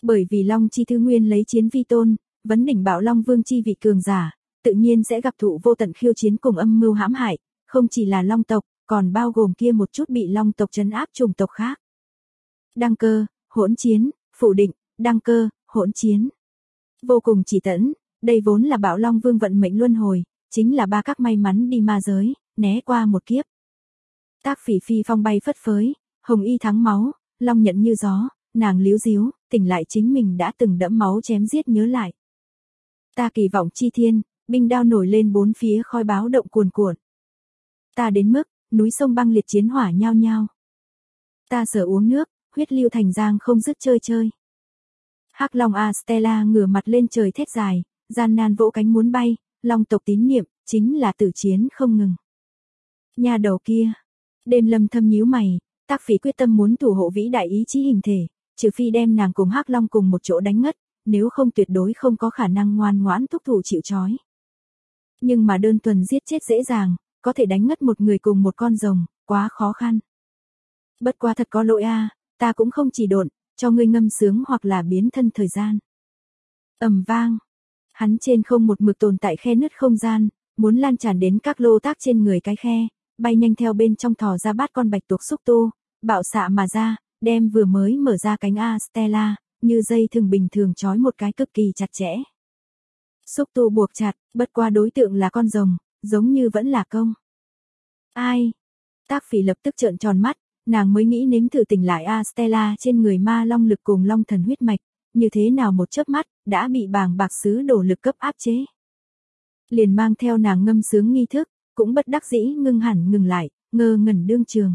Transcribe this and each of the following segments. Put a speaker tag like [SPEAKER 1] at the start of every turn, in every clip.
[SPEAKER 1] Bởi vì Long Chi Thư Nguyên lấy chiến vi tôn, vấn đỉnh Bạo Long Vương chi vị cường giả, tự nhiên sẽ gặp thụ vô tận khiêu chiến cùng âm mưu hãm hại, không chỉ là Long tộc, còn bao gồm kia một chút bị Long tộc trấn áp chủng tộc khác. Đăng cơ, hỗn chiến, phủ định, đăng cơ, hỗn chiến. Vô cùng chỉ tẫn, đây vốn là Bạo Long Vương vận mệnh luân hồi, chính là ba các may mắn đi ma giới, né qua một kiếp. Tác Phỉ phi phong bay phất phới, hồng y thắng máu, long nhận như gió, nàng líu díu, tỉnh lại chính mình đã từng đẫm máu chém giết nhớ lại. Ta kỳ vọng chi thiên, binh đao nổi lên bốn phía khói báo động cuồn cuộn. Ta đến mức, núi sông băng liệt chiến hỏa nhao nhao. Ta sở uống nước, huyết lưu thành giang không dứt chơi chơi. Hắc Long Astela ngửa mặt lên trời thét dài, gian nan vỗ cánh muốn bay, Long tộc tín niệm, chính là tử chiến không ngừng. Nhà đầu kia, Đêm Lâm thâm nhíu mày, Tác Phỉ quyết tâm muốn thủ hộ vĩ đại ý chí hình thể, trừ phi đem nàng cùng Hắc Long cùng một chỗ đánh ngất, nếu không tuyệt đối không có khả năng ngoan ngoãn thúc thủ chịu trói. Nhưng mà đơn thuần giết chết dễ dàng, có thể đánh ngất một người cùng một con rồng, quá khó khăn. Bất quá thật có lỗi a, ta cũng không chỉ độn, cho ngươi ngâm sướng hoặc là biến thân thời gian. Ầm vang, hắn trên không một mực tồn tại khe nứt không gian, muốn lan tràn đến các lô tác trên người cái khe, bay nhanh theo bên trong thò ra bát con bạch tuộc xúc tu, bạo xạ mà ra, đem vừa mới mở ra cánh Astela, như dây thừng bình thường trói một cái cực kỳ chặt chẽ. Xúc tu buộc chặt, bất qua đối tượng là con rồng, giống như vẫn là công. Ai? Tác Phỉ lập tức trợn tròn mắt, nàng mới nghĩ nếm thử tỉnh lại Astela trên người ma long lực cùng long thần huyết mạch, như thế nào một chớp mắt, đã bị bàng bạc sứ đổ lực cấp áp chế. Liền mang theo nàng ngâm sướng nghi thức, cũng bất đắc dĩ ngưng hẳn ngừng lại, ngơ ngẩn đương trường.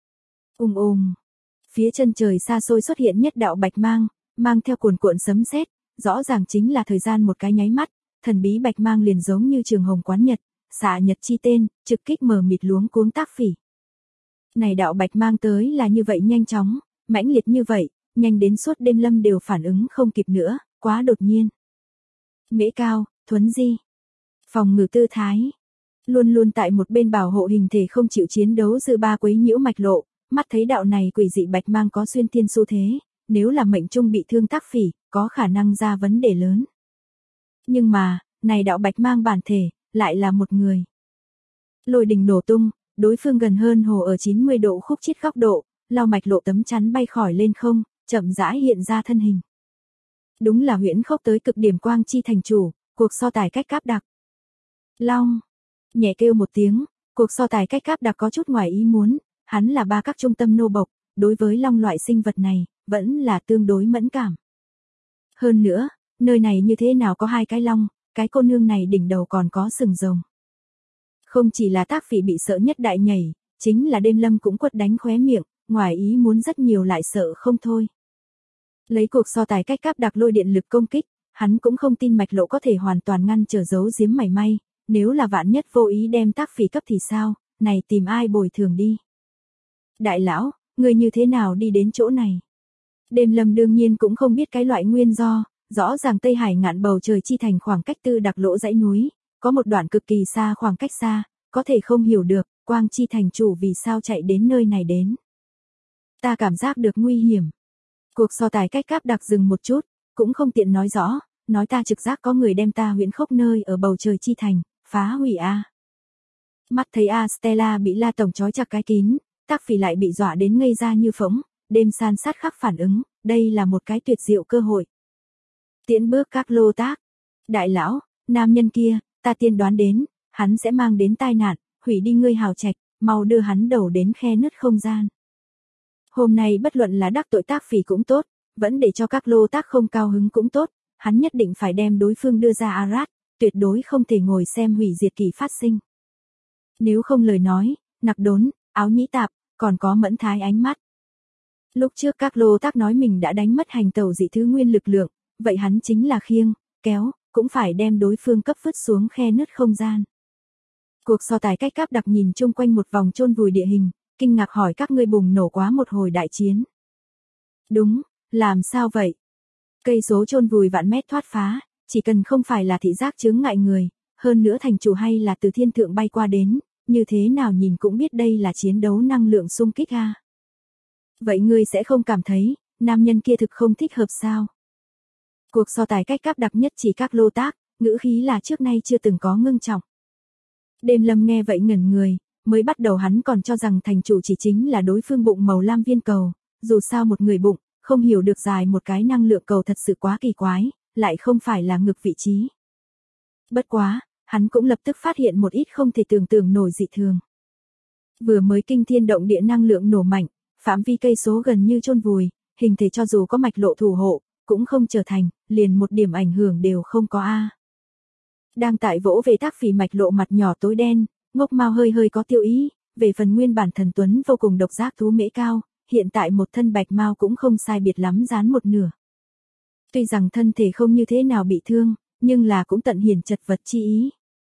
[SPEAKER 1] Phía chân trời xa xôi xuất hiện nhất đạo bạch mang, mang theo cuồn cuộn sấm sét, rõ ràng chính là thời gian một cái nháy mắt, thần bí bạch mang liền giống như trường hồng quán nhật, xạ nhật chi tên, trực kích mờ mịt luống cuống Tác Phỉ. Này đạo bạch mang tới là như vậy nhanh chóng, mãnh liệt như vậy, nhanh đến suốt Đêm Lâm đều phản ứng không kịp nữa, quá đột nhiên. Mễ cao, thuấn di, phòng ngự tư thái, luôn luôn tại một bên bảo hộ hình thể không chịu chiến đấu dư ba quấy nhiễu mạch lộ, mắt thấy đạo này quỷ dị bạch mang có xuyên thiên xu thế, nếu là mệnh trung bị thương Tác Phỉ, có khả năng ra vấn đề lớn. Nhưng mà, này đạo bạch mang bản thể, lại là một người. Lôi đình nổ tung, đối phương gần hơn hồ ở 90 độ khúc chiết góc độ, lao mạch lộ tấm chắn bay khỏi lên không, chậm rãi hiện ra thân hình. Đúng là huyễn khốc tới cực điểm Quang Chi thành chủ, cuộc so tài cách cáp đặc. Long, nhẹ kêu một tiếng, cuộc so tài cách cáp đặc có chút ngoài ý muốn, hắn là ba các trung tâm nô bộc, đối với long loại sinh vật này, vẫn là tương đối mẫn cảm. Hơn nữa, nơi này như thế nào có hai cái long, cái cô nương này đỉnh đầu còn có sừng rồng. Không chỉ là Tác Phỉ bị sợ nhất đại nhảy, chính là Đêm Lâm cũng quất đánh khóe miệng, ngoài ý muốn rất nhiều lại sợ không thôi. Lấy cuộc so tài cách cáp đặc lôi điện lực công kích, hắn cũng không tin mạch lộ có thể hoàn toàn ngăn trở giấu giếm mảy may, nếu là vạn nhất vô ý đem Tác Phỉ cấp thì sao, này tìm ai bồi thường đi. Đại lão, người như thế nào đi đến chỗ này? Đêm Lâm đương nhiên cũng không biết cái loại nguyên do, rõ ràng Tây Hải ngạn bầu trời chi thành khoảng cách tư đặc lỗ dãy núi, có một đoạn cực kỳ xa khoảng cách xa, có thể không hiểu được, Quang Chi thành chủ vì sao chạy đến nơi này đến. Ta cảm giác được nguy hiểm. Cuộc so tài cách cáp đặc dừng một chút, cũng không tiện nói rõ, nói ta trực giác có người đem ta huyễn khốc nơi ở bầu trời chi thành, phá hủy a. Mắt thấy Astela bị La tổng trói chặt cái kín, Tác Phỉ lại bị dọa đến ngây ra như phỗng, Đêm san sát khắc phản ứng, đây là một cái tuyệt diệu cơ hội. Tiễn bước các lô tác. Đại lão, nam nhân kia, ta tiên đoán đến, hắn sẽ mang đến tai nạn, hủy đi ngươi hào trạch, mau đưa hắn đầu đến khe nứt không gian. Hôm nay bất luận là đắc tội Tác Phỉ cũng tốt, vẫn để cho các lô tác không cao hứng cũng tốt, hắn nhất định phải đem đối phương đưa ra Arad, tuyệt đối không thể ngồi xem hủy diệt kỳ phát sinh. Nếu không lời nói, Nặc Đốn, Áo Nhĩ Tạp, còn có Mẫn Thái ánh mắt. Lúc trước các lô tác nói mình đã đánh mất hành tẩu dị thứ nguyên lực lượng, vậy hắn chính là khiêng, kéo, cũng phải đem đối phương cấp vứt xuống khe nứt không gian. Cuộc so tài cách cáp đặc nhìn chung quanh một vòng chôn vùi địa hình, kinh ngạc hỏi các ngươi bùng nổ quá một hồi đại chiến. Đúng, làm sao vậy? Cây số chôn vùi vạn mét thoát phá, chỉ cần không phải là thị giác chướng ngại người, hơn nữa thành chủ hay là từ thiên thượng bay qua đến, như thế nào nhìn cũng biết đây là chiến đấu năng lượng xung kích a. Vậy ngươi sẽ không cảm thấy, nam nhân kia thực không thích hợp sao? Cuộc so tài cách cáp đặc nhất chỉ các lô tác, ngữ khí là trước nay chưa từng có ngưng trọng. Đêm Lâm nghe vậy ngẩn người, mới bắt đầu hắn còn cho rằng thành chủ chỉ chính là đối phương bụng màu lam viên cầu, dù sao một người bụng, không hiểu được dài một cái năng lượng cầu thật sự quá kỳ quái, lại không phải là ngực vị trí. Bất quá, hắn cũng lập tức phát hiện một ít không thể tưởng tượng nổi dị thường. Vừa mới kinh thiên động địa năng lượng nổ mạnh, phạm vi cây số gần như chôn vùi, hình thể cho dù có mạch lộ thủ hộ, cũng không trở thành, liền một điểm ảnh hưởng đều không có a. Đang tại vỗ về tác phỉ mạch lộ mặt nhỏ tối đen, ngốc mao hơi hơi có tiêu ý, về phần nguyên bản thần tuấn vô cùng độc giác thú mễ cao, hiện tại một thân bạch mao cũng không sai biệt lắm dán một nửa. Tuy rằng thân thể không như thế nào bị thương, nhưng là cũng tận hiển chật vật chi ý.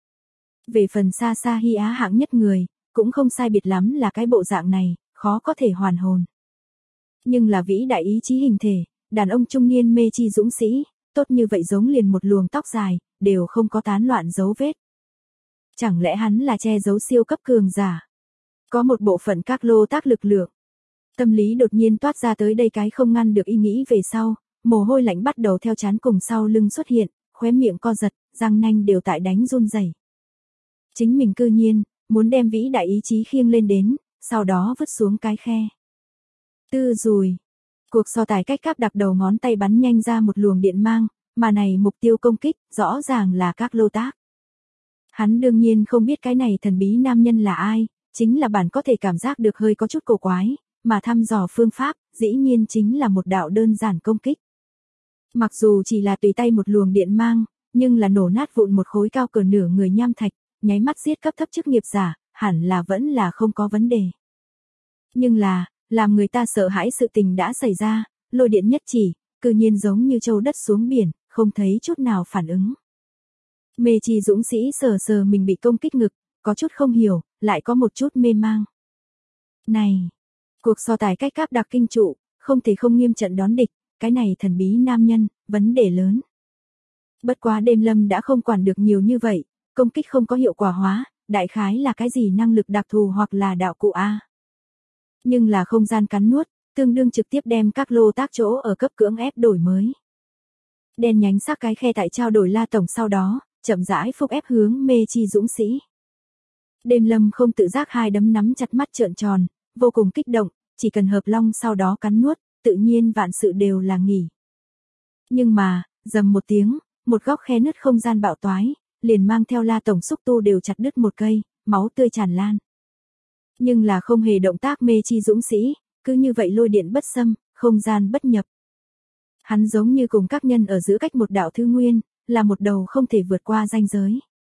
[SPEAKER 1] Về phần xa xa hy á hạng nhất người, cũng không sai biệt lắm là cái bộ dạng này, khó có thể hoàn hồn. Nhưng là vĩ đại ý chí hình thể, đàn ông trung niên mê chi dũng sĩ, tốt như vậy giống liền một luồng tóc dài, đều không có tán loạn dấu vết. Chẳng lẽ hắn là che giấu siêu cấp cường giả? Có một bộ phận các lô tác lực lượng. Tâm lý đột nhiên toát ra tới đây cái không ngăn được ý nghĩ về sau, mồ hôi lạnh bắt đầu theo trán cùng sau lưng xuất hiện, khóe miệng co giật, răng nanh đều tại đánh run rẩy. Chính mình cư nhiên, muốn đem vĩ đại ý chí khiêng lên đến, sau đó vứt xuống cái khe. Tư dùi. Cuộc so tài cách cáp đặc đầu ngón tay bắn nhanh ra một luồng điện mang, mà này mục tiêu công kích, rõ ràng là các lô tác. Hắn đương nhiên không biết cái này thần bí nam nhân là ai, chính là bản có thể cảm giác được hơi có chút cổ quái, mà thăm dò phương pháp, dĩ nhiên chính là một đạo đơn giản công kích. Mặc dù chỉ là tùy tay một luồng điện mang, nhưng là nổ nát vụn một khối cao cỡ nửa người nham thạch, nháy mắt giết cấp thấp chức nghiệp giả, hẳn là vẫn là không có vấn đề. Nhưng là, làm người ta sợ hãi sự tình đã xảy ra, lôi điện nhất chỉ, cư nhiên giống như châu đất xuống biển, không thấy chút nào phản ứng. Mê chi dũng sĩ sờ sờ mình bị công kích ngực, có chút không hiểu, lại có một chút mê mang. Này, cuộc so tài cách cáp đặc kinh trụ, không thể không nghiêm trận đón địch, cái này thần bí nam nhân, vấn đề lớn. Bất quá đêm Lâm đã không quản được nhiều như vậy, công kích không có hiệu quả hóa, đại khái là cái gì năng lực đặc thù hoặc là đạo cụ A. Nhưng là không gian cắn nuốt, tương đương trực tiếp đem các lô tác chỗ ở cấp cưỡng ép đổi mới. Đen nhánh sắc cái khe tại trao đổi la tổng sau đó, chậm rãi phục ép hướng mê chi dũng sĩ. Đêm Lâm không tự giác hai đấm nắm chặt mắt trợn tròn, vô cùng kích động, chỉ cần hợp long sau đó cắn nuốt, tự nhiên vạn sự đều là nghỉ. Nhưng mà, rầm một tiếng, một góc khe nứt không gian bạo toái, liền mang theo la tổng xúc tu đều chặt đứt một cây, máu tươi tràn lan. Nhưng là không hề động tác mê chi dũng sĩ, cứ như vậy lôi điện bất xâm, không gian bất nhập. Hắn giống như cùng các nhân ở giữa cách một đạo thư nguyên, là một đầu không thể vượt qua ranh giới.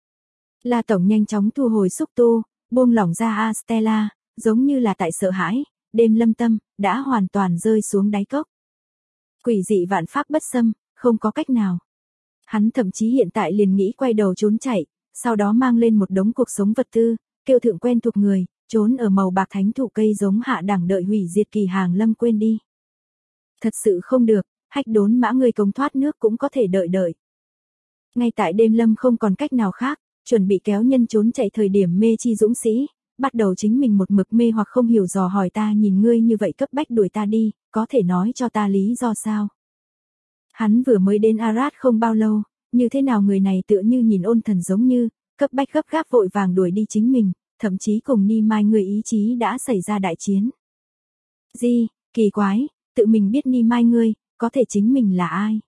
[SPEAKER 1] La tổng nhanh chóng thu hồi xúc tu, buông lỏng ra Astella, giống như là tại sợ hãi, đêm Lâm tâm, đã hoàn toàn rơi xuống đáy cốc. Quỷ dị vạn pháp bất xâm, không có cách nào. Hắn thậm chí hiện tại liền nghĩ quay đầu trốn chạy, sau đó mang lên một đống cuộc sống vật tư, kêu thượng quen thuộc người, trốn ở màu bạc thánh thụ cây giống hạ đẳng đợi hủy diệt kỳ hàng lâm quên đi. Thật sự không được, hách đốn mã người công thoát nước cũng có thể đợi. Ngay tại đêm Lâm không còn cách nào khác, chuẩn bị kéo nhân trốn chạy thời điểm mê chi dũng sĩ, bắt đầu chính mình một mực mê hoặc không hiểu dò hỏi ta nhìn ngươi như vậy cấp bách đuổi ta đi, có thể nói cho ta lý do sao? Hắn vừa mới đến Arad không bao lâu, như thế nào người này tựa như nhìn ôn thần giống như, cấp bách gấp gáp vội vàng đuổi đi chính mình, thậm chí cùng Ni Mai người ý chí đã xảy ra đại chiến. Gì, kỳ quái, tự mình biết Ni Mai ngươi, có thể chính mình là ai?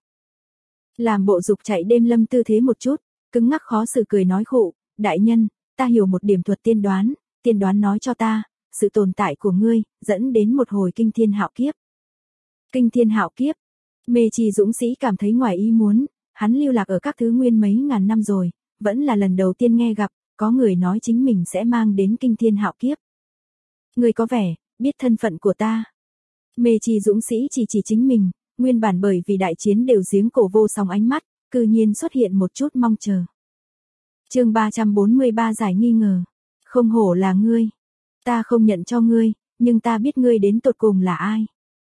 [SPEAKER 1] Làm bộ dục chạy đêm Lâm tư thế một chút, cứng ngắc khó xử cười nói khụ, đại nhân, ta hiểu một điểm thuật tiên đoán nói cho ta, sự tồn tại của ngươi, dẫn đến một hồi kinh thiên hạo kiếp. Kinh thiên hạo kiếp, mê chi dũng sĩ cảm thấy ngoài ý muốn, hắn lưu lạc ở các thứ nguyên mấy ngàn năm rồi, vẫn là lần đầu tiên nghe gặp, có người nói chính mình sẽ mang đến kinh thiên hạo kiếp. Ngươi có vẻ, biết thân phận của ta. Mê chi dũng sĩ chỉ chính mình, nguyên bản bởi vì đại chiến đều giếng cổ vô song ánh mắt, cư nhiên xuất hiện một chút mong chờ. Chương 343 giải nghi ngờ. Không hổ là ngươi. Ta không nhận cho ngươi, nhưng ta biết ngươi đến tột cùng là ai.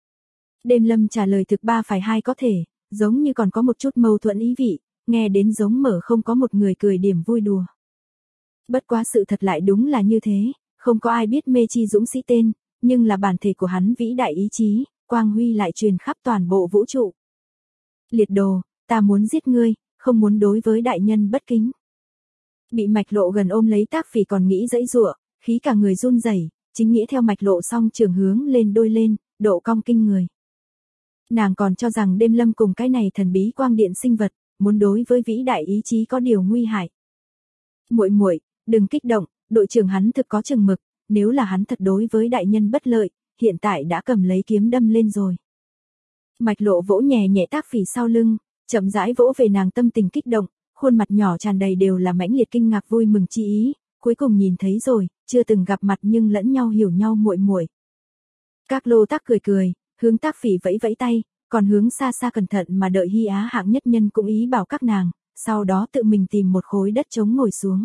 [SPEAKER 1] Đêm Lâm trả lời thực 3-2 có thể, giống như còn có một chút mâu thuẫn ý vị, nghe đến giống mở không có một người cười điểm vui đùa. Bất quá sự thật lại đúng là như thế, không có ai biết mê chi dũng sĩ tên, nhưng là bản thể của hắn vĩ đại ý chí, quang huy lại truyền khắp toàn bộ vũ trụ. Liệt đồ, ta muốn giết ngươi, không muốn đối với đại nhân bất kính. Bị Mạch Lộ gần ôm lấy Tác Phỉ còn nghĩ giãy giụa, khí cả người run rẩy, chính nghĩa theo Mạch Lộ song trường hướng lên đôi lên, độ cong kinh người. Nàng còn cho rằng Đêm Lâm cùng cái này thần bí quang điện sinh vật, muốn đối với vĩ đại ý chí có điều nguy hại. Muội muội, đừng kích động, đội trưởng hắn thực có chừng mực, nếu là hắn thật đối với đại nhân bất lợi, hiện tại đã cầm lấy kiếm đâm lên rồi. Mạch Lộ vỗ nhẹ nhẹ Tác Phỉ sau lưng, chậm rãi vỗ về nàng tâm tình kích động, khuôn mặt nhỏ tràn đầy đều là mãnh liệt kinh ngạc vui mừng chi ý, cuối cùng nhìn thấy rồi, chưa từng gặp mặt nhưng lẫn nhau hiểu nhau muội muội. Các Lô Tác cười cười, hướng Tác Phỉ vẫy vẫy tay, còn hướng xa xa cẩn thận mà đợi Hy Á hạng nhất nhân cũng ý bảo các nàng, sau đó tự mình tìm một khối đất trống ngồi xuống.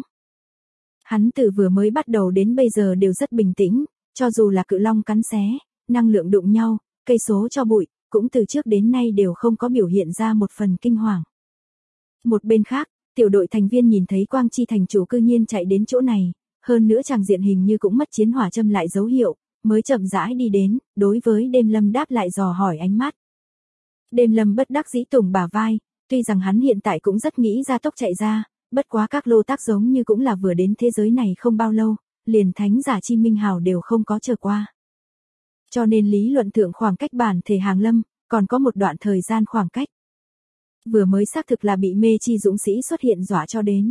[SPEAKER 1] Hắn từ vừa mới bắt đầu đến bây giờ đều rất bình tĩnh, cho dù là cự long cắn xé, năng lượng đụng nhau, cây số cho bụi, cũng từ trước đến nay đều không có biểu hiện ra một phần kinh hoàng. Một bên khác, tiểu đội thành viên nhìn thấy Quang Chi thành chủ cư nhiên chạy đến chỗ này, hơn nữa chàng diện hình như cũng mất chiến hỏa châm lại dấu hiệu, mới chậm rãi đi đến, đối với Đêm Lâm đáp lại dò hỏi ánh mắt. Đêm Lâm bất đắc dĩ tùng bả vai, tuy rằng hắn hiện tại cũng rất nghĩ ra tốc chạy ra, bất quá các Lô Tác giống như cũng là vừa đến thế giới này không bao lâu, liền thánh giả chi minh hào đều không có chờ qua. Cho nên lý luận thượng khoảng cách bản thể hàng lâm, còn có một đoạn thời gian khoảng cách. Vừa mới xác thực là bị mê chi dũng sĩ xuất hiện dọa cho đến.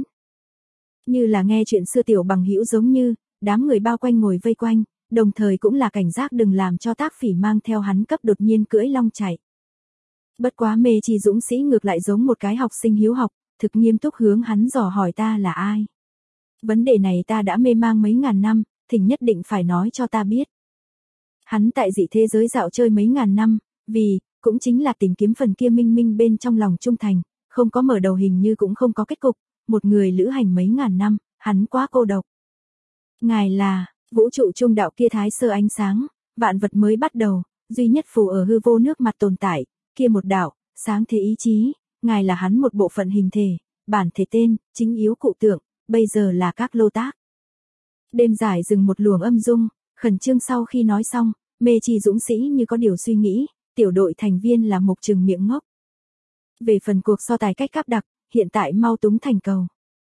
[SPEAKER 1] Như là nghe chuyện xưa tiểu bằng hữu giống như, đám người bao quanh ngồi vây quanh, đồng thời cũng là cảnh giác đừng làm cho Tác Phỉ mang theo hắn cấp đột nhiên cưỡi long chạy. Bất quá mê chi dũng sĩ ngược lại giống một cái học sinh hiếu học, thực nghiêm túc hướng hắn dò hỏi ta là ai. Vấn đề này ta đã mê mang mấy ngàn năm, thỉnh nhất định phải nói cho ta biết. Hắn tại dị thế giới dạo chơi mấy ngàn năm, vì, cũng chính là tìm kiếm phần kia minh minh bên trong lòng trung thành, không có mở đầu hình như cũng không có kết cục, một người lữ hành mấy ngàn năm, hắn quá cô độc. Ngài là, vũ trụ trung đạo kia thái sơ ánh sáng, vạn vật mới bắt đầu, duy nhất phù ở hư vô nước mặt tồn tại, kia một đạo, sáng thế ý chí, ngài là hắn một bộ phận hình thể, bản thể tên, chính yếu cụ tượng, bây giờ là các Lô Tác. Đêm Giải dừng một luồng âm dung, khẩn trương sau khi nói xong, mê chi dũng sĩ như có điều suy nghĩ, tiểu đội thành viên là mục trừng miệng ngốc. Về phần cuộc so tài cách áp đặc, hiện tại mau túng thành cầu.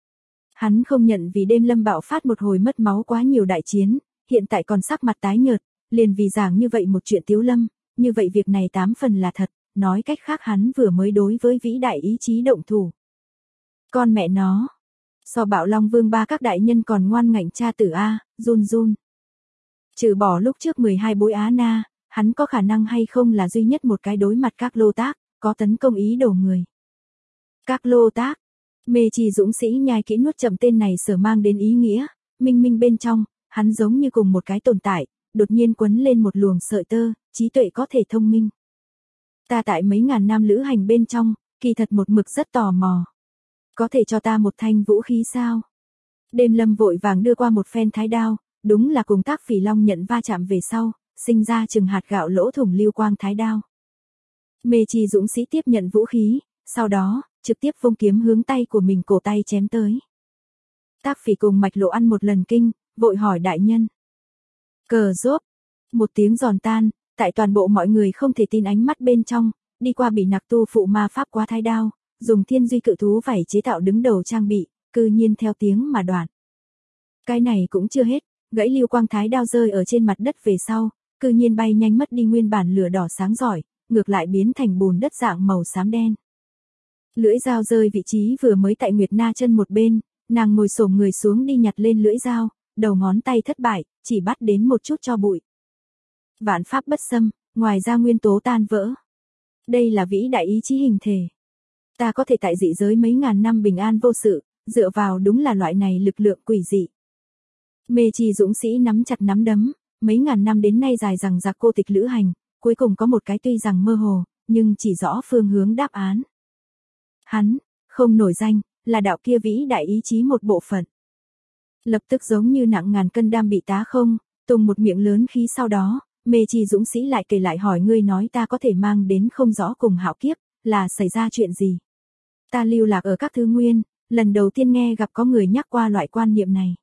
[SPEAKER 1] Hắn không nhận vì Đêm Lâm bạo phát một hồi mất máu quá nhiều đại chiến, hiện tại còn sắc mặt tái nhợt, liền vì giảng như vậy một chuyện Tiếu Lâm, như vậy việc này 8 phần là thật, nói cách khác hắn vừa mới đối với vĩ đại ý chí động thủ. Con mẹ nó, so Bạo Long Vương ba các đại nhân còn ngoan ngạnh cha tử A, run run. Trừ bỏ lúc trước 12 bối Á Na, hắn có khả năng hay không là duy nhất một cái đối mặt các Lô Tác, có tấn công ý đồ người. Các Lô Tác, mê chi dũng sĩ nhai kỹ nuốt chậm tên này sở mang đến ý nghĩa, minh minh bên trong, hắn giống như cùng một cái tồn tại, đột nhiên quấn lên một luồng sợi tơ, trí tuệ có thể thông minh. Ta tại mấy ngàn năm lữ hành bên trong, kỳ thật một mực rất tò mò. Có thể cho ta một thanh vũ khí sao? Đêm Lâm vội vàng đưa qua một phen thái đao, đúng là cùng Tác Phỉ long nhận va chạm về sau, sinh ra chừng hạt gạo lỗ thủng lưu quang thái đao. Mê chi dũng sĩ tiếp nhận vũ khí, sau đó, trực tiếp vung kiếm hướng tay của mình cổ tay chém tới. Tác Phỉ cùng Mạch Lộ ăn một lần kinh, vội hỏi đại nhân. Cờ rốt, một tiếng giòn tan, tại toàn bộ mọi người không thể tin ánh mắt bên trong, đi qua bị nặc tu phụ ma pháp quá thái đao, dùng thiên duy cự thú vảy chế tạo đứng đầu trang bị, cư nhiên theo tiếng mà đoạn. Cái này cũng chưa hết, gãy lưu quang thái đao rơi ở trên mặt đất về sau, cư nhiên bay nhanh mất đi nguyên bản lửa đỏ sáng giỏi, ngược lại biến thành bùn đất dạng màu xám đen. Lưỡi dao rơi vị trí vừa mới tại Nguyệt Na chân một bên, nàng ngồi xổm người xuống đi nhặt lên lưỡi dao, đầu ngón tay thất bại, chỉ bắt đến một chút cho bụi. Vạn pháp bất xâm, ngoài ra nguyên tố tan vỡ. Đây là vĩ đại ý chí hình thể. Ta có thể tại dị giới mấy ngàn năm bình an vô sự, dựa vào đúng là loại này lực lượng quỷ dị. Mê chi dũng sĩ nắm chặt nắm đấm, mấy ngàn năm đến nay dài dằng dặc cô tịch lữ hành, cuối cùng có một cái tuy rằng mơ hồ, nhưng chỉ rõ phương hướng đáp án. Hắn, không nổi danh, là đạo kia vĩ đại ý chí một bộ phận. Lập tức giống như nặng ngàn cân đam bị tá không, tung một miệng lớn khí sau đó, mê chi dũng sĩ lại kể lại hỏi ngươi nói ta có thể mang đến không rõ cùng hạo kiếp, là xảy ra chuyện gì. Ta lưu lạc ở các thứ nguyên, lần đầu tiên nghe gặp có người nhắc qua loại quan niệm này.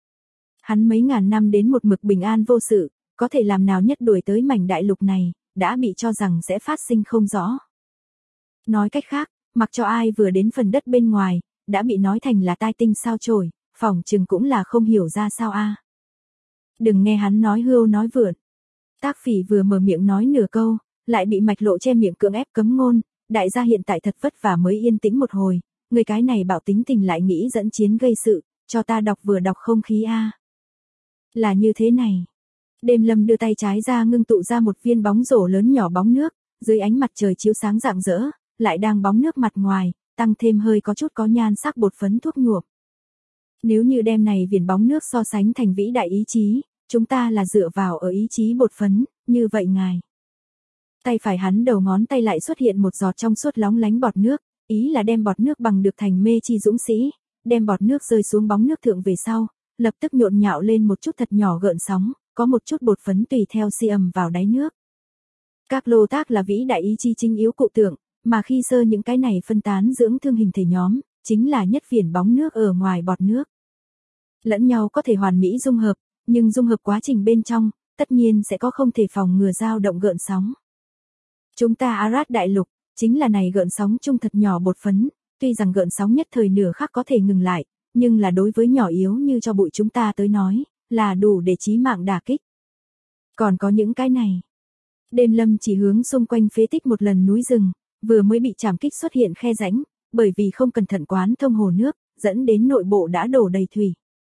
[SPEAKER 1] Hắn mấy ngàn năm đến một mực bình an vô sự, có thể làm nào nhất đuổi tới mảnh đại lục này, đã bị cho rằng sẽ phát sinh không rõ. Nói cách khác, mặc cho ai vừa đến phần đất bên ngoài, đã bị nói thành là tai tinh sao chổi, phỏng chừng cũng là không hiểu ra sao a. Đừng nghe hắn nói hưu nói vượn. Tác Phỉ vừa mở miệng nói nửa câu, lại bị Mạch Lộ che miệng cưỡng ép cấm ngôn, đại gia hiện tại thật vất vả mới yên tĩnh một hồi, người cái này bảo tính tình lại nghĩ dẫn chiến gây sự, cho ta đọc vừa đọc không khí a. Là như thế này. Đêm Lâm đưa tay trái ra ngưng tụ ra một viên bóng rổ lớn nhỏ bóng nước, dưới ánh mặt trời chiếu sáng rạng rỡ, lại đang bóng nước mặt ngoài, tăng thêm hơi có chút có nhan sắc bột phấn thuốc nhuộm. Nếu như đem này viền bóng nước so sánh thành vĩ đại ý chí, chúng ta là dựa vào ở ý chí bột phấn, như vậy ngài. Tay phải hắn đầu ngón tay lại xuất hiện một giọt trong suốt lóng lánh bọt nước, ý là đem bọt nước bằng được thành mê chi dũng sĩ, đem bọt nước rơi xuống bóng nước thượng về sau, lập tức nhộn nhạo lên một chút thật nhỏ gợn sóng, có một chút bột phấn tùy theo si ầm vào đáy nước. Các lô tác là vĩ đại ý chí chính yếu cụ tượng, mà khi sơ những cái này phân tán dưỡng thương hình thể nhóm, chính là nhất viền bóng nước ở ngoài bọt nước. Lẫn nhau có thể hoàn mỹ dung hợp, nhưng dung hợp quá trình bên trong, tất nhiên sẽ có không thể phòng ngừa dao động gợn sóng. Chúng ta Arad đại lục, chính là này gợn sóng chung thật nhỏ bột phấn, tuy rằng gợn sóng nhất thời nửa khắc có thể ngừng lại, nhưng là đối với nhỏ yếu như cho bụi chúng ta tới nói, là đủ để chí mạng đả kích. Còn có những cái này. Đêm Lâm chỉ hướng xung quanh phế tích một lần núi rừng, vừa mới bị chạm kích xuất hiện khe rãnh, bởi vì không cẩn thận quán thông hồ nước, dẫn đến nội bộ đã đổ đầy thủy.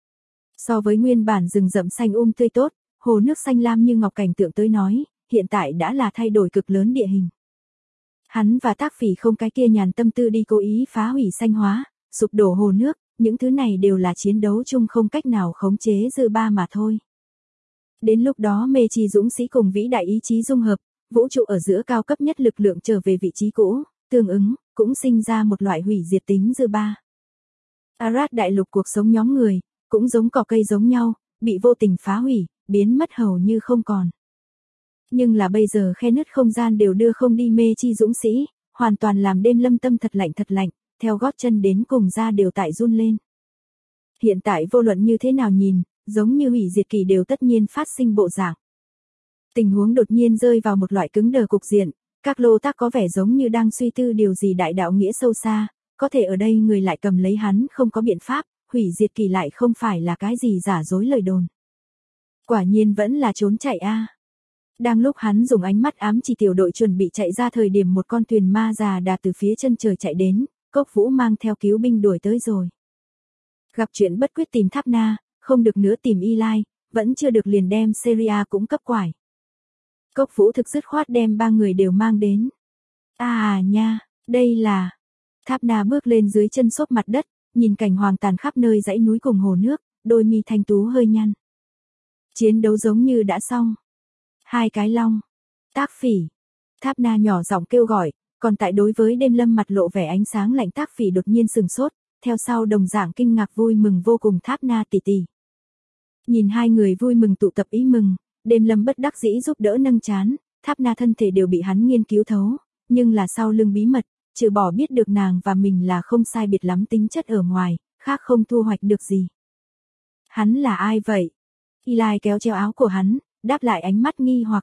[SPEAKER 1] So với nguyên bản rừng rậm xanh tươi tốt, hồ nước xanh lam như ngọc cảnh tượng tới nói, hiện tại đã là thay đổi cực lớn địa hình. Hắn và Tác Phỉ không cái kia nhàn tâm tư đi cố ý phá hủy xanh hóa, sụp đổ hồ nước, những thứ này đều là chiến đấu chung không cách nào khống chế dư ba mà thôi. Đến lúc đó mê chi dũng sĩ cùng vĩ đại ý chí dung hợp, vũ trụ ở giữa cao cấp nhất lực lượng trở về vị trí cũ, tương ứng, cũng sinh ra một loại hủy diệt tính dư ba. Arad đại lục cuộc sống nhóm người, cũng giống cỏ cây giống nhau, bị vô tình phá hủy, biến mất hầu như không còn. Nhưng là bây giờ khe nứt không gian đều đưa không đi mê chi dũng sĩ, hoàn toàn làm Đêm Lâm tâm thật lạnh, theo gót chân đến cùng da đều tại run lên. Hiện tại vô luận như thế nào nhìn, giống như hủy diệt kỳ đều tất nhiên phát sinh bộ dạng. Tình huống đột nhiên rơi vào một loại cứng đờ cục diện, các lô tác có vẻ giống như đang suy tư điều gì đại đạo nghĩa sâu xa, có thể ở đây người lại cầm lấy hắn không có biện pháp, hủy diệt kỳ lại không phải là cái gì giả dối lời đồn. Quả nhiên vẫn là trốn chạy a. Đang lúc hắn dùng ánh mắt ám chỉ tiểu đội chuẩn bị chạy ra thời điểm một con thuyền ma già đạp từ phía chân trời chạy đến, Cốc Vũ mang theo cứu binh đuổi tới rồi. Gặp chuyện bất quyết tìm Tháp Na, không được nữa tìm Eli, vẫn chưa được liền đem Syria cũng cấp quải. Cốc Vũ thực dứt khoát đem 3 người đều mang đến. Nha, đây là... Tháp Na bước lên dưới chân xốp mặt đất, nhìn cảnh hoàng tàn khắp nơi dãy núi cùng hồ nước, đôi mi thanh tú hơi nhăn. Chiến đấu giống như đã xong. 2 cái long. Tác Phỉ. Tháp Na nhỏ giọng kêu gọi, còn tại đối với Đêm Lâm mặt lộ vẻ ánh sáng lạnh Tác Phỉ đột nhiên sừng sốt, theo sau đồng dạng kinh ngạc vui mừng vô cùng Tháp Na tỷ tỷ. Nhìn 2 người vui mừng tụ tập ý mừng, Đêm Lâm bất đắc dĩ giúp đỡ nâng chán, Tháp Na thân thể đều bị hắn nghiên cứu thấu, nhưng là sau lưng bí mật, trừ bỏ biết được nàng và mình là không sai biệt lắm tính chất ở ngoài, khác không thu hoạch được gì. Hắn là ai vậy? Eli kéo treo áo của hắn, đáp lại ánh mắt nghi hoặc.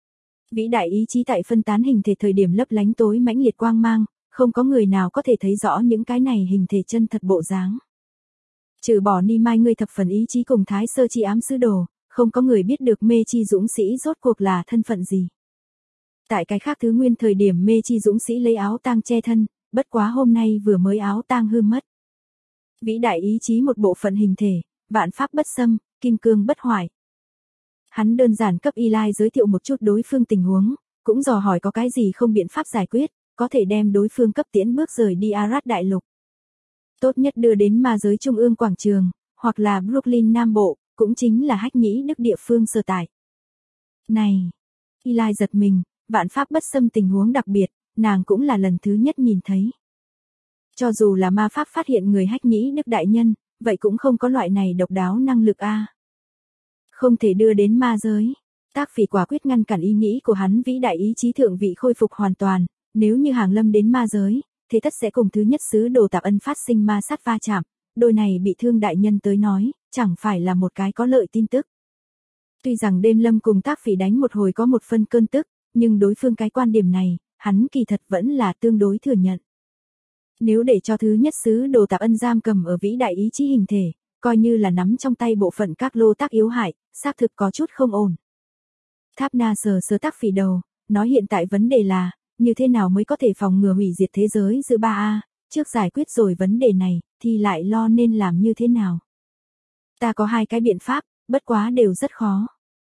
[SPEAKER 1] Vĩ đại ý chí tại phân tán hình thể thời điểm lấp lánh tối mãnh liệt quang mang, không có người nào có thể thấy rõ những cái này hình thể chân thật bộ dáng. Trừ bỏ Ni Mai ngươi thập phần ý chí cùng Thái Sơ Chi ám sứ đồ, không có người biết được mê chi dũng sĩ rốt cuộc là thân phận gì. Tại cái khác thứ nguyên thời điểm mê chi dũng sĩ lấy áo tang che thân, bất quá hôm nay vừa mới áo tang hư mất. Vĩ đại ý chí một bộ phận hình thể, vạn pháp bất xâm, kim cương bất hoại. Hắn đơn giản cấp Eli giới thiệu một chút đối phương tình huống, cũng dò hỏi có cái gì không biện pháp giải quyết, có thể đem đối phương cấp tiễn bước rời đi Arad đại lục. Tốt nhất đưa đến ma giới trung ương quảng trường, hoặc là Brooklyn Nam Bộ, cũng chính là Hách Nhĩ Đức địa phương sở tại. Này! Eli giật mình, vạn pháp bất xâm tình huống đặc biệt, nàng cũng là lần thứ nhất nhìn thấy. Cho dù là ma pháp phát hiện người Hách Nhĩ Đức đại nhân, vậy cũng không có loại này độc đáo năng lực a. Không thể đưa đến ma giới. Tác Phỉ quả quyết ngăn cản ý nghĩ của hắn vĩ đại ý chí thượng vị khôi phục hoàn toàn, nếu như hàng lâm đến ma giới, thế tất sẽ cùng thứ nhất sứ đồ Tạp Ân phát sinh ma sát va chạm, đôi này bị thương đại nhân tới nói, chẳng phải là một cái có lợi tin tức. Tuy rằng Đêm Lâm cùng Tác Phỉ đánh một hồi có một phân cơn tức, nhưng đối phương cái quan điểm này, hắn kỳ thật vẫn là tương đối thừa nhận. Nếu để cho thứ nhất sứ đồ Tạp Ân giam cầm ở vĩ đại ý chí hình thể, coi như là nắm trong tay bộ phận các lô tác yếu hại, xác thực có chút không ổn. Tháp Na sờ sờ Tắc Phỉ đầu, nói hiện tại vấn đề là, như thế nào mới có thể phòng ngừa hủy diệt thế giới giữa 3A, trước giải quyết rồi vấn đề này, thì lại lo nên làm như thế nào. Ta có 2 cái biện pháp, bất quá đều rất khó.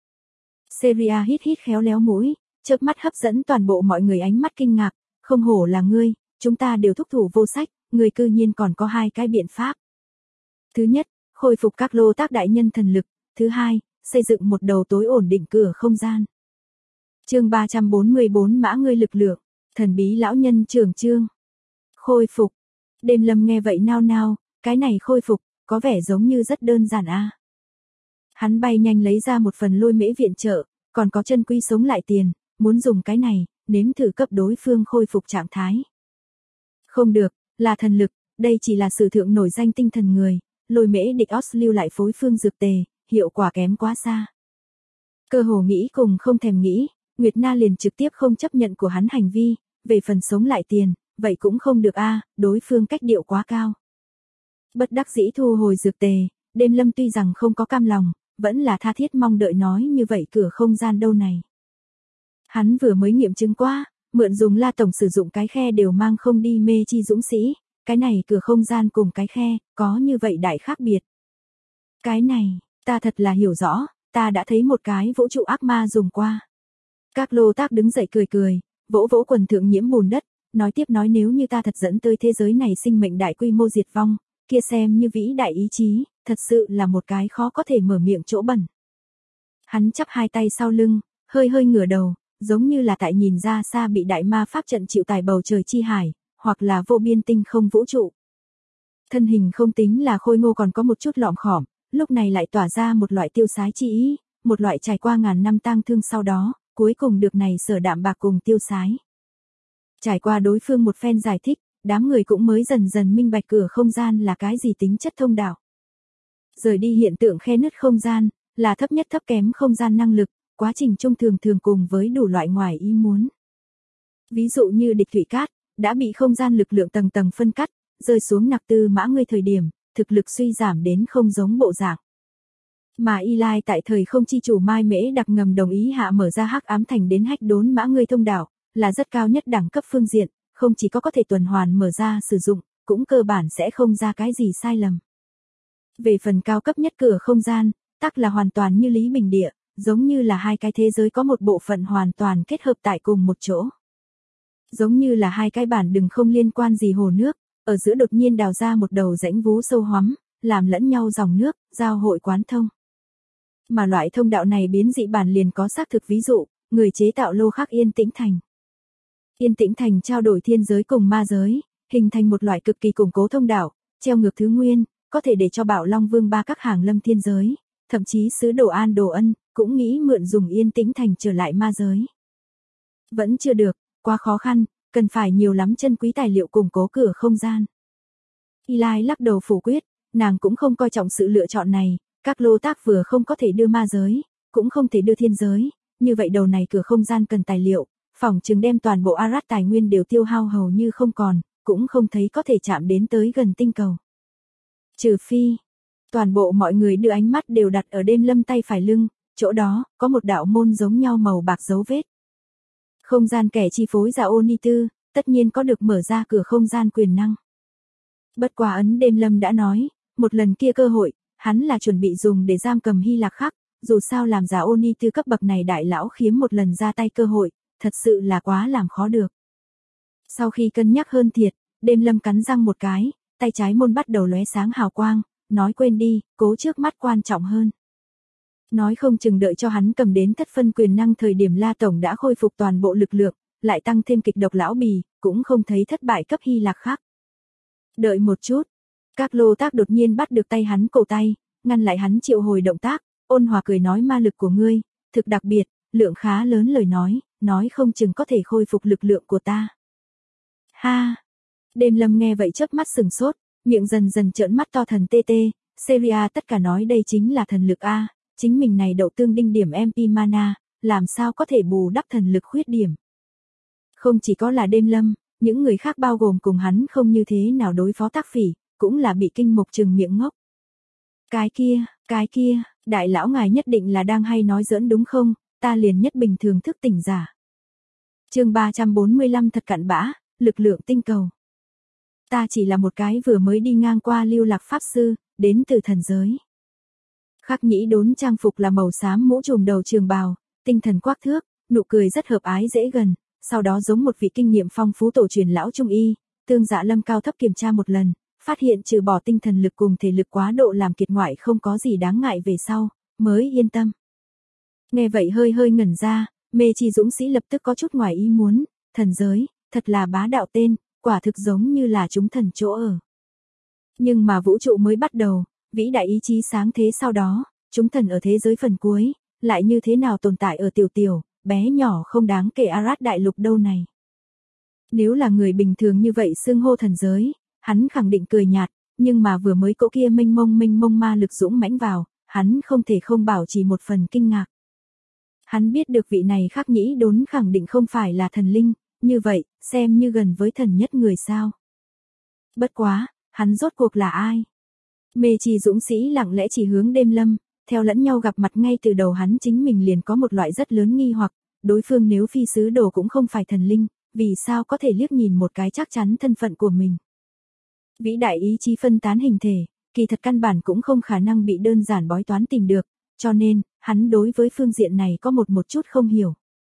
[SPEAKER 1] Seria hít hít khéo léo mũi, chớp mắt hấp dẫn toàn bộ mọi người ánh mắt kinh ngạc, không hổ là ngươi, chúng ta đều thúc thủ vô sách, ngươi cư nhiên còn có 2 cái biện pháp. Thứ nhất, khôi phục các lô tác đại nhân thần lực, thứ hai, xây dựng một đầu tối ổn định cửa không gian. Chương 344 Mã ngươi lực lượng, thần bí lão nhân trưởng chương. Khôi phục. Đêm Lâm nghe vậy nao nao, cái này khôi phục, có vẻ giống như rất đơn giản a. Hắn bay nhanh lấy ra một phần lôi mễ viện trợ, còn có chân quý sống lại tiền, muốn dùng cái này, nếm thử cấp đối phương khôi phục trạng thái. Không được, là thần lực, đây chỉ là sử thượng nổi danh tinh thần người, lôi mễ địch Oz lưu lại phối phương dược tề, hiệu quả kém quá xa. Cơ hồ nghĩ cùng không thèm nghĩ, Nguyệt Na liền trực tiếp không chấp nhận của hắn hành vi, về phần sống lại tiền, vậy cũng không được a, đối phương cách điệu quá cao. Bất đắc dĩ thu hồi dược tề, Đêm Lâm tuy rằng không có cam lòng, vẫn là tha thiết mong đợi nói như vậy cửa không gian đâu này. Hắn vừa mới nghiệm chứng qua, mượn dùng La Tổng sử dụng cái khe đều mang không đi mê chi dũng sĩ, cái này cửa không gian cùng cái khe, có như vậy đại khác biệt. Cái này, ta thật là hiểu rõ, ta đã thấy một cái vũ trụ ác ma dùng qua. Các lô tác đứng dậy cười cười, vỗ vỗ quần thượng nhiễm bùn đất, nói tiếp nói nếu như ta thật dẫn tới thế giới này sinh mệnh đại quy mô diệt vong, kia xem như vĩ đại ý chí, thật sự là một cái khó có thể mở miệng chỗ bẩn. Hắn chắp 2 tay sau lưng, hơi hơi ngửa đầu, giống như là tại nhìn ra xa bị đại ma pháp trận chịu tải bầu trời chi hải, hoặc là vô biên tinh không vũ trụ. Thân hình không tính là khôi ngô còn có một chút lọm khỏm, lúc này lại tỏa ra một loại tiêu sái chi ý, một loại trải qua ngàn năm tang thương sau đó, cuối cùng được này sở đạm bạc cùng tiêu sái. Trải qua đối phương một phen giải thích, đám người cũng mới dần dần minh bạch cửa không gian là cái gì tính chất thông đạo. Rời đi hiện tượng khe nứt không gian, là thấp nhất thấp kém không gian năng lực, quá trình trung thường thường cùng với đủ loại ngoài ý muốn. Ví dụ như địch thủy cát, đã bị không gian lực lượng tầng tầng phân cắt, rơi xuống nặc tư mã ngươi thời điểm, thực lực suy giảm đến không giống bộ dạng. Mà Y Lai tại thời không chi chủ Mai Mễ đặc ngầm đồng ý hạ mở ra hắc ám thành đến hách đốn mã ngươi thông đạo, là rất cao nhất đẳng cấp phương diện, không chỉ có thể tuần hoàn mở ra sử dụng, cũng cơ bản sẽ không ra cái gì sai lầm. Về phần cao cấp nhất cửa không gian, tắc là hoàn toàn như Lý Bình Địa, giống như là 2 cái thế giới có một bộ phận hoàn toàn kết hợp tại cùng một chỗ. Giống như là 2 cái bản đừng không liên quan gì hồ nước, ở giữa đột nhiên đào ra một đầu rãnh vú sâu hoắm, làm lẫn nhau dòng nước, giao hội quán thông. Mà loại thông đạo này biến dị bản liền có xác thực ví dụ, người chế tạo lô khắc Yên Tĩnh Thành. Yên Tĩnh Thành trao đổi thiên giới cùng ma giới, hình thành một loại cực kỳ củng cố thông đạo, treo ngược thứ nguyên, có thể để cho Bảo Long Vương ba các hàng lâm thiên giới, thậm chí sứ đồ An Đồ Ân, cũng nghĩ mượn dùng Yên Tĩnh Thành trở lại ma giới. Vẫn chưa được, quá khó khăn, cần phải nhiều lắm chân quý tài liệu củng cố cửa không gian. Y Lai lắc đầu phủ quyết, nàng cũng không coi trọng sự lựa chọn này, các lô tác vừa không có thể đưa ma giới, cũng không thể đưa thiên giới, như vậy đầu này cửa không gian cần tài liệu, phỏng chừng đem toàn bộ Arat tài nguyên đều tiêu hao hầu như không còn, cũng không thấy có thể chạm đến tới gần tinh cầu. Trừ phi, toàn bộ mọi người đưa ánh mắt đều đặt ở Đêm Lâm tay phải lưng, chỗ đó, có một đạo môn giống nhau màu bạc dấu vết. Không gian kẻ chi phối giả Oni Tư, tất nhiên có được mở ra cửa không gian quyền năng. Bất quá ấn Đêm Lâm đã nói, một lần kia cơ hội, hắn là chuẩn bị dùng để giam cầm Hy Lạc Khắc, dù sao làm giả Oni Tư cấp bậc này đại lão khiếm một lần ra tay cơ hội, thật sự là quá làm khó được. Sau khi cân nhắc hơn thiệt, Đêm Lâm cắn răng một cái, tay trái môn bắt đầu lóe sáng hào quang, nói quên đi, cố trước mắt quan trọng hơn. Nói không chừng đợi cho hắn cầm đến thất phân quyền năng thời điểm La Tổng đã khôi phục toàn bộ lực lượng, lại tăng thêm kịch độc lão bì, cũng không thấy thất bại cấp Hy Lạc Khắc. Đợi một chút, các lô tác đột nhiên bắt được tay hắn cổ tay, ngăn lại hắn triệu hồi động tác, ôn hòa cười nói ma lực của ngươi, thực đặc biệt, lượng khá lớn lời nói không chừng có thể khôi phục lực lượng của ta. Ha! Đêm Lâm nghe vậy chớp mắt sừng sốt, miệng dần dần trợn mắt to thần tê tê, Seria tất cả nói đây chính là thần lực A, chính mình này đậu tương đinh điểm MP mana, làm sao có thể bù đắp thần lực khuyết điểm. Không chỉ có là Đêm Lâm, những người khác bao gồm cùng hắn không như thế nào đối phó Tác Phỉ, cũng là bị kinh mục trừng miệng ngốc. Cái kia, đại lão ngài nhất định là đang hay nói giỡn đúng không, ta liền nhất bình thường thức tỉnh giả. Chương 345 thật cặn bã, lực lượng tinh cầu. Ta chỉ là một cái vừa mới đi ngang qua lưu lạc pháp sư, đến từ thần giới. Khắc Nhĩ Đốn trang phục là màu xám mũ trùm đầu trường bào, tinh thần quắc thước, nụ cười rất hợp ái dễ gần, sau đó giống một vị kinh nghiệm phong phú tổ truyền lão trung y, Tương Dạ Lâm cao thấp kiểm tra một lần, phát hiện trừ bỏ tinh thần lực cùng thể lực quá độ làm kiệt ngoại không có gì đáng ngại về sau, mới yên tâm. Nghe vậy hơi ngẩn ra, Mê Chi dũng sĩ lập tức có chút ngoài ý muốn, thần giới, thật là bá đạo tên, quả thực giống như là chúng thần chỗ ở. Nhưng mà vũ trụ mới bắt đầu, vĩ đại ý chí sáng thế sau đó, chúng thần ở thế giới phần cuối, lại như thế nào tồn tại ở tiểu, bé nhỏ không đáng kể Arad đại lục đâu này. Nếu là người bình thường như vậy xưng hô thần giới, hắn khẳng định cười nhạt, nhưng mà vừa mới cỗ kia mênh mông ma lực dũng mãnh vào, hắn không thể không bảo trì một phần kinh ngạc. Hắn biết được vị này Khắc Nhĩ Đốn khẳng định không phải là thần linh, như vậy, xem như gần với thần nhất người sao. Bất quá, hắn rốt cuộc là ai? Mê Chi dũng sĩ lặng lẽ chỉ hướng Đêm Lâm, theo lẫn nhau gặp mặt ngay từ đầu hắn chính mình liền có một loại rất lớn nghi hoặc, đối phương nếu phi sứ đồ cũng không phải thần linh, vì sao có thể liếc nhìn một cái chắc chắn thân phận của mình. Vĩ đại ý chí phân tán hình thể, kỳ thật căn bản cũng không khả năng bị đơn giản bói toán tìm được, cho nên, hắn đối với phương diện này có một chút không hiểu.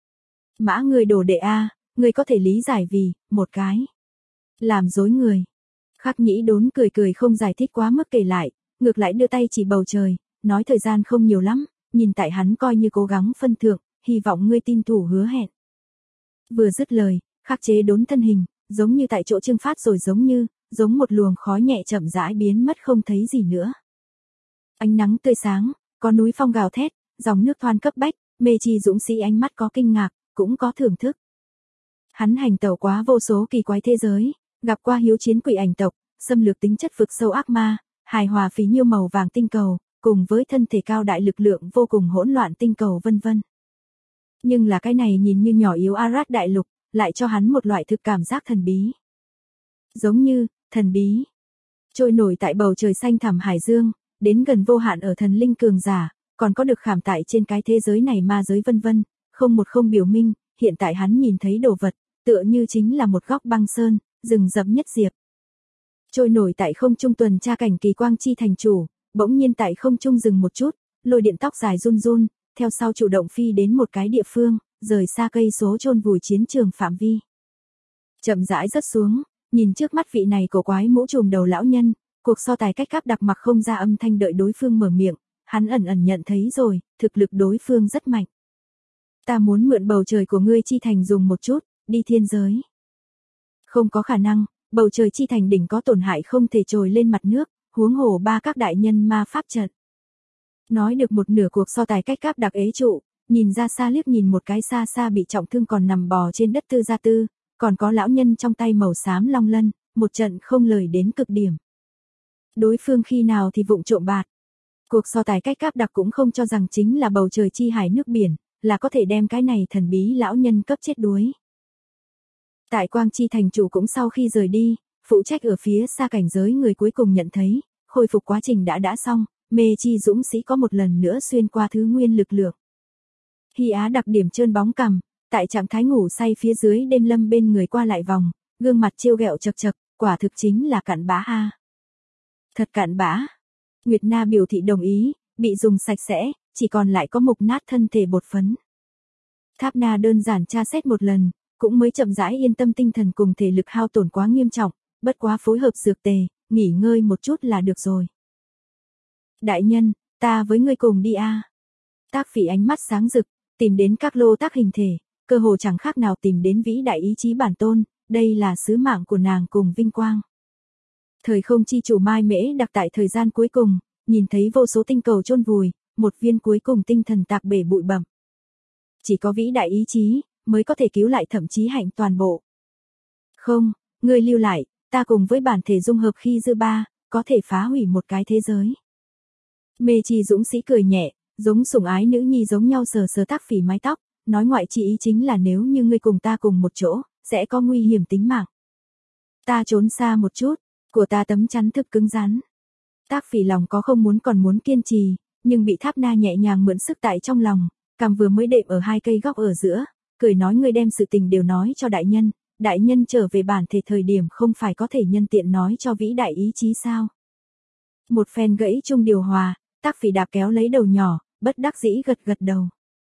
[SPEAKER 1] Mã người đồ đệ A, người có thể lý giải vì, một cái làm dối người. Khắc Nhĩ Đốn cười không giải thích quá mức kể lại, ngược lại đưa tay chỉ bầu trời, nói thời gian không nhiều lắm, nhìn tại hắn coi như cố gắng phân thượng, hy vọng ngươi tin thủ hứa hẹn. Vừa dứt lời, Khắc Chế Đốn thân hình, giống như tại chỗ trưng phát rồi giống một luồng khói nhẹ chậm rãi biến mất không thấy gì nữa. Ánh nắng tươi sáng, có núi phong gào thét, dòng nước thoăn cấp bách, Mê Chi dũng sĩ ánh mắt có kinh ngạc, cũng có thưởng thức. Hắn hành tẩu quá vô số kỳ quái thế giới, gặp qua hiếu chiến quỷ ảnh tộc, xâm lược tính chất vực sâu ác ma, hài hòa phí nhiêu màu vàng tinh cầu, cùng với thân thể cao đại lực lượng vô cùng hỗn loạn tinh cầu vân vân. Nhưng là cái này nhìn như nhỏ yếu Arad đại lục, lại cho hắn một loại thực cảm giác thần bí. Giống như, thần bí. Trôi nổi tại bầu trời xanh thẳm hải dương, đến gần vô hạn ở thần linh cường giả, còn có được khảm tại trên cái thế giới này ma giới vân vân, không biểu minh, hiện tại hắn nhìn thấy đồ vật, tựa như chính là một góc băng sơn, rừng rậm nhất diệp. Trôi nổi tại không trung tuần tra cảnh kỳ quang chi thành chủ, bỗng nhiên tại không trung dừng một chút, lôi điện tóc dài run, theo sau chủ động phi đến một cái địa phương, rời xa cây số chôn vùi chiến trường phạm vi. Chậm rãi rớt xuống, nhìn trước mắt vị này cổ quái mũ trùm đầu lão nhân, cuộc so tài cách cáp đặc mặc không ra âm thanh đợi đối phương mở miệng, hắn ẩn nhận thấy rồi, thực lực đối phương rất mạnh. Ta muốn mượn bầu trời của ngươi chi thành dùng một chút, đi thiên giới. Không có khả năng, bầu trời chi thành đỉnh có tổn hại không thể trồi lên mặt nước, huống hồ ba các đại nhân ma pháp trận. Nói được một nửa cuộc so tài cách cáp đặc ế trụ, nhìn ra xa liếc nhìn một cái xa bị trọng thương còn nằm bò trên đất Tư Gia Tư, còn có lão nhân trong tay màu xám long lân, một trận không lời đến cực điểm. Đối phương khi nào thì vụng trộm bạt. Cuộc so tài cách cáp đặc cũng không cho rằng chính là bầu trời chi hải nước biển, là có thể đem cái này thần bí lão nhân cấp chết đuối. Tại Quang Chi thành chủ cũng sau khi rời đi, phụ trách ở phía xa cảnh giới người cuối cùng nhận thấy, khôi phục quá trình đã xong, Mê Chi dũng sĩ có một lần nữa xuyên qua thứ nguyên lực lượng. Hy Á đặc điểm trơn bóng cằm, tại trạng thái ngủ say phía dưới Đêm Lâm bên người qua lại vòng, gương mặt trêu ghẹo chật, quả thực chính là cặn bã a. Thật cặn bã. Nguyệt Na biểu thị đồng ý, bị dùng sạch sẽ, chỉ còn lại có mục nát thân thể bột phấn. Tháp Na đơn giản tra xét một lần, cũng mới chậm rãi yên tâm tinh thần cùng thể lực hao tổn quá nghiêm trọng, bất quá phối hợp dược tề, nghỉ ngơi một chút là được rồi. Đại nhân, ta với ngươi cùng đi a. Tác Phỉ ánh mắt sáng rực, tìm đến các lô tác hình thể, cơ hồ chẳng khác nào tìm đến vĩ đại ý chí bản tôn, đây là sứ mạng của nàng cùng vinh quang. Thời không chi chủ Mai Mễ đặc tại thời gian cuối cùng, nhìn thấy vô số tinh cầu chôn vùi, một viên cuối cùng tinh thần tạc bể bụi bặm. Chỉ có vĩ đại ý chí mới có thể cứu lại thậm chí hạnh toàn bộ. Không, ngươi lưu lại, ta cùng với bản thể dung hợp khi dư ba, có thể phá hủy một cái thế giới. Mê Chi dũng sĩ cười nhẹ, giống sủng ái nữ nhi giống nhau sờ Tác Phỉ mái tóc, nói ngoại chỉ ý chính là nếu như ngươi cùng ta cùng một chỗ, sẽ có nguy hiểm tính mạng. Ta trốn xa một chút, của ta tấm chắn thực cứng rắn. Tác Phỉ lòng có không muốn còn muốn kiên trì, nhưng bị Tháp Na nhẹ nhàng mượn sức tại trong lòng, cằm vừa mới đệm ở hai cây góc ở giữa, cười nói ngươi đem sự tình đều nói cho đại nhân trở về bản thể thời điểm không phải có thể nhân tiện nói cho vĩ đại ý chí sao. Một phen gãy chung điều hòa, Tác Phỉ đạp kéo lấy đầu nhỏ, bất đắc dĩ gật gật đầu.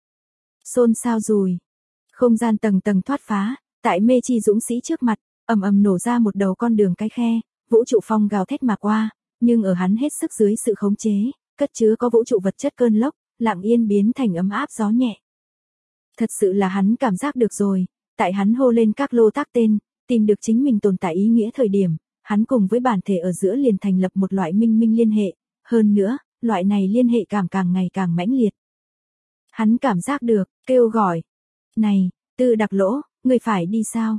[SPEAKER 1] Xôn xao rồi. Không gian tầng tầng thoát phá, tại Mê Chi dũng sĩ trước mặt, ầm ầm nổ ra một đầu con đường cái khe, vũ trụ phong gào thét mà qua, nhưng ở hắn hết sức dưới sự khống chế, cất chứa có vũ trụ vật chất cơn lốc, lặng yên biến thành ấm áp gió nhẹ. Thật sự là hắn cảm giác được rồi, tại hắn hô lên các lô tác tên, tìm được chính mình tồn tại ý nghĩa thời điểm, hắn cùng với bản thể ở giữa liền thành lập một loại minh minh liên hệ, hơn nữa, loại này liên hệ càng ngày càng mãnh liệt. Hắn cảm giác được, kêu gọi. Này, Tư Đặc Lỗ, người phải đi sao?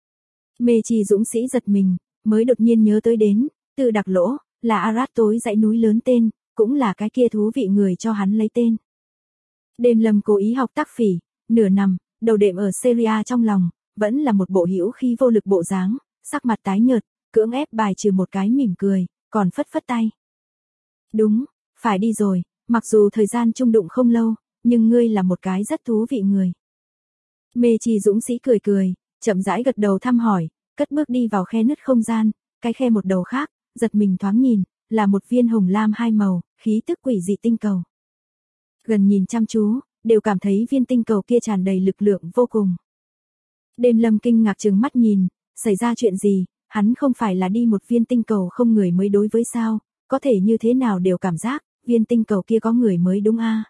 [SPEAKER 1] Mê Chi dũng sĩ giật mình, mới đột nhiên nhớ tới đến, Tư Đặc Lỗ, là Arat tối dãy núi lớn tên, cũng là cái kia thú vị người cho hắn lấy tên. Đêm Lâm cố ý học Tác Phỉ, nửa nằm, đầu đệm ở Syria trong lòng, vẫn là một bộ hữu khi vô lực bộ dáng, sắc mặt tái nhợt, cưỡng ép bài trừ một cái mỉm cười, còn phất phất tay. Đúng, phải đi rồi, mặc dù thời gian chung đụng không lâu, nhưng ngươi là một cái rất thú vị người. Mê Chi dũng sĩ cười cười, chậm rãi gật đầu thăm hỏi, cất bước đi vào khe nứt không gian, cái khe một đầu khác, giật mình thoáng nhìn, là một viên hồng lam hai màu, khí tức quỷ dị tinh cầu. Gần nhìn chăm chú, đều cảm thấy viên tinh cầu kia tràn đầy lực lượng vô cùng. Đêm Lâm kinh ngạc trừng mắt nhìn, xảy ra chuyện gì, hắn không phải là đi một viên tinh cầu không người mới đối với sao, có thể như thế nào đều cảm giác, viên tinh cầu kia có người mới đúng a.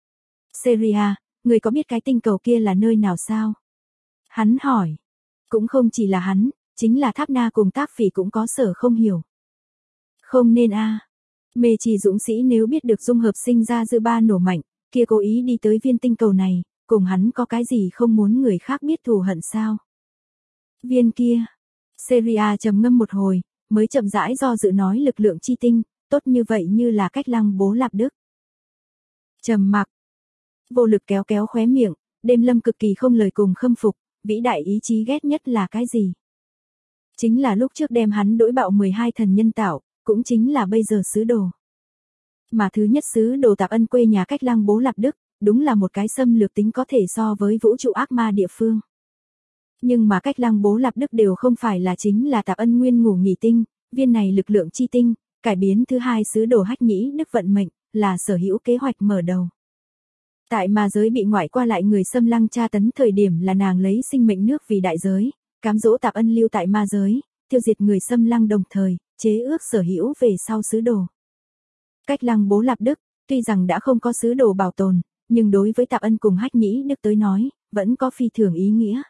[SPEAKER 1] Syria, người có biết cái tinh cầu kia là nơi nào sao? Hắn hỏi. Cũng không chỉ là hắn, chính là Tháp Na cùng Tác Phỉ cũng có sở không hiểu. Không nên a. Mê Chi dũng sĩ nếu biết được dung hợp sinh ra dư ba nổ mạnh, kia cố ý đi tới viên tinh cầu này, cùng hắn có cái gì không muốn người khác biết thù hận sao? Viên kia. Syria trầm ngâm một hồi, mới chậm rãi do dự nói lực lượng chi tinh, tốt như vậy như là Cách Lăng Bố Lạp Đức. Trầm mặc. Vô lực kéo kéo khóe miệng, Đêm Lâm cực kỳ không lời cùng khâm phục, vĩ đại ý chí ghét nhất là cái gì? Chính là lúc trước đem hắn đỗi bạo 12 thần nhân tạo, cũng chính là bây giờ sứ đồ. Mà thứ nhất sứ đồ Tạp Ân quê nhà Cách Lăng Bố Lạp Đức, đúng là một cái xâm lược tính có thể so với vũ trụ ác ma địa phương. Nhưng mà Cách Lăng Bố Lạp Đức đều không phải là chính là Tạp Ân nguyên ngủ nghỉ tinh, viên này lực lượng chi tinh, cải biến thứ hai sứ đồ Hách Nhĩ Đức vận mệnh, là sở hữu kế hoạch mở đầu. Tại ma giới bị ngoại qua lại người xâm lăng tra tấn thời điểm là nàng lấy sinh mệnh nước vì đại giới, cám dỗ Tạp Ân lưu tại ma giới, tiêu diệt người xâm lăng đồng thời, chế ước sở hữu về sau sứ đồ. Cách Lăng Bố Lạp Đức, tuy rằng đã không có sứ đồ bảo tồn, nhưng đối với Tạp Ân cùng Hách Nhĩ Đức tới nói, vẫn có phi thường ý nghĩa.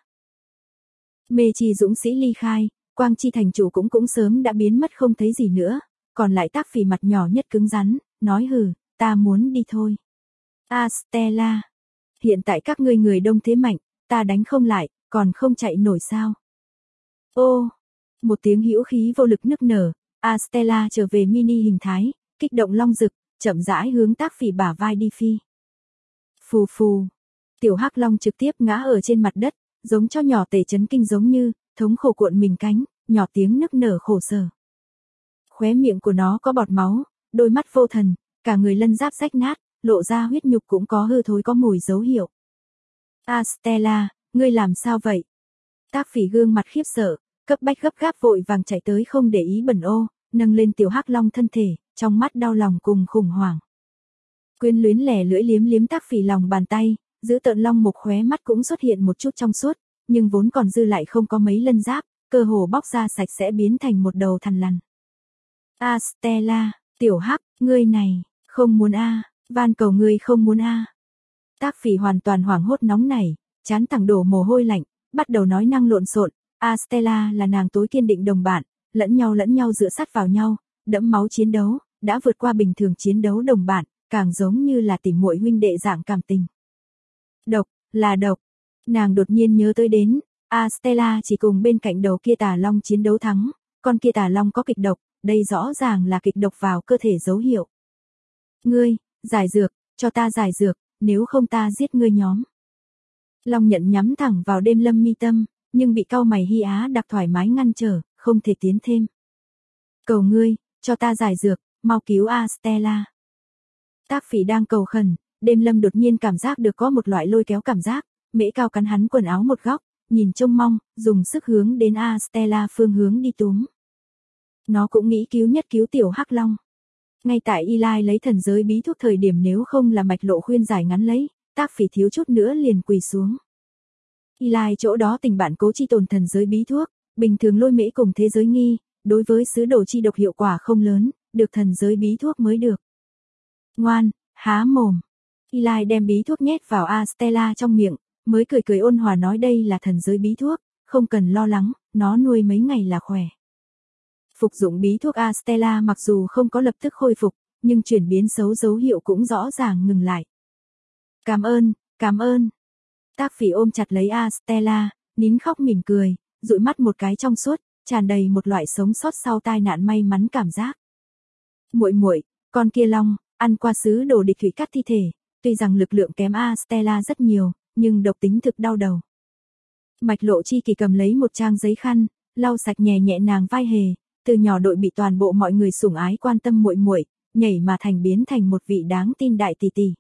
[SPEAKER 1] Mê Chi dũng sĩ ly khai, Quang Chi thành chủ cũng sớm đã biến mất không thấy gì nữa, còn lại Tác Phỉ mặt nhỏ nhất cứng rắn, nói hừ, ta muốn đi thôi. Stella, hiện tại các ngươi người đông thế mạnh, ta đánh không lại, còn không chạy nổi sao? Ô, một tiếng hữu khí vô lực nức nở, Stella trở về mini hình thái, kích động long rực, chậm rãi hướng Tác Phỉ bả vai đi phi. Phù phù, tiểu hắc long trực tiếp ngã ở trên mặt đất, giống cho nhỏ tể chấn kinh giống như, thống khổ cuộn mình cánh, nhỏ tiếng nức nở khổ sở. Khóe miệng của nó có bọt máu, đôi mắt vô thần, cả người lân giáp rách nát, lộ ra huyết nhục cũng có hư thối có mùi dấu hiệu. Stella, ngươi làm sao vậy? Tác Phỉ gương mặt khiếp sợ, cấp bách gấp gáp vội vàng chạy tới không để ý bẩn ô, nâng lên tiểu hắc long thân thể, trong mắt đau lòng cùng khủng hoảng. Quyến luyến lẻ lưỡi liếm liếm Tác Phỉ lòng bàn tay, giữ tợn long một khóe mắt cũng xuất hiện một chút trong suốt, nhưng vốn còn dư lại không có mấy lân giáp, cơ hồ bóc ra sạch sẽ biến thành một đầu thằn lằn. Stella, tiểu hắc, ngươi này, không muốn van cầu ngươi không muốn Tác Phỉ hoàn toàn hoảng hốt nóng nảy, chán thẳng đổ mồ hôi lạnh, bắt đầu nói năng lộn xộn. Stella là nàng tối kiên định đồng bạn, lẫn nhau dựa sát vào nhau, đẫm máu chiến đấu, đã vượt qua bình thường chiến đấu đồng bạn, càng giống như là tỉ muội huynh đệ dạng cảm tình. Độc, là độc. Nàng đột nhiên nhớ tới đến, Stella chỉ cùng bên cạnh đầu kia tà long chiến đấu thắng, con kia tà long có kịch độc, đây rõ ràng là kịch độc vào cơ thể dấu hiệu. Ngươi, giải dược, cho ta giải dược, nếu không ta giết ngươi nhóm. Long nhận nhắm thẳng vào Đêm Lâm mi tâm, nhưng bị cau mày Hy Á đặc thoải mái ngăn trở, không thể tiến thêm. Cầu ngươi, cho ta giải dược, mau cứu A Stella. Tác Phỉ đang cầu khẩn, Đêm Lâm đột nhiên cảm giác được có một loại lôi kéo cảm giác, Mễ Cao cắn hắn quần áo một góc, nhìn trông mong, dùng sức hướng đến A Stella phương hướng đi túm. Nó cũng nghĩ cứu nhất cứu tiểu Hắc Long. Ngay tại Eli lấy thần giới bí thuốc thời điểm nếu không là Mạch Lộ khuyên giải ngắn lấy, Tác Phỉ thiếu chút nữa liền quỳ xuống. Eli chỗ đó tình bạn cố chi tồn thần giới bí thuốc, bình thường lôi mễ cùng thế giới nghi, đối với sứ đồ chi độc hiệu quả không lớn, được thần giới bí thuốc mới được. Ngoan, há mồm. Eli đem bí thuốc nhét vào A Stella trong miệng, mới cười cười ôn hòa nói đây là thần giới bí thuốc, không cần lo lắng, nó nuôi mấy ngày là khỏe. Phục dụng bí thuốc A Stella mặc dù không có lập tức khôi phục, nhưng chuyển biến xấu dấu hiệu cũng rõ ràng ngừng lại. Cảm ơn, cảm ơn. Tác Phỉ ôm chặt lấy A Stella, nín khóc mỉm cười, dụi mắt một cái trong suốt, tràn đầy một loại sống sót sau tai nạn may mắn cảm giác. Muội muội, con kia long, ăn qua sứ đồ địch thủy cắt thi thể, tuy rằng lực lượng kém A Stella rất nhiều, nhưng độc tính thực đau đầu. Mạch Lộ chi kỳ cầm lấy một trang giấy khăn, lau sạch nhẹ nhẹ nàng vai hề, từ nhỏ đội bị toàn bộ mọi người sủng ái quan tâm muội muội, nhảy mà biến thành một vị đáng tin đại tỷ tỷ.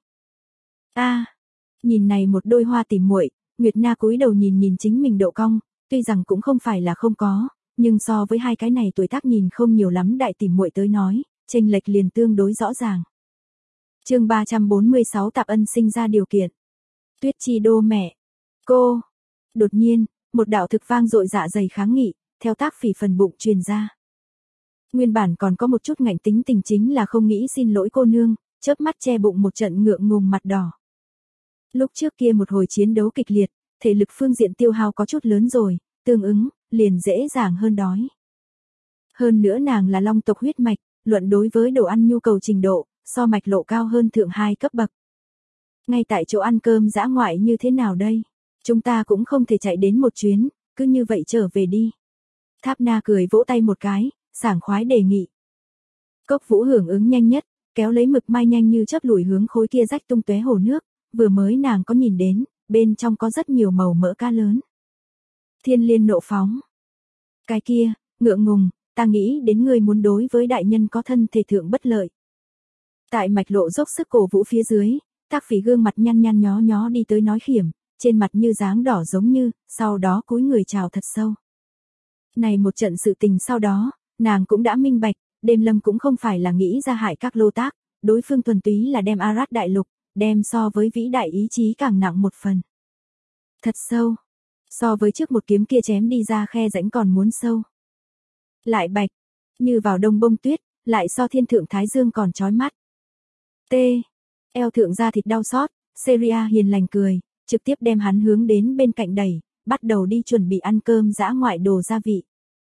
[SPEAKER 1] A, nhìn này một đôi hoa tỉ muội, Nguyệt Na cúi đầu nhìn nhìn chính mình độ cong, tuy rằng cũng không phải là không có, nhưng so với hai cái này tuổi tác nhìn không nhiều lắm đại tỷ muội tới nói, chênh lệch liền tương đối rõ ràng. Chương 346 Tạp Ân sinh ra điều kiện. Tuyết Chi Đô mẹ. Cô. Đột nhiên, một đạo thực vang dội dạ dày kháng nghị, theo Tác Phỉ phần bụng truyền ra. Nguyên bản còn có một chút ngạnh tính tình chính là không nghĩ xin lỗi cô nương, chớp mắt che bụng một trận ngượng ngùng mặt đỏ. Lúc trước kia một hồi chiến đấu kịch liệt, thể lực phương diện tiêu hao có chút lớn rồi, tương ứng, liền dễ dàng hơn đói. Hơn nữa nàng là long tộc huyết mạch, luận đối với đồ ăn nhu cầu trình độ, so Mạch Lộ cao hơn thượng 2 cấp bậc. Ngay tại chỗ ăn cơm dã ngoại như thế nào đây? Chúng ta cũng không thể chạy đến một chuyến, cứ như vậy trở về đi. Tháp Na cười vỗ tay một cái, sảng khoái đề nghị. Cốc Vũ hưởng ứng nhanh nhất, kéo lấy mực mai nhanh như chớp lùi hướng khối kia rách tung tóe hồ nước, vừa mới nàng có nhìn đến, bên trong có rất nhiều màu mỡ cá lớn. Thiên Liên nộ phóng. Cái kia, ngượng ngùng, ta nghĩ đến ngươi muốn đối với đại nhân có thân thể thượng bất lợi. Tại Mạch Lộ dốc sức cổ vũ phía dưới, Tác Phỉ gương mặt nhăn nhăn nhó nhó đi tới nói khiểm, trên mặt như dáng đỏ giống như, sau đó cúi người chào thật sâu. Này một trận sự tình sau đó, nàng cũng đã minh bạch, Đêm Lâm cũng không phải là nghĩ ra hại các lô tác, đối phương thuần túy là đem Arad đại lục, đem so với vĩ đại ý chí càng nặng một phần. Thật sâu, so với trước một kiếm kia chém đi ra khe rãnh còn muốn sâu. Lại bạch, như vào đông bông tuyết, lại so thiên thượng thái dương còn chói mắt. T. Eo thượng da thịt đau xót, Seria hiền lành cười, trực tiếp đem hắn hướng đến bên cạnh đẩy, bắt đầu đi chuẩn bị ăn cơm dã ngoại đồ gia vị.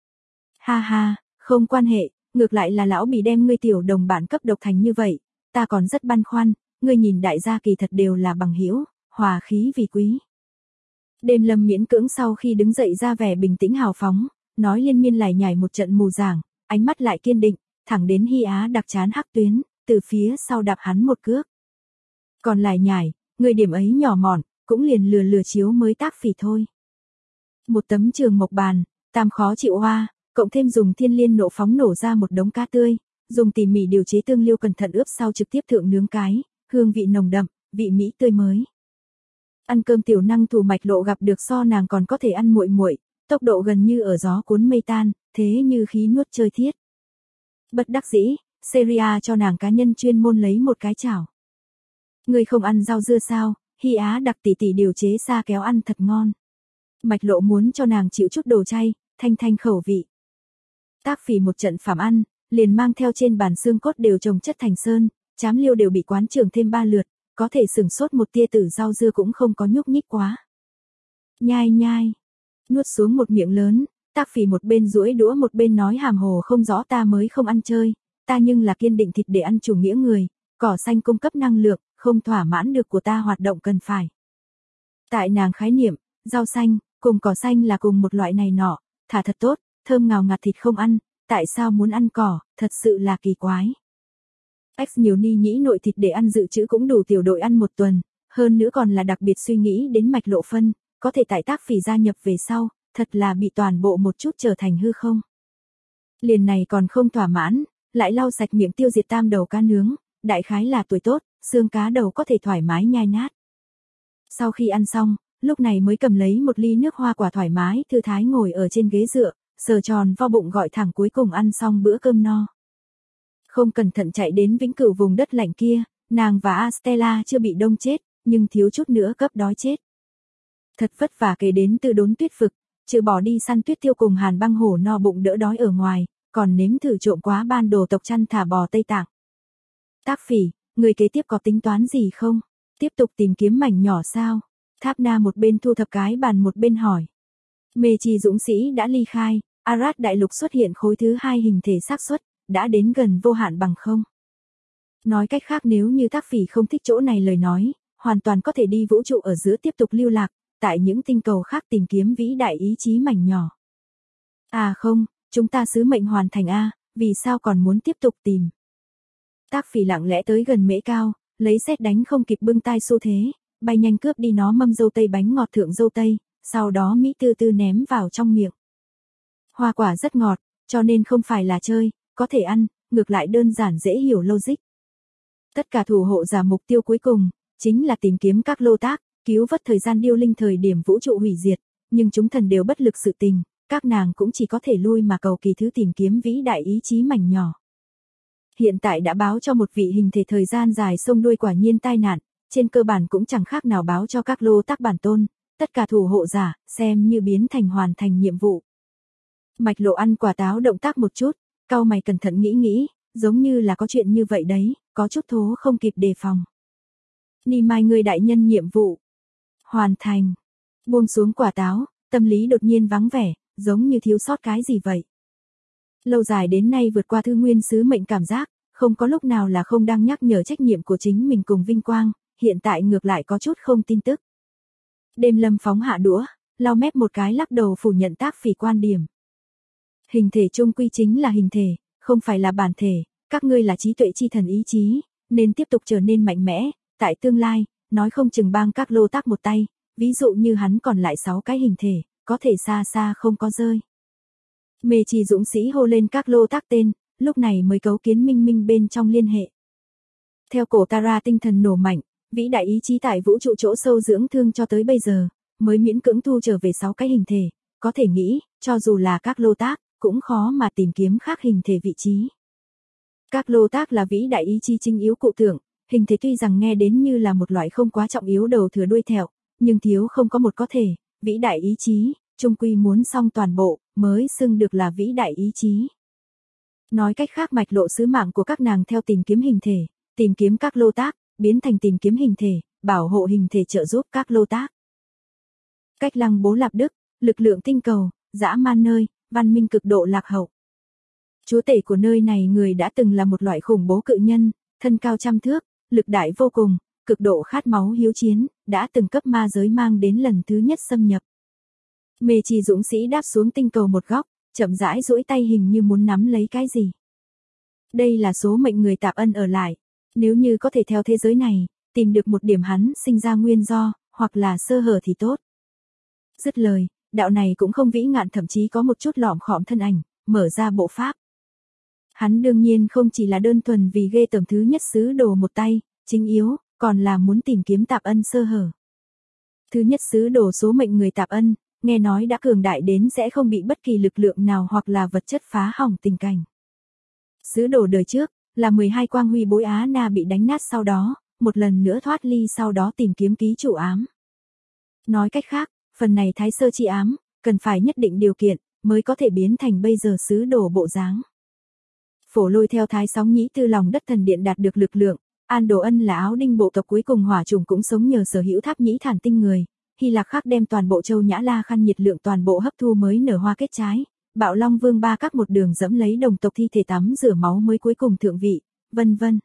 [SPEAKER 1] Ha ha, không quan hệ, ngược lại là lão bị đem ngươi tiểu đồng bản cấp độc thành như vậy, ta còn rất băn khoăn, ngươi nhìn đại gia kỳ thật đều là bằng hữu, hòa khí vì quý. Đêm Lâm miễn cưỡng sau khi đứng dậy ra vẻ bình tĩnh hào phóng, nói liên miên lải nhải một trận mù giảng, ánh mắt lại kiên định, thẳng đến Hy Á đặc chán hắc tuyến, từ phía sau đạp hắn một cước. Còn lải nhải, người điểm ấy nhỏ mọn, cũng liền lừa lừa chiếu mới Tác Phỉ thôi. Một tấm trường mộc bàn, tam khó chịu hoa, cộng thêm dùng Thiên Liên nộ phóng nổ ra một đống cá tươi, dùng tỉ mỉ điều chế tương liêu cẩn thận ướp sau trực tiếp thượng nướng cái, hương vị nồng đậm, vị mỹ tươi mới. Ăn cơm tiểu năng thủ Mạch Lộ gặp được so nàng còn có thể ăn muội muội, tốc độ gần như ở gió cuốn mây tan, thế như khí nuốt chơi thiết. Bất đắc dĩ, Seria cho nàng cá nhân chuyên môn lấy một cái chảo. Người không ăn rau dưa sao? Hy Á đặc tỉ tỉ điều chế xa kéo ăn thật ngon. Mạch Lộ muốn cho nàng chịu chút đồ chay, thanh thanh khẩu vị. Tác Phỉ một trận phàm ăn, liền mang theo trên bàn xương cốt đều trồng chất thành sơn, chám liêu đều bị quán trưởng thêm 3 lượt, có thể sừng sốt một tia tử rau dưa cũng không có nhúc nhích quá. Nhai nhai, nuốt xuống một miệng lớn, Tác Phỉ một bên duỗi đũa một bên nói hàm hồ không rõ ta mới không ăn chơi, ta nhưng là kiên định thịt để ăn chủ nghĩa người, cỏ xanh cung cấp năng lượng, không thỏa mãn được của ta hoạt động cần phải. Tại nàng khái niệm, rau xanh, cùng cỏ xanh là cùng một loại này nọ, thả thật tốt, thơm ngào ngạt thịt không ăn, tại sao muốn ăn cỏ, thật sự là kỳ quái. X nhiều ni nhĩ nội thịt để ăn dự trữ cũng đủ tiểu đội ăn một tuần, hơn nữa còn là đặc biệt suy nghĩ đến Mạch Lộ phân, có thể tại Tác Phỉ gia nhập về sau, thật là bị toàn bộ một chút trở thành hư không. Liền này còn không thỏa mãn, lại lau sạch miệng tiêu diệt tam đầu cá nướng, đại khái là tuổi tốt, xương cá đầu có thể thoải mái nhai nát. Sau khi ăn xong, lúc này mới cầm lấy một ly nước hoa quả thoải mái thư thái ngồi ở trên ghế dựa, sờ tròn vo bụng gọi thẳng cuối cùng ăn xong bữa cơm no. Không cẩn thận chạy đến vĩnh cửu vùng đất lạnh kia, nàng và Astella chưa bị đông chết, nhưng thiếu chút nữa cấp đói chết. Thật vất vả kể đến từ đốn tuyết vực, trừ bỏ đi săn tuyết tiêu cùng Hàn Băng Hổ no bụng đỡ đói ở ngoài, còn nếm thử trộm quá ban đồ tộc chăn thả bò Tây Tạng. Tác Phỉ, người kế tiếp có tính toán gì không? Tiếp tục tìm kiếm mảnh nhỏ sao? Tháp Na một bên thu thập cái bàn một bên hỏi. Mê Chi dũng sĩ đã ly khai, Arad đại lục xuất hiện khối thứ 2 hình thể xác suất, đã đến gần vô hạn bằng không. Nói cách khác nếu như Tác Phỉ không thích chỗ này lời nói, hoàn toàn có thể đi vũ trụ ở giữa tiếp tục lưu lạc, tại những tinh cầu khác tìm kiếm vĩ đại ý chí mảnh nhỏ. À không, chúng ta sứ mệnh hoàn thành a, vì sao còn muốn tiếp tục tìm? Tác Phỉ lặng lẽ tới gần Mễ Cao, lấy sét đánh không kịp bưng tai xu thế, bay nhanh cướp đi nó mâm dâu tây bánh ngọt thượng dâu tây, sau đó Mỹ tư tư ném vào trong miệng. Hoa quả rất ngọt, cho nên không phải là chơi, có thể ăn, ngược lại đơn giản dễ hiểu logic. Tất cả thủ hộ giả mục tiêu cuối cùng, chính là tìm kiếm các lô tác, cứu vớt thời gian điêu linh thời điểm vũ trụ hủy diệt, nhưng chúng thần đều bất lực sự tình, các nàng cũng chỉ có thể lui mà cầu kỳ thứ tìm kiếm vĩ đại ý chí mảnh nhỏ. Hiện tại đã báo cho một vị hình thể thời gian dài sông đuôi quả nhiên tai nạn, trên cơ bản cũng chẳng khác nào báo cho các lô tác bản tôn, tất cả thủ hộ giả, xem như biến thành hoàn thành nhiệm vụ. Mạch Lộ ăn quả táo động tác một chút, cau mày cẩn thận nghĩ, giống như là có chuyện như vậy đấy, có chút thố không kịp đề phòng. Ni Mai người đại nhân nhiệm vụ. Hoàn thành. Buông xuống quả táo, tâm lý đột nhiên vắng vẻ, giống như thiếu sót cái gì vậy. Lâu dài đến nay vượt qua thư nguyên sứ mệnh cảm giác, không có lúc nào là không đang nhắc nhở trách nhiệm của chính mình cùng vinh quang, hiện tại ngược lại có chút không tin tức. Đêm Lâm phóng hạ đũa, lau mép một cái lắc đầu phủ nhận Tác Phỉ quan điểm. Hình thể chung quy chính là hình thể, không phải là bản thể, các ngươi là trí tuệ chi thần ý chí, nên tiếp tục trở nên mạnh mẽ, tại tương lai, nói không chừng bang các lô tác một tay, ví dụ như hắn còn lại 6 cái hình thể, có thể xa xa không có rơi. Mê Chi dũng sĩ hô lên các lô tác tên, lúc này mới cấu kiến minh minh bên trong liên hệ. Theo cổ Tara tinh thần nổ mạnh, vĩ đại ý chí tại vũ trụ chỗ sâu dưỡng thương cho tới bây giờ, mới miễn cưỡng thu trở về 6 cái hình thể, có thể nghĩ, cho dù là các lô tác, cũng khó mà tìm kiếm khác hình thể vị trí. Các lô tác là vĩ đại ý chí chính yếu cụ tượng, hình thể tuy rằng nghe đến như là một loại không quá trọng yếu đầu thừa đuôi thẹo, nhưng thiếu không có một có thể, vĩ đại ý chí, chung quy muốn xong toàn bộ, mới xưng được là vĩ đại ý chí. Nói cách khác mạch lộ sứ mạng của các nàng theo tìm kiếm hình thể, tìm kiếm các lô tác, biến thành tìm kiếm hình thể, bảo hộ hình thể trợ giúp các lô tác. Cách Lăng Bố Lạp Đức, lực lượng tinh cầu, dã man nơi, văn minh cực độ lạc hậu. Chúa tể của nơi này người đã từng là một loại khủng bố cự nhân, thân cao trăm thước, lực đại vô cùng, cực độ khát máu hiếu chiến, đã từng cấp ma giới mang đến lần thứ nhất xâm nhập. Mê Chi dũng sĩ đáp xuống tinh cầu một góc, chậm rãi duỗi tay hình như muốn nắm lấy cái gì. Đây là số mệnh người Tạp Ân ở lại, nếu như có thể theo thế giới này, tìm được một điểm hắn sinh ra nguyên do, hoặc là sơ hở thì tốt. Dứt lời, đạo này cũng không vĩ ngạn thậm chí có một chút lỏm khọm thân ảnh, mở ra bộ pháp. Hắn đương nhiên không chỉ là đơn thuần vì ghê tởm thứ nhất sứ đồ một tay, chính yếu, còn là muốn tìm kiếm Tạp Ân sơ hở. Thứ nhất sứ đồ số mệnh người Tạp Ân, nghe nói đã cường đại đến sẽ không bị bất kỳ lực lượng nào hoặc là vật chất phá hỏng tình cảnh. Sứ đồ đời trước, là 12 quang huy bối Á Na bị đánh nát sau đó, một lần nữa thoát ly sau đó tìm kiếm ký chủ ám. Nói cách khác, phần này thái sơ chi ám, cần phải nhất định điều kiện, mới có thể biến thành bây giờ sứ đồ bộ dáng. Phổ Lôi theo thái sóng nhĩ từ lòng đất thần điện đạt được lực lượng, An Đồ Ân là áo đinh bộ tộc cuối cùng hỏa trùng cũng sống nhờ sở hữu tháp nhĩ thản tinh người. Hy Lạc khác đem toàn bộ châu Nhã La khăn nhiệt lượng toàn bộ hấp thu mới nở hoa kết trái, Bạo Long Vương ba các một đường dẫm lấy đồng tộc thi thể tắm rửa máu mới cuối cùng thượng vị, vân vân.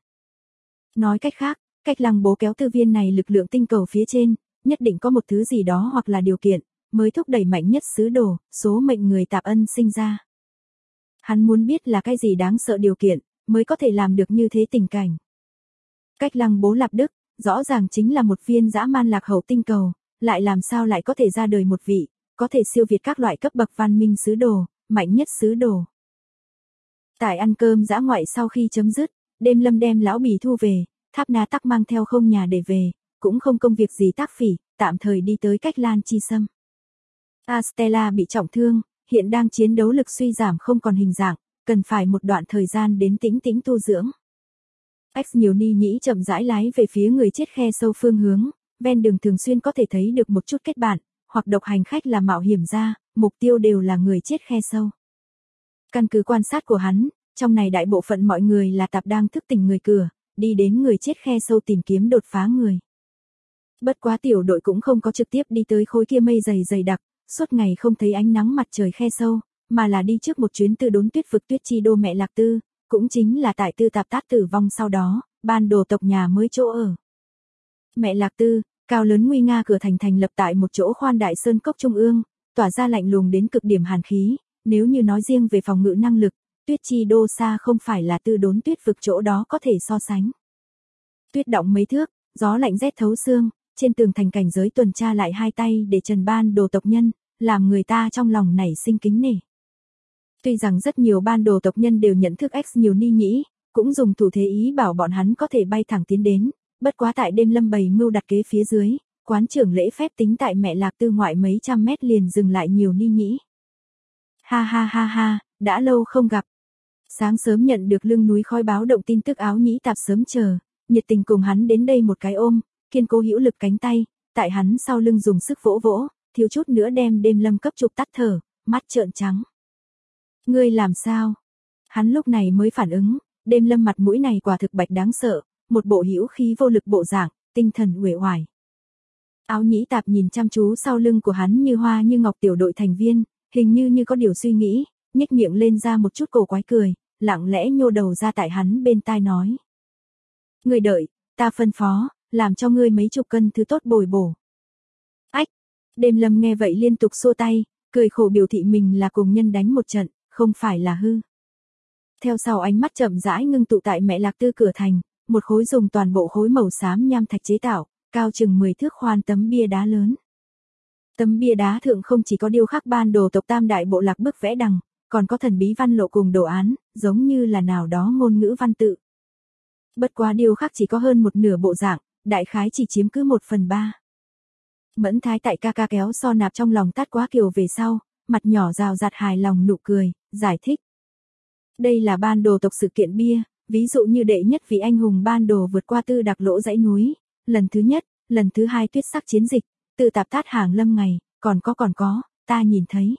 [SPEAKER 1] Nói cách khác, Cách Lăng Bố kéo tư viên này lực lượng tinh cầu phía trên, nhất định có một thứ gì đó hoặc là điều kiện, mới thúc đẩy mạnh nhất sứ đồ, số mệnh người Tạp Ân sinh ra. Hắn muốn biết là cái gì đáng sợ điều kiện, mới có thể làm được như thế tình cảnh. Cách Lăng Bố Lạp Đức, rõ ràng chính là một viên dã man lạc hậu tinh cầu, lại làm sao lại có thể ra đời một vị, có thể siêu việt các loại cấp bậc văn minh sứ đồ, mạnh nhất sứ đồ. Tại ăn cơm dã ngoại sau khi chấm dứt, Đêm Lâm đem lão bì thu về, Tháp Na Tắc mang theo không nhà để về, cũng không công việc gì tác phỉ, tạm thời đi tới Cách Lan Chi Sâm. Astella bị trọng thương, hiện đang chiến đấu lực suy giảm không còn hình dạng, cần phải một đoạn thời gian đến tĩnh tĩnh tu dưỡng. X nhiều ni nhĩ chậm rãi lái về phía người chết khe sâu phương hướng, ven đường thường xuyên có thể thấy được một chút kết bạn, hoặc độc hành khách là mạo hiểm gia, mục tiêu đều là người chết khe sâu. Căn cứ quan sát của hắn, trong này đại bộ phận mọi người là tạp đang thức tỉnh người cửa, đi đến người chết khe sâu tìm kiếm đột phá người. Bất quá tiểu đội cũng không có trực tiếp đi tới khối kia mây dày dày đặc, suốt ngày không thấy ánh nắng mặt trời khe sâu, mà là đi trước một chuyến từ đốn tuyết vực Tuyết Chi Đô Mẹ Lạc Tư, cũng chính là tại Tư Tạp Tát tử vong sau đó, ban đồ tộc nhà mới chỗ ở. Mẹ Lạc Tư, cao lớn nguy nga cửa thành thành lập tại một chỗ khoan đại sơn cốc trung ương, tỏa ra lạnh lùng đến cực điểm hàn khí, nếu như nói riêng về phòng ngự năng lực, Tuyết Chi Đô xa không phải là Tư đốn tuyết vực chỗ đó có thể so sánh. Tuyết động mấy thước, gió lạnh rét thấu xương, trên tường thành cảnh giới tuần tra lại hai tay để trần ban đồ tộc nhân, làm người ta trong lòng nảy sinh kính nể. Tuy rằng rất nhiều ban đồ tộc nhân đều nhận thức X nhiều ni nhĩ, cũng dùng thủ thế ý bảo bọn hắn có thể bay thẳng tiến đến, bất quá tại Đêm Lâm bày mưu đặt kế phía dưới, quán trưởng lễ phép tính tại Mẹ Lạc Tư ngoại mấy trăm mét liền dừng lại nhiều ni nhĩ. Ha ha ha ha, đã lâu không gặp. Sáng sớm nhận được lưng núi khói báo động tin tức Áo Nhĩ Tạp sớm chờ, nhiệt tình cùng hắn đến đây một cái ôm, kiên cố hữu lực cánh tay, tại hắn sau lưng dùng sức vỗ vỗ, thiếu chút nữa đem Đêm Lâm cấp trục tắt thở, mắt trợn trắng. Ngươi làm sao? Hắn lúc này mới phản ứng, Đêm Lâm mặt mũi này quả thực bạch đáng sợ, một bộ hữu khí vô lực bộ dạng, tinh thần uể oải. Áo Nhĩ Tạp nhìn chăm chú sau lưng của hắn như hoa như ngọc tiểu đội thành viên, hình như có điều suy nghĩ, nhếch miệng lên ra một chút cổ quái cười, lặng lẽ nhô đầu ra tại hắn bên tai nói. Ngươi đợi, ta phân phó, làm cho ngươi mấy chục cân thứ tốt bồi bổ. Ách! Đêm Lâm nghe vậy liên tục xua tay, cười khổ biểu thị mình là cùng nhân đánh một trận, không phải là hư. Theo sau ánh mắt chậm rãi ngưng tụ tại Mẹ Lạc Tư cửa thành, một khối dùng toàn bộ khối màu xám nham thạch chế tạo, cao chừng 10 thước khoan tấm bia đá lớn. Tấm bia đá thượng không chỉ có điêu khắc ban đồ tộc Tam Đại Bộ Lạc bức vẽ đằng, còn có thần bí văn lộ cùng đồ án, giống như là nào đó ngôn ngữ văn tự. Bất quá điêu khắc chỉ có hơn một nửa bộ dạng, đại khái chỉ chiếm cứ 1/3. Mẫn Thái tại ca ca kéo so nạp trong lòng tát quá kiều về sau, mặt nhỏ rào rạt hài lòng nụ cười, giải thích. Đây là ban đồ tộc sự kiện bia, ví dụ như đệ nhất vị anh hùng ban đồ vượt qua Tư Đặc Lỗ dãy núi, lần thứ nhất, lần thứ hai tuyết sắc chiến dịch, Tư Tạp Tát hàng lâm ngày, còn có, ta nhìn thấy.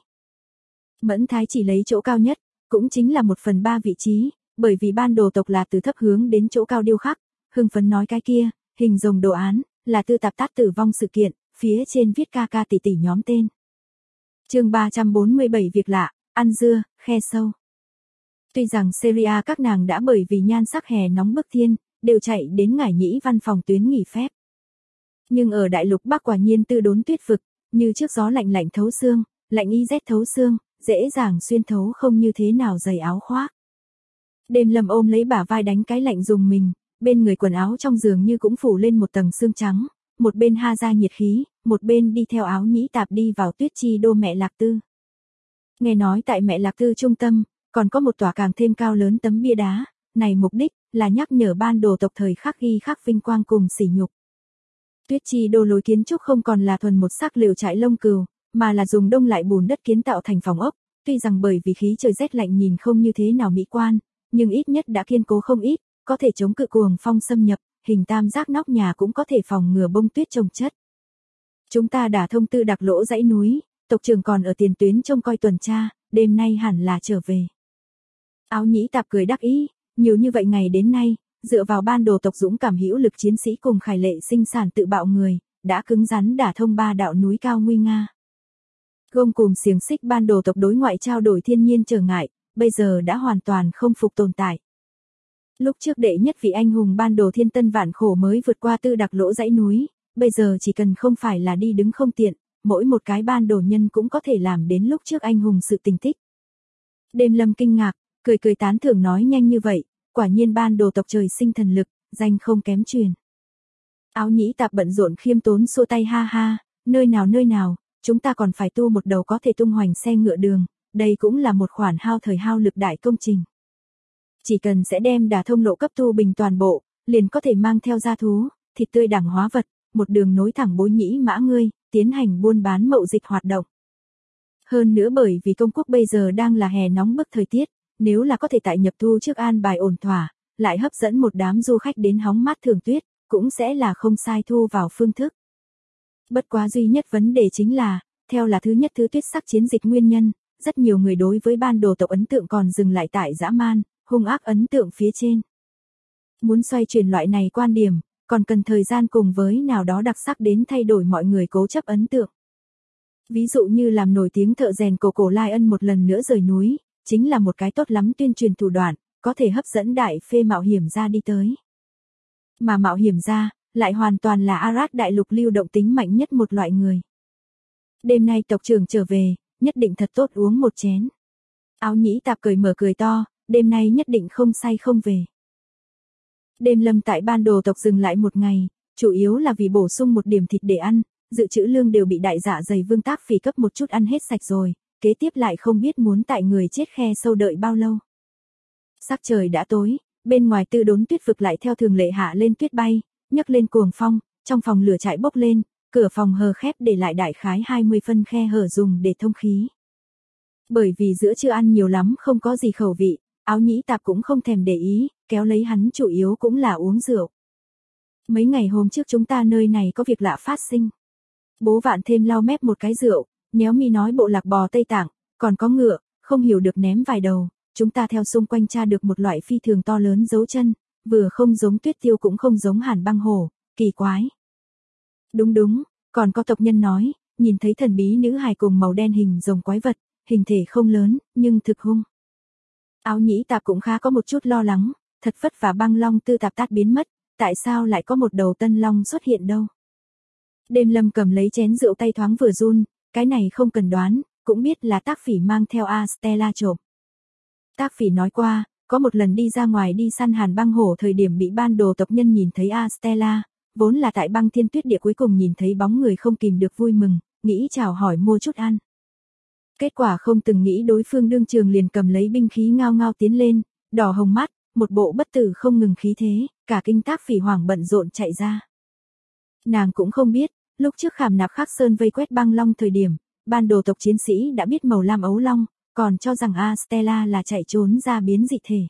[SPEAKER 1] Mẫn Thái chỉ lấy chỗ cao nhất, cũng chính là 1/3 vị trí, bởi vì ban đồ tộc là từ thấp hướng đến chỗ cao điêu khắc, hưng phấn nói cái kia, hình rồng đồ án, là Tư Tạp Tát tử vong sự kiện, phía trên viết ca ca tỷ tỷ nhóm tên. Chương 347 việc lạ, ăn dưa, khe sâu. Tuy rằng Syria các nàng đã bởi vì nhan sắc hè nóng bức thiên, đều chạy đến Ngải Nhĩ văn phòng tuyến nghỉ phép. Nhưng ở đại lục Bắc quả nhiên Tư đốn tuyết vực, như trước gió lạnh lạnh thấu xương, lạnh y rét thấu xương, dễ dàng xuyên thấu không như thế nào dày áo khoác. Đêm Lâm ôm lấy bả vai đánh cái lạnh dùng mình, bên người quần áo trong giường như cũng phủ lên một tầng xương trắng, một bên ha ra nhiệt khí, một bên đi theo Áo Nhĩ Tạp đi vào Tuyết Chi Đô Mẹ Lạc Tư. Nghe nói tại Mẹ Lạc Tư trung tâm, còn có một tòa càng thêm cao lớn tấm bia đá, này mục đích là nhắc nhở ban đồ tộc thời khắc ghi khắc vinh quang cùng sỉ nhục. Tuyết Chi Đô lối kiến trúc không còn là thuần một sắc lều trại lông cừu, mà là dùng đông lại bùn đất kiến tạo thành phòng ốc, tuy rằng bởi vì khí trời rét lạnh nhìn không như thế nào mỹ quan, nhưng ít nhất đã kiên cố không ít, có thể chống cự cuồng phong xâm nhập, hình tam giác nóc nhà cũng có thể phòng ngừa bông tuyết trồng chất. Chúng ta đã thông Tư Đặc Lỗ dãy núi, tộc trưởng còn ở tiền tuyến trông coi tuần tra, đêm nay hẳn là trở về. Áo Nhĩ Tạp cười đắc ý, nhiều như vậy ngày đến nay, dựa vào ban đồ tộc dũng cảm hữu lực chiến sĩ cùng khải lệ sinh sản tự bạo người, đã cứng rắn đả thông 3 đạo núi cao nguy nga. Gông cùm xiềng xích ban đồ tộc đối ngoại trao đổi thiên nhiên trở ngại, bây giờ đã hoàn toàn không phục tồn tại. Lúc trước đệ nhất vị anh hùng ban đồ thiên tân vạn khổ mới vượt qua Tư Đặc Lỗ dãy núi, bây giờ chỉ cần không phải là đi đứng không tiện, mỗi một cái ban đồ nhân cũng có thể làm đến lúc trước anh hùng sự tình tích. Đêm Lâm kinh ngạc, cười tán thưởng nói nhanh như vậy, quả nhiên ban đồ tộc trời sinh thần lực, danh không kém truyền. Áo Nhĩ Tạp bận rộn khiêm tốn xua tay ha ha, nơi nào, chúng ta còn phải tu một đầu có thể tung hoành xe ngựa đường, đây cũng là một khoản hao thời hao lực đại công trình. Chỉ cần sẽ đem đả thông lộ cấp tu bình toàn bộ, liền có thể mang theo gia thú, thịt tươi đẳng hóa vật, một đường nối thẳng Bối Nhĩ Mã Ngươi, tiến hành buôn bán mậu dịch hoạt động. Hơn nữa bởi vì công quốc bây giờ đang là hè nóng bức thời tiết, nếu là có thể tại nhập thu trước an bài ổn thỏa, lại hấp dẫn một đám du khách đến hóng mát thưởng tuyết, cũng sẽ là không sai thu vào phương thức. Bất quá duy nhất vấn đề chính là, theo là thứ nhất thứ tuyết sắc chiến dịch nguyên nhân, rất nhiều người đối với ban đồ tộc ấn tượng còn dừng lại tại dã man, hung ác ấn tượng phía trên. Muốn xoay chuyển loại này quan điểm, còn cần thời gian cùng với nào đó đặc sắc đến thay đổi mọi người cố chấp ấn tượng. Ví dụ như làm nổi tiếng thợ rèn cổ Lai Ân một lần nữa rời núi, chính là một cái tốt lắm tuyên truyền thủ đoạn, có thể hấp dẫn đại phê mạo hiểm gia đi tới. Mà mạo hiểm gia, lại hoàn toàn là Arad đại lục lưu động tính mạnh nhất một loại người. Đêm nay tộc trưởng trở về, nhất định thật tốt uống một chén. Áo Nhĩ Tạp cười mở cười to, đêm nay nhất định không say không về. Đêm Lâm tại ban đồ tộc dừng lại một ngày, chủ yếu là vì bổ sung một điểm thịt để ăn, dự trữ lương đều bị đại dạ dày Vương Tác Phỉ cấp một chút ăn hết sạch rồi, kế tiếp lại không biết muốn tại người chết khe sâu đợi bao lâu. Sắc trời đã tối, bên ngoài Tư Đốn Tuyết vực lại theo thường lệ hạ lên tuyết bay, nhấc lên cuồng phong, trong phòng lửa chạy bốc lên, cửa phòng hờ khép để lại đại khái 20 phân khe hở dùng để thông khí. Bởi vì giữa trưa ăn nhiều lắm không có gì khẩu vị, Áo Nhĩ Tạp cũng không thèm để ý, kéo lấy hắn chủ yếu cũng là uống rượu. Mấy ngày hôm trước chúng ta nơi này có việc lạ phát sinh. Bố Vạn Thêm lau mép một cái rượu, nhéo mi nói bộ lạc bò Tây Tạng, còn có ngựa, không hiểu được ném vài đầu, chúng ta theo xung quanh tra được một loại phi thường to lớn dấu chân, vừa không giống tuyết tiêu cũng không giống hàn băng hổ, kỳ quái. Đúng, còn có tộc nhân nói, nhìn thấy thần bí nữ hài cùng màu đen hình rồng quái vật, hình thể không lớn, nhưng thực hung. Áo Nhĩ Tạp cũng khá có một chút lo lắng, thật vất vả băng long Tư Tạp Tát biến mất, tại sao lại có một đầu tân long xuất hiện đâu. Đêm Lâm cầm lấy chén rượu tay thoáng vừa run, cái này không cần đoán, cũng biết là Tác Phỉ mang theo Astella trộm. Tác Phỉ nói qua, có một lần đi ra ngoài đi săn hàn băng hổ thời điểm bị ban đồ tộc nhân nhìn thấy Astella, vốn là tại băng thiên tuyết địa cuối cùng nhìn thấy bóng người không kìm được vui mừng, nghĩ chào hỏi mua chút ăn. Kết quả không từng nghĩ đối phương đương trường liền cầm lấy binh khí ngao ngao tiến lên, đỏ hồng mắt, một bộ bất tử không ngừng khí thế, cả kinh Tác Phỉ hoảng bận rộn chạy ra. Nàng cũng không biết, lúc trước Khảm Nạp Khắc Sơn vây quét băng long thời điểm, ban đồ tộc chiến sĩ đã biết màu lam ấu long, còn cho rằng Astella là chạy trốn ra biến dị thể.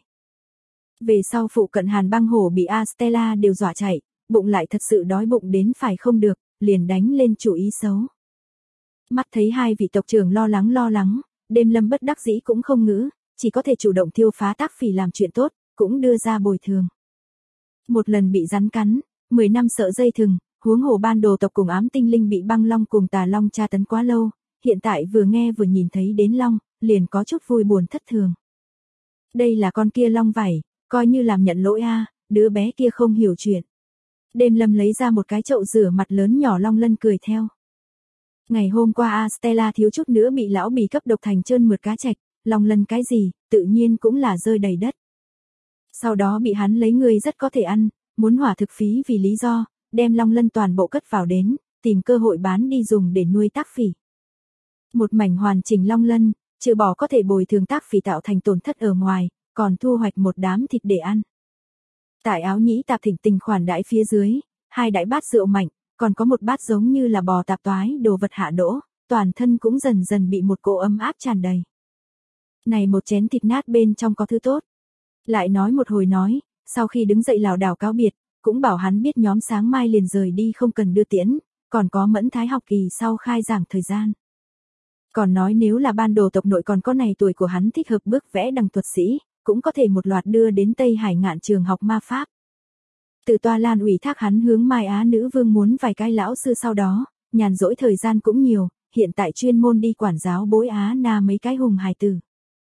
[SPEAKER 1] Về sau phụ cận hàn băng hổ bị Astella đều dọa chạy, bụng lại thật sự đói bụng đến phải không được, liền đánh lên chủ ý xấu. Mắt thấy hai vị tộc trưởng lo lắng, Đêm Lâm bất đắc dĩ cũng không ngữ, chỉ có thể chủ động thiêu phá Tác Phỉ làm chuyện tốt, cũng đưa ra bồi thường. Một lần bị rắn cắn, 10 năm sợ dây thừng, huống hồ ban đồ tộc cùng ám tinh linh bị băng long cùng tà long tra tấn quá lâu, hiện tại vừa nghe vừa nhìn thấy đến long, liền có chút vui buồn thất thường. Đây là con kia long vảy, coi như làm nhận lỗi a, đứa bé kia không hiểu chuyện. Đêm Lâm lấy ra một cái chậu rửa mặt lớn nhỏ long lân cười theo. Ngày hôm qua Astella thiếu chút nữa bị lão bì cấp độc thành trơn mượt cá trạch, long lân cái gì, tự nhiên cũng là rơi đầy đất. Sau đó bị hắn lấy người rất có thể ăn, muốn hỏa thực phí vì lý do, đem long lân toàn bộ cất vào đến, tìm cơ hội bán đi dùng để nuôi Tác Phỉ. Một mảnh hoàn chỉnh long lân, trừ bỏ có thể bồi thường Tác Phỉ tạo thành tổn thất ở ngoài, còn thu hoạch một đám thịt để ăn. Tại Áo Nhĩ Tạp thỉnh tình khoản đãi phía dưới, 2 đại bát rượu mạnh, còn có một bát giống như là bò tạp toái đồ vật hạ đỗ, toàn thân cũng dần dần bị một cỗ ấm áp tràn đầy. Này một chén thịt nát bên trong có thứ tốt. Lại nói một hồi nói, sau khi đứng dậy lảo đảo cáo biệt, cũng bảo hắn biết nhóm sáng mai liền rời đi không cần đưa tiễn, còn có Mẫn Thái học kỳ sau khai giảng thời gian. Còn nói nếu là ban đồ tộc nội còn có này tuổi của hắn thích hợp bước vẽ đằng thuật sĩ, cũng có thể một loạt đưa đến Tây Hải Ngạn trường học ma pháp. Từ Toa Lan ủy thác hắn hướng Mai Á nữ vương muốn vài cái lão sư sau đó, nhàn rỗi thời gian cũng nhiều, hiện tại chuyên môn đi quản giáo bối Á Na mấy cái hùng hài tử.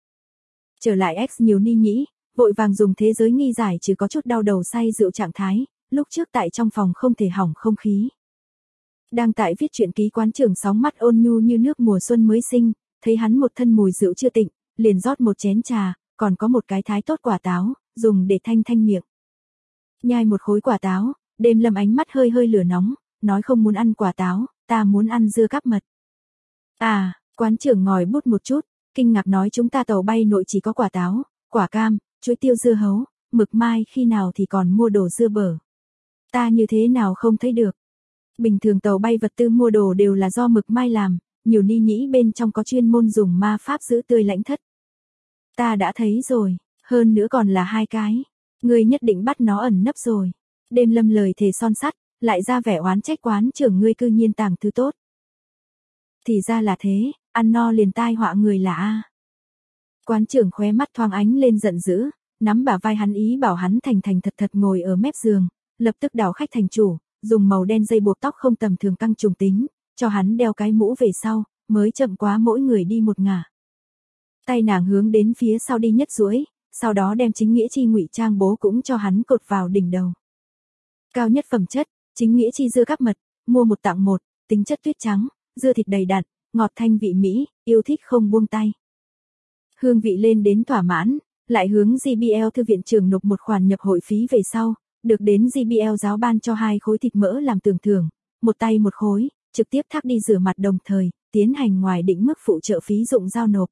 [SPEAKER 1] Trở lại X nhiều ni nhĩ, vội vàng dùng thế giới nghi giải chứ có chút đau đầu say rượu trạng thái, lúc trước tại trong phòng không thể hỏng không khí. Đang tại viết truyện ký quán trưởng sóng mắt ôn nhu như nước mùa xuân mới sinh, thấy hắn một thân mùi rượu chưa tịnh, liền rót một chén trà, còn có một cái thái tốt quả táo, dùng để thanh miệng. Nhai một khối quả táo, Đêm Lâm ánh mắt hơi lửa nóng, nói không muốn ăn quả táo, ta muốn ăn dưa cắp mật. À, quán trưởng ngòi bút một chút, kinh ngạc nói chúng ta tàu bay nội chỉ có quả táo, quả cam, chuối tiêu dưa hấu, mực mai khi nào thì còn mua đồ dưa bở. Ta như thế nào không thấy được. Bình thường tàu bay vật tư mua đồ đều là do mực mai làm, nhiều ni nhĩ bên trong có chuyên môn dùng ma pháp giữ tươi lãnh thất. Ta đã thấy rồi, hơn nữa còn là 2 cái. Ngươi nhất định bắt nó ẩn nấp rồi. Đêm Lâm lời thề son sắt, lại ra vẻ oán trách quán trưởng ngươi cư nhiên tàng thứ tốt. Thì ra là thế, ăn no liền tai họa người là a. Quán trưởng khóe mắt thoáng ánh lên giận dữ, nắm bả vai hắn ý bảo hắn thành thành thật thật ngồi ở mép giường, lập tức đảo khách thành chủ, dùng màu đen dây buộc tóc không tầm thường căng trùng tính, cho hắn đeo cái mũ về sau, mới chậm quá mỗi người đi một ngả. Tay nàng hướng đến phía sau đi nhất duỗi, sau đó đem chính nghĩa chi ngụy trang bố cũng cho hắn cột vào đỉnh đầu. Cao nhất phẩm chất, chính nghĩa chi dưa cắp mật, mua một tặng một, tính chất tuyết trắng, dưa thịt đầy đặn, ngọt thanh vị mỹ, yêu thích không buông tay. Hương vị lên đến thỏa mãn, lại hướng JBL thư viện trưởng nộp một khoản nhập hội phí về sau, được đến JBL giáo ban cho 2 khối thịt mỡ làm tưởng thưởng, một tay một khối, trực tiếp thác đi rửa mặt đồng thời, tiến hành ngoài định mức phụ trợ phí dụng giao nộp.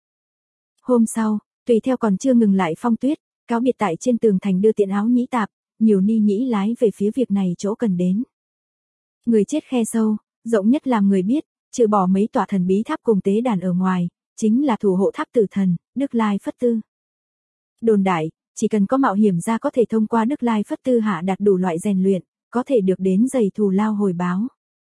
[SPEAKER 1] Hôm sau, tùy theo còn chưa ngừng lại Phong Tuyết, cáo biệt tại trên tường thành đưa tiện áo nhĩ tạp, nhiều ni nhĩ lái về phía việc này chỗ cần đến. Người chết khe sâu, rộng nhất làm người biết, trừ bỏ mấy tòa thần bí tháp cùng tế đàn ở ngoài, chính là thủ hộ tháp tử thần, Đức Lai Phất Tư. Đồn đại, chỉ cần có mạo hiểm ra có thể thông qua Đức Lai Phất Tư hạ đạt đủ loại rèn luyện, có thể được đến giày thù lao hồi báo.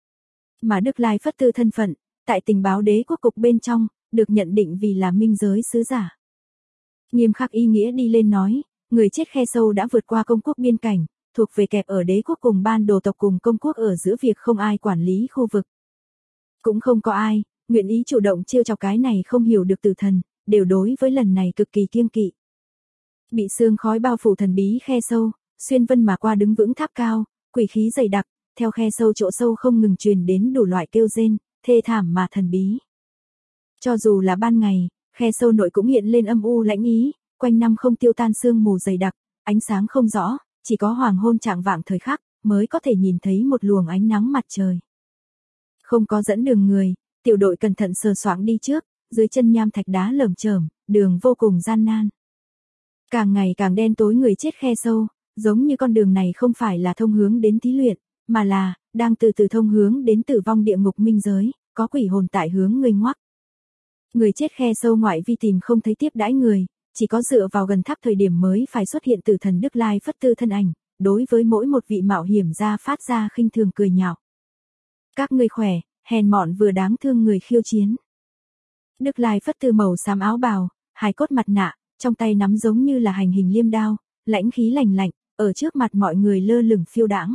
[SPEAKER 1] Mà Đức Lai Phất Tư thân phận, tại tình báo đế quốc cục bên trong, được nhận định vì là minh giới sứ giả. Nghiêm khắc ý nghĩa đi lên nói, người chết khe sâu đã vượt qua công quốc biên cảnh, thuộc về kẹp ở đế quốc cùng ban đồ tộc cùng công quốc ở giữa việc không ai quản lý khu vực. Cũng không có ai, nguyện ý chủ động trêu chọc cái này không hiểu được tử thần, đều đối với lần này cực kỳ kiêng kỵ. Bị sương khói bao phủ thần bí khe sâu, xuyên vân mà qua đứng vững tháp cao, quỷ khí dày đặc, theo khe sâu chỗ sâu không ngừng truyền đến đủ loại kêu rên, thê thảm mà thần bí. Cho dù là ban ngày, khe sâu nội cũng hiện lên âm u lãnh ý, quanh năm không tiêu tan sương mù dày đặc, ánh sáng không rõ, chỉ có hoàng hôn trạng vạng thời khắc mới có thể nhìn thấy một luồng ánh nắng mặt trời. Không có dẫn đường người, tiểu đội cẩn thận sờ soạng đi trước, dưới chân nham thạch đá lởm chởm, đường vô cùng gian nan. Càng ngày càng đen tối người chết khe sâu, giống như con đường này không phải là thông hướng đến thí luyện, mà là đang từ từ thông hướng đến tử vong địa ngục minh giới, có quỷ hồn tại hướng người ngoắc. Người chết khe sâu ngoại vi tìm không thấy tiếp đãi người, chỉ có dựa vào gần tháp thời điểm mới phải xuất hiện tử thần Đức Lai Phất Tư thân ảnh, đối với mỗi một vị mạo hiểm ra phát ra khinh thường cười nhạo. Các ngươi khỏe, hèn mọn vừa đáng thương người khiêu chiến. Đức Lai Phất Tư màu xám áo bào, hài cốt mặt nạ, trong tay nắm giống như là hành hình liêm đao, lãnh khí lành lạnh, ở trước mặt mọi người lơ lửng phiêu đãng.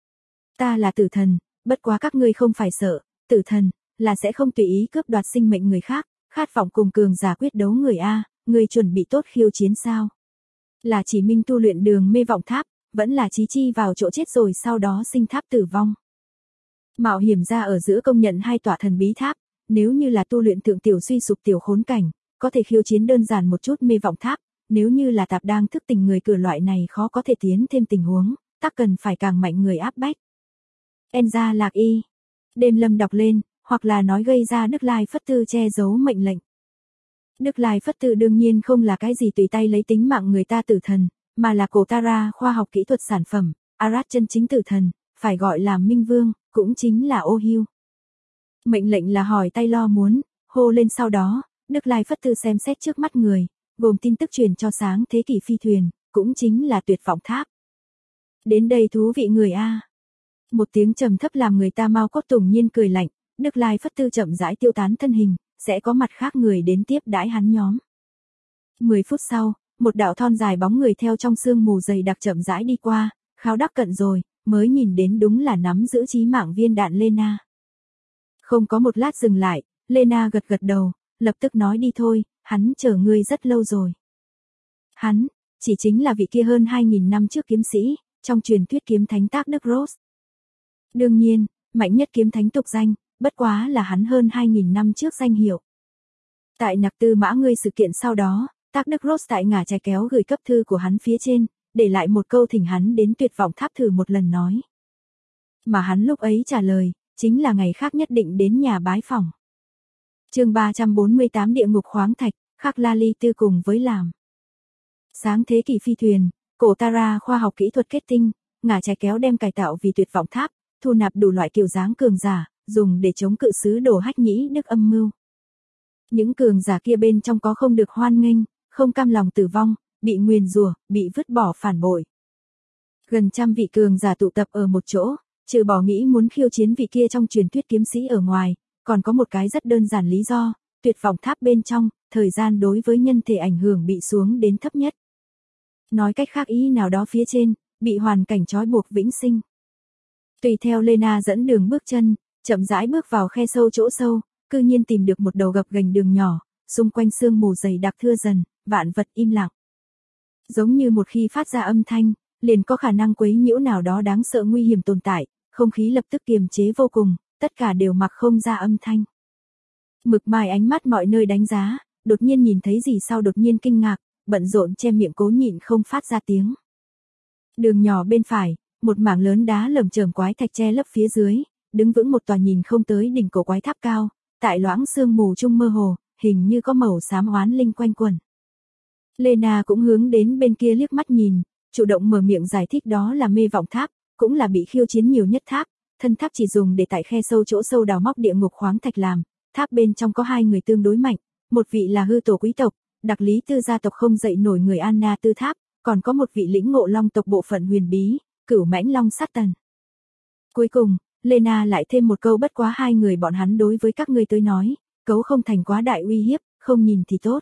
[SPEAKER 1] Ta là tử thần, bất quá các ngươi không phải sợ, tử thần là sẽ không tùy ý cướp đoạt sinh mệnh người khác, khát vọng cùng cường giả quyết đấu người a, ngươi chuẩn bị tốt khiêu chiến sao? Là chỉ minh tu luyện đường mê vọng tháp, vẫn là chí chi vào chỗ chết rồi sau đó sinh tháp tử vong. Mạo hiểm ra ở giữa công nhận 2 tòa thần bí tháp, nếu như là tu luyện thượng tiểu suy sụp tiểu khốn cảnh, có thể khiêu chiến đơn giản một chút mê vọng tháp, nếu như là tạp đang thức tỉnh người cửa loại này khó có thể tiến thêm tình huống, tắc cần phải càng mạnh người áp bách. Enza lạc y. Đêm Lâm đọc lên, hoặc là nói gây ra Đức Lai Phất Tư che giấu mệnh lệnh. Đức Lai Phất Tư đương nhiên không là cái gì tùy tay lấy tính mạng người ta tử thần, mà là cổ Tara khoa học kỹ thuật sản phẩm, Arad chân chính tử thần, phải gọi là Minh Vương, cũng chính là ô hiu. Mệnh lệnh là hỏi tay lo muốn, hô lên sau đó, Đức Lai Phất Tư xem xét trước mắt người, gồm tin tức truyền cho sáng thế kỷ phi thuyền, cũng chính là tuyệt vọng tháp. Đến đây thú vị người a. Một tiếng trầm thấp làm người ta mau cốt tủng nhiên cười lạnh, Đức Lai Phất Tư chậm rãi tiêu tán thân hình, sẽ có mặt khác người đến tiếp đãi hắn nhóm. 10 phút sau, một đạo thon dài bóng người theo trong sương mù dày đặc chậm rãi đi qua, khao đắc cận rồi, mới nhìn đến đúng là nắm giữ chí mạng viên đạn Lena. Không có một lát dừng lại, Lena gật gật đầu, lập tức nói đi thôi, hắn chờ ngươi rất lâu rồi. Hắn, chỉ chính là vị kia hơn 2.000 năm trước kiếm sĩ, trong truyền thuyết kiếm thánh Tác Đức Rose. Đương nhiên, mạnh nhất kiếm thánh tục danh, bất quá là hắn hơn 2.000 năm trước danh hiệu. Tại nặc tư mã ngươi sự kiện sau đó, Tác Đức Rose tại ngả trái kéo gửi cấp thư của hắn phía trên, để lại một câu thỉnh hắn đến tuyệt vọng tháp thử một lần nói. Mà hắn lúc ấy trả lời, chính là ngày khác nhất định đến nhà bái phỏng. Chương 348 Địa ngục khoáng thạch, Khắc La Ly Tư cùng với làm. Sáng thế kỷ phi thuyền, cổ Tara khoa học kỹ thuật kết tinh, ngả trái kéo đem cải tạo vì tuyệt vọng tháp, thu nạp đủ loại kiểu dáng cường giả, dùng để chống cự sứ đồ Hách Nhĩ Đức âm mưu. Những cường giả kia bên trong có không được hoan nghênh, không cam lòng tử vong, bị nguyền rủa, bị vứt bỏ phản bội. Gần trăm vị cường giả tụ tập ở một chỗ, trừ bỏ nghĩ muốn khiêu chiến vị kia trong truyền thuyết kiếm sĩ ở ngoài, còn có một cái rất đơn giản lý do, tuyệt vọng tháp bên trong, thời gian đối với nhân thể ảnh hưởng bị xuống đến thấp nhất. Nói cách khác ý nào đó phía trên, bị hoàn cảnh trói buộc vĩnh sinh. Tùy theo Lena dẫn đường bước chân, chậm rãi bước vào khe sâu chỗ sâu, cư nhiên tìm được một đầu gập ghềnh đường nhỏ, xung quanh sương mù dày đặc thưa dần, vạn vật im lặng. Giống như một khi phát ra âm thanh, liền có khả năng quấy nhiễu nào đó đáng sợ nguy hiểm tồn tại, không khí lập tức kiềm chế vô cùng, tất cả đều mặc không ra âm thanh. Mực Mai ánh mắt mọi nơi đánh giá, đột nhiên nhìn thấy gì sau đột nhiên kinh ngạc, bận rộn che miệng cố nhịn không phát ra tiếng. Đường nhỏ bên phải, một mảng lớn đá lởm chởm quái thạch che lấp phía dưới, đứng vững một tòa nhìn không tới đỉnh cổ quái tháp cao, tại loãng sương mù trung mơ hồ, hình như có màu xám oán linh quanh quẩn. Lena cũng hướng đến bên kia liếc mắt nhìn, chủ động mở miệng giải thích đó là mê vọng tháp, cũng là bị khiêu chiến nhiều nhất tháp, thân tháp chỉ dùng để tại khe sâu chỗ sâu đào móc địa ngục khoáng thạch làm, tháp bên trong có hai người tương đối mạnh, một vị là hư tổ quý tộc, đặc lý tư gia tộc không dậy nổi người Anna tư tháp, còn có một vị lĩnh ngộ long tộc bộ phận huyền bí, Cửu Mãnh Long Sát Tần. Cuối cùng, Lena lại thêm một câu bất quá hai người bọn hắn đối với các ngươi tới nói, cấu không thành quá đại uy hiếp, không nhìn thì tốt.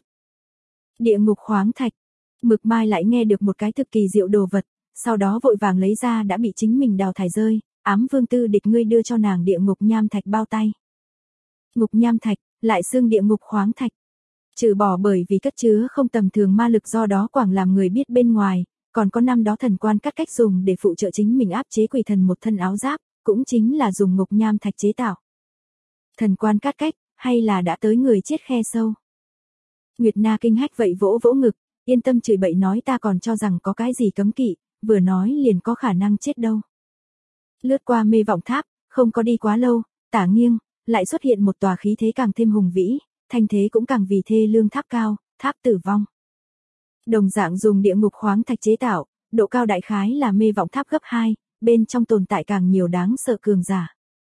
[SPEAKER 1] Địa ngục khoáng thạch. Mực Mai lại nghe được một cái thực kỳ diệu đồ vật, sau đó vội vàng lấy ra đã bị chính mình đào thải rơi, ám vương tư địch ngươi đưa cho nàng địa ngục nham thạch bao tay. Ngục nham thạch, lại xương địa ngục khoáng thạch. Trừ bỏ bởi vì cất chứa không tầm thường ma lực do đó quảng làm người biết bên ngoài, còn có năm đó thần quan cắt cách dùng để phụ trợ chính mình áp chế quỷ thần một thân áo giáp, cũng chính là dùng ngục nham thạch chế tạo. Thần quan cắt cách, hay là đã tới người chết khe sâu. Nguyệt Na kinh hách vậy vỗ vỗ ngực, yên tâm chửi bậy nói ta còn cho rằng có cái gì cấm kỵ, vừa nói liền có khả năng chết đâu. Lướt qua mê vọng tháp, không có đi quá lâu, tả nghiêng, lại xuất hiện một tòa khí thế càng thêm hùng vĩ, thanh thế cũng càng vì thê lương tháp cao, tháp tử vong. Đồng dạng dùng địa ngục khoáng thạch chế tạo, độ cao đại khái là mê vọng tháp gấp 2, bên trong tồn tại càng nhiều đáng sợ cường giả.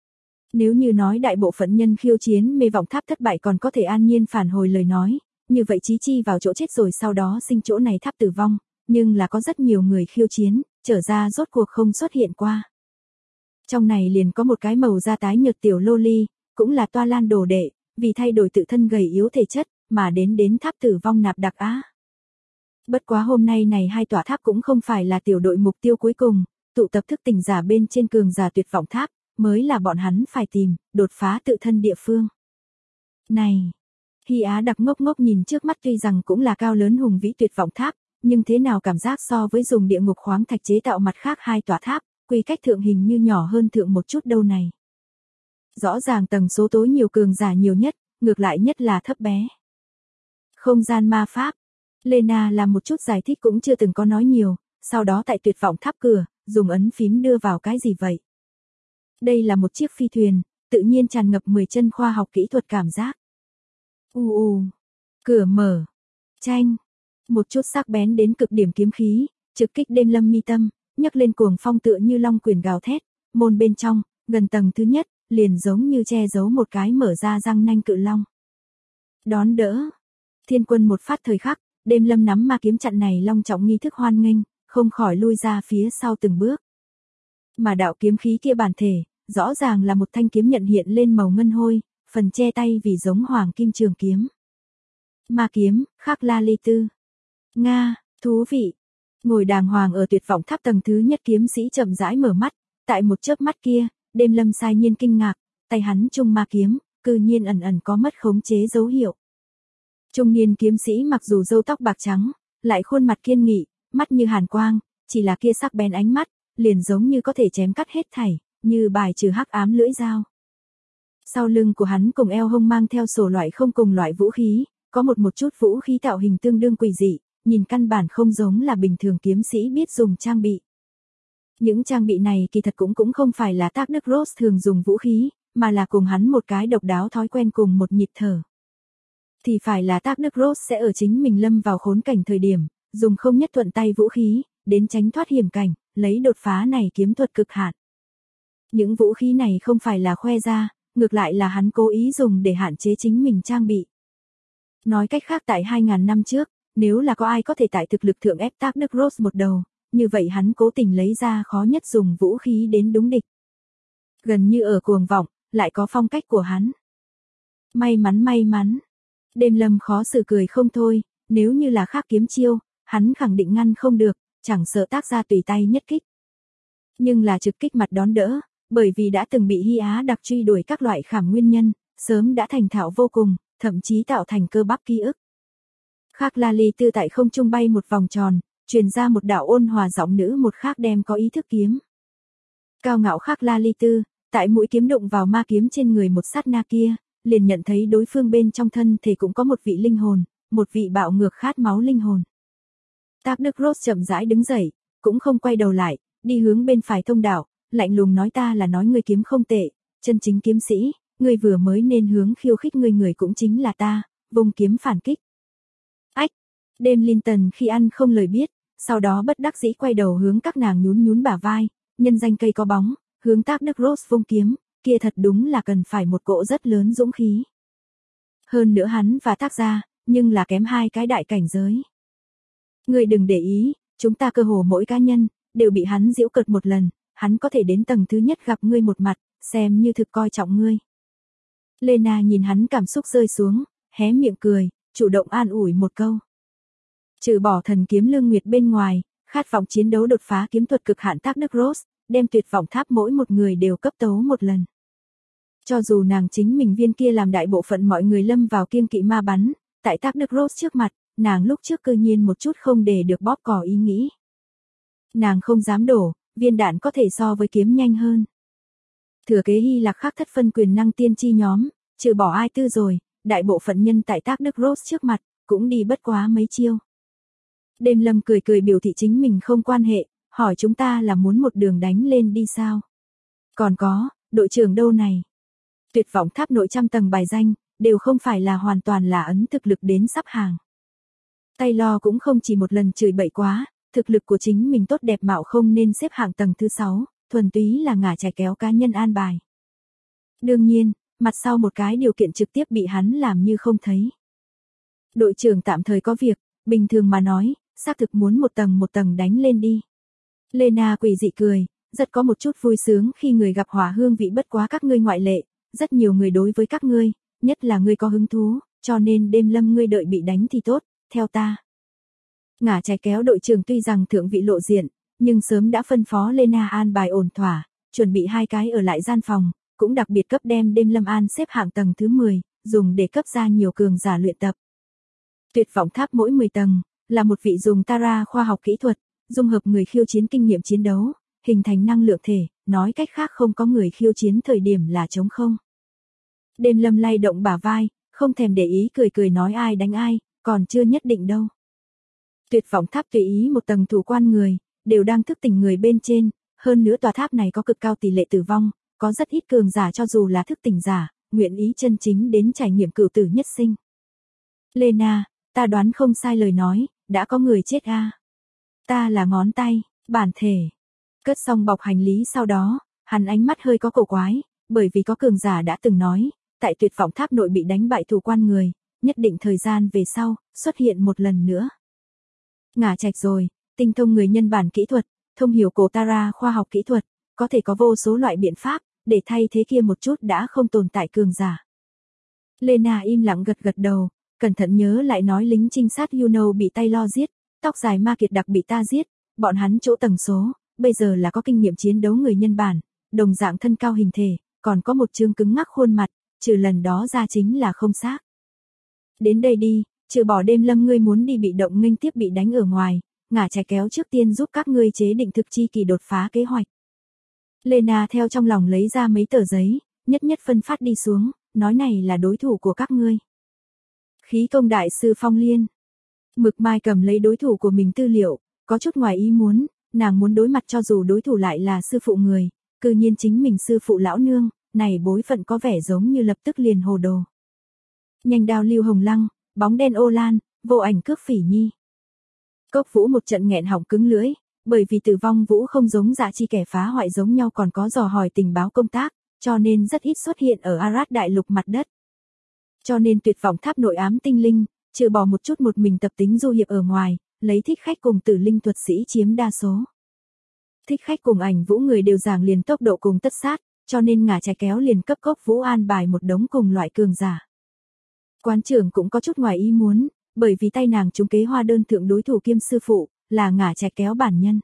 [SPEAKER 1] Nếu như nói đại bộ phận nhân khiêu chiến mê vọng tháp thất bại còn có thể an nhiên phản hồi lời nói, như vậy chí chi vào chỗ chết rồi sau đó sinh chỗ này tháp tử vong, nhưng là có rất nhiều người khiêu chiến, trở ra rốt cuộc không xuất hiện qua. Trong này liền có một cái màu da tái nhợt tiểu lô ly, cũng là Toa Lan đồ đệ, vì thay đổi tự thân gầy yếu thể chất, mà đến tháp tử vong nạp đặc á. Bất quá hôm nay này hai tòa tháp cũng không phải là tiểu đội mục tiêu cuối cùng, tụ tập thức tỉnh giả bên trên cường giả tuyệt vọng tháp, mới là bọn hắn phải tìm, đột phá tự thân địa phương. Này! Hy Á đặc ngốc ngốc nhìn trước mắt tuy rằng cũng là cao lớn hùng vĩ tuyệt vọng tháp, nhưng thế nào cảm giác so với dùng địa ngục khoáng thạch chế tạo mặt khác hai tòa tháp, quy cách thượng hình như nhỏ hơn thượng một chút đâu này. Rõ ràng tầng số tối nhiều cường giả nhiều nhất, ngược lại nhất là thấp bé. Không gian ma pháp. Lena làm một chút giải thích cũng chưa từng có nói nhiều, sau đó tại tuyệt vọng tháp cửa, dùng ấn phím đưa vào cái gì vậy. Đây là một chiếc phi thuyền, tự nhiên tràn ngập 10 chân khoa học kỹ thuật cảm giác. Cửa mở. Chanh. Một chút sắc bén đến cực điểm kiếm khí, trực kích đêm lâm mi tâm, nhấc lên cuồng phong tựa như long quyền gào thét, môn bên trong, gần tầng thứ nhất, liền giống như che giấu một cái mở ra răng nanh cự long. Đón đỡ. Thiên quân một phát thời khắc, đêm lâm nắm ma kiếm chặn này long trọng nghi thức hoan nghênh, không khỏi lui ra phía sau từng bước. Mà đạo kiếm khí kia bản thể, rõ ràng là một thanh kiếm nhận hiện lên màu ngân hôi, phần che tay vì giống hoàng kim trường kiếm. Ma kiếm, Khắc La Ly Tư. Nga, thú vị. Ngồi đàng hoàng ở tuyệt vọng tháp tầng thứ nhất kiếm sĩ chậm rãi mở mắt, tại một chớp mắt kia, đêm lâm sai nhiên kinh ngạc, tay hắn trung ma kiếm, cư nhiên ẩn ẩn có mất khống chế dấu hiệu. Trung niên kiếm sĩ mặc dù râu tóc bạc trắng, lại khuôn mặt kiên nghị, mắt như hàn quang, chỉ là kia sắc bén ánh mắt, liền giống như có thể chém cắt hết thảy, như bài trừ hắc ám lưỡi dao. Sau lưng của hắn cùng eo hông mang theo sổ loại không cùng loại vũ khí, có một chút vũ khí tạo hình tương đương quỷ dị, nhìn căn bản không giống là bình thường kiếm sĩ biết dùng trang bị. Những trang bị này kỳ thật cũng không phải là Tác Đức Rose thường dùng vũ khí, mà là cùng hắn một cái độc đáo thói quen cùng một nhịp thở. Thì phải là Thác Đức Rose sẽ ở chính mình lâm vào khốn cảnh thời điểm, dùng không nhất thuận tay vũ khí, đến tránh thoát hiểm cảnh, lấy đột phá này kiếm thuật cực hạn. Những vũ khí này không phải là khoe ra, ngược lại là hắn cố ý dùng để hạn chế chính mình trang bị. Nói cách khác tại 2000 năm trước, nếu là có ai có thể tại thực lực thượng ép Thác Đức Rose một đầu, như vậy hắn cố tình lấy ra khó nhất dùng vũ khí đến đúng địch. Gần như ở cuồng vọng, lại có phong cách của hắn. May mắn. Đêm Lâm khó xử cười không thôi, nếu như là khác kiếm chiêu, hắn khẳng định ngăn không được, chẳng sợ tác ra tùy tay nhất kích. Nhưng là trực kích mặt đón đỡ, bởi vì đã từng bị Hy Á đặc truy đuổi các loại khảm nguyên nhân, sớm đã thành thạo vô cùng, thậm chí tạo thành cơ bắp ký ức. Khắc La Ly Tư tại không trung bay một vòng tròn, truyền ra một đạo ôn hòa giọng nữ một khác đem có ý thức kiếm. Cao ngạo Khắc La Ly Tư, tại mũi kiếm đụng vào ma kiếm trên người một sát na kia, liền nhận thấy đối phương bên trong thân thể cũng có một vị linh hồn, một vị bạo ngược khát máu linh hồn. Thác Đức Rose chậm rãi đứng dậy, cũng không quay đầu lại, đi hướng bên phải thông đạo, lạnh lùng nói ta là nói ngươi kiếm không tệ, chân chính kiếm sĩ, ngươi vừa mới nên hướng khiêu khích ngươi người cũng chính là ta, vung kiếm phản kích. Ách, Đêm Linton khi ăn không lời biết, sau đó bất đắc dĩ quay đầu hướng các nàng nhún bả vai, nhân danh cây có bóng, hướng Thác Đức Rose vung kiếm, kia thật đúng là cần phải một cỗ rất lớn dũng khí. Hơn nữa hắn và Thác gia, nhưng là kém hai cái đại cảnh giới. Ngươi đừng để ý, chúng ta cơ hồ mỗi cá nhân, đều bị hắn giễu cợt một lần, hắn có thể đến tầng thứ nhất gặp ngươi một mặt, xem như thực coi trọng ngươi. Lena nhìn hắn cảm xúc rơi xuống, hé miệng cười, chủ động an ủi một câu. Trừ bỏ thần kiếm Lương Nguyệt bên ngoài, khát vọng chiến đấu đột phá kiếm thuật cực hạn Thác Đức Rose, đem tuyệt vọng tháp mỗi một người đều cấp tấu một lần. Cho dù nàng chính mình viên kia làm đại bộ phận mọi người lâm vào kiêng kỵ ma bắn, tại Thác Đức Rose trước mặt, nàng lúc trước cơ nhiên một chút không để được bóp cò ý nghĩ. Nàng không dám đổ, viên đạn có thể so với kiếm nhanh hơn. Thừa kế Hy Lạc khác thất phân quyền năng tiên tri nhóm, trừ bỏ ai tư rồi, đại bộ phận nhân tại Thác Đức Rose trước mặt, cũng đi bất quá mấy chiêu. Đêm Lâm cười biểu thị chính mình không quan hệ, hỏi chúng ta là muốn một đường đánh lên đi sao? Còn có, đội trưởng đâu này? Tuyệt vọng tháp nội trăm tầng bài danh, đều không phải là hoàn toàn là ấn thực lực đến sắp hàng. Taylor cũng không chỉ một lần chửi bậy quá, thực lực của chính mình tốt đẹp mạo không nên xếp hạng tầng thứ 6, thuần túy là ngả chài kéo cá nhân an bài. Đương nhiên, mặt sau một cái điều kiện trực tiếp bị hắn làm như không thấy. Đội trưởng tạm thời có việc, bình thường mà nói, xác thực muốn một tầng đánh lên đi. Lena quỷ dị cười, rất có một chút vui sướng khi người gặp hỏa hương vị bất quá các ngươi ngoại lệ, rất nhiều người đối với các ngươi, nhất là ngươi có hứng thú, cho nên Đêm Lâm ngươi đợi bị đánh thì tốt, theo ta. Ngả chài kéo đội trưởng tuy rằng thượng vị lộ diện, nhưng sớm đã phân phó Lena an bài ổn thỏa, chuẩn bị hai cái ở lại gian phòng, cũng đặc biệt cấp đem Đêm Lâm an xếp hạng tầng thứ 10, dùng để cấp ra nhiều cường giả luyện tập. Tuyệt vọng tháp mỗi 10 tầng, là một vị dùng Tara khoa học kỹ thuật, dung hợp người khiêu chiến kinh nghiệm chiến đấu, hình thành năng lượng thể, nói cách khác không có người khiêu chiến thời điểm là trống không. Đêm Lâm lay động bả vai, không thèm để ý cười nói ai đánh ai, còn chưa nhất định đâu. Tuyệt vọng tháp tùy ý một tầng thủ quan người, đều đang thức tỉnh người bên trên, hơn nữa tòa tháp này có cực cao tỷ lệ tử vong, có rất ít cường giả cho dù là thức tỉnh giả, nguyện ý chân chính đến trải nghiệm cửu tử nhất sinh. Lena, ta đoán không sai lời nói, đã có người chết a. Ta là ngón tay, bản thể. Cất xong bọc hành lý sau đó, hắn ánh mắt hơi có cổ quái, bởi vì có cường giả đã từng nói, tại tuyệt vọng tháp nội bị đánh bại thủ quan người, nhất định thời gian về sau, xuất hiện một lần nữa. Ngả chạch rồi, tinh thông người nhân bản kỹ thuật, thông hiểu cổ Tara khoa học kỹ thuật, có thể có vô số loại biện pháp, để thay thế kia một chút đã không tồn tại cường giả. Lena im lặng gật đầu, cẩn thận nhớ lại nói lính trinh sát Juno bị Taylor giết, tóc dài ma kiệt đặc bị ta giết, bọn hắn chỗ tầng số, bây giờ là có kinh nghiệm chiến đấu người nhân bản, đồng dạng thân cao hình thể, còn có một chương cứng ngắc khuôn mặt, trừ lần đó ra chính là không xác. Đến đây đi, trừ bỏ Đêm Lâm ngươi muốn đi bị động nghênh tiếp bị đánh ở ngoài, ngả chài kéo trước tiên giúp các ngươi chế định thực chi kỳ đột phá kế hoạch. Lena theo trong lòng lấy ra mấy tờ giấy, nhất phân phát đi xuống, nói này là đối thủ của các ngươi. Khí công đại sư Phong Liên. Mực Mai cầm lấy đối thủ của mình tư liệu, có chút ngoài ý muốn, nàng muốn đối mặt cho dù đối thủ lại là sư phụ người, cư nhiên chính mình sư phụ lão nương, này bối phận có vẻ giống như lập tức liền hồ đồ. Nhanh đao Lưu Hồng Lăng, bóng đen Ô Lan, vô ảnh cướp Phỉ Nhi. Cốc Vũ một trận nghẹn họng cứng lưỡi, bởi vì Tử Vong Vũ không giống Dạ Chi kẻ phá hoại giống nhau còn có dò hỏi tình báo công tác, cho nên rất ít xuất hiện ở Arad đại lục mặt đất. Cho nên Tuyệt Vọng Tháp nội ám tinh linh, trừ bỏ một chút một mình tập tính du hiệp ở ngoài, lấy thích khách cùng tử linh thuật sĩ chiếm đa số. Thích khách cùng Ảnh Vũ người đều giảng liền tốc độ cùng tất sát, cho nên ngả trái kéo liền cấp Cốc Vũ an bài một đống cùng loại cường giả. Quán trưởng cũng có chút ngoài ý muốn, bởi vì tay nàng trúng kế hoa đơn thượng đối thủ kiêm sư phụ, là ngả trái kéo bản nhân.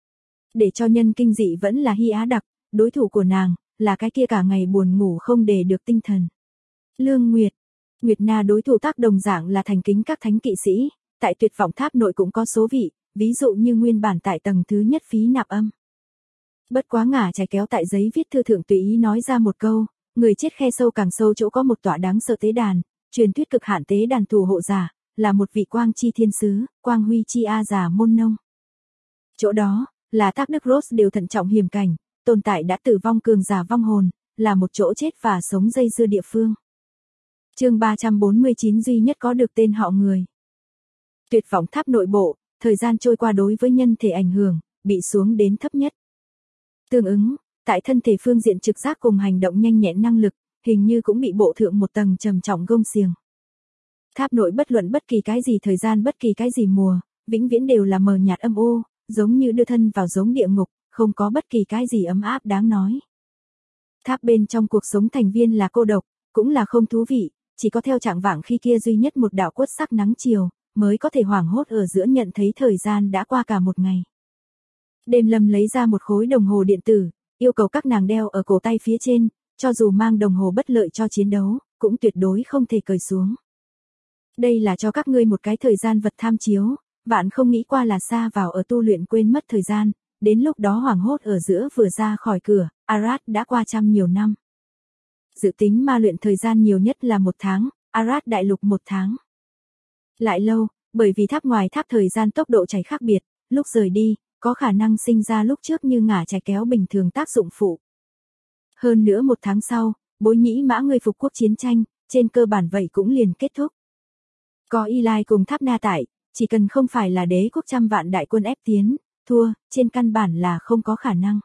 [SPEAKER 1] Để cho nhân kinh dị vẫn là Hy Á Đặc, đối thủ của nàng, là cái kia cả ngày buồn ngủ không để được tinh thần. Lương Nguyệt. Nguyệt Na đối thủ tác đồng dạng là thành kính các thánh kỵ sĩ, tại Tuyệt Vọng Tháp nội cũng có số vị, ví dụ như nguyên bản tại tầng thứ nhất phí nạp âm. Bất quá ngả trái kéo tại giấy viết thư thượng tùy ý nói ra một câu, người chết khe sâu càng sâu chỗ có một tọa đáng sợ tế đàn, truyền thuyết cực hạn tế đàn thủ hộ giả, là một vị quang chi thiên sứ, quang huy chi a giả môn nông. Chỗ đó, là Thác Đức Rose đều thận trọng hiểm cảnh, tồn tại đã tử vong cường giả vong hồn, là một chỗ chết và sống dây dưa địa phương. Chương 349 duy nhất có được tên họ người. Tuyệt Vọng Tháp nội bộ, thời gian trôi qua đối với nhân thể ảnh hưởng, bị xuống đến thấp nhất. Tương ứng, tại thân thể phương diện trực giác cùng hành động nhanh nhẹn năng lực, hình như cũng bị bộ thượng một tầng trầm trọng gông xiềng. Tháp nội bất luận bất kỳ cái gì thời gian bất kỳ cái gì mùa, vĩnh viễn đều là mờ nhạt âm u, giống như đưa thân vào giống địa ngục, không có bất kỳ cái gì ấm áp đáng nói. Tháp bên trong cuộc sống thành viên là cô độc, cũng là không thú vị, chỉ có theo trạng vạng khi kia duy nhất một đạo quất sắc nắng chiều, mới có thể hoảng hốt ở giữa nhận thấy thời gian đã qua cả một ngày. Đêm Lâm lấy ra một khối đồng hồ điện tử, yêu cầu các nàng đeo ở cổ tay phía trên, cho dù mang đồng hồ bất lợi cho chiến đấu, cũng tuyệt đối không thể cởi xuống. Đây là cho các ngươi một cái thời gian vật tham chiếu, vạn không nghĩ qua là xa vào ở tu luyện quên mất thời gian, đến lúc đó hoảng hốt ở giữa vừa ra khỏi cửa, Arad đã qua trăm nhiều năm. Dự tính ma luyện thời gian nhiều nhất là 1 tháng, Arad đại lục 1 tháng. Lại lâu, bởi vì tháp ngoài tháp thời gian tốc độ chảy khác biệt, lúc rời đi, có khả năng sinh ra lúc trước như ngả trái kéo bình thường tác dụng phụ. Hơn nữa 1 tháng sau, Bối Nhĩ Mã người phục quốc chiến tranh, trên cơ bản vậy cũng liền kết thúc. Có Eli cùng Tháp Na tại, chỉ cần không phải là đế quốc trăm vạn đại quân ép tiến, thua, trên căn bản là không có khả năng.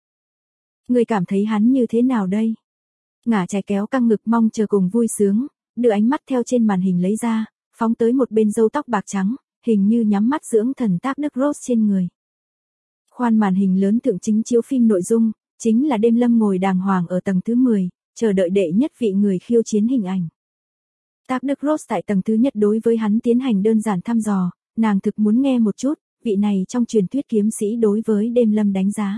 [SPEAKER 1] Người cảm thấy hắn như thế nào đây? Ngả trái kéo căng ngực mong chờ cùng vui sướng, đưa ánh mắt theo trên màn hình lấy ra, phóng tới một bên râu tóc bạc trắng, hình như nhắm mắt dưỡng thần Thác Đức Rose trên người. Khoan màn hình lớn thượng chính chiếu phim nội dung, chính là Đêm Lâm ngồi đàng hoàng ở tầng thứ 10, chờ đợi đệ nhất vị người khiêu chiến hình ảnh. Thác Đức Rose tại tầng thứ nhất đối với hắn tiến hành đơn giản thăm dò, nàng thực muốn nghe một chút, vị này trong truyền thuyết kiếm sĩ đối với Đêm Lâm đánh giá.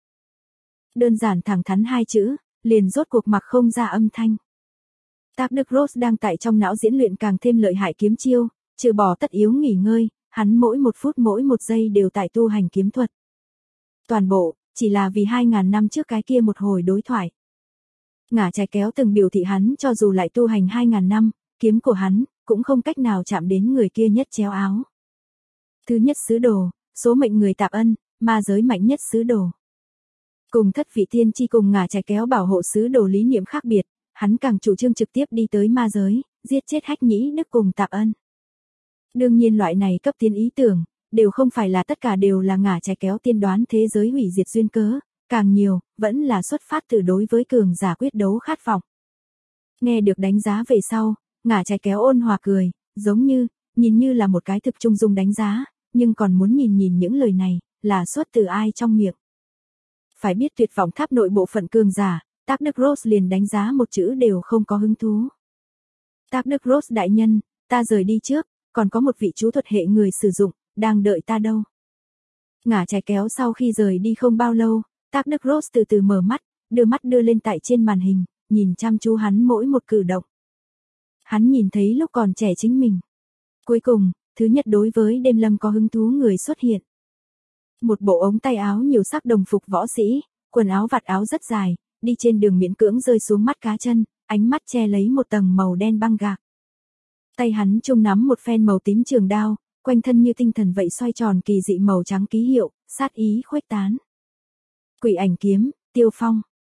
[SPEAKER 1] Đơn giản thẳng thắn 2 chữ, liền rốt cuộc mặc không ra âm thanh. Thác Đức Rose đang tại trong não diễn luyện càng thêm lợi hại kiếm chiêu, trừ bỏ tất yếu nghỉ ngơi, hắn mỗi 1 phút mỗi 1 giây đều tại tu hành kiếm thuật. Toàn bộ, chỉ là vì 2.000 năm trước cái kia một hồi đối thoại. Ngả trái kéo từng biểu thị hắn cho dù lại tu hành 2.000 năm, kiếm của hắn, cũng không cách nào chạm đến người kia nhất chéo áo. Thứ nhất sứ đồ, số mệnh người Tạp Ân, ma giới mạnh nhất sứ đồ. Cùng thất vị tiên tri cùng ngả trái kéo bảo hộ sứ đồ lý niệm khác biệt, hắn càng chủ trương trực tiếp đi tới ma giới, giết chết Hách Nhĩ Đức cùng Tạp Ân. Đương nhiên loại này cấp tiến ý tưởng, đều không phải là tất cả đều là ngả trái kéo tiên đoán thế giới hủy diệt duyên cớ, càng nhiều, vẫn là xuất phát từ đối với cường giả quyết đấu khát vọng. Nghe được đánh giá về sau, ngả trái kéo ôn hòa cười, giống như, nhìn như là một cái thực trung dung đánh giá, nhưng còn muốn nhìn nhìn những lời này, là xuất từ ai trong miệng. Phải biết Tuyệt Vọng Tháp nội bộ phận cường giả, Thác Đức Rose liền đánh giá một chữ đều không có hứng thú. Thác Đức Rose đại nhân, ta rời đi trước, còn có một vị chú thuật hệ người sử dụng, đang đợi ta đâu. Ngả trái kéo sau khi rời đi không bao lâu, Thác Đức Rose từ từ mở mắt, đưa mắt đưa lên tại trên màn hình, nhìn chăm chú hắn mỗi một cử động. Hắn nhìn thấy lúc còn trẻ chính mình. Cuối cùng, thứ nhất đối với Đêm Lâm có hứng thú người xuất hiện. Một bộ ống tay áo nhiều sắc đồng phục võ sĩ, quần áo vạt áo rất dài, đi trên đường miễn cưỡng rơi xuống mắt cá chân, ánh mắt che lấy một tầng màu đen băng gạc. Tay hắn chung nắm một phen màu tím trường đao, quanh thân như tinh thần vậy xoay tròn kỳ dị màu trắng ký hiệu, sát ý khuếch tán. Quỷ ảnh kiếm, Tiêu Phong.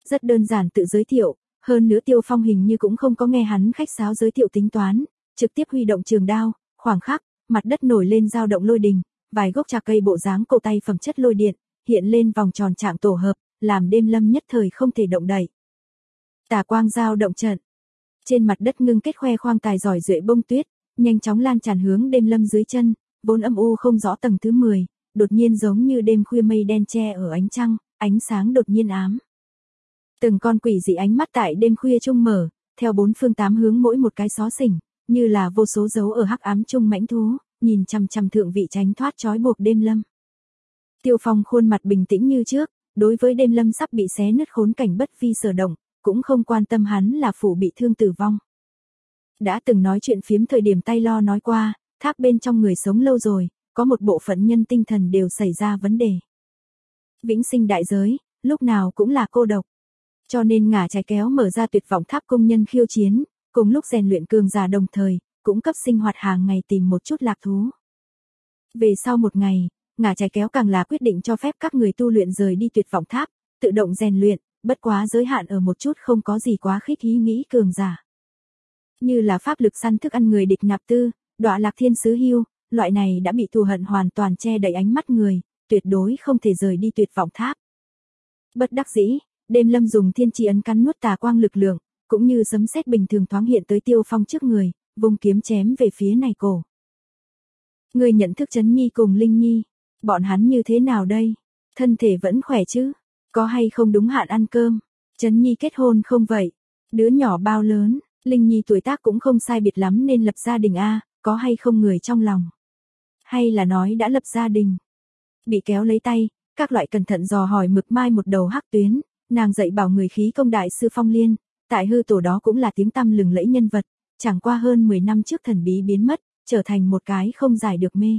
[SPEAKER 1] Rất đơn giản tự giới thiệu, hơn nữa Tiêu Phong hình như cũng không có nghe hắn khách sáo giới thiệu tính toán, trực tiếp huy động trường đao, khoảng khắc, mặt đất nổi lên dao động lôi đình, vài gốc trà cây bộ dáng cổ tay phẩm chất lôi điện, hiện lên vòng tròn trạng tổ hợp, làm Đêm Lâm nhất thời không thể động đậy. Tà quang dao động trận. Trên mặt đất ngưng kết khoe khoang tài giỏi duệ bông tuyết, nhanh chóng lan tràn hướng Đêm Lâm dưới chân, vốn âm u không rõ tầng thứ 10, đột nhiên giống như đêm khuya mây đen che ở ánh trăng, ánh sáng đột nhiên ám. Từng con quỷ dị ánh mắt tại đêm khuya trung mở, theo bốn phương tám hướng mỗi một cái xó xỉnh, như là vô số dấu ở hắc ám trung mãnh thú, nhìn chằm chằm thượng vị tránh thoát trói buộc Đêm Lâm. Tiêu Phong khuôn mặt bình tĩnh như trước, đối với Đêm Lâm sắp bị xé nứt khốn cảnh bất vi sở động, cũng không quan tâm hắn là phủ bị thương tử vong. Đã từng nói chuyện phiếm thời điểm tay lo nói qua, tháp bên trong người sống lâu rồi, có một bộ phận nhân tinh thần đều xảy ra vấn đề. Vĩnh sinh đại giới, lúc nào cũng là cô độc. Cho nên ngả trái kéo mở ra tuyệt vọng tháp công nhân khiêu chiến, cùng lúc rèn luyện cường giả đồng thời, cũng cấp sinh hoạt hàng ngày tìm một chút lạc thú. Về sau một ngày, ngả trái kéo càng là quyết định cho phép các người tu luyện rời đi tuyệt vọng tháp, tự động rèn luyện, bất quá giới hạn ở một chút không có gì quá khích ý nghĩ cường giả. Như là pháp lực săn thức ăn người địch nạp tư, đọa lạc thiên sứ hưu, loại này đã bị thù hận hoàn toàn che đậy ánh mắt người, tuyệt đối không thể rời đi tuyệt vọng tháp. Bất đắc dĩ, Đêm Lâm dùng thiên chi ấn cắn nuốt tà quang lực lượng, cũng như sấm sét bình thường thoáng hiện tới Tiêu Phong trước người, vung kiếm chém về phía này cổ. Người nhận thức Trấn Nhi cùng Linh Nhi, bọn hắn như thế nào đây? Thân thể vẫn khỏe chứ? Có hay không đúng hạn ăn cơm? Trấn Nhi kết hôn không vậy? Đứa nhỏ bao lớn? Linh Nhi tuổi tác cũng không sai biệt lắm nên lập gia đình a, có hay không người trong lòng? Hay là nói đã lập gia đình? Bị kéo lấy tay, các loại cẩn thận dò hỏi Mực Mai một đầu hắc tuyến, nàng dạy bảo người khí công đại sư Phong Liên, tại hư tổ đó cũng là tiếng tăm lừng lẫy nhân vật, chẳng qua hơn 10 năm trước thần bí biến mất, trở thành một cái không giải được mê.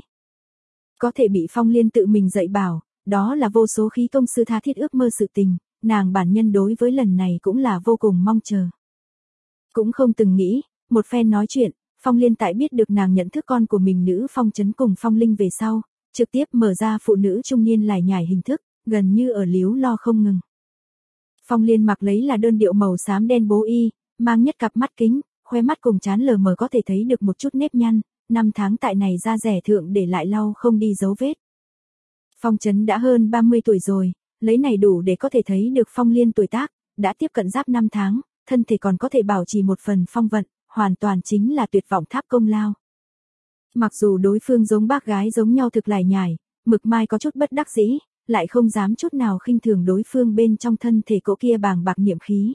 [SPEAKER 1] Có thể bị Phong Liên tự mình dạy bảo, đó là vô số khí công sư tha thiết ước mơ sự tình, nàng bản nhân đối với lần này cũng là vô cùng mong chờ. Cũng không từng nghĩ, một phen nói chuyện, Phong Liên tại biết được nàng nhận thức con của mình nữ Phong Trấn cùng Phong Linh về sau, trực tiếp mở ra phụ nữ trung niên lải nhải hình thức, gần như ở líu lo không ngừng. Phong Liên mặc lấy là đơn điệu màu xám đen bố y, mang nhất cặp mắt kính, khoe mắt cùng trán lờ mờ có thể thấy được một chút nếp nhăn, 5 tháng tại này da rẻ thượng để lại lau không đi dấu vết. Phong Trấn đã hơn 30 tuổi rồi, lấy này đủ để có thể thấy được Phong Liên tuổi tác, đã tiếp cận giáp 5 tháng, thân thể còn có thể bảo trì một phần phong vận, hoàn toàn chính là tuyệt vọng tháp công lao. Mặc dù đối phương giống bác gái giống nhau thực lải nhải, Mực Mai có chút bất đắc dĩ, lại không dám chút nào khinh thường đối phương bên trong thân thể cỗ kia bàng bạc niệm khí.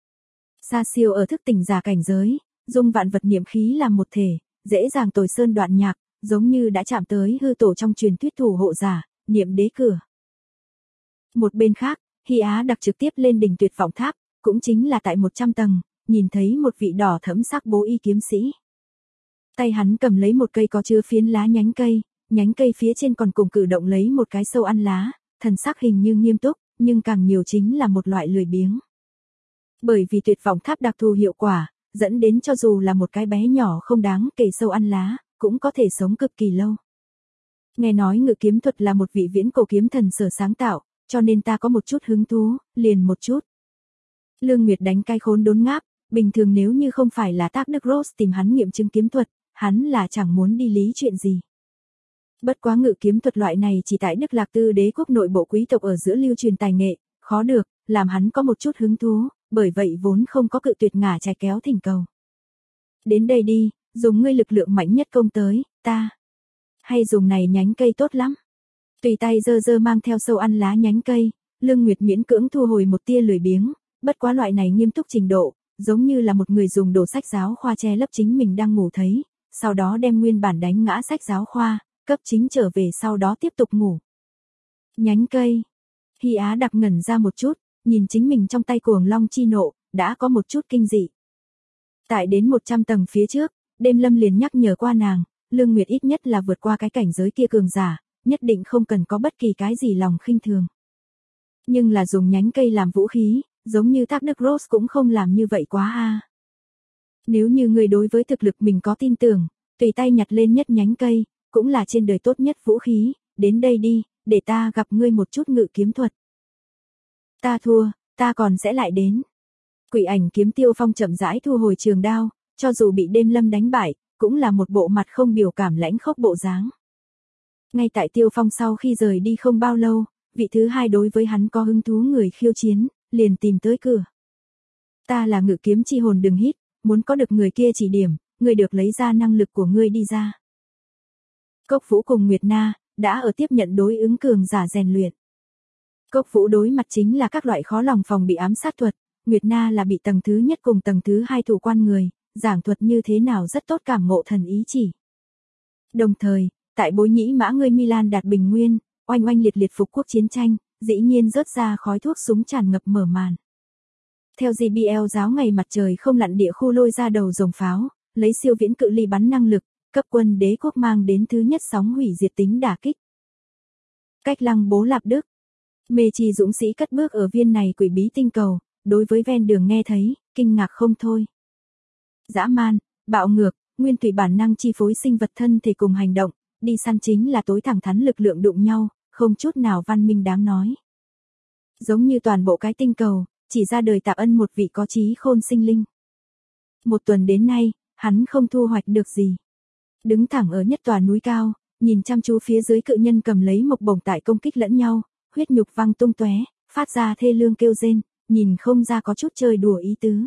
[SPEAKER 1] Xa siêu ở thức tỉnh giả cảnh giới, dung vạn vật niệm khí làm một thể, dễ dàng tồi sơn đoạn nhạc, giống như đã chạm tới hư tổ trong truyền thuyết thủ hộ giả, niệm đế cửa. Một bên khác, Hy Á đặc trực tiếp lên đỉnh tuyệt vọng tháp, cũng chính là tại 100 tầng, nhìn thấy một vị đỏ thẫm sắc bố y kiếm sĩ. Tay hắn cầm lấy một cây có chứa phiến lá nhánh cây phía trên còn cùng cử động lấy một cái sâu ăn lá, thần sắc hình như nghiêm túc, nhưng càng nhiều chính là một loại lười biếng. Bởi vì tuyệt vọng tháp đặc thù hiệu quả, dẫn đến cho dù là một cái bé nhỏ không đáng kể sâu ăn lá, cũng có thể sống cực kỳ lâu. Nghe nói ngự kiếm thuật là một vị viễn cổ kiếm thần sở sáng tạo, cho nên ta có một chút hứng thú, liền một chút. Lương Nguyệt đánh cai khốn đốn ngáp, bình thường nếu như không phải là Tác Đức Rose tìm hắn nghiệm chứng kiếm thuật, hắn là chẳng muốn đi lý chuyện gì. Bất quá ngự kiếm thuật loại này chỉ tại Đức Lạc Tư đế quốc nội bộ quý tộc ở giữa lưu truyền tài nghệ, khó được, làm hắn có một chút hứng thú, bởi vậy vốn không có cự tuyệt ngả trái kéo thỉnh cầu. Đến đây đi, dùng ngươi lực lượng mạnh nhất công tới, ta. Hay dùng này nhánh cây tốt lắm. Tùy tay dơ dơ mang theo sâu ăn lá nhánh cây, Lương Nguyệt miễn cưỡng thu hồi một tia lười biếng, bất quá loại này nghiêm túc trình độ, giống như là một người dùng đồ sách giáo khoa che lấp chính mình đang ngủ thấy, sau đó đem nguyên bản đánh ngã sách giáo khoa, cấp chính trở về sau đó tiếp tục ngủ. Nhánh cây. Hy Á đặc ngẩn ra một chút, nhìn chính mình trong tay cuồng long chi nộ, đã có một chút kinh dị. Tại đến 100 tầng phía trước, Đêm Lâm liền nhắc nhở qua nàng, Lương Nguyệt ít nhất là vượt qua cái cảnh giới kia cường giả, nhất định không cần có bất kỳ cái gì lòng khinh thường. Nhưng là dùng nhánh cây làm vũ khí, giống như Tác Đức Rose cũng không làm như vậy quá a. Nếu như người đối với thực lực mình có tin tưởng, tùy tay nhặt lên nhất nhánh cây, cũng là trên đời tốt nhất vũ khí, đến đây đi, để ta gặp ngươi một chút ngự kiếm thuật. Ta thua, ta còn sẽ lại đến. Quỷ ảnh kiếm Tiêu Phong chậm rãi thu hồi trường đao, cho dù bị đêm lâm đánh bại, cũng là một bộ mặt không biểu cảm lãnh khốc bộ dáng. Ngay tại Tiêu Phong sau khi rời đi không bao lâu, vị thứ hai đối với hắn có hứng thú người khiêu chiến, liền tìm tới cửa. Ta là Ngự Kiếm Chi Hồn, đừng hít, muốn có được người kia chỉ điểm, ngươi được lấy ra năng lực của ngươi đi ra. Cốc Vũ cùng Nguyệt Na đã ở tiếp nhận đối ứng cường giả rèn luyện. Cốc Vũ đối mặt chính là các loại khó lòng phòng bị ám sát thuật, Nguyệt Na là bị tầng thứ nhất cùng tầng thứ hai thủ quan người, giảng thuật như thế nào rất tốt cảm ngộ thần ý chỉ. Đồng thời, tại Bối Nhĩ Mã ngươi Milan đạt bình nguyên, oanh oanh liệt liệt phục quốc chiến tranh, dĩ nhiên rớt ra khói thuốc súng tràn ngập mở màn. Theo JBL giáo ngày mặt trời không lặn địa khu lôi ra đầu rồng pháo, lấy siêu viễn cự ly bắn năng lực, cấp quân đế quốc mang đến thứ nhất sóng hủy diệt tính đả kích. Cách Lăng Bố Lạp Đức, mê chi dũng sĩ cất bước ở viên này quỷ bí tinh cầu, đối với ven đường nghe thấy, kinh ngạc không thôi. Dã man, bạo ngược, nguyên thủy bản năng chi phối sinh vật thân thể cùng hành động, đi săn chính là tối thẳng thắn lực lượng đụng nhau, không chút nào văn minh đáng nói. Giống như toàn bộ cái tinh cầu, chỉ ra đời Tạp Ân một vị có trí khôn sinh linh. Một tuần đến nay, hắn không thu hoạch được gì. Đứng thẳng ở nhất tòa núi cao, nhìn chăm chú phía dưới cự nhân cầm lấy mộc bổng tại công kích lẫn nhau, huyết nhục văng tung tóe, phát ra thê lương kêu rên, nhìn không ra có chút chơi đùa ý tứ.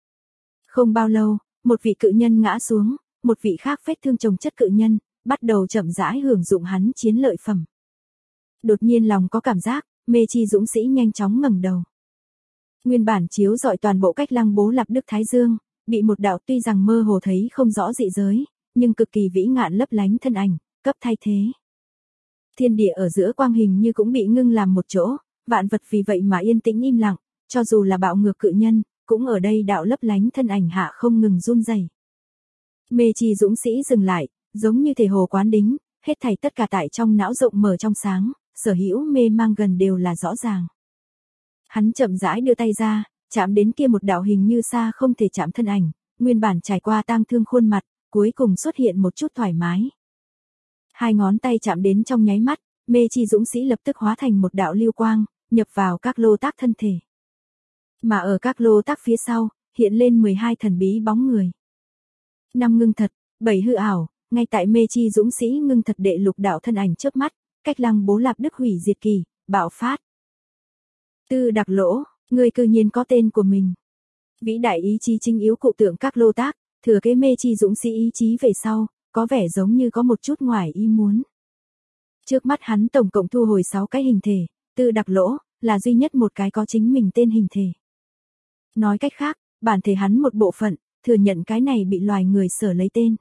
[SPEAKER 1] Không bao lâu, một vị cự nhân ngã xuống, một vị khác vết thương chồng chất cự nhân, bắt đầu chậm rãi hưởng dụng hắn chiến lợi phẩm. Đột nhiên lòng có cảm giác, mê chi dũng sĩ nhanh chóng ngẩng đầu. Nguyên bản chiếu rọi toàn bộ Cách Lăng Bố Lạp Đức Thái Dương, bị một đạo tuy rằng mơ hồ thấy không rõ dị giới, nhưng cực kỳ vĩ ngạn lấp lánh thân ảnh, cấp thay thế. Thiên địa ở giữa quang hình như cũng bị ngưng làm một chỗ, vạn vật vì vậy mà yên tĩnh im lặng, cho dù là bạo ngược cự nhân, cũng ở đây đạo lấp lánh thân ảnh hạ không ngừng run rẩy. Mê chi dũng sĩ dừng lại, giống như thể hồ quán đính, hết thảy tất cả tại trong não rộng mở trong sáng, sở hữu mê mang gần đều là rõ ràng. Hắn chậm rãi đưa tay ra, chạm đến kia một đạo hình như xa không thể chạm thân ảnh, nguyên bản trải qua tang thương khuôn mặt, cuối cùng xuất hiện một chút thoải mái. Hai ngón tay chạm đến trong nháy mắt, mê chi dũng sĩ lập tức hóa thành một đạo lưu quang, nhập vào các lô tác thân thể. Mà ở các lô tác phía sau, hiện lên 12 thần bí bóng người. 5 ngưng thật, 7 hư ảo, ngay tại mê chi dũng sĩ ngưng thật đệ lục đạo thân ảnh chớp mắt, Cách Lăng Bố Lạp Đức hủy diệt kỳ, bạo phát. Tư Đặc Lỗ, người cư nhiên có tên của mình. Vĩ đại ý chí chính yếu cụ tượng các lô tác, thừa kế mê chi dũng sĩ ý chí về sau, có vẻ giống như có một chút ngoài ý muốn. Trước mắt hắn tổng cộng thu hồi 6 cái hình thể, Tư Đặc Lỗ là duy nhất một cái có chính mình tên hình thể. Nói cách khác, bản thể hắn một bộ phận, thừa nhận cái này bị loài người sở lấy tên.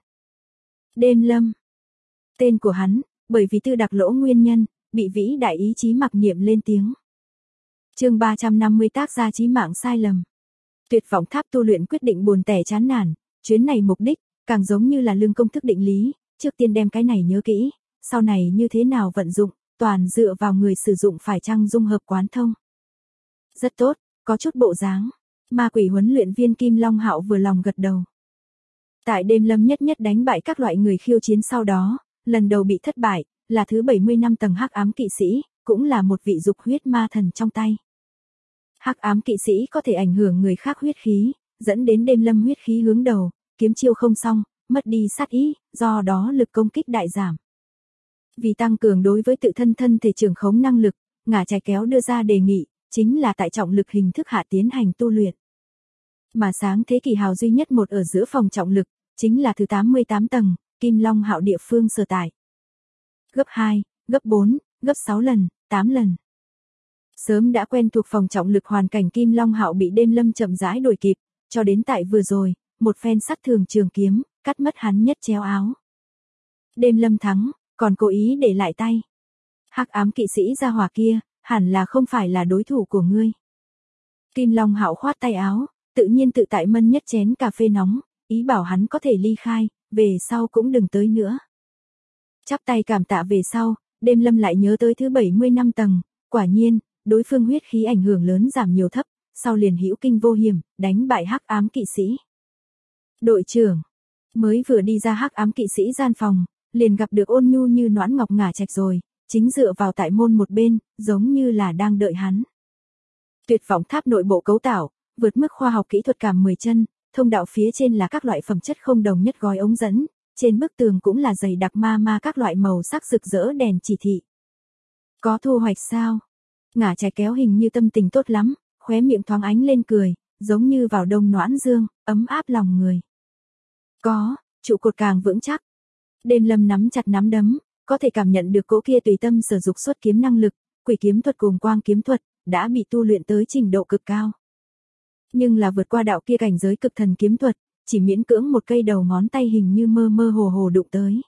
[SPEAKER 1] Đêm Lâm. Tên của hắn, bởi vì Tư Đặc Lỗ nguyên nhân, bị vĩ đại ý chí mặc niệm lên tiếng. Chương 350 tác gia chí mạng sai lầm. Tuyệt vọng tháp tu luyện quyết định buồn tẻ chán nản, chuyến này mục đích, càng giống như là lương công thức định lý, trước tiên đem cái này nhớ kỹ, sau này như thế nào vận dụng, toàn dựa vào người sử dụng phải chăng dung hợp quán thông. Rất tốt, có chút bộ dáng. Ma quỷ huấn luyện viên Kim Long Hạo vừa lòng gật đầu. Tại Đêm Lâm nhất nhất đánh bại các loại người khiêu chiến sau đó, lần đầu bị thất bại, là thứ 70 năm tầng hắc ám kỵ sĩ, cũng là một vị dục huyết ma thần trong tay. Hắc ám kỵ sĩ có thể ảnh hưởng người khác huyết khí, dẫn đến Đêm Lâm huyết khí hướng đầu, kiếm chiêu không xong, mất đi sát ý, do đó lực công kích đại giảm. Vì tăng cường đối với tự thân thân thể trường khống năng lực, ngả trái kéo đưa ra đề nghị, chính là tại trọng lực hình thức hạ tiến hành tu luyện. Mà sáng thế kỷ hào duy nhất một ở giữa phòng trọng lực, chính là thứ 88 tầng, Kim Long Hạo địa phương sở tại. Gấp 2, gấp 4, gấp 6 lần, 8 lần. Sớm đã quen thuộc phòng trọng lực hoàn cảnh Kim Long Hạo bị Đêm Lâm chậm rãi đuổi kịp, cho đến tại vừa rồi, một phen sắc thường trường kiếm, cắt mất hắn nhất chéo áo. Đêm Lâm thắng, còn cố ý để lại tay. Hắc ám kỵ sĩ gia hỏa kia, hẳn là không phải là đối thủ của ngươi. Kim Long Hạo khoát tay áo, tự nhiên tự tại mân nhất chén cà phê nóng, ý bảo hắn có thể ly khai, về sau cũng đừng tới nữa. Chắp tay cảm tạ về sau, Đêm Lâm lại nhớ tới thứ 70 năm tầng, quả nhiên, đối phương huyết khí ảnh hưởng lớn giảm nhiều thấp, sau liền hữu kinh vô hiểm, đánh bại hắc ám kỵ sĩ. Đội trưởng, mới vừa đi ra hắc ám kỵ sĩ gian phòng, liền gặp được ôn nhu như noãn ngọc ngả trạch rồi, chính dựa vào tại môn một bên, giống như là đang đợi hắn. Tuyệt vọng tháp nội bộ cấu tạo, vượt mức khoa học kỹ thuật cảm 10 chân, thông đạo phía trên là các loại phẩm chất không đồng nhất gói ống dẫn, trên bức tường cũng là dày đặc ma các loại màu sắc rực rỡ đèn chỉ thị. Có thu hoạch sao? Ngả Trái kéo hình như tâm tình tốt lắm, khóe miệng thoáng ánh lên cười, giống như vào đông noãn dương, ấm áp lòng người. Có, trụ cột càng vững chắc. Đêm Lâm nắm chặt nắm đấm, có thể cảm nhận được cỗ kia tùy tâm sử dụng xuất kiếm năng lực, quỷ kiếm thuật cùng quang kiếm thuật, đã bị tu luyện tới trình độ cực cao. Nhưng là vượt qua đạo kia cảnh giới cực thần kiếm thuật, chỉ miễn cưỡng một cây đầu ngón tay hình như mơ hồ đụng tới.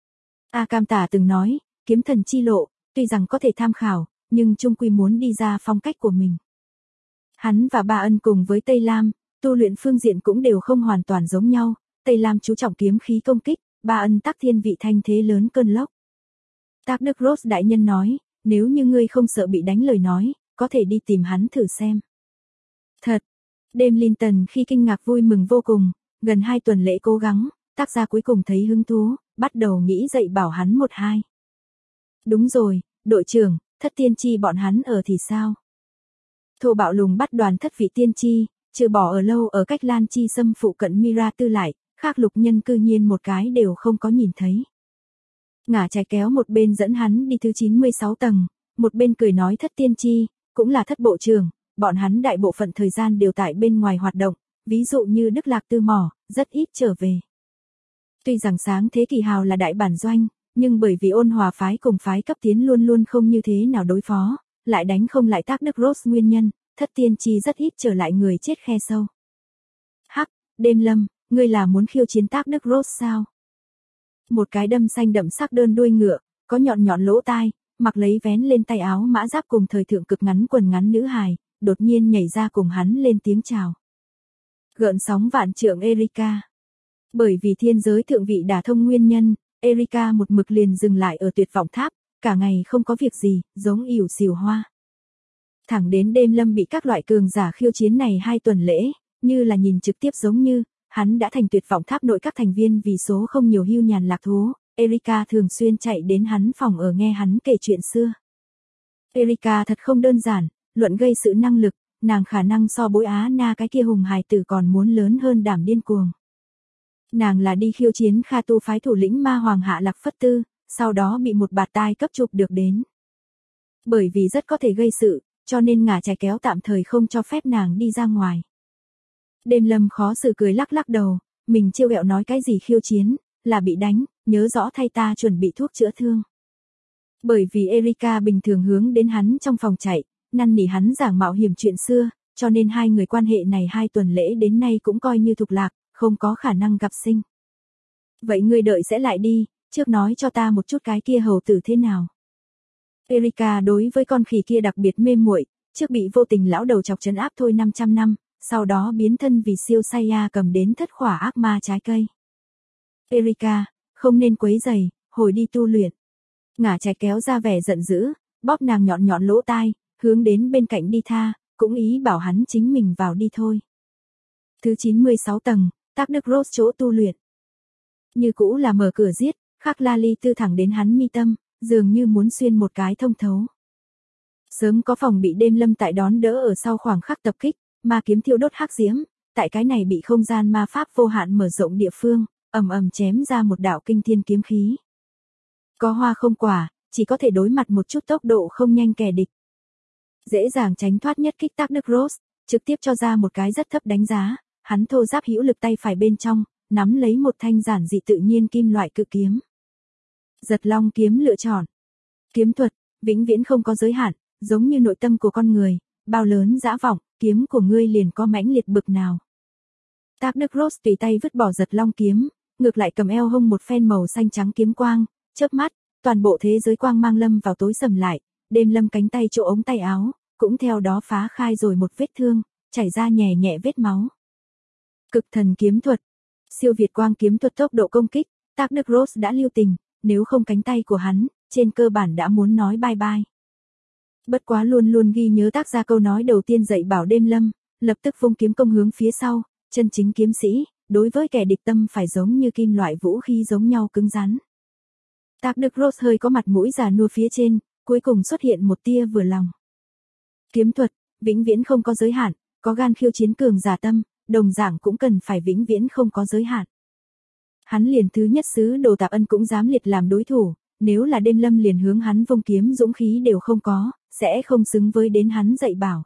[SPEAKER 1] A Cam Tả từng nói, kiếm thần chi lộ, tuy rằng có thể tham khảo, nhưng chung quy muốn đi ra phong cách của mình. Hắn và Ba Ân cùng với Tây Lam, tu luyện phương diện cũng đều không hoàn toàn giống nhau, Tây Lam chú trọng kiếm khí công kích, Ba Ân tác thiên vị thanh thế lớn cơn lốc. Tác Đức Rose đại nhân nói, nếu như ngươi không sợ bị đánh lời nói, có thể đi tìm hắn thử xem. Thật, đêm Linton khi kinh ngạc vui mừng vô cùng, gần 2 tuần lễ cố gắng, tác gia cuối cùng thấy hứng thú, bắt đầu nghĩ dậy bảo hắn một hai. Đúng rồi, đội trưởng, Thất tiên tri bọn hắn ở thì sao? Thô Bạo lùng bắt đoàn Thất vị tiên tri, trừ bỏ ở lâu ở cách Lan Chi Sâm phụ cận Mira Tư lại, khác lục nhân cư nhiên một cái đều không có nhìn thấy. Ngả Trái kéo một bên dẫn hắn đi thứ 96 tầng, một bên cười nói Thất tiên tri, cũng là Thất bộ trưởng, bọn hắn đại bộ phận thời gian đều tại bên ngoài hoạt động, ví dụ như Đức Lạc Tư mỏ, rất ít trở về. Tuy rằng sáng thế kỷ hào là đại bản doanh, nhưng bởi vì ôn hòa phái cùng phái cấp tiến luôn luôn không như thế nào đối phó, lại đánh không lại Tác Đức Rose nguyên nhân, Thất tiên tri rất ít trở lại người chết khe sâu. Hắc, Đêm Lâm, ngươi là muốn khiêu chiến Tác Đức Rose sao? Một cái đâm xanh đậm sắc đơn đuôi ngựa, có nhọn lỗ tai, mặc lấy vén lên tay áo mã giáp cùng thời thượng cực ngắn quần ngắn nữ hài, đột nhiên nhảy ra cùng hắn lên tiếng chào. Gợn sóng vạn trượng Erika. Bởi vì thiên giới thượng vị đả thông nguyên nhân, Erika một mực liền dừng lại ở tuyệt vọng tháp, cả ngày không có việc gì, giống ỉu xìu hoa. Thẳng đến Đêm Lâm bị các loại cường giả khiêu chiến này 2 tuần lễ, như là nhìn trực tiếp giống như, hắn đã thành tuyệt vọng tháp nội các thành viên vì số không nhiều hưu nhàn lạc thú, Erika thường xuyên chạy đến hắn phòng ở nghe hắn kể chuyện xưa. Erika thật không đơn giản, luận gây sự năng lực, nàng khả năng so Bối Á Na cái kia hùng hài tử còn muốn lớn hơn đảm điên cuồng. Nàng là đi khiêu chiến Kha Tu phái thủ lĩnh Ma Hoàng Hạ Lạc Phất Tư, sau đó bị một bạt tai cấp chụp được đến. Bởi vì rất có thể gây sự, cho nên Ngả Trái kéo tạm thời không cho phép nàng đi ra ngoài. Đêm Lâm khó xử cười lắc đầu, mình trêu ghẹo nói cái gì khiêu chiến, là bị đánh, nhớ rõ thay ta chuẩn bị thuốc chữa thương. Bởi vì Erika bình thường hướng đến hắn trong phòng chạy, năn nỉ hắn giảng mạo hiểm chuyện xưa, cho nên hai người quan hệ này 2 tuần lễ đến nay cũng coi như thục lạc, không có khả năng gặp sinh. Vậy ngươi đợi sẽ lại đi, trước nói cho ta một chút cái kia hầu tử thế nào. Erika đối với con khỉ kia đặc biệt mê muội, trước bị vô tình lão đầu chọc trấn áp thôi 500 năm, sau đó biến thân vì siêu Saiya cầm đến thất khỏa ác ma trái cây. Erika, không nên quấy rầy, hồi đi tu luyện. Ngả Trái kéo ra vẻ giận dữ, bóp nàng nhọn lỗ tai, hướng đến bên cạnh đi tha, cũng ý bảo hắn chính mình vào đi thôi. Thứ 96 tầng, Tác Đức Rose chỗ tu luyện. Như cũ là mở cửa giết, khắc la ly tư thẳng đến hắn mi tâm, dường như muốn xuyên một cái thông thấu. Sớm có phòng bị Đêm Lâm tại đón đỡ ở sau khoảng khắc tập kích, ma kiếm thiêu đốt hắc diễm, tại cái này bị không gian ma pháp vô hạn mở rộng địa phương, ầm chém ra một đạo kinh thiên kiếm khí. Có hoa không quả, chỉ có thể đối mặt một chút tốc độ không nhanh kẻ địch. Dễ dàng tránh thoát nhất kích Tác Đức Rose, trực tiếp cho ra một cái rất thấp đánh giá, hắn thô giáp hữu lực tay phải bên trong, nắm lấy một thanh giản dị tự nhiên kim loại cự kiếm. Giật Long kiếm lựa chọn. Kiếm thuật, vĩnh viễn không có giới hạn, giống như nội tâm của con người, bao lớn dã vọng, kiếm của ngươi liền có mãnh liệt bực nào. Tác Đức Rose tùy tay vứt bỏ Giật Long kiếm, ngược lại cầm eo hông một phen màu xanh trắng kiếm quang, chớp mắt, toàn bộ thế giới quang mang lâm vào tối sầm lại, Đêm Lâm cánh tay chỗ ống tay áo, cũng theo đó phá khai rồi một vết thương, chảy ra nhẹ vết máu. Cực thần kiếm thuật, siêu việt quang kiếm thuật tốc độ công kích, Tác Đức Rose đã lưu tình, nếu không cánh tay của hắn, trên cơ bản đã muốn nói bye bye. Bất quá luôn ghi nhớ tác gia câu nói đầu tiên dạy bảo Đêm Lâm, lập tức vung kiếm công hướng phía sau, chân chính kiếm sĩ, đối với kẻ địch tâm phải giống như kim loại vũ khí giống nhau cứng rắn. Tác Đức Rose hơi có mặt mũi già nua phía trên, cuối cùng xuất hiện một tia vừa lòng. Kiếm thuật, vĩnh viễn không có giới hạn, có gan khiêu chiến cường giả tâm, đồng dạng cũng cần phải vĩnh viễn không có giới hạn. Hắn liền thứ nhất sứ đồ Tạp Ân cũng dám liệt làm đối thủ, nếu là Đêm Lâm liền hướng hắn vung kiếm dũng khí đều không có, sẽ không xứng với đến hắn dạy bảo.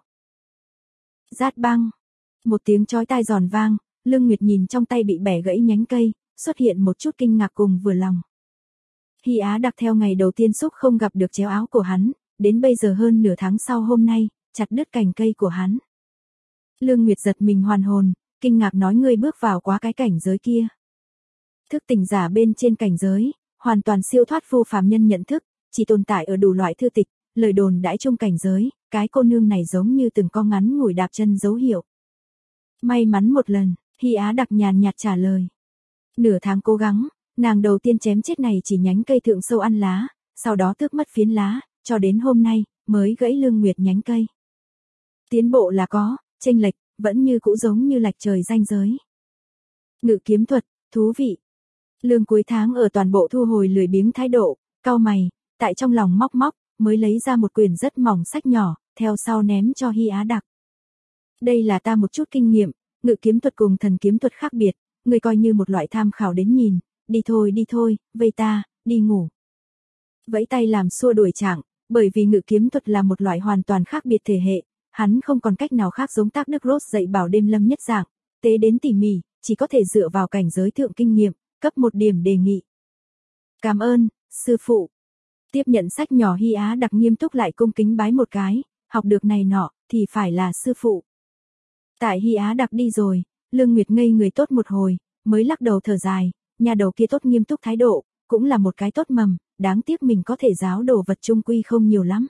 [SPEAKER 1] Rát băng. Một tiếng chói tai giòn vang, Lương Nguyệt nhìn trong tay bị bẻ gãy nhánh cây, xuất hiện một chút kinh ngạc cùng vừa lòng. Hy Á Đặc theo ngày đầu tiên xúc không gặp được chéo áo của hắn, đến bây giờ hơn nửa tháng sau hôm nay, chặt đứt cành cây của hắn. Lương Nguyệt giật mình hoàn hồn, kinh ngạc nói ngươi bước vào quá cái cảnh giới kia. Thức tỉnh giả bên trên cảnh giới, hoàn toàn siêu thoát vô phàm nhân nhận thức, chỉ tồn tại ở đủ loại thư tịch, lời đồn đãi trong cảnh giới, cái cô nương này giống như từng con ngắn ngủi đạp chân dấu hiệu. May mắn một lần, Hy Á Đặc nhàn nhạt trả lời. Nửa tháng cố gắng, nàng đầu tiên chém chết này chỉ nhánh cây thượng sâu ăn lá, sau đó tước mất phiến lá, cho đến hôm nay, mới gãy Lương Nguyệt nhánh cây. Tiến bộ là có, chênh lệch, vẫn như cũ giống như lệch trời ranh giới. Ngự kiếm thuật, thú vị. Lương cuối tháng ở toàn bộ thu hồi lười biếng thái độ, cau mày, tại trong lòng móc móc, mới lấy ra một quyển rất mỏng sách nhỏ, theo sau ném cho Hy Á Đặc. Đây là ta một chút kinh nghiệm, ngự kiếm thuật cùng thần kiếm thuật khác biệt, người coi như một loại tham khảo đến nhìn, đi thôi, vây ta, đi ngủ. Vẫy tay làm xua đuổi trạng, bởi vì ngự kiếm thuật là một loại hoàn toàn khác biệt thể hệ, hắn không còn cách nào khác giống Tác Đức Rose dạy bảo Đêm Lâm nhất dạng, tế đến tỉ mỉ, chỉ có thể dựa vào cảnh giới thượng kinh nghiệm, cấp một điểm đề nghị. Cảm ơn, sư phụ. Tiếp nhận sách nhỏ Hy Á Đặc nghiêm túc lại cung kính bái một cái, học được này nọ, thì phải là sư phụ. Tại Hy Á Đặc đi rồi, Lương Nguyệt ngây người tốt một hồi, mới lắc đầu thở dài, nhà đầu kia tốt nghiêm túc thái độ, cũng là một cái tốt mầm, đáng tiếc mình có thể giáo đồ vật trung quy không nhiều lắm.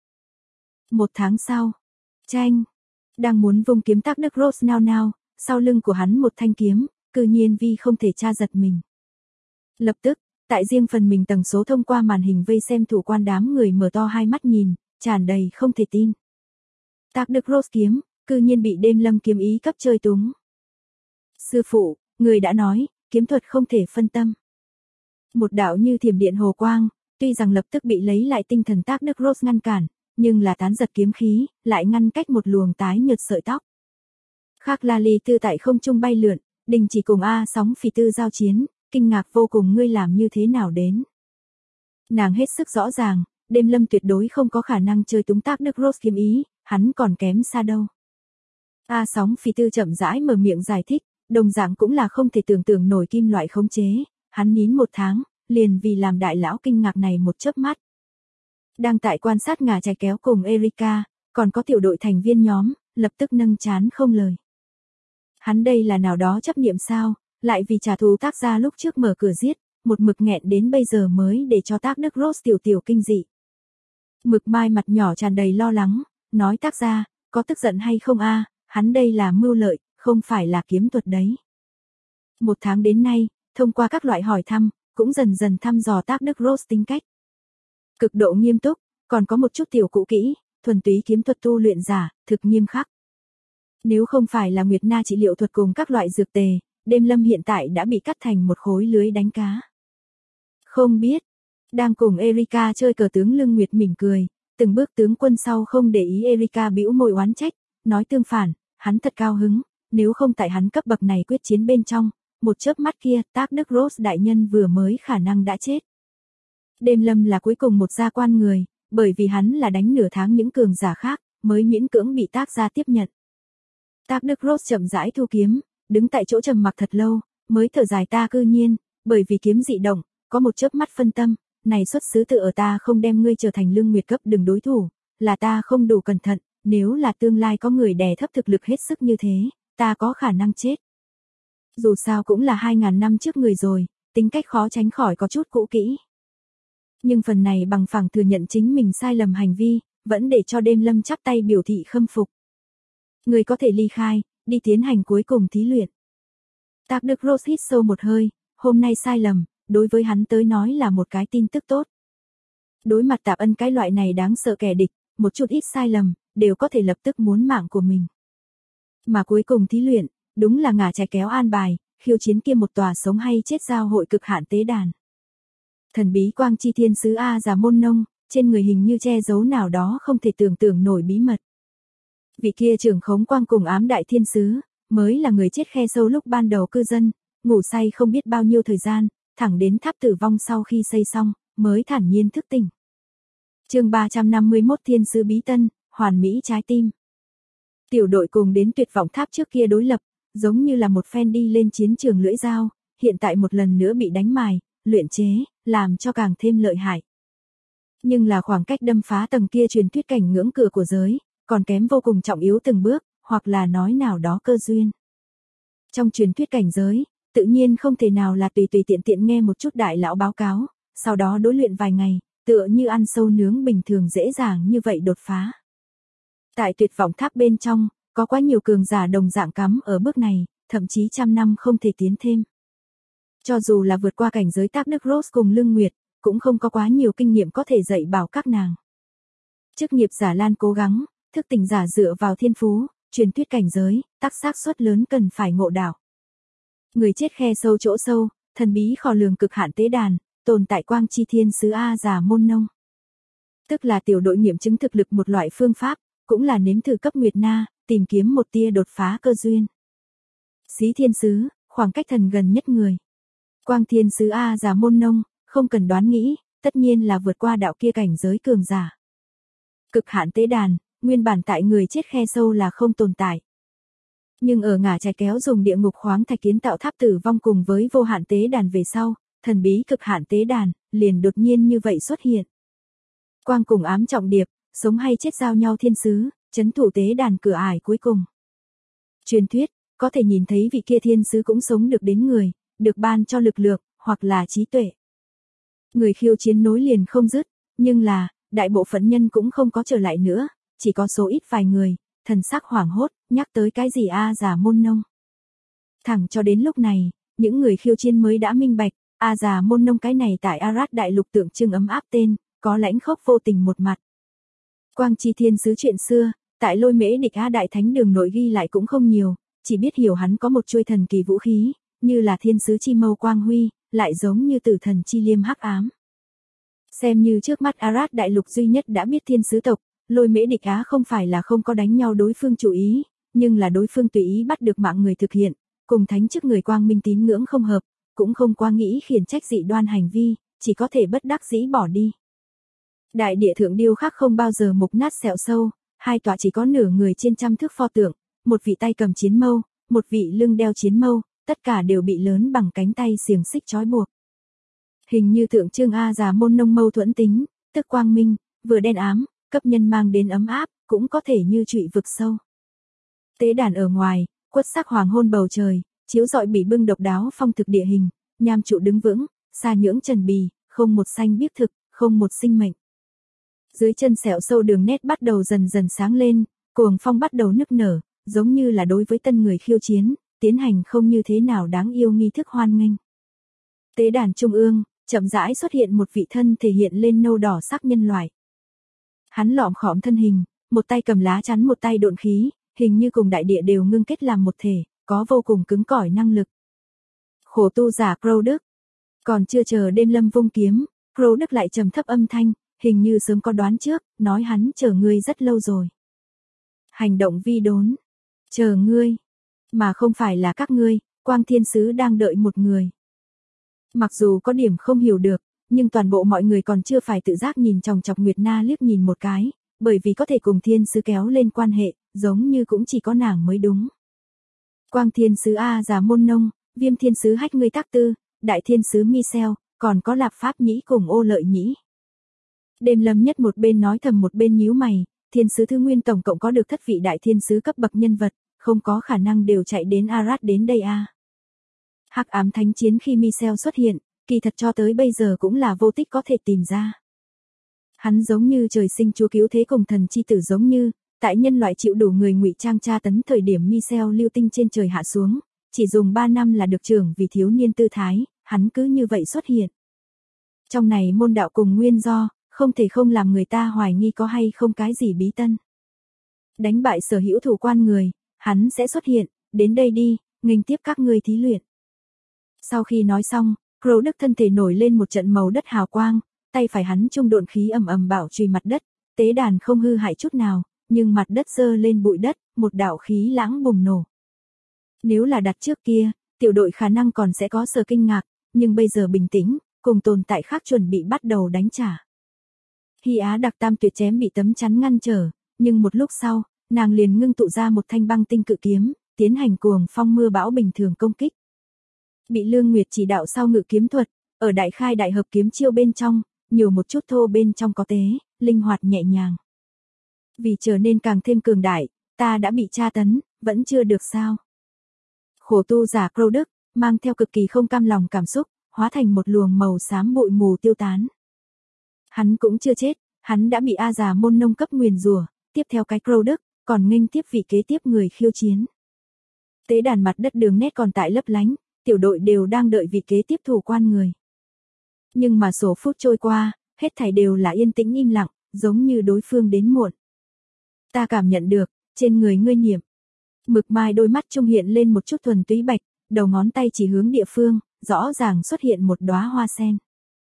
[SPEAKER 1] Một tháng sau, tranh, đang muốn vung kiếm Tác Đức Rose nao nao, sau lưng của hắn một thanh kiếm, cư nhiên vi không thể tra giật mình. Lập tức, tại riêng phần mình tầng số thông qua màn hình vây xem thủ quan đám người mở to hai mắt nhìn, tràn đầy không thể tin. Tác Đức Rose kiếm, cư nhiên bị Đêm Lâm kiếm ý cấp chơi túng. Sư phụ, người đã nói, kiếm thuật không thể phân tâm. Một đạo như thiểm điện hồ quang, tuy rằng lập tức bị lấy lại tinh thần Tác Đức Rose ngăn cản, nhưng là tán giật kiếm khí, lại ngăn cách một luồng tái nhợt sợi tóc. Khác La Ly Tư tại không trung bay lượn, đình chỉ cùng A Sóng Phỉ Tư giao chiến, kinh ngạc vô cùng ngươi làm như thế nào đến. Nàng hết sức rõ ràng, Đêm Lâm tuyệt đối không có khả năng chơi túng Tác Đức Rose kiếm ý, hắn còn kém xa đâu. A Sóng Phỉ Tư chậm rãi mở miệng giải thích, đồng dạng cũng là không thể tưởng tượng nổi kim loại khống chế, hắn nín một tháng, liền vì làm đại lão kinh ngạc này một chớp mắt. Đang tại quan sát ngà chài kéo cùng Erika, còn có tiểu đội thành viên nhóm, lập tức nâng chán không lời. Hắn đây là nào đó chấp niệm sao, lại vì trả thù Tác gia lúc trước mở cửa giết, một mực nghẹn đến bây giờ mới để cho Tác Đức Rose tiểu kinh dị. Mực Mai mặt nhỏ tràn đầy lo lắng, nói Tác gia, có tức giận hay không a? Hắn đây là mưu lợi, không phải là kiếm thuật đấy. Một tháng đến nay, thông qua các loại hỏi thăm, cũng dần dần thăm dò Tác Đức Rose tính cách. Cực độ nghiêm túc, còn có một chút tiểu cũ kỹ, thuần túy kiếm thuật tu luyện giả, thực nghiêm khắc. Nếu không phải là Nguyệt Na trị liệu thuật cùng các loại dược tề, Đêm Lâm hiện tại đã bị cắt thành một khối lưới đánh cá. Không biết, đang cùng Erika chơi cờ tướng Lương Nguyệt mỉm cười, từng bước tướng quân sau không để ý Erika bĩu môi oán trách, nói tương phản, hắn thật cao hứng, nếu không tại hắn cấp bậc này quyết chiến bên trong, một chớp mắt kia Tác Đức Rose đại nhân vừa mới khả năng đã chết. Đêm Lâm là cuối cùng một gia quan người, bởi vì hắn là đánh nửa tháng những cường giả khác, mới miễn cưỡng bị Tác gia tiếp nhận. Tác Đức Rose chậm rãi thu kiếm, đứng tại chỗ trầm mặc thật lâu, mới thở dài ta cư nhiên, bởi vì kiếm dị động, có một chớp mắt phân tâm, này xuất xứ từ ở ta không đem ngươi trở thành Lương Nguyệt cấp đường đối thủ, là ta không đủ cẩn thận, nếu là tương lai có người đè thấp thực lực hết sức như thế, ta có khả năng chết. Dù sao cũng là 2000 năm trước người rồi, tính cách khó tránh khỏi có chút cũ kỹ. Nhưng phần này bằng phẳng thừa nhận chính mình sai lầm hành vi, vẫn để cho Đêm Lâm chắp tay biểu thị khâm phục. Người có thể ly khai, đi tiến hành cuối cùng thí luyện. Tác Đức Rose hít sâu một hơi, hôm nay sai lầm, đối với hắn tới nói là một cái tin tức tốt. Đối mặt Tạp Ân cái loại này đáng sợ kẻ địch, một chút ít sai lầm, đều có thể lập tức muốn mạng của mình. Mà cuối cùng thí luyện, đúng là ngả trái kéo an bài, khiêu chiến kia một tòa sống hay chết giao hội cực hạn tế đàn. Thần bí quang chi thiên sứ A Già Môn Nông, trên người hình như che giấu nào đó không thể tưởng tượng nổi bí mật. Vị kia trưởng khống quang cùng ám đại thiên sứ, mới là người chết khe sâu lúc ban đầu cư dân, ngủ say không biết bao nhiêu thời gian, thẳng đến tháp tử vong sau khi xây xong, mới thản nhiên thức tỉnh. Chương 351 Thiên sứ bí tân, hoàn mỹ trái tim. Tiểu đội cùng đến tuyệt vọng tháp trước kia đối lập, giống như là một phen đi lên chiến trường lưỡi dao, hiện tại một lần nữa bị đánh mài, luyện chế, làm cho càng thêm lợi hại. Nhưng là khoảng cách đâm phá tầng kia truyền thuyết cảnh ngưỡng cửa của giới, còn kém vô cùng trọng yếu từng bước, hoặc là nói nào đó cơ duyên. Trong truyền thuyết cảnh giới, tự nhiên không thể nào là tùy tùy tiện tiện nghe một chút đại lão báo cáo, sau đó đối luyện vài ngày, tựa như ăn sâu nướng bình thường dễ dàng như vậy đột phá. Tại tuyệt vọng tháp bên trong, có quá nhiều cường giả đồng dạng cắm ở bước này, thậm chí trăm năm không thể tiến thêm. Cho dù là vượt qua cảnh giới Thác Đức Rose cùng Lương Nguyệt, cũng không có quá nhiều kinh nghiệm có thể dạy bảo các nàng. Chức nghiệp giả Lan cố gắng, thức tỉnh giả dựa vào thiên phú, truyền thuyết cảnh giới, tác xác suất lớn cần phải ngộ đạo. Người chết khe sâu chỗ sâu, thần bí khó lường cực hạn tế đàn, tồn tại quang chi thiên sứ A Già Môn Nông. Tức là tiểu đội nghiệm chứng thực lực một loại phương pháp, cũng là nếm thử cấp Nguyệt Na, tìm kiếm một tia đột phá cơ duyên. Xí thiên sứ, khoảng cách thần gần nhất người. Quang thiên sứ A Già Môn Nông, không cần đoán nghĩ, tất nhiên là vượt qua đạo kia cảnh giới cường giả. Cực hạn tế đàn, nguyên bản tại người chết khe sâu là không tồn tại. Nhưng ở ngả trái kéo dùng địa ngục khoáng thạch kiến tạo tháp tử vong cùng với vô hạn tế đàn về sau, thần bí cực hạn tế đàn, liền đột nhiên như vậy xuất hiện. Quang cùng ám trọng điệp, sống hay chết giao nhau thiên sứ, chấn thủ tế đàn cửa ải cuối cùng. Truyền thuyết, có thể nhìn thấy vị kia thiên sứ cũng sống được đến người, được ban cho lực lượng, hoặc là trí tuệ. Người khiêu chiến nối liền không dứt, nhưng là, đại bộ phận nhân cũng không có trở lại nữa, chỉ có số ít vài người, thần sắc hoảng hốt, nhắc tới cái gì A Già Môn Nông. Thẳng cho đến lúc này, những người khiêu chiến mới đã minh bạch, A Già Môn Nông cái này tại Arad đại lục tượng trưng ấm áp tên, có lãnh khốc vô tình một mặt. Quang chi thiên sứ chuyện xưa, tại Lôi Mễ Địch A Đại Thánh Đường nội ghi lại cũng không nhiều, chỉ biết hiểu hắn có một chuôi thần kỳ vũ khí, như là thiên sứ chi mâu quang huy, lại giống như tử thần chi liêm hắc ám. Xem như trước mắt Arad đại lục duy nhất đã biết thiên sứ tộc, Lôi Mễ Địch Á không phải là không có đánh nhau đối phương chủ ý, nhưng là đối phương tùy ý bắt được mạng người thực hiện, cùng thánh chức người quang minh tín ngưỡng không hợp, cũng không qua nghĩ khiển trách dị đoan hành vi, chỉ có thể bất đắc dĩ bỏ đi. Đại địa thượng điêu khắc không bao giờ mục nát sẹo sâu, hai tọa chỉ có nửa người trên trăm thước pho tượng, một vị tay cầm chiến mâu, một vị lưng đeo chiến mâu, tất cả đều bị lớn bằng cánh tay xiềng xích trói buộc. Hình như tượng trưng A Già Môn Nông mâu thuẫn tính, tức quang minh, vừa đen ám, cấp nhân mang đến ấm áp, cũng có thể như trụy vực sâu. Tế đàn ở ngoài, quất sắc hoàng hôn bầu trời, chiếu rọi bị bưng độc đáo phong thực địa hình, nham trụ đứng vững, xa nhưỡng trần bì, không một xanh biếc thực, không một sinh mệnh. Dưới chân sẹo sâu đường nét bắt đầu dần dần sáng lên, cuồng phong bắt đầu nức nở, giống như là đối với tân người khiêu chiến, tiến hành không như thế nào đáng yêu nghi thức hoan nghênh. Tế đàn trung ương, chậm rãi xuất hiện một vị thân thể hiện lên nâu đỏ sắc nhân loại. Hắn lọm khõm thân hình, một tay cầm lá chắn một tay độn khí, hình như cùng đại địa đều ngưng kết làm một thể, có vô cùng cứng cỏi năng lực. Khổ tu giả Crow Đức. Còn chưa chờ đêm lâm vung kiếm, Crow Đức lại trầm thấp âm thanh, hình như sớm có đoán trước, nói hắn chờ ngươi rất lâu rồi. Hành động vi đốn. Chờ ngươi. Mà không phải là các ngươi, Quang Thiên Sứ đang đợi một người. Mặc dù có điểm không hiểu được, nhưng toàn bộ mọi người còn chưa phải tự giác nhìn chòng chọc Nguyệt Na liếc nhìn một cái, bởi vì có thể cùng Thiên Sứ kéo lên quan hệ, giống như cũng chỉ có nàng mới đúng. Quang Thiên Sứ A Già Môn Nông, Viêm Thiên Sứ Hách Ngươi Tác Tư, Đại Thiên Sứ Michel, còn có Lạp Pháp Nhĩ cùng Ô Lợi Nhĩ. Đêm Lâm Nhất một bên nói thầm một bên nhíu mày, Thiên Sứ Thứ Nguyên tổng cộng có được thất vị Đại Thiên Sứ cấp bậc nhân vật, không có khả năng đều chạy đến Arad đến đây a. Hắc ám thánh chiến khi Michel xuất hiện, kỳ thật cho tới bây giờ cũng là vô tích có thể tìm ra. Hắn giống như trời sinh chúa cứu thế cùng thần chi tử giống như, tại nhân loại chịu đủ người ngụy trang tra tấn thời điểm Michel lưu tinh trên trời hạ xuống, chỉ dùng 3 năm là được trưởng vì thiếu niên tư thái, hắn cứ như vậy xuất hiện. Trong này môn đạo cùng nguyên do, không thể không làm người ta hoài nghi có hay không cái gì bí tân. Đánh bại sở hữu thủ quan người, hắn sẽ xuất hiện, đến đây đi, nghênh tiếp các ngươi thí luyện. Sau khi nói xong, Crow Đức thân thể nổi lên một trận màu đất hào quang, tay phải hắn trung độn khí ầm ầm bảo trùy mặt đất, tế đàn không hư hại chút nào, nhưng mặt đất dơ lên bụi đất, một đạo khí lãng bùng nổ. Nếu là đặt trước kia, tiểu đội khả năng còn sẽ có sự kinh ngạc, nhưng bây giờ bình tĩnh, cùng tồn tại khác chuẩn bị bắt đầu đánh trả. Hy Á Đặc tam tuyệt chém bị tấm chắn ngăn trở, nhưng một lúc sau, nàng liền ngưng tụ ra một thanh băng tinh cự kiếm, tiến hành cuồng phong mưa bão bình thường công kích. Bị Lương Nguyệt chỉ đạo sau ngự kiếm thuật, ở đại khai đại hợp kiếm chiêu bên trong, nhiều một chút thô bên trong có tế, linh hoạt nhẹ nhàng. Vì trở nên càng thêm cường đại, ta đã bị tra tấn, vẫn chưa được sao. Khổ tu giả Crâu Đức, mang theo cực kỳ không cam lòng cảm xúc, hóa thành một luồng màu xám bụi mù tiêu tán. Hắn cũng chưa chết, hắn đã bị A Già Môn Nông cấp nguyền rủa, tiếp theo cái Crâu Đức, còn nghênh tiếp vị kế tiếp người khiêu chiến. Tế đàn mặt đất đường nét còn tại lấp lánh, tiểu đội đều đang đợi vị kế tiếp thủ quan người. Nhưng mà số phút trôi qua, hết thảy đều là yên tĩnh im lặng, giống như đối phương đến muộn. Ta cảm nhận được, trên người ngươi niệm. Mực mai đôi mắt trung hiện lên một chút thuần túy bạch, đầu ngón tay chỉ hướng địa phương, rõ ràng xuất hiện một đóa hoa sen.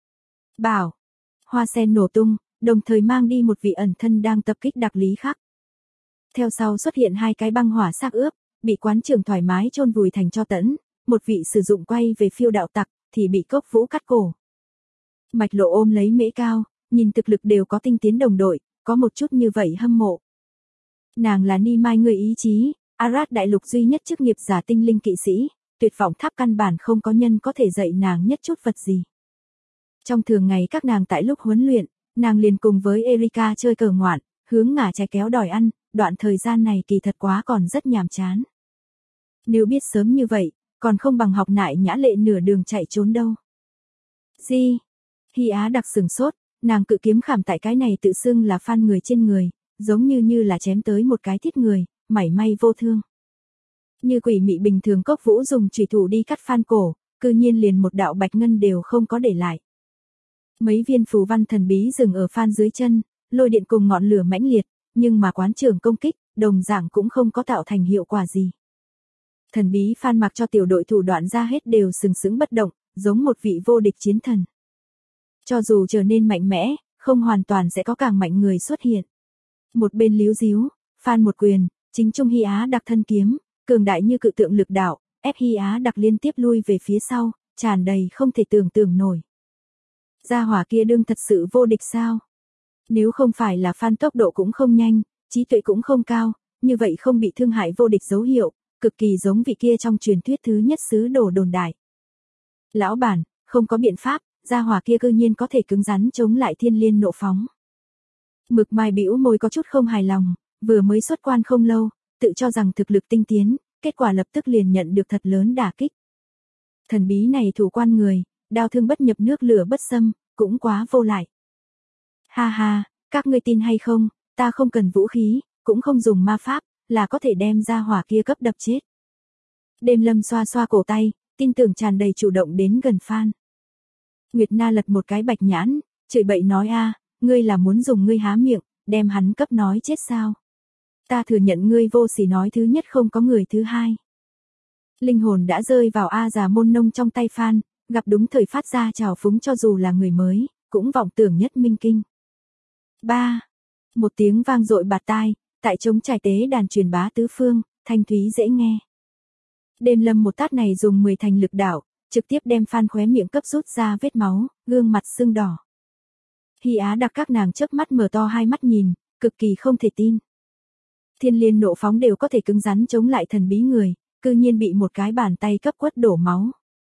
[SPEAKER 1] Bảo, hoa sen nổ tung, đồng thời mang đi một vị ẩn thân đang tập kích đặc lý khác. Theo sau xuất hiện hai cái băng hỏa xác ướp, bị quán trưởng thoải mái chôn vùi thành tro tẫn, một vị sử dụng quay về phiêu đạo tặc, thì bị Cốc Vũ cắt cổ. Mạch Lộ ôm lấy Mễ Cao, nhìn thực lực đều có tinh tiến đồng đội, có một chút như vậy hâm mộ. Nàng là Ni Mai người ý chí, Arad đại lục duy nhất chức nghiệp giả tinh linh kỵ sĩ, tuyệt vọng tháp căn bản không có nhân có thể dạy nàng nhất chút vật gì. Trong thường ngày các nàng tại lúc huấn luyện, nàng liền cùng với Erika chơi cờ ngoạn, hướng ngả trái kéo đòi ăn, đoạn thời gian này kỳ thật quá còn rất nhàm chán. Nếu biết sớm như vậy, còn không bằng học nại nhã lệ nửa đường chạy trốn đâu. Gì? Hy Á Đặc sừng sốt, nàng cự kiếm khảm tại cái này tự xưng là phan người trên người, giống như là chém tới một cái thiết người, mảy may vô thương. Như quỷ mị bình thường Cốc Vũ dùng chủy thủ đi cắt phan cổ, cư nhiên liền một đạo bạch ngân đều không có để lại. Mấy viên phù văn thần bí dừng ở phan dưới chân, lôi điện cùng ngọn lửa mãnh liệt, nhưng mà quán trưởng công kích, đồng dạng cũng không có tạo thành hiệu quả gì. Thần bí phan mặc cho tiểu đội thủ đoạn ra hết đều sừng sững bất động, giống một vị vô địch chiến thần. Cho dù trở nên mạnh mẽ, không hoàn toàn sẽ có càng mạnh người xuất hiện. Một bên líu díu, phan một quyền, chính trung Hy Á Đặc thân kiếm, cường đại như cự tượng lực đạo, ép Hy Á Đặc liên tiếp lui về phía sau, tràn đầy không thể tưởng tượng nổi. Gia hỏa kia đương thật sự vô địch sao? Nếu không phải là phan tốc độ cũng không nhanh, trí tuệ cũng không cao, như vậy không bị thương hại vô địch dấu hiệu, cực kỳ giống vị kia trong truyền thuyết thứ nhất sứ đồ đồn đại. Lão bản, không có biện pháp, gia hỏa kia cư nhiên có thể cứng rắn chống lại thiên liên nộ phóng. Mực mai bĩu môi có chút không hài lòng, vừa mới xuất quan không lâu, tự cho rằng thực lực tinh tiến, kết quả lập tức liền nhận được thật lớn đả kích. Thần bí này thủ quan người, đao thương bất nhập nước lửa bất xâm, cũng quá vô lại. Ha ha, các ngươi tin hay không, ta không cần vũ khí, cũng không dùng ma pháp, là có thể đem gia hỏa kia cấp đập chết. Đêm Lâm xoa xoa cổ tay, tin tưởng tràn đầy chủ động đến gần Phan. Nguyệt Na lật một cái bạch nhãn, chửi bậy nói a, ngươi là muốn dùng ngươi há miệng, đem hắn cấp nói chết sao? Ta thừa nhận ngươi vô sỉ nói thứ nhất không có người thứ hai. Linh hồn đã rơi vào A Già Môn Nông trong tay Phan, gặp đúng thời phát ra trào phúng cho dù là người mới, cũng vọng tưởng nhất minh kinh. 3. Một tiếng vang dội bạt tai, tại trống trải tế đàn truyền bá tứ phương, thanh thúy dễ nghe. Đêm Lâm một tát này dùng 10 thành lực đạo, trực tiếp đem Phan khóe miệng cấp rút ra vết máu, gương mặt sưng đỏ. Hy Á Đặc các nàng chớp mắt mở to hai mắt nhìn, cực kỳ không thể tin. Thiên liên nộ phóng đều có thể cứng rắn chống lại thần bí người, cư nhiên bị một cái bàn tay cấp quất đổ máu.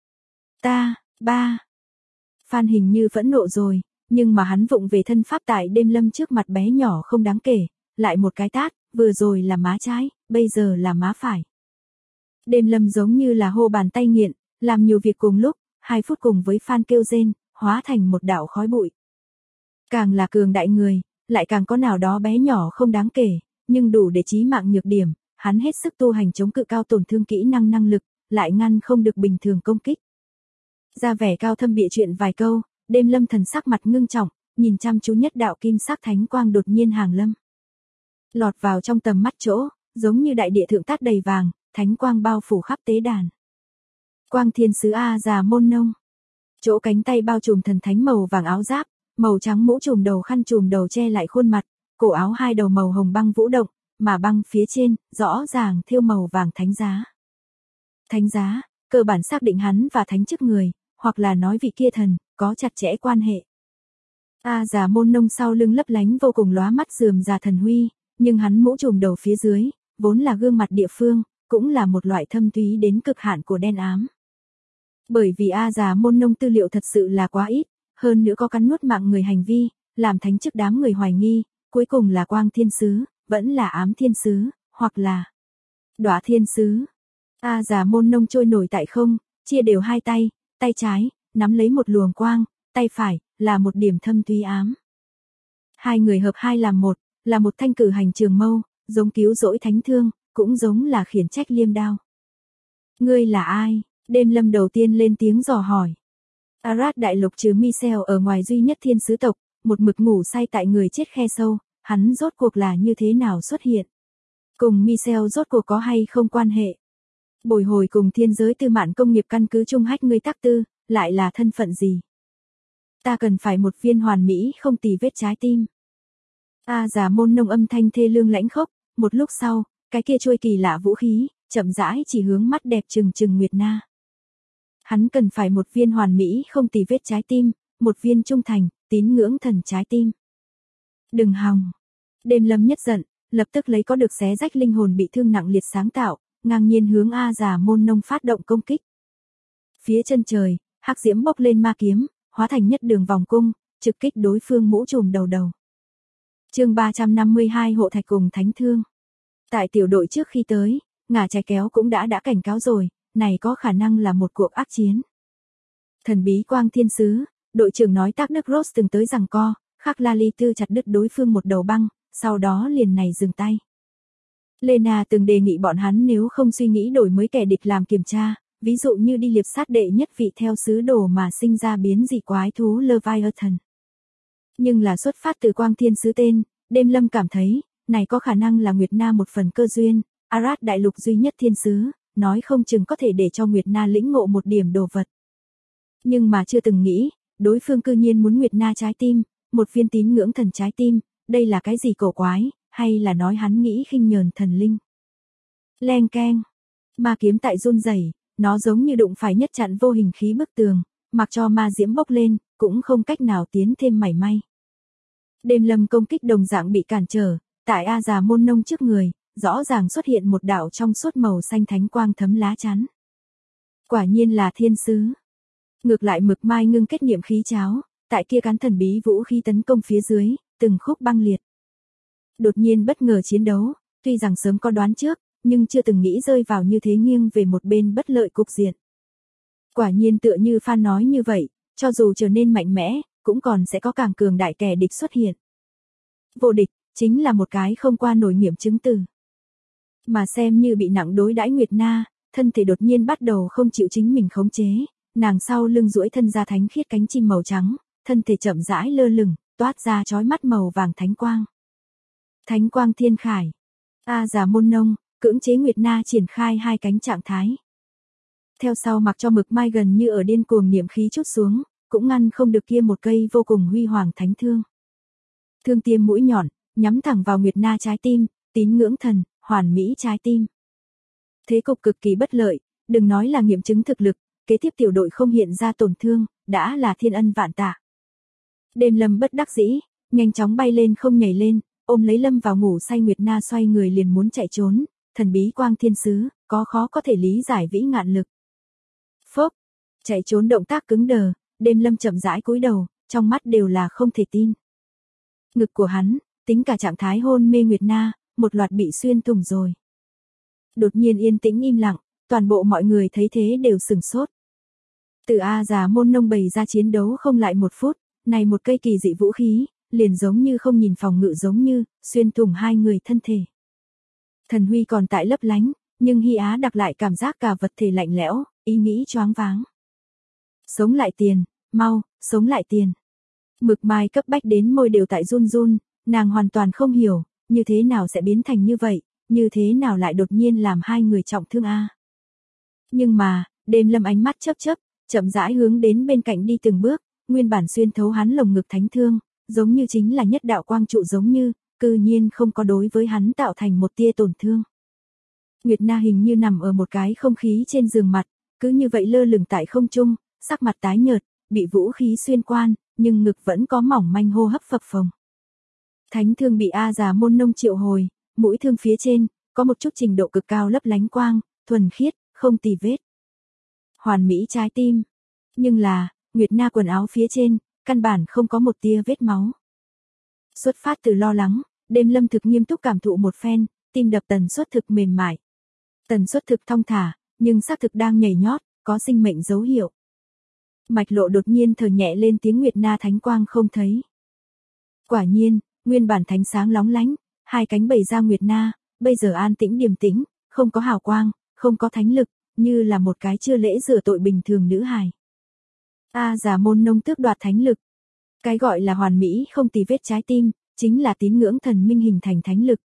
[SPEAKER 1] Phan hình như phẫn nộ rồi, nhưng mà hắn vụng về thân pháp tại Đêm Lâm trước mặt bé nhỏ không đáng kể, lại một cái tát, vừa rồi là má trái, bây giờ là má phải. Đêm Lâm giống như là hô bàn tay nghiện, làm nhiều việc cùng lúc, 2 phút cùng với Phan kêu rên, hóa thành một đạo khói bụi. Càng là cường đại người, lại càng có nào đó bé nhỏ không đáng kể, nhưng đủ để chí mạng nhược điểm, hắn hết sức tu hành chống cự cao tổn thương kỹ năng lực, lại ngăn không được bình thường công kích. Ra vẻ cao thâm bịa chuyện vài câu, Đêm Lâm thần sắc mặt ngưng trọng, nhìn chăm chú nhất đạo kim sắc thánh quang đột nhiên hàng lâm. Lọt vào trong tầm mắt chỗ, giống như đại địa thượng tát đầy vàng, thánh quang bao phủ khắp tế đàn. Quang thiên sứ A Già Môn Nông. Chỗ cánh tay bao trùm thần thánh màu vàng áo giáp, màu trắng mũ trùm đầu khăn trùm đầu che lại khuôn mặt, cổ áo hai đầu màu hồng băng vũ động, mà băng phía trên, rõ ràng thêu màu vàng thánh giá. Thánh giá, cơ bản xác định hắn và thánh chức người, hoặc là nói vị kia thần, có chặt chẽ quan hệ. Già Môn Nông sau lưng lấp lánh vô cùng lóa mắt rườm rà thần huy, nhưng hắn mũ trùm đầu phía dưới, vốn là gương mặt địa phương, cũng là một loại thâm thúy đến cực hạn của đen ám. Bởi vì Già Môn Nông tư liệu thật sự là quá ít, hơn nữa có cắn nuốt mạng người hành vi, làm thánh chức đám người hoài nghi, cuối cùng là Quang Thiên Sứ, vẫn là Ám Thiên Sứ, hoặc là Đọa Thiên Sứ. Già Môn Nông trôi nổi tại không, chia đều hai tay, tay trái, nắm lấy một luồng quang, tay phải, là một điểm thâm thúy ám. Hai người hợp hai làm một, là một thanh cử hành trường mâu, giống cứu rỗi thánh thương, cũng giống là khiển trách liêm đao. Ngươi là ai? Đêm Lâm đầu tiên lên tiếng dò hỏi. Arad đại lục trừ Michel ở ngoài duy nhất thiên sứ tộc, một mực ngủ say tại người chết khe sâu, hắn rốt cuộc là như thế nào xuất hiện? Cùng Michel rốt cuộc có hay không quan hệ? Bồi hồi cùng thiên giới tư mạn công nghiệp căn cứ trung hách ngươi tác tư, lại là thân phận gì? Ta cần phải một viên hoàn mỹ không tì vết trái tim. Già Môn Nông âm thanh thê lương lãnh khốc, một lúc sau, cái kia trôi kỳ lạ vũ khí, chậm rãi chỉ hướng mắt đẹp trừng trừng Nguyệt Na. Hắn cần phải một viên hoàn mỹ không tì vết trái tim, một viên trung thành, tín ngưỡng thần trái tim. Đừng hòng. Đêm Lâm nhất giận, lập tức lấy có được xé rách linh hồn bị thương nặng liệt sáng tạo, ngang nhiên hướng Già Môn Nông phát động công kích. Phía chân trời, hắc diễm bốc lên ma kiếm, hóa thành nhất đường vòng cung, trực kích đối phương mũ trùm đầu đầu. Chương 352 hộ thạch cùng thánh thương. Tại tiểu đội trước khi tới, ngả trái kéo cũng đã cảnh cáo rồi, này có khả năng là một cuộc ác chiến. Thần bí Quang Thiên Sứ, đội trưởng nói Tác Đức Ross từng tới giằng co, khắc La Ly Tư chặt đứt đối phương một đầu băng, sau đó liền này dừng tay. Lena từng đề nghị bọn hắn nếu không suy nghĩ đổi mới kẻ địch làm kiểm tra, ví dụ như đi liệp sát đệ nhất vị theo sứ đồ mà sinh ra biến dị quái thú Leviathan. Nhưng là xuất phát từ Quang Thiên Sứ tên, Đêm Lâm cảm thấy, này có khả năng là Nguyệt Na một phần cơ duyên, Arad đại lục duy nhất thiên sứ, nói không chừng có thể để cho Nguyệt Na lĩnh ngộ một điểm đồ vật. Nhưng mà chưa từng nghĩ, đối phương cư nhiên muốn Nguyệt Na trái tim, một viên tín ngưỡng thần trái tim, đây là cái gì cổ quái, hay là nói hắn nghĩ khinh nhờn thần linh. Leng keng, ma kiếm tại run rẩy, nó giống như đụng phải nhất chặn vô hình khí bức tường, mặc cho ma diễm bốc lên, cũng không cách nào tiến thêm mảy may. Đêm Lâm công kích đồng dạng bị cản trở, tại Già Môn Nông trước người, rõ ràng xuất hiện một đạo trong suốt màu xanh thánh quang thấm lá chắn. Quả nhiên là thiên sứ. Ngược lại mực mai ngưng kết niệm khí cháo, tại kia cán thần bí vũ khí tấn công phía dưới, từng khúc băng liệt. Đột nhiên bất ngờ chiến đấu, tuy rằng sớm có đoán trước, nhưng chưa từng nghĩ rơi vào như thế nghiêng về một bên bất lợi cục diện. Quả nhiên tựa như Phan nói như vậy, cho dù trở nên mạnh mẽ, cũng còn sẽ có càng cường đại kẻ địch xuất hiện. Vô địch, chính là một cái không qua nổi nghiệm chứng từ. Mà xem như bị nặng đối đãi Nguyệt Na, thân thể đột nhiên bắt đầu không chịu chính mình khống chế, nàng sau lưng duỗi thân ra thánh khiết cánh chim màu trắng, thân thể chậm rãi lơ lửng, toát ra chói mắt màu vàng thánh quang. Thánh quang thiên khải. Già Môn Nông, cưỡng chế Nguyệt Na triển khai hai cánh trạng thái. Theo sau mặc cho mực mai gần như ở điên cuồng niệm khí chút xuống, cũng ngăn không được kia một cây vô cùng huy hoàng thánh thương. Thương tiêm mũi nhọn, nhắm thẳng vào Nguyệt Na trái tim, tín ngưỡng thần, hoàn mỹ trái tim. Thế cục cực kỳ bất lợi, đừng nói là nghiệm chứng thực lực, kế tiếp tiểu đội không hiện ra tổn thương, đã là thiên ân vạn tạ. Đêm Lâm bất đắc dĩ, nhanh chóng bay lên không nhảy lên, ôm lấy Lâm vào ngủ say Nguyệt Na xoay người liền muốn chạy trốn, thần bí Quang Thiên Sứ, có khó có thể lý giải vĩ ngạn lực. Phốc, chạy trốn động tác cứng đờ, Đêm Lâm chậm rãi cúi đầu, trong mắt đều là không thể tin. Ngực của hắn, tính cả trạng thái hôn mê Nguyệt Na, một loạt bị xuyên thủng rồi. Đột nhiên yên tĩnh im lặng, toàn bộ mọi người thấy thế đều sửng sốt. Từ Già Môn Nông bày ra chiến đấu không lại một phút, này một cây kỳ dị vũ khí, liền giống như không nhìn phòng ngự giống như, xuyên thủng hai người thân thể. Thần huy còn tại lấp lánh, nhưng Hy Á đặc lại cảm giác cả vật thể lạnh lẽo, ý nghĩ choáng váng. Sống lại tiền, mau, sống lại tiền. Mực mai cấp bách đến môi đều tại run run, nàng hoàn toàn không hiểu, như thế nào sẽ biến thành như vậy, như thế nào lại đột nhiên làm hai người trọng thương a. Nhưng mà, Đêm Lâm ánh mắt chớp chớp, chậm rãi hướng đến bên cạnh đi từng bước, nguyên bản xuyên thấu hắn lồng ngực thánh thương, giống như chính là nhất đạo quang trụ giống như, cư nhiên không có đối với hắn tạo thành một tia tổn thương. Nguyệt Na hình như nằm ở một cái không khí trên giường mặt, cứ như vậy lơ lửng tại không trung, sắc mặt tái nhợt, bị vũ khí xuyên quan, nhưng ngực vẫn có mỏng manh hô hấp phập phồng. Thánh thương bị A Già Môn Nông triệu hồi, mũi thương phía trên, có một chút trình độ cực cao lấp lánh quang, thuần khiết, không tì vết. Hoàn mỹ trái tim. Nhưng là, Nguyệt Na quần áo phía trên, căn bản không có một tia vết máu. Xuất phát từ lo lắng, Đêm Lâm thực nghiêm túc cảm thụ một phen, tim đập tần suất thực mềm mại. Tần suất thực thong thả, nhưng xác thực đang nhảy nhót, có sinh mệnh dấu hiệu. Mạch Lộ đột nhiên thở nhẹ lên tiếng Nguyệt Na thánh quang không thấy. Quả nhiên, nguyên bản thánh sáng lóng lánh, hai cánh bày ra Nguyệt Na, bây giờ an tĩnh điềm tĩnh, không có hào quang, không có thánh lực, như là một cái chưa lễ rửa tội bình thường nữ hài. A Già Môn Nông tước đoạt thánh lực. Cái gọi là hoàn mỹ không tì vết trái tim, chính là tín ngưỡng thần minh hình thành thánh lực.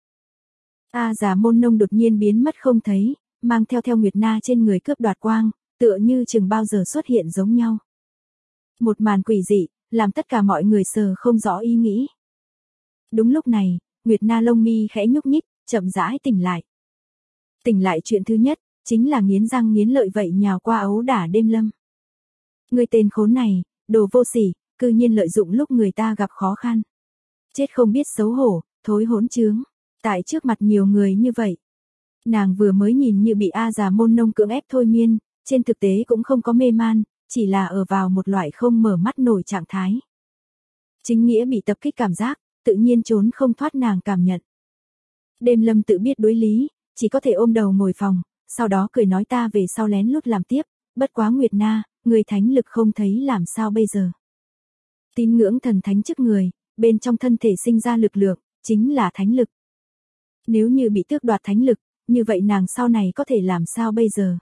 [SPEAKER 1] A Già Môn Nông đột nhiên biến mất không thấy, mang theo Nguyệt Na trên người cướp đoạt quang, tựa như chừng bao giờ xuất hiện giống nhau. Một màn quỷ dị, làm tất cả mọi người sờ không rõ ý nghĩ. Đúng lúc này, Nguyệt Na lông mi khẽ nhúc nhích, chậm rãi tỉnh lại. Tỉnh lại chuyện thứ nhất, chính là nghiến răng nghiến lợi vậy nhào qua ấu đả Đêm Lâm. Người tên khốn này, đồ vô sỉ, cư nhiên lợi dụng lúc người ta gặp khó khăn. Chết không biết xấu hổ, thối hỗn trướng, tại trước mặt nhiều người như vậy. Nàng vừa mới nhìn như bị A Già Môn Nông cưỡng ép thôi miên, trên thực tế cũng không có mê man, chỉ là ở vào một loại không mở mắt nổi trạng thái. Chính nghĩa bị tập kích cảm giác, tự nhiên trốn không thoát nàng cảm nhận. Đêm Lâm tự biết đối lý, chỉ có thể ôm đầu ngồi phòng, sau đó cười nói ta về sau lén lút làm tiếp, bất quá Nguyệt Na, người thánh lực không thấy làm sao bây giờ. Tín ngưỡng thần thánh trước người, bên trong thân thể sinh ra lực lượng, chính là thánh lực. Nếu như bị tước đoạt thánh lực, như vậy nàng sau này có thể làm sao bây giờ?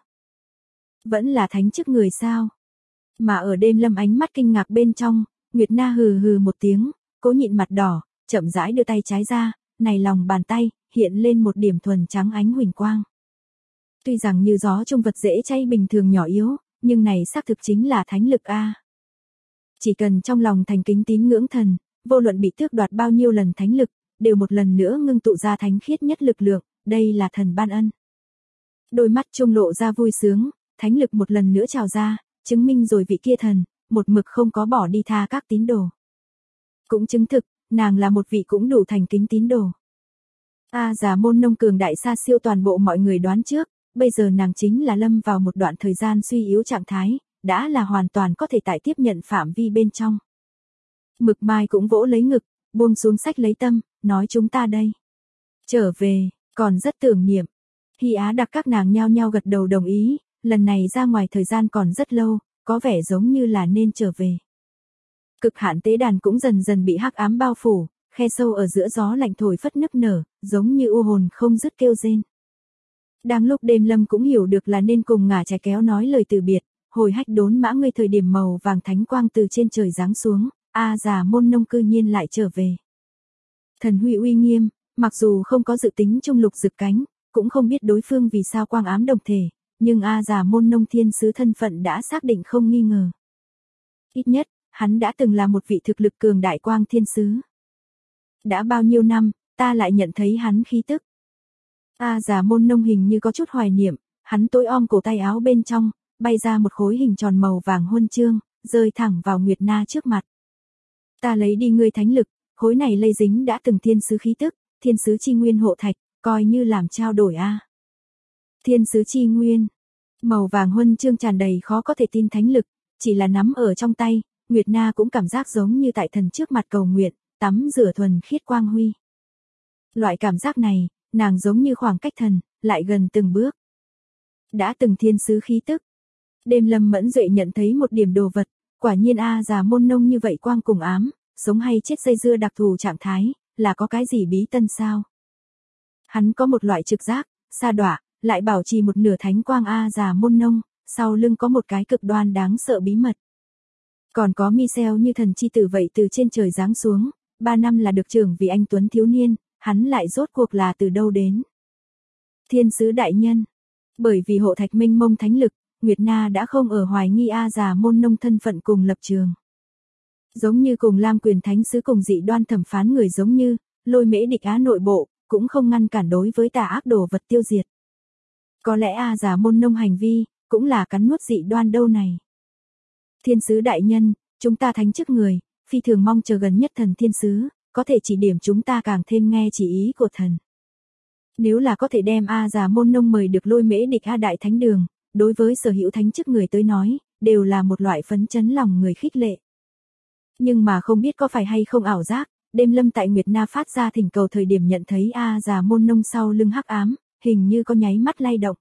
[SPEAKER 1] Vẫn là thánh trước người sao? Mà ở Đêm Lâm ánh mắt kinh ngạc bên trong, Nguyệt Na hừ hừ một tiếng, cố nhịn mặt đỏ, chậm rãi đưa tay trái ra, này lòng bàn tay, hiện lên một điểm thuần trắng ánh huỳnh quang. Tuy rằng như gió trong vật dễ cháy bình thường nhỏ yếu, nhưng này xác thực chính là thánh lực a. Chỉ cần trong lòng thành kính tín ngưỡng thần, vô luận bị tước đoạt bao nhiêu lần thánh lực, đều một lần nữa ngưng tụ ra thánh khiết nhất lực lượng, đây là thần ban ân. Đôi mắt trung lộ ra vui sướng, thánh lực một lần nữa trào ra, chứng minh rồi vị kia thần, một mực không có bỏ đi tha các tín đồ. Cũng chứng thực, nàng là một vị cũng đủ thành kính tín đồ. A Già Môn Nông cường đại xa siêu toàn bộ mọi người đoán trước, bây giờ nàng chính là lâm vào một đoạn thời gian suy yếu trạng thái, đã là hoàn toàn có thể tại tiếp nhận phạm vi bên trong. Mực Mai cũng vỗ lấy ngực, buông xuống sách lấy tâm, nói chúng ta đây. Trở về, còn rất tưởng niệm. Hy Á Đặc các nàng nhao nhao gật đầu đồng ý, lần này ra ngoài thời gian còn rất lâu, có vẻ giống như là nên trở về. Cực hạn tế đàn cũng dần dần bị hắc ám bao phủ, khe sâu ở giữa gió lạnh thổi phất nức nở, giống như u hồn không dứt kêu rên. Đang lúc Đêm Lâm cũng hiểu được là nên cùng ngả trái kéo nói lời từ biệt, hồi hách đốn mã ngươi thời điểm màu vàng thánh quang từ trên trời giáng xuống, A Già Môn Nông cư nhiên lại trở về. Thần huy uy nghiêm, mặc dù không có dự tính trung lục rực cánh, cũng không biết đối phương vì sao quang ám đồng thể, nhưng A Già Môn Nông thiên sứ thân phận đã xác định không nghi ngờ. Ít nhất, hắn đã từng là một vị thực lực cường đại quang thiên sứ. Đã bao nhiêu năm, ta lại nhận thấy hắn khí tức. A Già Môn Nông hình như có chút hoài niệm, hắn tối om cổ tay áo bên trong, bay ra một khối hình tròn màu vàng huân chương, rơi thẳng vào Nguyệt Na trước mặt. Ta lấy đi ngươi thánh lực, khối này lây dính đã từng thiên sứ khí tức, thiên sứ chi nguyên hộ thạch, coi như làm trao đổi a. Thiên sứ chi nguyên, màu vàng huân chương tràn đầy khó có thể tin thánh lực, chỉ là nắm ở trong tay, Nguyệt Na cũng cảm giác giống như tại thần trước mặt cầu nguyện, tắm rửa thuần khiết quang huy. Loại cảm giác này, nàng giống như khoảng cách thần, lại gần từng bước. Đã từng thiên sứ khí tức. Đêm Lâm mẫn duệ nhận thấy một điểm đồ vật, quả nhiên A Già Môn Nông như vậy quang cùng ám, sống hay chết dây dưa đặc thù trạng thái, là có cái gì bí tân sao? Hắn có một loại trực giác, sa đọa, lại bảo trì một nửa thánh quang A Già Môn Nông, sau lưng có một cái cực đoan đáng sợ bí mật. Còn có Michel như thần chi tử vậy từ trên trời giáng xuống, 3 năm là được trưởng vì anh tuấn thiếu niên, hắn lại rốt cuộc là từ đâu đến? Thiên sứ đại nhân. Bởi vì hộ thạch minh mông thánh lực, Nguyệt Na đã không ở hoài nghi A Già Môn Nông thân phận cùng lập trường. Giống như cùng Lam Quyền thánh sứ cùng dị đoan thẩm phán người giống như, lôi mễ địch Á nội bộ, cũng không ngăn cản đối với tà ác đồ vật tiêu diệt. Có lẽ A Già Môn Nông hành vi, cũng là cắn nuốt dị đoan đâu này. Thiên sứ đại nhân, chúng ta thánh chức người, phi thường mong chờ gần nhất thần thiên sứ, có thể chỉ điểm chúng ta càng thêm nghe chỉ ý của thần. Nếu là có thể đem A Già Môn Nông mời được lôi mễ địch A Đại Thánh Đường, đối với sở hữu thánh chức người tới nói, đều là một loại phấn chấn lòng người khích lệ. Nhưng mà không biết có phải hay không ảo giác, đêm lâm tại Nguyệt Na phát ra thỉnh cầu thời điểm nhận thấy A Già Môn Nông sau lưng hắc ám, hình như có nháy mắt lay động.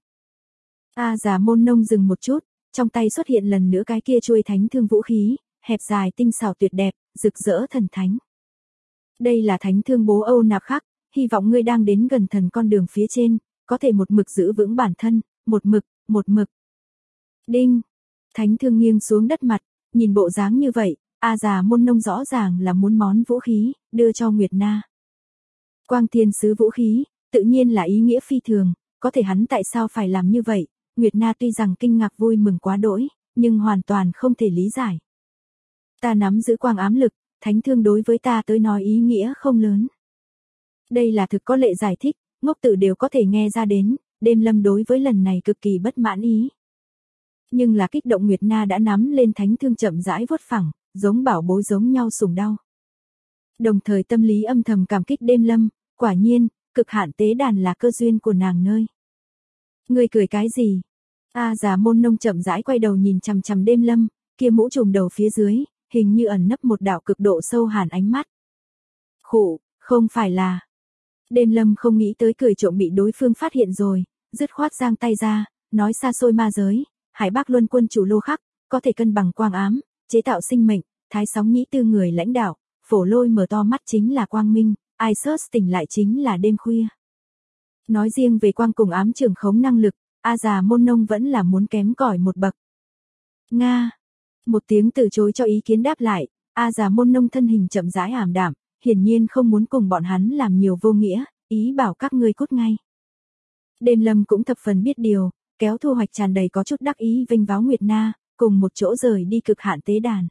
[SPEAKER 1] A Già Môn Nông dừng một chút, trong tay xuất hiện lần nữa cái kia chuôi thánh thương vũ khí, hẹp dài tinh xảo tuyệt đẹp, rực rỡ thần thánh. Đây là thánh thương bố Âu Nạp Khắc, hy vọng ngươi đang đến gần thần con đường phía trên, có thể một mực giữ vững bản thân, một mực. Đinh! Thánh thương nghiêng xuống đất mặt, nhìn bộ dáng như vậy, A Già Môn Nông rõ ràng là muốn món vũ khí, đưa cho Nguyệt Na. Quang thiên sứ vũ khí, tự nhiên là ý nghĩa phi thường, có thể hắn tại sao phải làm như vậy, Nguyệt Na tuy rằng kinh ngạc vui mừng quá đỗi, nhưng hoàn toàn không thể lý giải. Ta nắm giữ quang ám lực, thánh thương đối với ta tới nói ý nghĩa không lớn. Đây là thực có lệ giải thích, ngốc tử đều có thể nghe ra đến, đêm lâm đối với lần này cực kỳ bất mãn ý. Nhưng là kích động Nguyệt Na đã nắm lên thánh thương chậm rãi vuốt phẳng, giống bảo bối giống nhau sủng đau. Đồng thời tâm lý âm thầm cảm kích đêm lâm, quả nhiên, cực hạn tế đàn là cơ duyên của nàng nơi. Ngươi cười cái gì? A Già Môn Nông chậm rãi quay đầu nhìn chằm chằm đêm lâm, kia mũ trùm đầu phía dưới, hình như ẩn nấp một đạo cực độ sâu hàn ánh mắt. Khụ, không phải là. Đêm lâm không nghĩ tới cười trộm bị đối phương phát hiện rồi, dứt khoát giang tay ra, nói xa xôi ma giới, Hải Bắc Luân quân chủ Lô Khắc, có thể cân bằng quang ám, chế tạo sinh mệnh, thái sóng nhĩ tư người lãnh đạo, phổ lôi mở to mắt chính là quang minh, Isus tỉnh lại chính là đêm khuya. Nói riêng về quang cùng ám trường khống năng lực, A Già Môn Nông vẫn là muốn kém cỏi một bậc. Nga. Một tiếng từ chối cho ý kiến đáp lại, A Già Môn Nông thân hình chậm rãi ảm đạm, hiển nhiên không muốn cùng bọn hắn làm nhiều vô nghĩa, ý bảo các ngươi cút ngay. Đêm lâm cũng thập phần biết điều, kéo thu hoạch tràn đầy có chút đắc ý vinh váo Nguyệt Na, cùng một chỗ rời đi cực hạn tế đàn.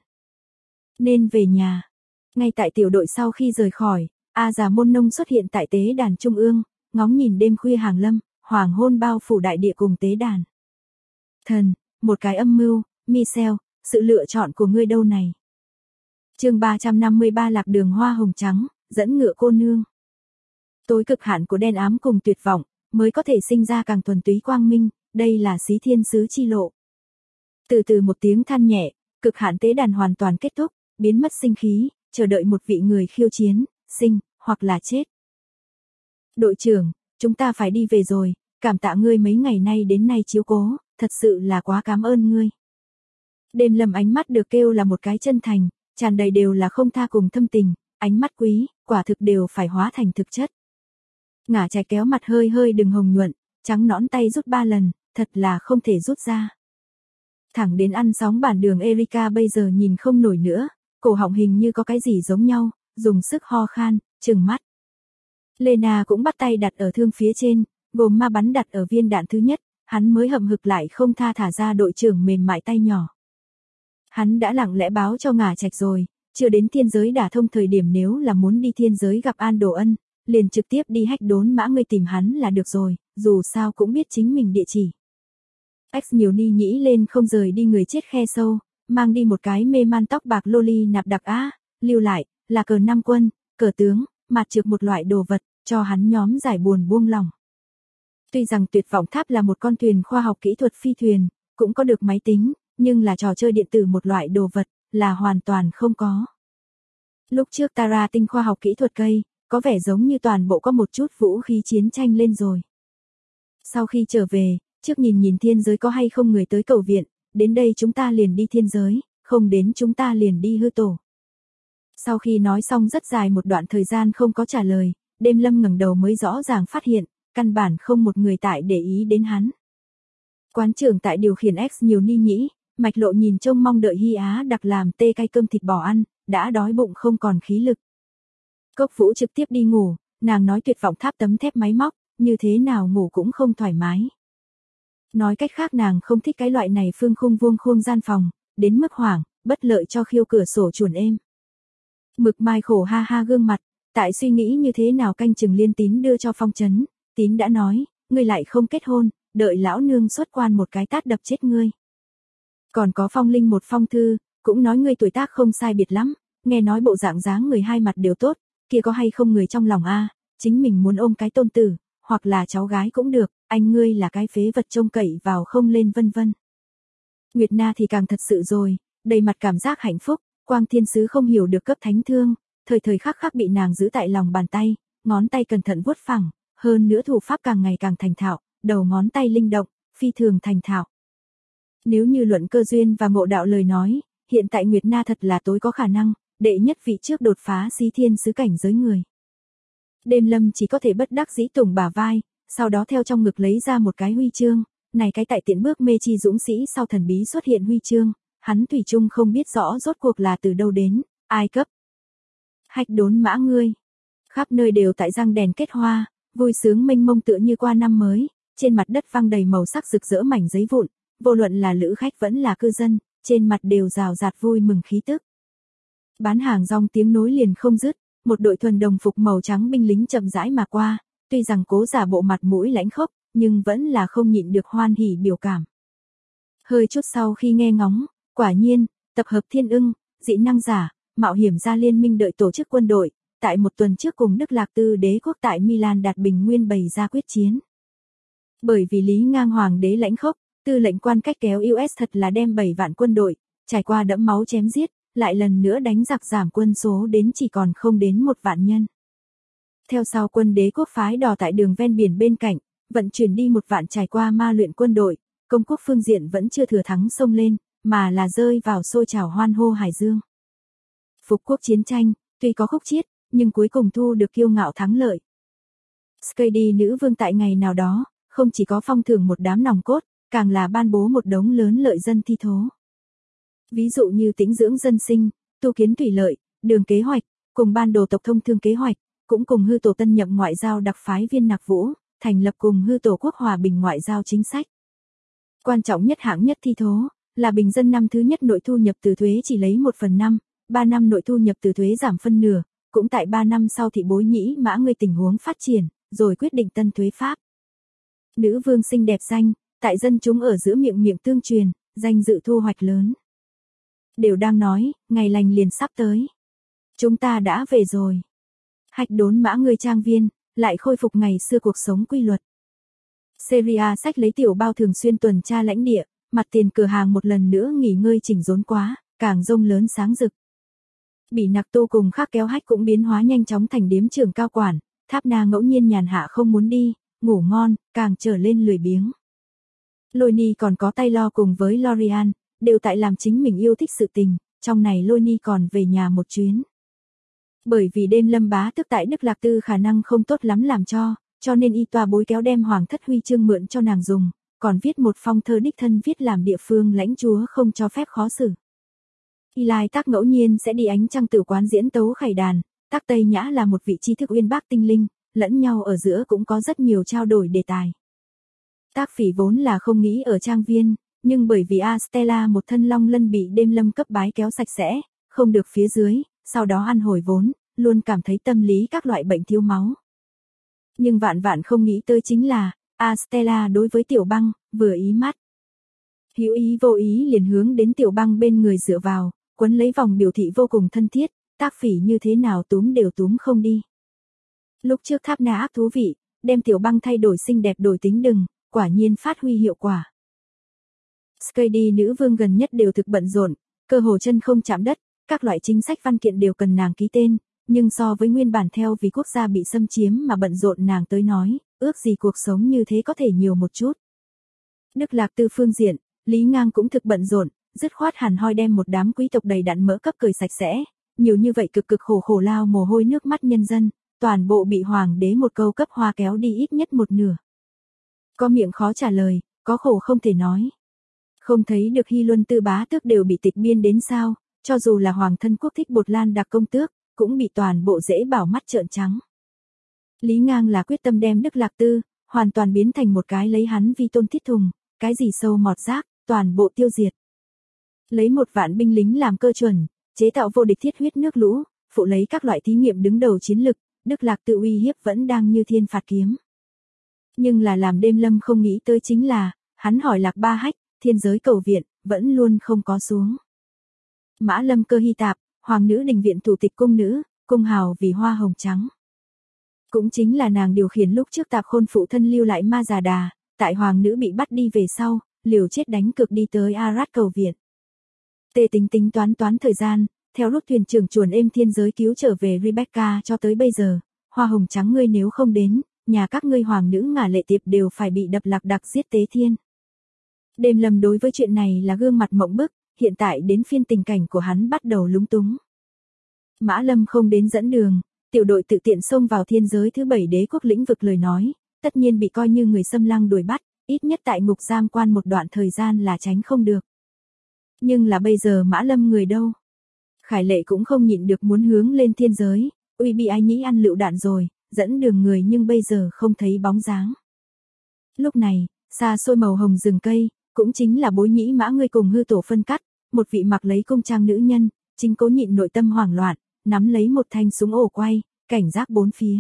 [SPEAKER 1] Nên về nhà. Ngay tại tiểu đội sau khi rời khỏi, A Già Môn Nông xuất hiện tại tế đàn trung ương, ngóng nhìn đêm khuya hàng lâm, hoàng hôn bao phủ đại địa cùng tế đàn. Thần, một cái âm mưu, Michel, sự lựa chọn của ngươi đâu này. Chương 353 Lạc Đường Hoa Hồng Trắng, dẫn ngựa cô nương. Tối cực hạn của đen ám cùng tuyệt vọng, mới có thể sinh ra càng thuần túy quang minh, đây là xí thiên sứ chi lộ. Từ từ một tiếng than nhẹ, cực hạn tế đàn hoàn toàn kết thúc, biến mất sinh khí, chờ đợi một vị người khiêu chiến, sinh, hoặc là chết. Đội trưởng, chúng ta phải đi về rồi, cảm tạ ngươi mấy ngày nay đến nay chiếu cố, thật sự là quá cảm ơn ngươi. Đêm lâm ánh mắt được kêu là một cái chân thành, tràn đầy đều là không tha cùng thâm tình, ánh mắt quý, quả thực đều phải hóa thành thực chất. Ngả Trạch kéo mặt hơi hơi đừng hồng nhuận, trắng nõn tay rút 3 lần, thật là không thể rút ra. Thẳng đến ăn sóng bản đường Erika bây giờ nhìn không nổi nữa, cổ họng hình như có cái gì giống nhau, dùng sức ho khan, trừng mắt. Lena cũng bắt tay đặt ở thương phía trên, gồm ma bắn đặt ở viên đạn thứ nhất, hắn mới hậm hực lại không tha thả ra đội trưởng mềm mại tay nhỏ. Hắn đã lặng lẽ báo cho Ngả Trạch rồi, chưa đến thiên giới đả thông thời điểm nếu là muốn đi thiên giới gặp An Đồ Ân, liền trực tiếp đi hách đốn mã ngươi tìm hắn là được rồi, dù sao cũng biết chính mình địa chỉ. X nhiều ni nhĩ lên không rời đi người chết khe sâu, mang đi một cái mê man tóc bạc loli nạp đặc á, lưu lại, là cờ năm quân, cờ tướng, mạt trược một loại đồ vật, cho hắn nhóm giải buồn buông lòng. Tuy rằng tuyệt vọng tháp là một con thuyền khoa học kỹ thuật phi thuyền, cũng có được máy tính, nhưng là trò chơi điện tử một loại đồ vật, là hoàn toàn không có. Lúc trước Tara tinh khoa học kỹ thuật cây, có vẻ giống như toàn bộ có một chút vũ khí chiến tranh lên rồi. Sau khi trở về, trước nhìn thiên giới có hay không người tới cầu viện, đến đây chúng ta liền đi thiên giới, không đến chúng ta liền đi hư tổ. Sau khi nói xong rất dài một đoạn thời gian không có trả lời, đêm lâm ngẩng đầu mới rõ ràng phát hiện, căn bản không một người tại để ý đến hắn. Quán trưởng tại điều khiển X nhiều ni nhĩ, mạch lộ nhìn trông mong đợi Hy Á đặc làm tê cay cơm thịt bò ăn, đã đói bụng không còn khí lực. Cốc Vũ trực tiếp đi ngủ, nàng nói tuyệt vọng tháp tấm thép máy móc, như thế nào ngủ cũng không thoải mái. Nói cách khác nàng không thích cái loại này phương khung vuông khuôn gian phòng, đến mức hoảng, bất lợi cho khiêu cửa sổ chuồn êm. Mực Mai khổ ha ha gương mặt, Tại suy nghĩ như thế nào canh chừng Liên Tín đưa cho Phong Trấn, Tín đã nói, ngươi lại không kết hôn, đợi lão nương xuất quan một cái tát đập chết ngươi. Còn có Phong Linh một phong thư, cũng nói ngươi tuổi tác không sai biệt lắm, nghe nói bộ dạng dáng người hai mặt đều tốt, kia có hay không người trong lòng a, chính mình muốn ôm cái tôn tử, hoặc là cháu gái cũng được, anh ngươi là cái phế vật trông cậy vào không lên vân vân. Nguyệt Na thì càng thật sự rồi, đầy mặt cảm giác hạnh phúc, Quang Thiên Sứ không hiểu được cấp thánh thương, thời thời khắc khắc bị nàng giữ tại lòng bàn tay, ngón tay cẩn thận vuốt phẳng, hơn nữa thủ pháp càng ngày càng thành thạo, đầu ngón tay linh động, phi thường thành thạo. Nếu như luận cơ duyên và ngộ đạo lời nói, hiện tại Nguyệt Na thật là tối có khả năng, đệ nhất vị trước đột phá xí thiên sứ cảnh giới người. Đêm Lâm chỉ có thể bất đắc dĩ tùng bả vai, sau đó theo trong ngực lấy ra một cái huy chương, này cái tại tiện bước mê chi dũng sĩ sau thần bí xuất hiện huy chương, hắn thủy chung không biết rõ rốt cuộc là từ đâu đến, ai cấp. Hách Đốn Mã ngươi. Khắp nơi đều tại răng đèn kết hoa, vui sướng mênh mông tựa như qua năm mới, trên mặt đất văng đầy màu sắc rực rỡ mảnh giấy vụn, vô luận là lữ khách vẫn là cư dân, trên mặt đều rào rạt vui mừng khí tức. Bán hàng rong tiếng nối liền không dứt, một đội thuần đồng phục màu trắng binh lính chậm rãi mà qua, tuy rằng cố giả bộ mặt mũi lãnh khốc, nhưng vẫn là không nhịn được hoan hỉ biểu cảm. Hơi chút sau khi nghe ngóng, quả nhiên, tập hợp thiên ưng, dị năng giả, mạo hiểm gia liên minh đợi tổ chức quân đội, tại một tuần trước cùng Đức Lạc Tư đế quốc tại Milan đạt bình nguyên bày ra quyết chiến. Bởi vì Lý Ngang hoàng đế lãnh khốc, tư lệnh quan cách kéo US thật là đem 7 vạn quân đội, trải qua đẫm máu chém giết, lại lần nữa đánh giặc giảm quân số đến chỉ còn không đến 1 vạn nhân. Theo sau quân đế quốc phái đò tại đường ven biển bên cạnh, vận chuyển đi 1 vạn trải qua ma luyện quân đội, công quốc phương diện vẫn chưa thừa thắng xông lên, mà là rơi vào xôi trào hoan hô hải dương. Phục quốc chiến tranh, tuy có khúc chiết, nhưng cuối cùng thu được kiêu ngạo thắng lợi. Skady nữ vương tại ngày nào đó, không chỉ có phong thưởng một đám nòng cốt, càng là ban bố một đống lớn lợi dân thi thố. Ví dụ như tĩnh dưỡng dân sinh, tu kiến thủy lợi, đường kế hoạch, cùng ban đồ tộc thông thương kế hoạch, cũng cùng hư tổ tân nhậm ngoại giao đặc phái viên Nặc Vũ, thành lập cùng hư tổ quốc hòa bình ngoại giao chính sách. Quan trọng nhất hạng nhất thi thố, là bình dân năm thứ nhất nội thu nhập từ thuế chỉ lấy 1/5, 3 năm nội thu nhập từ thuế giảm phân nửa, cũng tại 3 năm sau thị bối nhĩ mã người tình huống phát triển, rồi quyết định tân thuế pháp. Nữ vương xinh đẹp danh, tại dân chúng ở giữa miệng miệng tương truyền, danh dự thu hoạch lớn. Đều đang nói, ngày lành liền sắp tới. Chúng ta đã về rồi. Hạch Đốn Mã người trang viên, lại khôi phục ngày xưa cuộc sống quy luật. Syria sách lấy tiểu bao thường xuyên tuần tra lãnh địa, mặt tiền cửa hàng một lần nữa nghỉ ngơi chỉnh đốn quá, càng rông lớn sáng rực. Bỉ Nặc Tô cùng khác kéo hách cũng biến hóa nhanh chóng thành điếm trưởng cao quản, Tháp Na ngẫu nhiên nhàn hạ không muốn đi, ngủ ngon, càng trở lên lười biếng. Lôi Ni còn có tay lo cùng với Lorian, đều tại làm chính mình yêu thích sự tình, trong này Lôi Ni còn về nhà một chuyến. Bởi vì đêm Lâm bá tức tại Đức Lạc Tư khả năng không tốt lắm làm cho nên y tòa bối kéo đem hoàng thất huy chương mượn cho nàng dùng, còn viết một phong thơ đích thân viết làm địa phương lãnh chúa không cho phép khó xử. Y Lai Tác ngẫu nhiên sẽ đi ánh trăng tử quán diễn tấu khải đàn, Tác Tây Nhã là một vị tri thức uyên bác tinh linh, lẫn nhau ở giữa cũng có rất nhiều trao đổi đề tài. Tác Phỉ vốn là không nghĩ ở trang viên, nhưng bởi vì Astella một thân long lân bị đêm Lâm cấp bái kéo sạch sẽ, không được phía dưới, sau đó ăn hồi vốn, luôn cảm thấy tâm lý các loại bệnh thiếu máu. Nhưng vạn vạn không nghĩ tới chính là, Astella đối với Tiểu Băng, vừa ý mắt. Hữu ý vô ý liền hướng đến Tiểu Băng bên người dựa vào, quấn lấy vòng biểu thị vô cùng thân thiết, Tác Phỉ như thế nào túm đều túm không đi. Lúc trước Tháp Na ác thú vị, đem Tiểu Băng thay đổi xinh đẹp đổi tính đừng, quả nhiên phát huy hiệu quả. Skady nữ vương gần nhất đều thực bận rộn, cơ hồ chân không chạm đất, các loại chính sách văn kiện đều cần nàng ký tên, nhưng so với nguyên bản theo vì quốc gia bị xâm chiếm mà bận rộn nàng tới nói, ước gì cuộc sống như thế có thể nhiều một chút. Đức Lạc Tư phương diện, Lý Ngang cũng thực bận rộn, dứt khoát hẳn hoi đem một đám quý tộc đầy đặn mỡ cấp cười sạch sẽ, nhiều như vậy cực cực khổ lao mồ hôi nước mắt nhân dân, toàn bộ bị hoàng đế một câu cấp hoa kéo đi ít nhất một nửa. Có miệng khó trả lời, có khổ không thể nói. Không thấy được Hy Luân Tư bá tước đều bị tịch biên đến sao, cho dù là hoàng thân quốc thích Bột Lan đặc công tước, cũng bị toàn bộ dễ bảo mắt trợn trắng. Lý Ngang là quyết tâm đem Đức Lạc Tư, hoàn toàn biến thành một cái lấy hắn vi tôn thiết thùng, cái gì sâu mọt rác, toàn bộ tiêu diệt. Lấy 1 vạn binh lính làm cơ chuẩn, chế tạo vô địch thiết huyết nước lũ, phụ lấy các loại thí nghiệm đứng đầu chiến lực, Đức Lạc tự uy hiếp vẫn đang như thiên phạt kiếm. Nhưng là làm Đêm Lâm không nghĩ tới chính là, hắn hỏi Lạc Ba Hách, thiên giới cầu viện, vẫn luôn không có xuống. Mã Lâm Cơ Hy Tạp, Hoàng nữ đình viện thủ tịch cung nữ, cung hào vì hoa hồng trắng. Cũng chính là nàng điều khiển lúc trước Tạp Khôn phụ thân lưu lại Ma Già Đà, tại hoàng nữ bị bắt đi về sau, liều chết đánh cực đi tới Arad cầu viện. Tê tính tính toán thời gian, theo lúc thuyền trưởng chuồn êm thiên giới cứu trở về Rebecca cho tới bây giờ, hoa hồng trắng ngươi nếu không đến, nhà các ngươi hoàng nữ ngả lệ tiệp đều phải bị đập lạc đặc giết tế thiên. Đêm Lâm đối với chuyện này là gương mặt mộng bức, hiện tại đến phiên tình cảnh của hắn bắt đầu lúng túng. Mã Lâm không đến dẫn đường, tiểu đội tự tiện xông vào thiên giới thứ 7 đế quốc lĩnh vực lời nói, tất nhiên bị coi như người xâm lăng đuổi bắt, ít nhất tại ngục giam quan một đoạn thời gian là tránh không được. Nhưng là bây giờ Mã Lâm người đâu? Khải Lệ cũng không nhịn được muốn hướng lên thiên giới, uy bị ai nhĩ ăn lựu đạn rồi, dẫn đường người nhưng bây giờ không thấy bóng dáng. Lúc này, xa xôi màu hồng rừng cây, cũng chính là Bối Nhĩ Mã ngươi cùng hư tổ phân cắt, một vị mặc lấy cung trang nữ nhân, chính cố nhịn nội tâm hoảng loạn, nắm lấy một thanh súng ổ quay, cảnh giác bốn phía.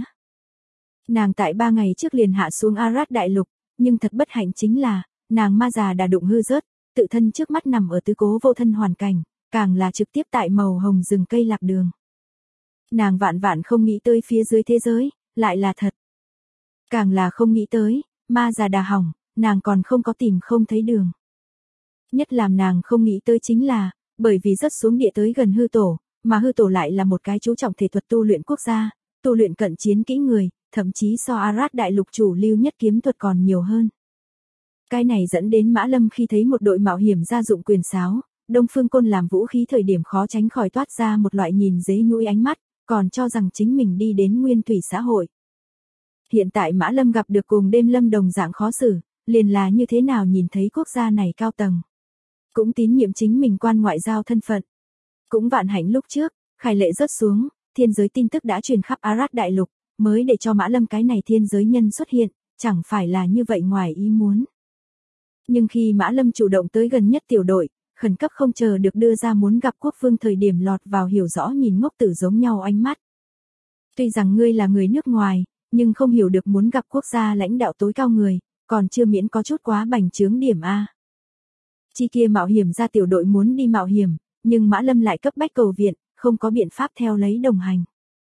[SPEAKER 1] Nàng tại 3 ngày trước liền hạ xuống Arad đại lục, nhưng thật bất hạnh chính là, nàng Ma Già đã đụng hư rớt, tự thân trước mắt nằm ở tứ cố vô thân hoàn cảnh, càng là trực tiếp tại màu hồng rừng cây lạc đường. Nàng vạn vạn không nghĩ tới phía dưới thế giới, lại là thật. Càng là không nghĩ tới, Ma Già đà hỏng, nàng còn không có tìm không thấy đường. Nhất làm nàng không nghĩ tới chính là, bởi vì rớt xuống địa tới gần hư tổ, mà hư tổ lại là một cái chú trọng thể thuật tu luyện quốc gia, tu luyện cận chiến kỹ người, thậm chí so Arad đại lục chủ lưu nhất kiếm thuật còn nhiều hơn. Cái này dẫn đến Mã Lâm khi thấy một đội mạo hiểm gia dụng quyền sáo, Đông Phương Côn làm vũ khí thời điểm khó tránh khỏi toát ra một loại nhìn dế nhũi ánh mắt, còn cho rằng chính mình đi đến nguyên thủy xã hội. Hiện tại Mã Lâm gặp được cùng Đêm Lâm đồng dạng khó xử, liền là như thế nào nhìn thấy quốc gia này cao tầng. Cũng tín nhiệm chính mình quan ngoại giao thân phận. Cũng vạn hạnh lúc trước, Khải Lệ rớt xuống, thiên giới tin tức đã truyền khắp Arad đại lục, mới để cho Mã Lâm cái này thiên giới nhân xuất hiện, chẳng phải là như vậy ngoài ý muốn. Nhưng khi Mã Lâm chủ động tới gần nhất tiểu đội, khẩn cấp không chờ được đưa ra muốn gặp quốc vương thời điểm lọt vào hiểu rõ nhìn ngốc tử giống nhau ánh mắt. Tuy rằng ngươi là người nước ngoài, nhưng không hiểu được muốn gặp quốc gia lãnh đạo tối cao người, còn chưa miễn có chút quá bành trướng điểm A. Chi kia mạo hiểm ra tiểu đội muốn đi mạo hiểm, nhưng Mã Lâm lại cấp bách cầu viện, không có biện pháp theo lấy đồng hành.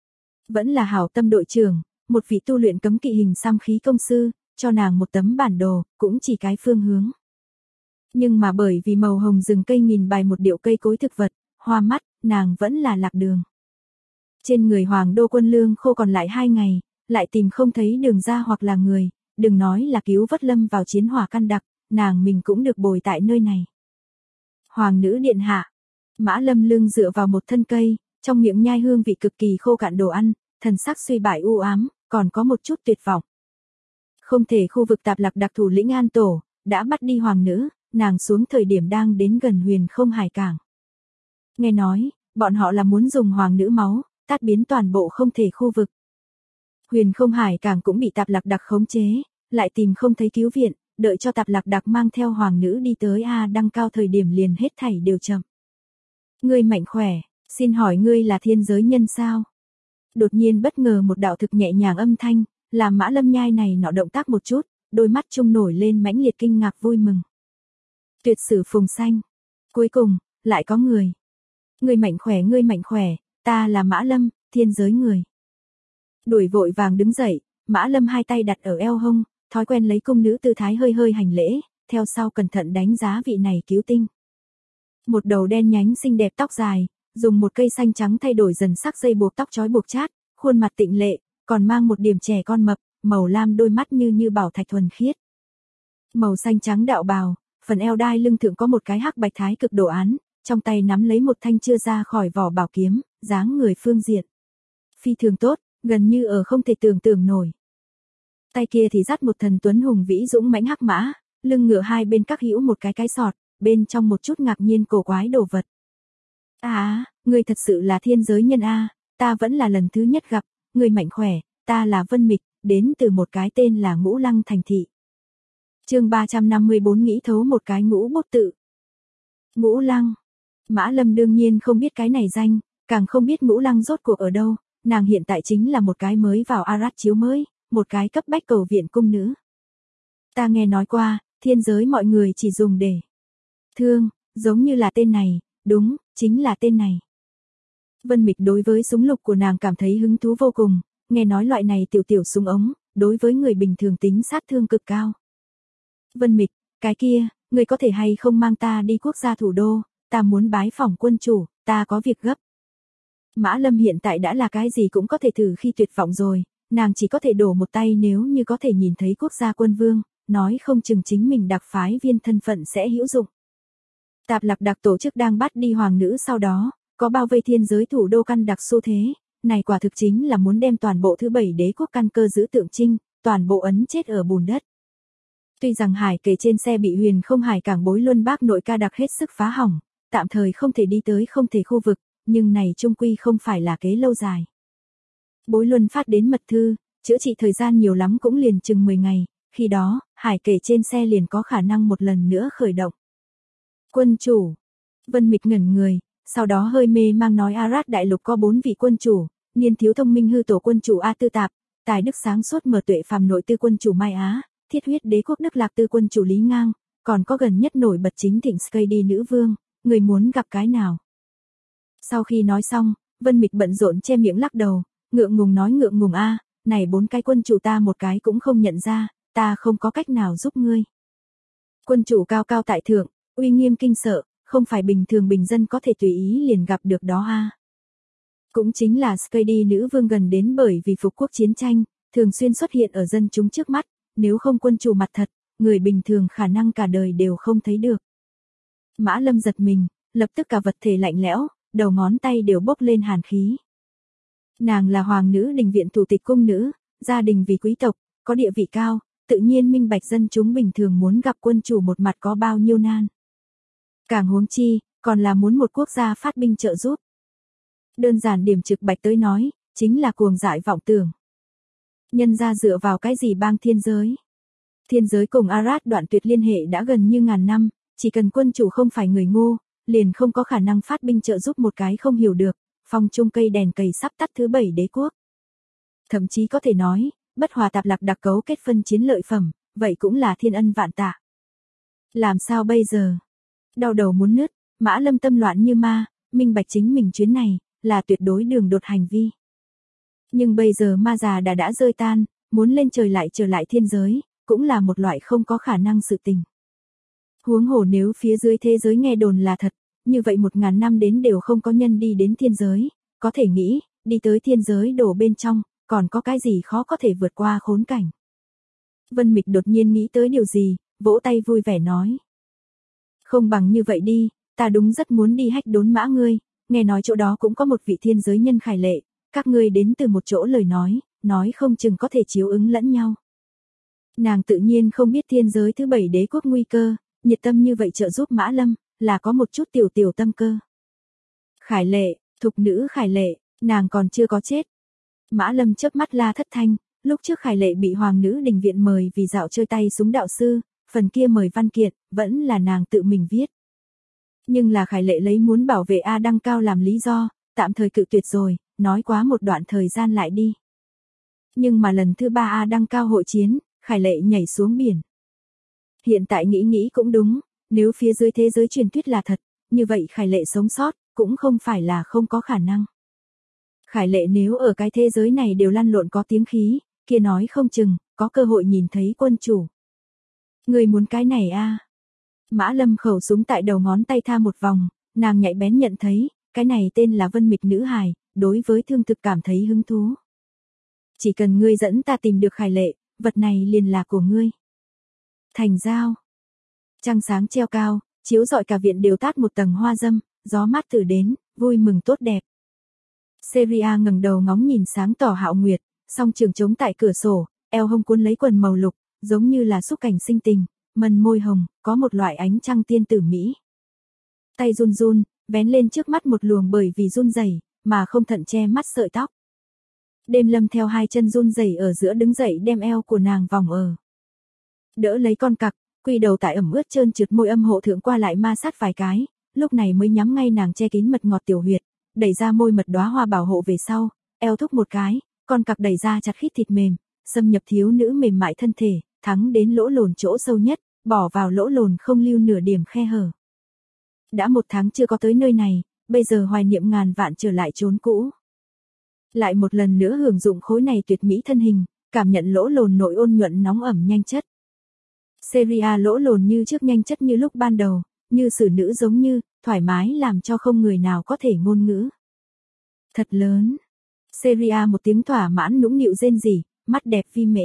[SPEAKER 1] Vẫn là hảo tâm đội trưởng, một vị tu luyện cấm kỵ hình xăm khí công sư, cho nàng một tấm bản đồ, cũng chỉ cái phương hướng. Nhưng mà bởi vì màu hồng rừng cây nghìn bài một điệu cây cối thực vật, hoa mắt, nàng vẫn là lạc đường. Trên người Hoàng đô quân lương khô còn lại 2 ngày, lại tìm không thấy đường ra hoặc là người, đừng nói là cứu vớt Lâm vào chiến hỏa căn đặc, nàng mình cũng được bồi tại nơi này. Hoàng nữ điện hạ, Mã Lâm lưng dựa vào một thân cây, trong miệng nhai hương vị cực kỳ khô cạn đồ ăn, thần sắc suy bại u ám, còn có một chút tuyệt vọng. Không thể khu vực tạp lạc đặc thủ lĩnh An Tổ, đã bắt đi hoàng nữ, nàng xuống thời điểm đang đến gần Huyền Không Hải cảng. Nghe nói, bọn họ là muốn dùng hoàng nữ máu, tát biến toàn bộ không thể khu vực. Huyền Không Hải cảng cũng bị tạp lạc đặc khống chế, lại tìm không thấy cứu viện, đợi cho tạp lạc đặc mang theo hoàng nữ đi tới đăng cao thời điểm liền hết thảy đều chậm. Ngươi mạnh khỏe, xin hỏi ngươi là thiên giới nhân sao? Đột nhiên bất ngờ một đạo thực nhẹ nhàng âm thanh, làm Mã Lâm nhai này nọ động tác một chút, đôi mắt trung nổi lên mãnh liệt kinh ngạc vui mừng. Tuyệt sử phùng xanh. Cuối cùng, lại có người. Ngươi mạnh khỏe, ta là Mã Lâm, thiên giới người. Đuổi vội vàng đứng dậy, Mã Lâm hai tay đặt ở eo hông, thói quen lấy cung nữ tư thái hơi hơi hành lễ, theo sau cẩn thận đánh giá vị này cứu tinh. Một đầu đen nhánh xinh đẹp tóc dài, dùng một cây xanh trắng thay đổi dần sắc dây buộc tóc trói buộc chát, khuôn mặt tịnh lệ, còn mang một điểm trẻ con mập, màu lam đôi mắt như bảo thạch thuần khiết. Màu xanh trắng đạo bào, phần eo đai lưng thượng có một cái hắc bạch thái cực đồ án, trong tay nắm lấy một thanh chưa ra khỏi vỏ bảo kiếm, dáng người phương diện. Phi thường tốt, gần như ở không thể tưởng tượng nổi. Tay kia thì dắt một thần tuấn hùng vĩ dũng mãnh hắc mã, lưng ngựa hai bên các hữu một cái sọt, bên trong một chút ngạc nhiên cổ quái đồ vật. Ngươi thật sự là thiên giới nhân a, ta vẫn là lần thứ nhất gặp, ngươi mạnh khỏe, ta là Vân Mịch, đến từ một cái tên là Ngũ Lăng thành thị. Chương 354 nghĩ thấu một cái ngũ bút tự. Ngũ Lăng. Mã Lâm đương nhiên không biết cái này danh, càng không biết Ngũ Lăng rốt cuộc ở đâu, nàng hiện tại chính là một cái mới vào Arad chiếu mới, một cái cấp bách cầu viện cung nữ. Ta nghe nói qua, thiên giới mọi người chỉ dùng để thương, giống như là tên này, đúng, chính là tên này. Vân Mịch đối với súng lục của nàng cảm thấy hứng thú vô cùng, nghe nói loại này tiểu tiểu súng ống, đối với người bình thường tính sát thương cực cao. Vân Mịch, cái kia, người có thể hay không mang ta đi quốc gia thủ đô, ta muốn bái phỏng quân chủ, ta có việc gấp. Mã Lâm hiện tại đã là cái gì cũng có thể thử khi tuyệt vọng rồi, nàng chỉ có thể đổ một tay nếu như có thể nhìn thấy quốc gia quân vương, nói không chừng chính mình đặc phái viên thân phận sẽ hữu dụng. Tạp Lạc Đặc tổ chức đang bắt đi hoàng nữ sau đó, có bao vây thiên giới thủ đô căn đặc xu thế, này quả thực chính là muốn đem toàn bộ thứ 7 đế quốc căn cơ giữ tượng trưng, toàn bộ ấn chết ở bùn đất. Tuy rằng hải kề trên xe bị Huyền Không Hải cảng Bối Luân Bác nội ca đặc hết sức phá hỏng, tạm thời không thể đi tới không thể khu vực, nhưng này chung quy không phải là kế lâu dài. Bối Luân phát đến mật thư, chữa trị thời gian nhiều lắm cũng liền chừng 10 ngày, khi đó, hải kề trên xe liền có khả năng một lần nữa khởi động. Quân chủ. Vân Mịch ngẩn người, sau đó hơi mê mang nói Arad đại lục có 4 vị quân chủ, niên thiếu thông minh hư tổ quân chủ A Tư Tạp, tài đức sáng suốt mở tuệ phàm nội tư quân chủ Mai Á, thiết huyết đế quốc Đức Lạc tư quân chủ Lý Ngang, còn có gần nhất nổi bật chính thịnh Skady nữ vương, người muốn gặp cái nào. Sau khi nói xong, Vân Mịch bận rộn che miệng lắc đầu, ngượng ngùng nói ngượng ngùng a, này 4 cái quân chủ ta một cái cũng không nhận ra, ta không có cách nào giúp ngươi. Quân chủ cao cao tại thượng, uy nghiêm kinh sợ, không phải bình thường bình dân có thể tùy ý liền gặp được đó a. Cũng chính là Skady nữ vương gần đến bởi vì phục quốc chiến tranh, thường xuyên xuất hiện ở dân chúng trước mắt, nếu không quân chủ mặt thật, người bình thường khả năng cả đời đều không thấy được. Mã Lâm giật mình, lập tức cả vật thể lạnh lẽo, đầu ngón tay đều bốc lên hàn khí. Nàng là hoàng nữ đình viện thủ tịch cung nữ, gia đình vì quý tộc, có địa vị cao, tự nhiên minh bạch dân chúng bình thường muốn gặp quân chủ một mặt có bao nhiêu nan. Càng huống chi, còn là muốn một quốc gia phát binh trợ giúp. Đơn giản điểm trực bạch tới nói, chính là cuồng dại vọng tưởng. Nhân ra dựa vào cái gì bang thiên giới? Thiên giới cùng Arad đoạn tuyệt liên hệ đã gần như ngàn năm, chỉ cần quân chủ không phải người ngu, liền không có khả năng phát binh trợ giúp một cái không hiểu được, phong trung cây đèn cầy sắp tắt thứ 7 đế quốc. Thậm chí có thể nói, bất hòa Tạp Lạc Đặc cấu kết phân chiến lợi phẩm, vậy cũng là thiên ân vạn tạ. Làm sao bây giờ? Đau đầu muốn nứt, Mã Lâm tâm loạn như ma, minh bạch chính mình chuyến này, là tuyệt đối đường đột hành vi. Nhưng bây giờ ma già đã rơi tan, muốn lên trời lại trở lại thiên giới, cũng là một loại không có khả năng sự tình. Huống hồ nếu phía dưới thế giới nghe đồn là thật, như vậy 1000 năm đến đều không có nhân đi đến thiên giới, có thể nghĩ, đi tới thiên giới đổ bên trong, còn có cái gì khó có thể vượt qua khốn cảnh. Vân Mịch đột nhiên nghĩ tới điều gì, vỗ tay vui vẻ nói. Không bằng như vậy đi, ta đúng rất muốn đi Hách Đốn Mã ngươi, nghe nói chỗ đó cũng có một vị thiên giới nhân khải lệ, các ngươi đến từ một chỗ lời nói không chừng có thể chiếu ứng lẫn nhau. Nàng tự nhiên không biết thiên giới thứ 7 đế quốc nguy cơ, nhiệt tâm như vậy trợ giúp Mã Lâm, là có một chút tiểu tâm cơ. Khải lệ, thục nữ khải lệ, nàng còn chưa có chết. Mã Lâm chớp mắt la thất thanh, lúc trước khải lệ bị hoàng nữ đình viện mời vì dạo chơi tay súng đạo sư, phần kia mời văn kiện, vẫn là nàng tự mình viết. Nhưng là khải lệ lấy muốn bảo vệ A Đăng Cao làm lý do, tạm thời cự tuyệt rồi, nói quá một đoạn thời gian lại đi. Nhưng mà lần thứ 3 A Đăng Cao hội chiến, khải lệ nhảy xuống biển. Hiện tại nghĩ cũng đúng, nếu phía dưới thế giới truyền thuyết là thật, như vậy khải lệ sống sót, cũng không phải là không có khả năng. Khải lệ nếu ở cái thế giới này đều lăn lộn có tiếng khí, kia nói không chừng, có cơ hội nhìn thấy quân chủ. Người muốn cái này a? Mã Lâm khẩu súng tại đầu ngón tay tha một vòng, nàng nhạy bén nhận thấy, cái này tên là Vân Mịch nữ hài, đối với thương thực cảm thấy hứng thú. Chỉ cần ngươi dẫn ta tìm được khải lệ, vật này liền là của ngươi. Thành giao. Trăng sáng treo cao, chiếu rọi cả viện đều tát một tầng hoa dâm, gió mát thử đến, vui mừng tốt đẹp. Seria ngẩng đầu ngóng nhìn sáng tỏ Hạo Nguyệt, song trường trống tại cửa sổ, eo hông cuốn lấy quần màu lục, giống như là xúc cảnh sinh tình, mân môi hồng, có một loại ánh trăng tiên tử mỹ. Tay run run, vén lên trước mắt một luồng bởi vì run rẩy mà không thận che mắt sợi tóc. Đêm Lâm theo hai chân run rẩy ở giữa đứng dậy đem eo của nàng vòng ở. Đỡ lấy con cặc, quỳ đầu tại ẩm ướt trơn trượt môi âm hộ thượng qua lại ma sát vài cái, lúc này mới nhắm ngay nàng che kín mật ngọt tiểu huyệt, đẩy ra môi mật đóa hoa bảo hộ về sau, eo thúc một cái, con cặc đẩy ra chặt khít thịt mềm, xâm nhập thiếu nữ mềm mại thân thể, thắng đến lỗ lồn chỗ sâu nhất, bỏ vào lỗ lồn không lưu nửa điểm khe hở. Đã 1 tháng chưa có tới nơi này, bây giờ hoài niệm ngàn vạn trở lại chốn cũ. Lại một lần nữa hưởng dụng khối này tuyệt mỹ thân hình, cảm nhận lỗ lồn nội ôn nhuận nóng ẩm nhanh chất. Seria lỗ lồn như trước nhanh chất như lúc ban đầu, như xử nữ giống như, thoải mái làm cho không người nào có thể ngôn ngữ. Thật lớn. Seria một tiếng thỏa mãn nũng nịu rên rỉ, mắt đẹp vi mễ.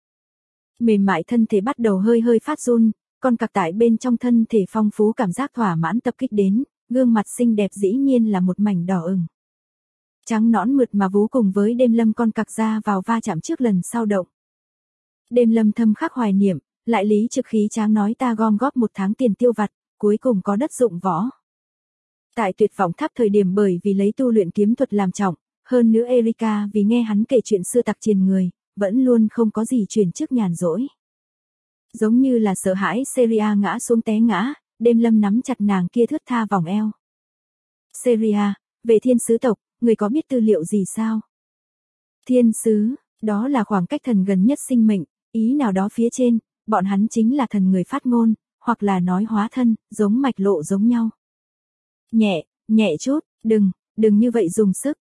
[SPEAKER 1] Mềm mại thân thể bắt đầu hơi hơi phát run, con cặc tại bên trong thân thể phong phú cảm giác thỏa mãn tập kích đến, gương mặt xinh đẹp dĩ nhiên là một mảnh đỏ ửng. Trắng nõn mượt mà vú cùng với đêm lâm con cặc ra vào va chạm trước lần sau động. Đêm lâm thâm khắc hoài niệm, lại lý trực khí tráng nói ta gom góp 1 tháng tiền tiêu vặt, cuối cùng có đất dụng võ. Tại tuyệt vọng tháp thời điểm bởi vì lấy tu luyện kiếm thuật làm trọng, hơn nữa Erika vì nghe hắn kể chuyện xưa tặc triền người, vẫn luôn không có gì chuyển chức nhàn rỗi. Giống như là sợ hãi Seria ngã xuống té ngã, đêm lâm nắm chặt nàng kia thướt tha vòng eo. Seria, về thiên sứ tộc, người có biết tư liệu gì sao? Thiên sứ, đó là khoảng cách thần gần nhất sinh mệnh, ý nào đó phía trên, bọn hắn chính là thần người phát ngôn, hoặc là nói hóa thân, giống mạch lộ giống nhau. Nhẹ, nhẹ chút, đừng như vậy dùng sức.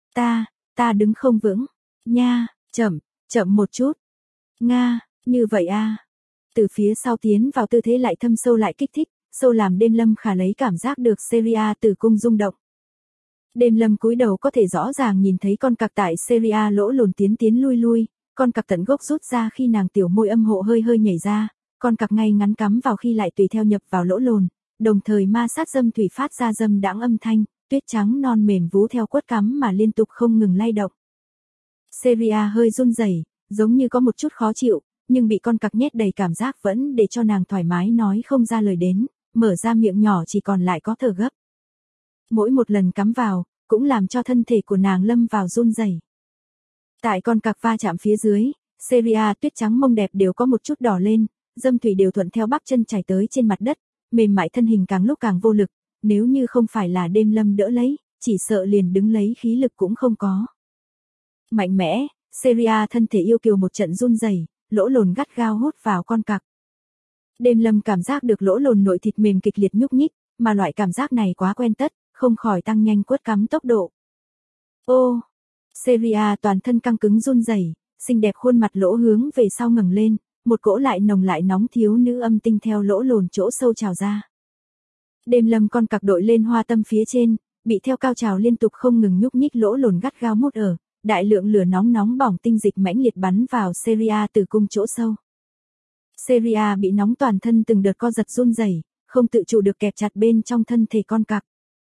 [SPEAKER 1] Ta đứng không vững. Nha, chậm một chút. Nga, như vậy a. Từ phía sau tiến vào tư thế lại thâm sâu lại kích thích, sâu làm đêm lâm khả lấy cảm giác được Seria tử cung rung động. Đêm lâm cúi đầu có thể rõ ràng nhìn thấy con cặc tại Seria lỗ lồn tiến lui, con cặc tận gốc rút ra khi nàng tiểu môi âm hộ hơi hơi nhảy ra, con cặc ngay ngắn cắm vào khi lại tùy theo nhập vào lỗ lồn, đồng thời ma sát dâm thủy phát ra dâm đãng âm thanh, tuyết trắng non mềm vú theo quất cắm mà liên tục không ngừng lay động. Seria hơi run rẩy, giống như có một chút khó chịu, nhưng bị con cặc nhét đầy cảm giác vẫn để cho nàng thoải mái nói không ra lời đến, mở ra miệng nhỏ chỉ còn lại có thở gấp. Mỗi một lần cắm vào, cũng làm cho thân thể của nàng lâm vào run rẩy. Tại con cặc va chạm phía dưới, Seria tuyết trắng mông đẹp đều có một chút đỏ lên, dâm thủy đều thuận theo bắp chân chảy tới trên mặt đất, mềm mại thân hình càng lúc càng vô lực, nếu như không phải là đêm lâm đỡ lấy, chỉ sợ liền đứng lấy khí lực cũng không có. Mạnh mẽ, Seria thân thể yêu kiều một trận run rẩy, lỗ lồn gắt gao hút vào con cặc. Đêm lâm cảm giác được lỗ lồn nội thịt mềm kịch liệt nhúc nhích, mà loại cảm giác này quá quen tất, không khỏi tăng nhanh quất cắm tốc độ. Ô, Seria toàn thân căng cứng run rẩy, xinh đẹp khuôn mặt lỗ hướng về sau ngẩng lên, một cỗ lại nồng lại nóng thiếu nữ âm tinh theo lỗ lồn chỗ sâu trào ra. Đêm lâm con cặc đội lên hoa tâm phía trên, bị theo cao trào liên tục không ngừng nhúc nhích lỗ lồn gắt gao mút ở, đại lượng lửa nóng bỏng tinh dịch mãnh liệt bắn vào Seria từ cung chỗ sâu. Seria bị nóng toàn thân từng đợt co giật run rẩy, không tự chủ được kẹp chặt bên trong thân thể con cặc.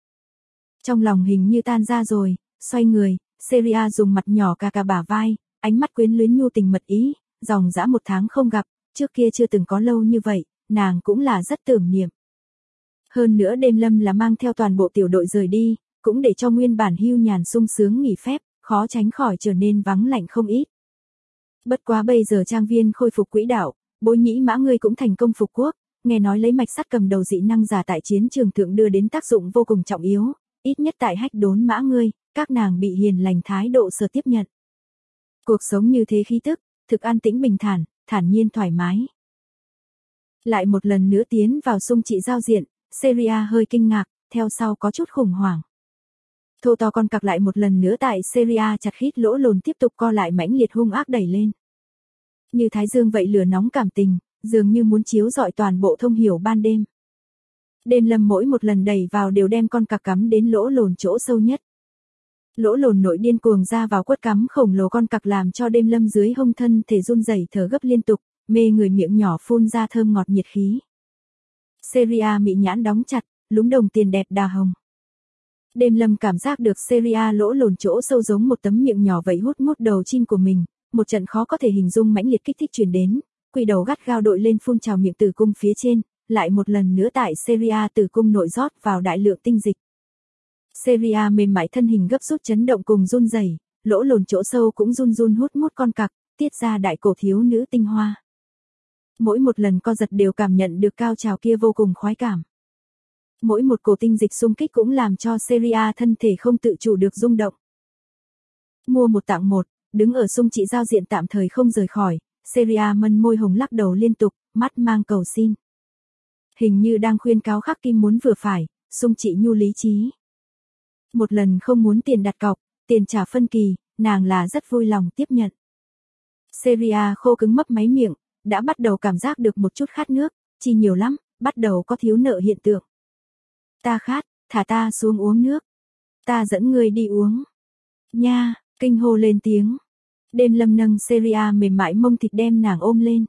[SPEAKER 1] Trong lòng hình như tan ra rồi, xoay người, Seria dùng mặt nhỏ cà bả vai, ánh mắt quyến luyến nhu tình mật ý, dòng dã 1 tháng không gặp, trước kia chưa từng có lâu như vậy, nàng cũng là rất tưởng niệm. Hơn nữa đêm lâm là mang theo toàn bộ tiểu đội rời đi, cũng để cho nguyên bản hưu nhàn sung sướng nghỉ phép, khó tránh khỏi trở nên vắng lạnh không ít. Bất quá bây giờ trang viên khôi phục quỹ đạo, Bối Nhĩ Mã ngươi cũng thành công phục quốc, nghe nói lấy mạch sắt cầm đầu dị năng giả tại chiến trường thượng đưa đến tác dụng vô cùng trọng yếu, ít nhất tại Hách Đốn Mã ngươi, các nàng bị hiền lành thái độ sở tiếp nhận. Cuộc sống như thế khí tức, thực an tĩnh bình thản, thản nhiên thoải mái. Lại một lần nữa tiến vào xung trị giao diện, Seria hơi kinh ngạc, theo sau có chút khủng hoảng. Thô to con cặc lại một lần nữa tại Seria chặt khít lỗ lồn tiếp tục co lại mãnh liệt hung ác đẩy lên. Như thái dương vậy lửa nóng cảm tình, dường như muốn chiếu rọi toàn bộ thông hiểu ban đêm. Đêm lâm mỗi một lần đẩy vào đều đem con cặc cắm đến lỗ lồn chỗ sâu nhất. Lỗ lồn nội điên cuồng ra vào quất cắm khổng lồ con cặc làm cho đêm lâm dưới hông thân thể run rẩy thở gấp liên tục, mê người miệng nhỏ phun ra thơm ngọt nhiệt khí. Seria mị nhãn đóng chặt, lúm đồng tiền đẹp đà hồng. Đêm lâm cảm giác được Seria lỗ lồn chỗ sâu giống một tấm miệng nhỏ vậy hút mút đầu chim của mình, một trận khó có thể hình dung mãnh liệt kích thích truyền đến, quỳ đầu gắt gao đội lên phun trào miệng tử cung phía trên, lại một lần nữa tại Seria tử cung nội rót vào đại lượng tinh dịch. Seria mềm mại thân hình gấp rút chấn động cùng run rẩy, lỗ lồn chỗ sâu cũng run run hút mút con cặc, tiết ra đại cổ thiếu nữ tinh hoa. Mỗi một lần co giật đều cảm nhận được cao trào kia vô cùng khoái cảm. Mỗi một cổ tinh dịch xung kích cũng làm cho Seria thân thể không tự chủ được rung động. Mua một tặng một, đứng ở xung trị giao diện tạm thời không rời khỏi, Seria mân môi hồng lắc đầu liên tục, mắt mang cầu xin. Hình như đang khuyên cáo Khắc Kim muốn vừa phải, xung trị nhu lý trí. Một lần không muốn tiền đặt cọc, tiền trả phân kỳ, nàng là rất vui lòng tiếp nhận. Seria khô cứng mấp máy miệng, đã bắt đầu cảm giác được một chút khát nước, chi nhiều lắm, bắt đầu có thiếu nợ hiện tượng. Ta khát, thả ta xuống uống nước. Ta dẫn người đi uống. Nha, kinh hô lên tiếng. Đêm Lâm nâng Seria mềm mại mông thịt đem nàng ôm lên.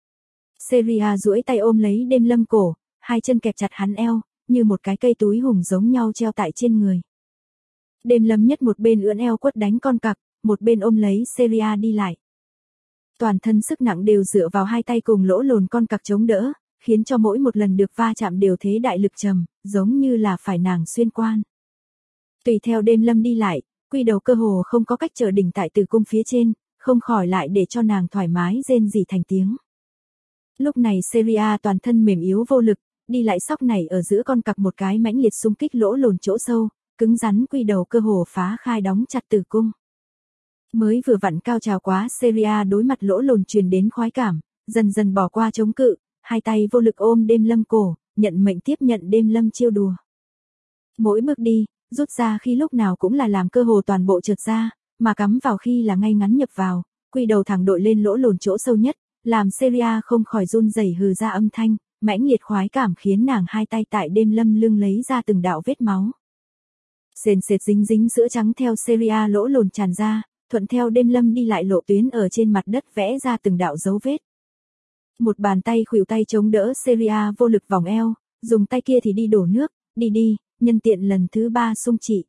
[SPEAKER 1] Seria duỗi tay ôm lấy Đêm Lâm cổ, hai chân kẹp chặt hắn eo, như một cái cây túi hùng giống nhau treo tại trên người. Đêm Lâm nhất một bên ưỡn eo quất đánh con cặc, một bên ôm lấy Seria đi lại. Toàn thân sức nặng đều dựa vào hai tay cùng lỗ lồn con cặc chống đỡ, khiến cho mỗi một lần được va chạm đều thế đại lực trầm, giống như là phải nàng xuyên quan. Tùy theo Đêm Lâm đi lại, quy đầu cơ hồ không có cách trở đỉnh tại tử cung phía trên, không khỏi lại để cho nàng thoải mái rên rỉ thành tiếng. Lúc này Seria toàn thân mềm yếu vô lực, đi lại sóc nảy ở giữa con cặc một cái mãnh liệt xung kích lỗ lồn chỗ sâu, cứng rắn quy đầu cơ hồ phá khai đóng chặt tử cung. Mới vừa vặn cao trào quá Seria đối mặt lỗ lồn truyền đến khoái cảm, dần dần bỏ qua chống cự, hai tay vô lực ôm Đêm Lâm cổ, nhận mệnh tiếp nhận Đêm Lâm chiêu đùa. Mỗi bước đi, rút ra khi lúc nào cũng là làm cơ hồ toàn bộ trượt ra, mà cắm vào khi là ngay ngắn nhập vào, quy đầu thẳng đội lên lỗ lồn chỗ sâu nhất, làm Seria không khỏi run rẩy hừ ra âm thanh, mãnh liệt khoái cảm khiến nàng hai tay tại Đêm Lâm lưng lấy ra từng đạo vết máu. Sền sệt dính dính sữa trắng theo Seria lỗ lồn tràn ra, thuận theo Đêm Lâm đi lại lộ tuyến ở trên mặt đất vẽ ra từng đạo dấu vết. Một bàn tay khuỷu tay chống đỡ Seria vô lực vòng eo, dùng tay kia thì đi đổ nước, đi, nhân tiện lần thứ 3 xung trị.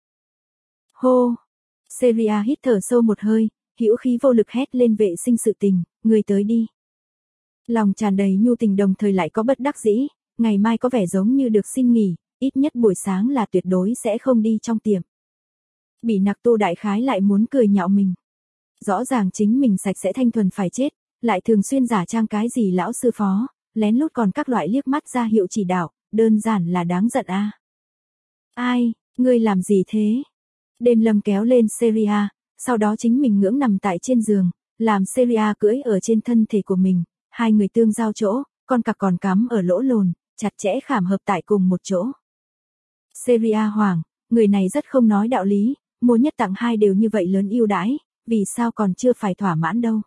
[SPEAKER 1] Hô! Seria hít thở sâu một hơi, hữu khí vô lực hét lên vệ sinh sự tình, người tới đi. Lòng tràn đầy nhu tình đồng thời lại có bất đắc dĩ, ngày mai có vẻ giống như được xin nghỉ, ít nhất buổi sáng là tuyệt đối sẽ không đi trong tiệm. Bị nặc Tô đại khái lại muốn cười nhạo mình. Rõ ràng chính mình sạch sẽ thanh thuần phải chết, lại thường xuyên giả trang cái gì lão sư phó, lén lút còn các loại liếc mắt ra hiệu chỉ đạo, đơn giản là đáng giận a. Ai, ngươi làm gì thế? Đêm Lâm kéo lên Seria, sau đó chính mình ngưỡng nằm tại trên giường, làm Seria cưỡi ở trên thân thể của mình, hai người tương giao chỗ, con cặc còn cắm ở lỗ lồn, chặt chẽ khảm hợp tại cùng một chỗ. Seria hoảng, người này rất không nói đạo lý, mua nhất tặng hai đều như vậy lớn ưu đãi, vì sao còn chưa phải thỏa mãn đâu.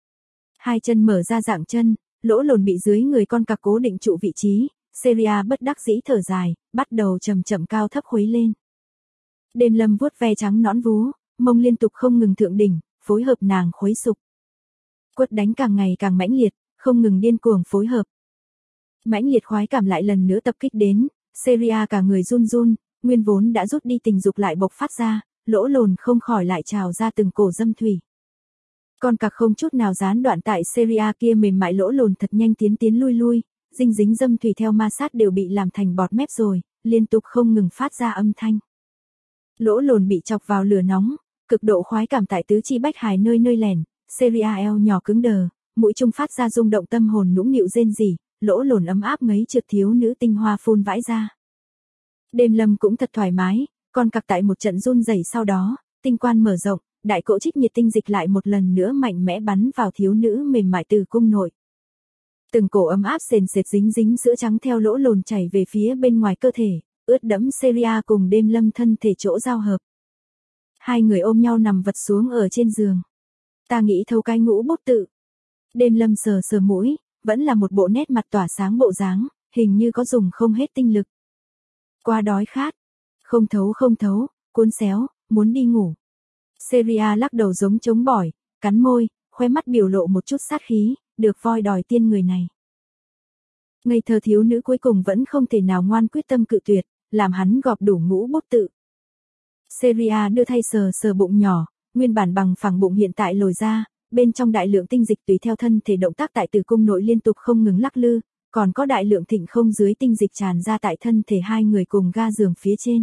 [SPEAKER 1] Hai chân mở ra dạng chân, lỗ lồn bị dưới người con cặc cố định trụ vị trí, Seria bất đắc dĩ thở dài, bắt đầu chậm chậm cao thấp khuấy lên. Đêm Lâm vuốt ve trắng nõn vú, mông liên tục không ngừng thượng đỉnh, phối hợp nàng khuấy sục. Quất đánh càng ngày càng mãnh liệt, không ngừng điên cuồng phối hợp. Mãnh liệt khoái cảm lại lần nữa tập kích đến, Seria cả người run run, nguyên vốn đã rút đi tình dục lại bộc phát ra, lỗ lồn không khỏi lại trào ra từng cổ dâm thủy. Con cặc không chút nào gián đoạn tại Seria kia mềm mại lỗ lồn thật nhanh tiến lui, dinh dính dâm thủy theo ma sát đều bị làm thành bọt mép rồi, liên tục không ngừng phát ra âm thanh. Lỗ lồn bị chọc vào lửa nóng, cực độ khoái cảm tại tứ chi bách hài nơi lẻn, Seria eo nhỏ cứng đờ, mũi trung phát ra rung động tâm hồn nũng nịu rên rỉ, lỗ lồn ấm áp ngấy trượt thiếu nữ tinh hoa phun vãi ra. Đêm Lâm cũng thật thoải mái, con cặc tại một trận run rẩy sau đó, tinh quan mở rộng, đại cỗ trích nhiệt tinh dịch lại một lần nữa mạnh mẽ bắn vào thiếu nữ mềm mại từ cung nội. Từng cổ ấm áp sền sệt dính dính sữa trắng theo lỗ lồn chảy về phía bên ngoài cơ thể, ướt đẫm Seria cùng Đêm Lâm thân thể chỗ giao hợp. Hai người ôm nhau nằm vật xuống ở trên giường. Ta nghĩ thấu cái ngũ bút tự. Đêm Lâm sờ sờ mũi, vẫn là một bộ nét mặt tỏa sáng bộ dáng, hình như có dùng không hết tinh lực. Qua đói khát. Không thấu, cuốn xéo, muốn đi ngủ. Seria lắc đầu giống chống bỏi, cắn môi, khóe mắt biểu lộ một chút sát khí, được voi đòi tiên người này. Ngây thơ thiếu nữ cuối cùng vẫn không thể nào ngoan quyết tâm cự tuyệt, làm hắn gọp đủ ngũ bút tự. Seria đưa thay sờ sờ bụng nhỏ, nguyên bản bằng phẳng bụng hiện tại lồi ra, bên trong đại lượng tinh dịch tùy theo thân thể động tác tại tử cung nội liên tục không ngừng lắc lư, còn có đại lượng thịnh không dưới tinh dịch tràn ra tại thân thể hai người cùng ga giường phía trên.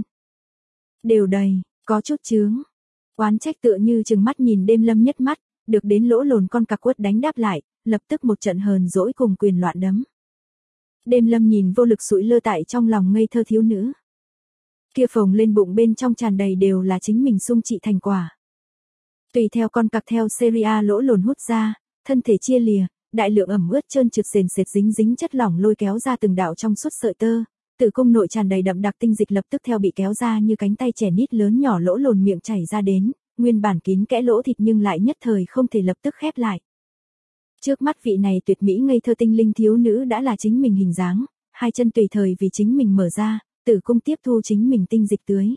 [SPEAKER 1] Đều đầy, có chút chướng. Oán trách tựa như chừng mắt nhìn Đêm Lâm nhất mắt, được đến lỗ lồn con cặc quất đánh đáp lại, lập tức một trận hờn dỗi cùng quyền loạn đấm. Đêm Lâm nhìn vô lực sụi lơ tại trong lòng ngây thơ thiếu nữ. Kia phồng lên bụng bên trong tràn đầy đều là chính mình sung trị thành quả. Tùy theo con cặc theo seria lỗ lồn hút ra, thân thể chia lìa, đại lượng ẩm ướt trơn trượt sền sệt dính dính chất lỏng lôi kéo ra từng đạo trong suốt sợi tơ, tử cung nội tràn đầy đậm đặc tinh dịch lập tức theo bị kéo ra như cánh tay trẻ nít lớn nhỏ lỗ lồn miệng chảy ra đến, nguyên bản kín kẽ lỗ thịt nhưng lại nhất thời không thể lập tức khép lại. Trước mắt vị này tuyệt mỹ ngây thơ tinh linh thiếu nữ đã là chính mình hình dáng, hai chân tùy thời vì chính mình mở ra, tử cung tiếp thu chính mình tinh dịch tưới.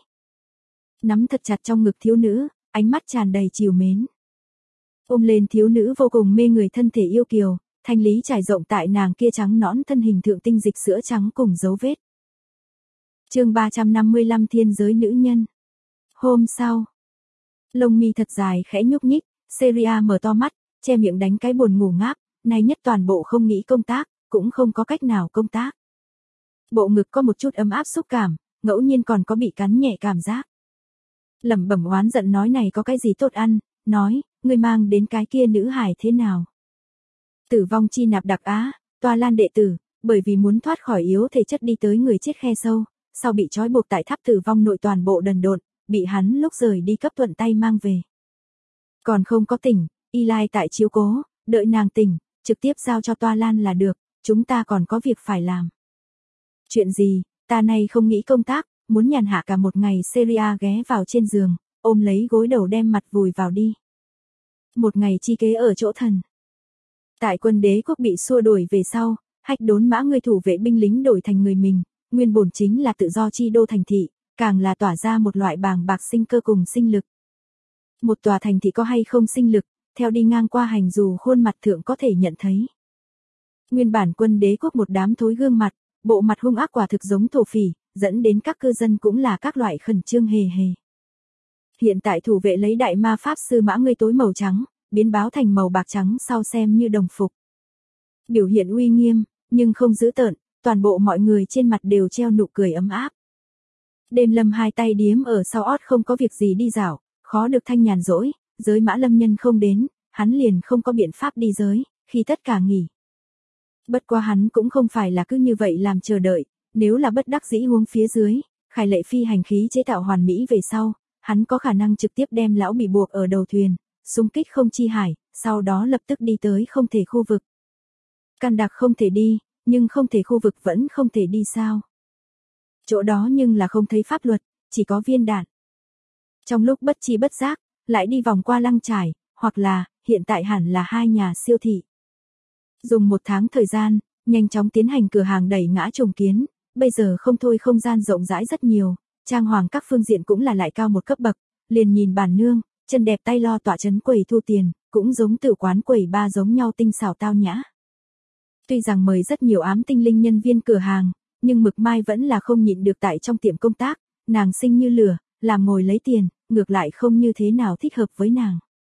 [SPEAKER 1] Nắm thật chặt trong ngực thiếu nữ, ánh mắt tràn đầy trìu mến. Ôm lên thiếu nữ vô cùng mê người thân thể yêu kiều, thanh lý trải rộng tại nàng kia trắng nõn thân hình thượng tinh dịch sữa trắng cùng dấu vết. Chương 355 Thiên giới nữ nhân. Hôm sau, lông mi thật dài khẽ nhúc nhích, Seria mở to mắt, che miệng đánh cái buồn ngủ ngáp, nay nhất toàn bộ không nghĩ công tác, cũng không có cách nào công tác. Bộ ngực có một chút ấm áp xúc cảm, ngẫu nhiên còn có bị cắn nhẹ cảm giác. Lẩm bẩm oán giận nói này có cái gì tốt ăn, nói, ngươi mang đến cái kia nữ hài thế nào? Tử vong chi nạp đặc á, Toa Lan đệ tử, bởi vì muốn thoát khỏi yếu thể chất đi tới người chết khe sâu, sau bị trói buộc tại tháp tử vong nội toàn bộ đần độn, bị hắn lúc rời đi cấp thuận tay mang về. Còn không có tỉnh, Y Lai tại chiếu cố, đợi nàng tỉnh, trực tiếp giao cho Toa Lan là được, chúng ta còn có việc phải làm. Chuyện gì, ta này không nghĩ công tác, muốn nhàn hạ cả một ngày. Seria ghé vào trên giường, ôm lấy gối đầu đem mặt vùi vào đi. Một ngày chi kế ở chỗ thần. Tại quân đế quốc bị xua đuổi về sau, Hách Đốn Mã người thủ vệ binh lính đổi thành người mình, nguyên bổn chính là tự do chi đô thành thị, càng là tỏa ra một loại bàng bạc sinh cơ cùng sinh lực. Một tòa thành thị có hay không sinh lực, theo đi ngang qua hành dù khuôn mặt thượng có thể nhận thấy. Nguyên bản quân đế quốc một đám thối gương mặt, bộ mặt hung ác quả thực giống thổ phỉ, dẫn đến các cư dân cũng là các loại khẩn trương hề hề. Hiện tại thủ vệ lấy đại ma pháp sư Mã ngươi tối màu trắng, biến báo thành màu bạc trắng sau xem như đồng phục. Biểu hiện uy nghiêm, nhưng không dữ tợn, toàn bộ mọi người trên mặt đều treo nụ cười ấm áp. Đêm Lâm hai tay điếm ở sau ót không có việc gì đi dạo, khó được thanh nhàn rỗi, giới Mã Lâm nhân không đến, hắn liền không có biện pháp đi giới, khi tất cả nghỉ. Bất qua hắn cũng không phải là cứ như vậy làm chờ đợi, nếu là bất đắc dĩ huống phía dưới, Khải Lệ phi hành khí chế tạo hoàn mỹ về sau, hắn có khả năng trực tiếp đem lão bị buộc ở đầu thuyền, xung kích không chi hải, sau đó lập tức đi tới không thể khu vực. Can Đặc không thể đi, nhưng không thể khu vực vẫn không thể đi sao? Chỗ đó nhưng là không thấy pháp luật, chỉ có viên đạn. Trong lúc bất chi bất giác, lại đi vòng qua Lăng Trải, hoặc là, hiện tại hẳn là hai nhà siêu thị. Dùng 1 tháng thời gian, nhanh chóng tiến hành cửa hàng đẩy ngã trùng kiến, bây giờ không thôi không gian rộng rãi rất nhiều, trang hoàng các phương diện cũng là lại cao một cấp bậc, liền nhìn bản nương, chân đẹp tay lo tọa chấn quầy thu tiền, cũng giống tử quán quầy ba giống nhau tinh xảo tao nhã. Tuy rằng mời rất nhiều ám tinh linh nhân viên cửa hàng, nhưng Mực Mai vẫn là không nhịn được tại trong tiệm công tác, nàng sinh như lửa, làm ngồi lấy tiền, ngược lại không như thế nào thích hợp với nàng.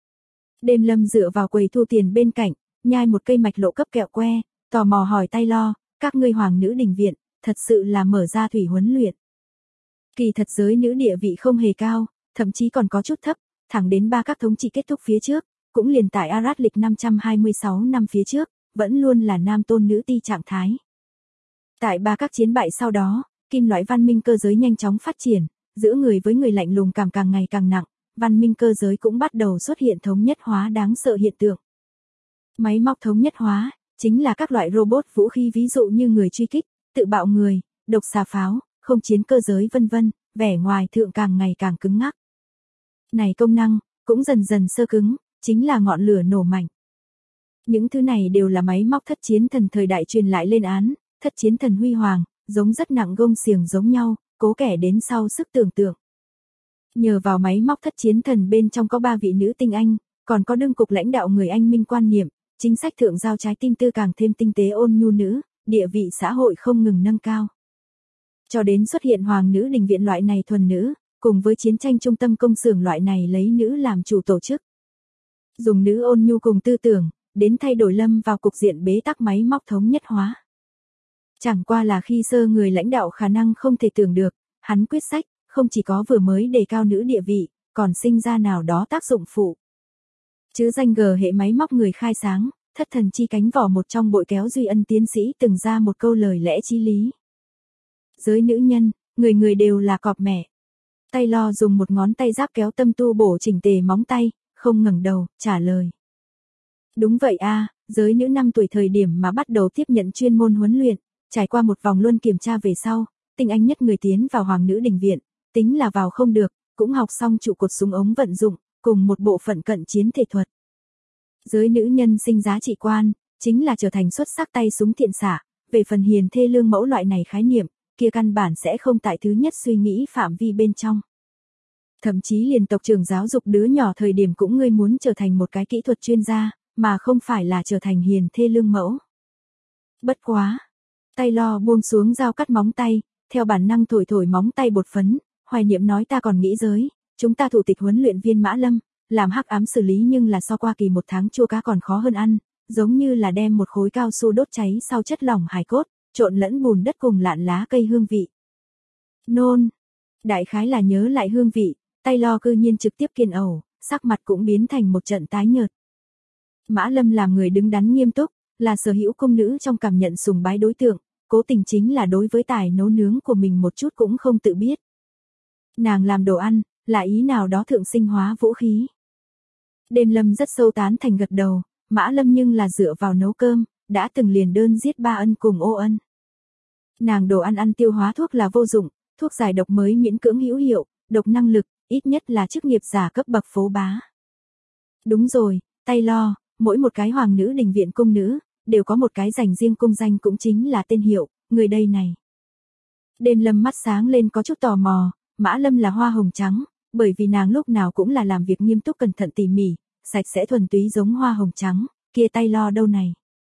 [SPEAKER 1] Đêm Lâm dựa vào quầy thu tiền bên cạnh, nhai một cây mạch lộ cấp kẹo que, tò mò hỏi tay lo, các ngươi hoàng nữ đình viện, thật sự là mở ra thủy huấn luyện. Kỳ thật giới nữ địa vị không hề cao, thậm chí còn có chút thấp, thẳng đến ba các thống trị kết thúc phía trước, cũng liền tại Arad lịch 526 năm phía trước, vẫn luôn là nam tôn nữ ti trạng thái. Tại ba các chiến bại sau đó, kim loại văn minh cơ giới nhanh chóng phát triển, giữa người với người lạnh lùng càng ngày càng nặng, văn minh cơ giới cũng bắt đầu xuất hiện thống nhất hóa đáng sợ hiện tượng. Máy móc thống nhất hóa, chính là các loại robot vũ khí ví dụ như người truy kích, tự bạo người, độc xà pháo, không chiến cơ giới vân vân, vẻ ngoài thượng càng ngày càng cứng ngắc. Này công năng, cũng dần dần sơ cứng, chính là ngọn lửa nổ mạnh. Những thứ này đều là máy móc thất chiến thần thời đại truyền lại lên án, thất chiến thần huy hoàng, giống rất nặng gông xiềng giống nhau, cố kẻ đến sau sức tưởng tượng. Nhờ vào máy móc thất chiến thần bên trong có 3 vị nữ tinh anh, còn có đương cục lãnh đạo người anh minh quan niệm, chính sách thượng giao trái tim tư càng thêm tinh tế ôn nhu nữ, địa vị xã hội không ngừng nâng cao. Cho đến xuất hiện hoàng nữ đình viện loại này thuần nữ, cùng với chiến tranh trung tâm công xưởng loại này lấy nữ làm chủ tổ chức. Dùng nữ ôn nhu cùng tư tưởng, đến thay đổi Lâm vào cục diện bế tắc máy móc thống nhất hóa. Chẳng qua là khi sơ người lãnh đạo khả năng không thể tưởng được, hắn quyết sách, không chỉ có vừa mới đề cao nữ địa vị, còn sinh ra nào đó tác dụng phụ. Chứ danh G hệ máy móc người khai sáng, thất thần chi cánh vỏ một trong bội kéo Duy Ân tiến sĩ từng ra một câu lời lẽ chí lý. Giới nữ nhân, người người đều là cọp mẹ. Taylor dùng một ngón tay giáp kéo Tâm Tu bổ chỉnh tề móng tay, không ngẩng đầu, trả lời. Đúng vậy a, giới nữ 5 tuổi thời điểm mà bắt đầu tiếp nhận chuyên môn huấn luyện, trải qua một vòng luân kiểm tra về sau, tinh anh nhất người tiến vào Hoàng nữ đình viện, tính là vào không được, cũng học xong trụ cột súng ống vận dụng, cùng một bộ phận cận chiến thể thuật. Giới nữ nhân sinh giá trị quan, chính là trở thành xuất sắc tay súng thiện xạ, về phần hiền thê lương mẫu loại này khái niệm, kia căn bản sẽ không tại thứ nhất suy nghĩ phạm vi bên trong. Thậm chí liền tộc trưởng giáo dục đứa nhỏ thời điểm cũng ngươi muốn trở thành một cái kỹ thuật chuyên gia, mà không phải là trở thành hiền thê lương mẫu. Bất quá. Taylor buông xuống dao cắt móng tay, theo bản năng thổi thổi móng tay bột phấn, hoài niệm nói ta còn nghĩ giới, chúng ta thủ tịch huấn luyện viên Mã Lâm, làm hắc ám xử lý nhưng là so qua kỳ một tháng chua cá còn khó hơn ăn, giống như là đem một khối cao su đốt cháy sau chất lỏng hài cốt, trộn lẫn bùn đất cùng lạn lá cây hương vị. Nôn. Đại khái là nhớ lại hương vị, Taylor cư nhiên trực tiếp kiên ẩu, sắc mặt cũng biến thành một trận tái nhợt. Mã Lâm làm người đứng đắn nghiêm túc, là sở hữu công nữ trong cảm nhận sùng bái đối tượng, cố tình chính là đối với tài nấu nướng của mình một chút cũng không tự biết. Nàng làm đồ ăn, là ý nào đó thượng sinh hóa vũ khí. Đêm Lâm rất sâu tán thành gật đầu, Mã Lâm nhưng là dựa vào nấu cơm, đã từng liền đơn giết 3 ân cùng ô ân. Nàng đồ ăn tiêu hóa thuốc là vô dụng, thuốc giải độc mới miễn cưỡng hữu hiệu, độc năng lực, ít nhất là chức nghiệp giả cấp bậc phố bá. Đúng rồi, Taylor, mỗi một cái hoàng nữ đình viện cung nữ, đều có một cái dành riêng cung danh cũng chính là tên hiệu, người đây này. Đêm Lâm mắt sáng lên có chút tò mò, Mã Lâm là hoa hồng trắng, bởi vì nàng lúc nào cũng là làm việc nghiêm túc cẩn thận tỉ mỉ, sạch sẽ thuần túy giống hoa hồng trắng, kia Taylor đâu này.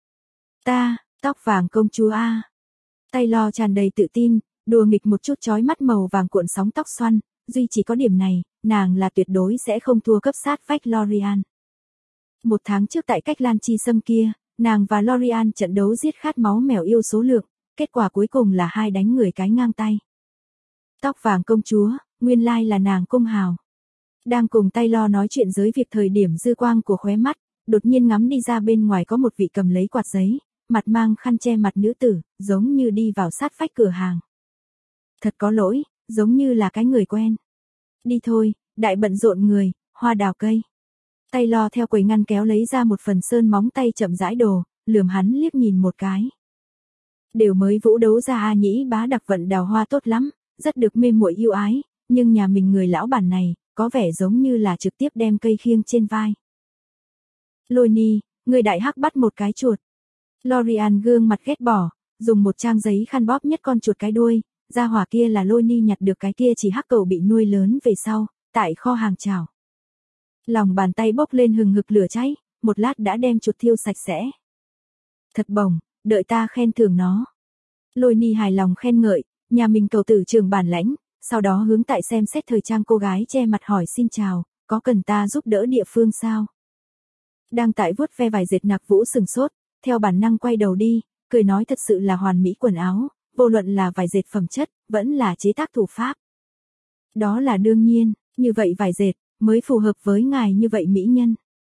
[SPEAKER 1] Ta, tóc vàng công chúa a. Taylor tràn đầy tự tin, đùa nghịch một chút chói mắt màu vàng cuộn sóng tóc xoăn, duy chỉ có điểm này, nàng là tuyệt đối sẽ không thua cấp sát vách L'Oreal. 1 tháng trước tại cách Lan Chi Sâm kia, nàng và L'Oreal trận đấu giết khát máu mèo yêu số lượng, kết quả cuối cùng là 2 đánh người cái ngang tay. Tóc vàng công chúa, nguyên lai là nàng cung hào. Đang cùng Taylor nói chuyện giới việc thời điểm dư quang của khóe mắt, đột nhiên ngắm đi ra bên ngoài có một vị cầm lấy quạt giấy, mặt mang khăn che mặt nữ tử, giống như đi vào sát vách cửa hàng. Thật có lỗi, giống như là cái người quen. Đi thôi, đại bận rộn người, hoa đào cây. Taylor theo quầy ngăn kéo lấy ra một phần sơn móng tay chậm rãi đồ, lườm hắn liếc nhìn một cái. Đều mới vũ đấu ra A Nhĩ bá đặc vận đào hoa tốt lắm, rất được mê muội yêu ái, nhưng nhà mình người lão bản này, có vẻ giống như là trực tiếp đem cây khiêng trên vai. Lôi Ni, người đại hắc bắt một cái chuột. L'Oreal gương mặt ghét bỏ, dùng một trang giấy khăn bóp nhất con chuột cái đuôi, ra hỏa kia là Lôi Ni nhặt được cái kia chỉ hắc cầu bị nuôi lớn về sau, tại kho hàng chảo. Lòng bàn tay bốc lên hừng hực lửa cháy, một lát đã đem chuột thiêu sạch sẽ. Thật bổng, đợi ta khen thưởng nó. Lôi Ni hài lòng khen ngợi, nhà mình cầu tử trường bản lãnh, sau đó hướng tại xem xét thời trang cô gái che mặt hỏi xin chào, có cần ta giúp đỡ địa phương sao? Đang tại vuốt ve vải dệt Nặc Vũ sừng sốt, theo bản năng quay đầu đi, cười nói thật sự là hoàn mỹ quần áo, vô luận là vải dệt phẩm chất, vẫn là chế tác thủ pháp. Đó là đương nhiên, như vậy vải dệt, mới phù hợp với ngài như vậy mỹ nhân.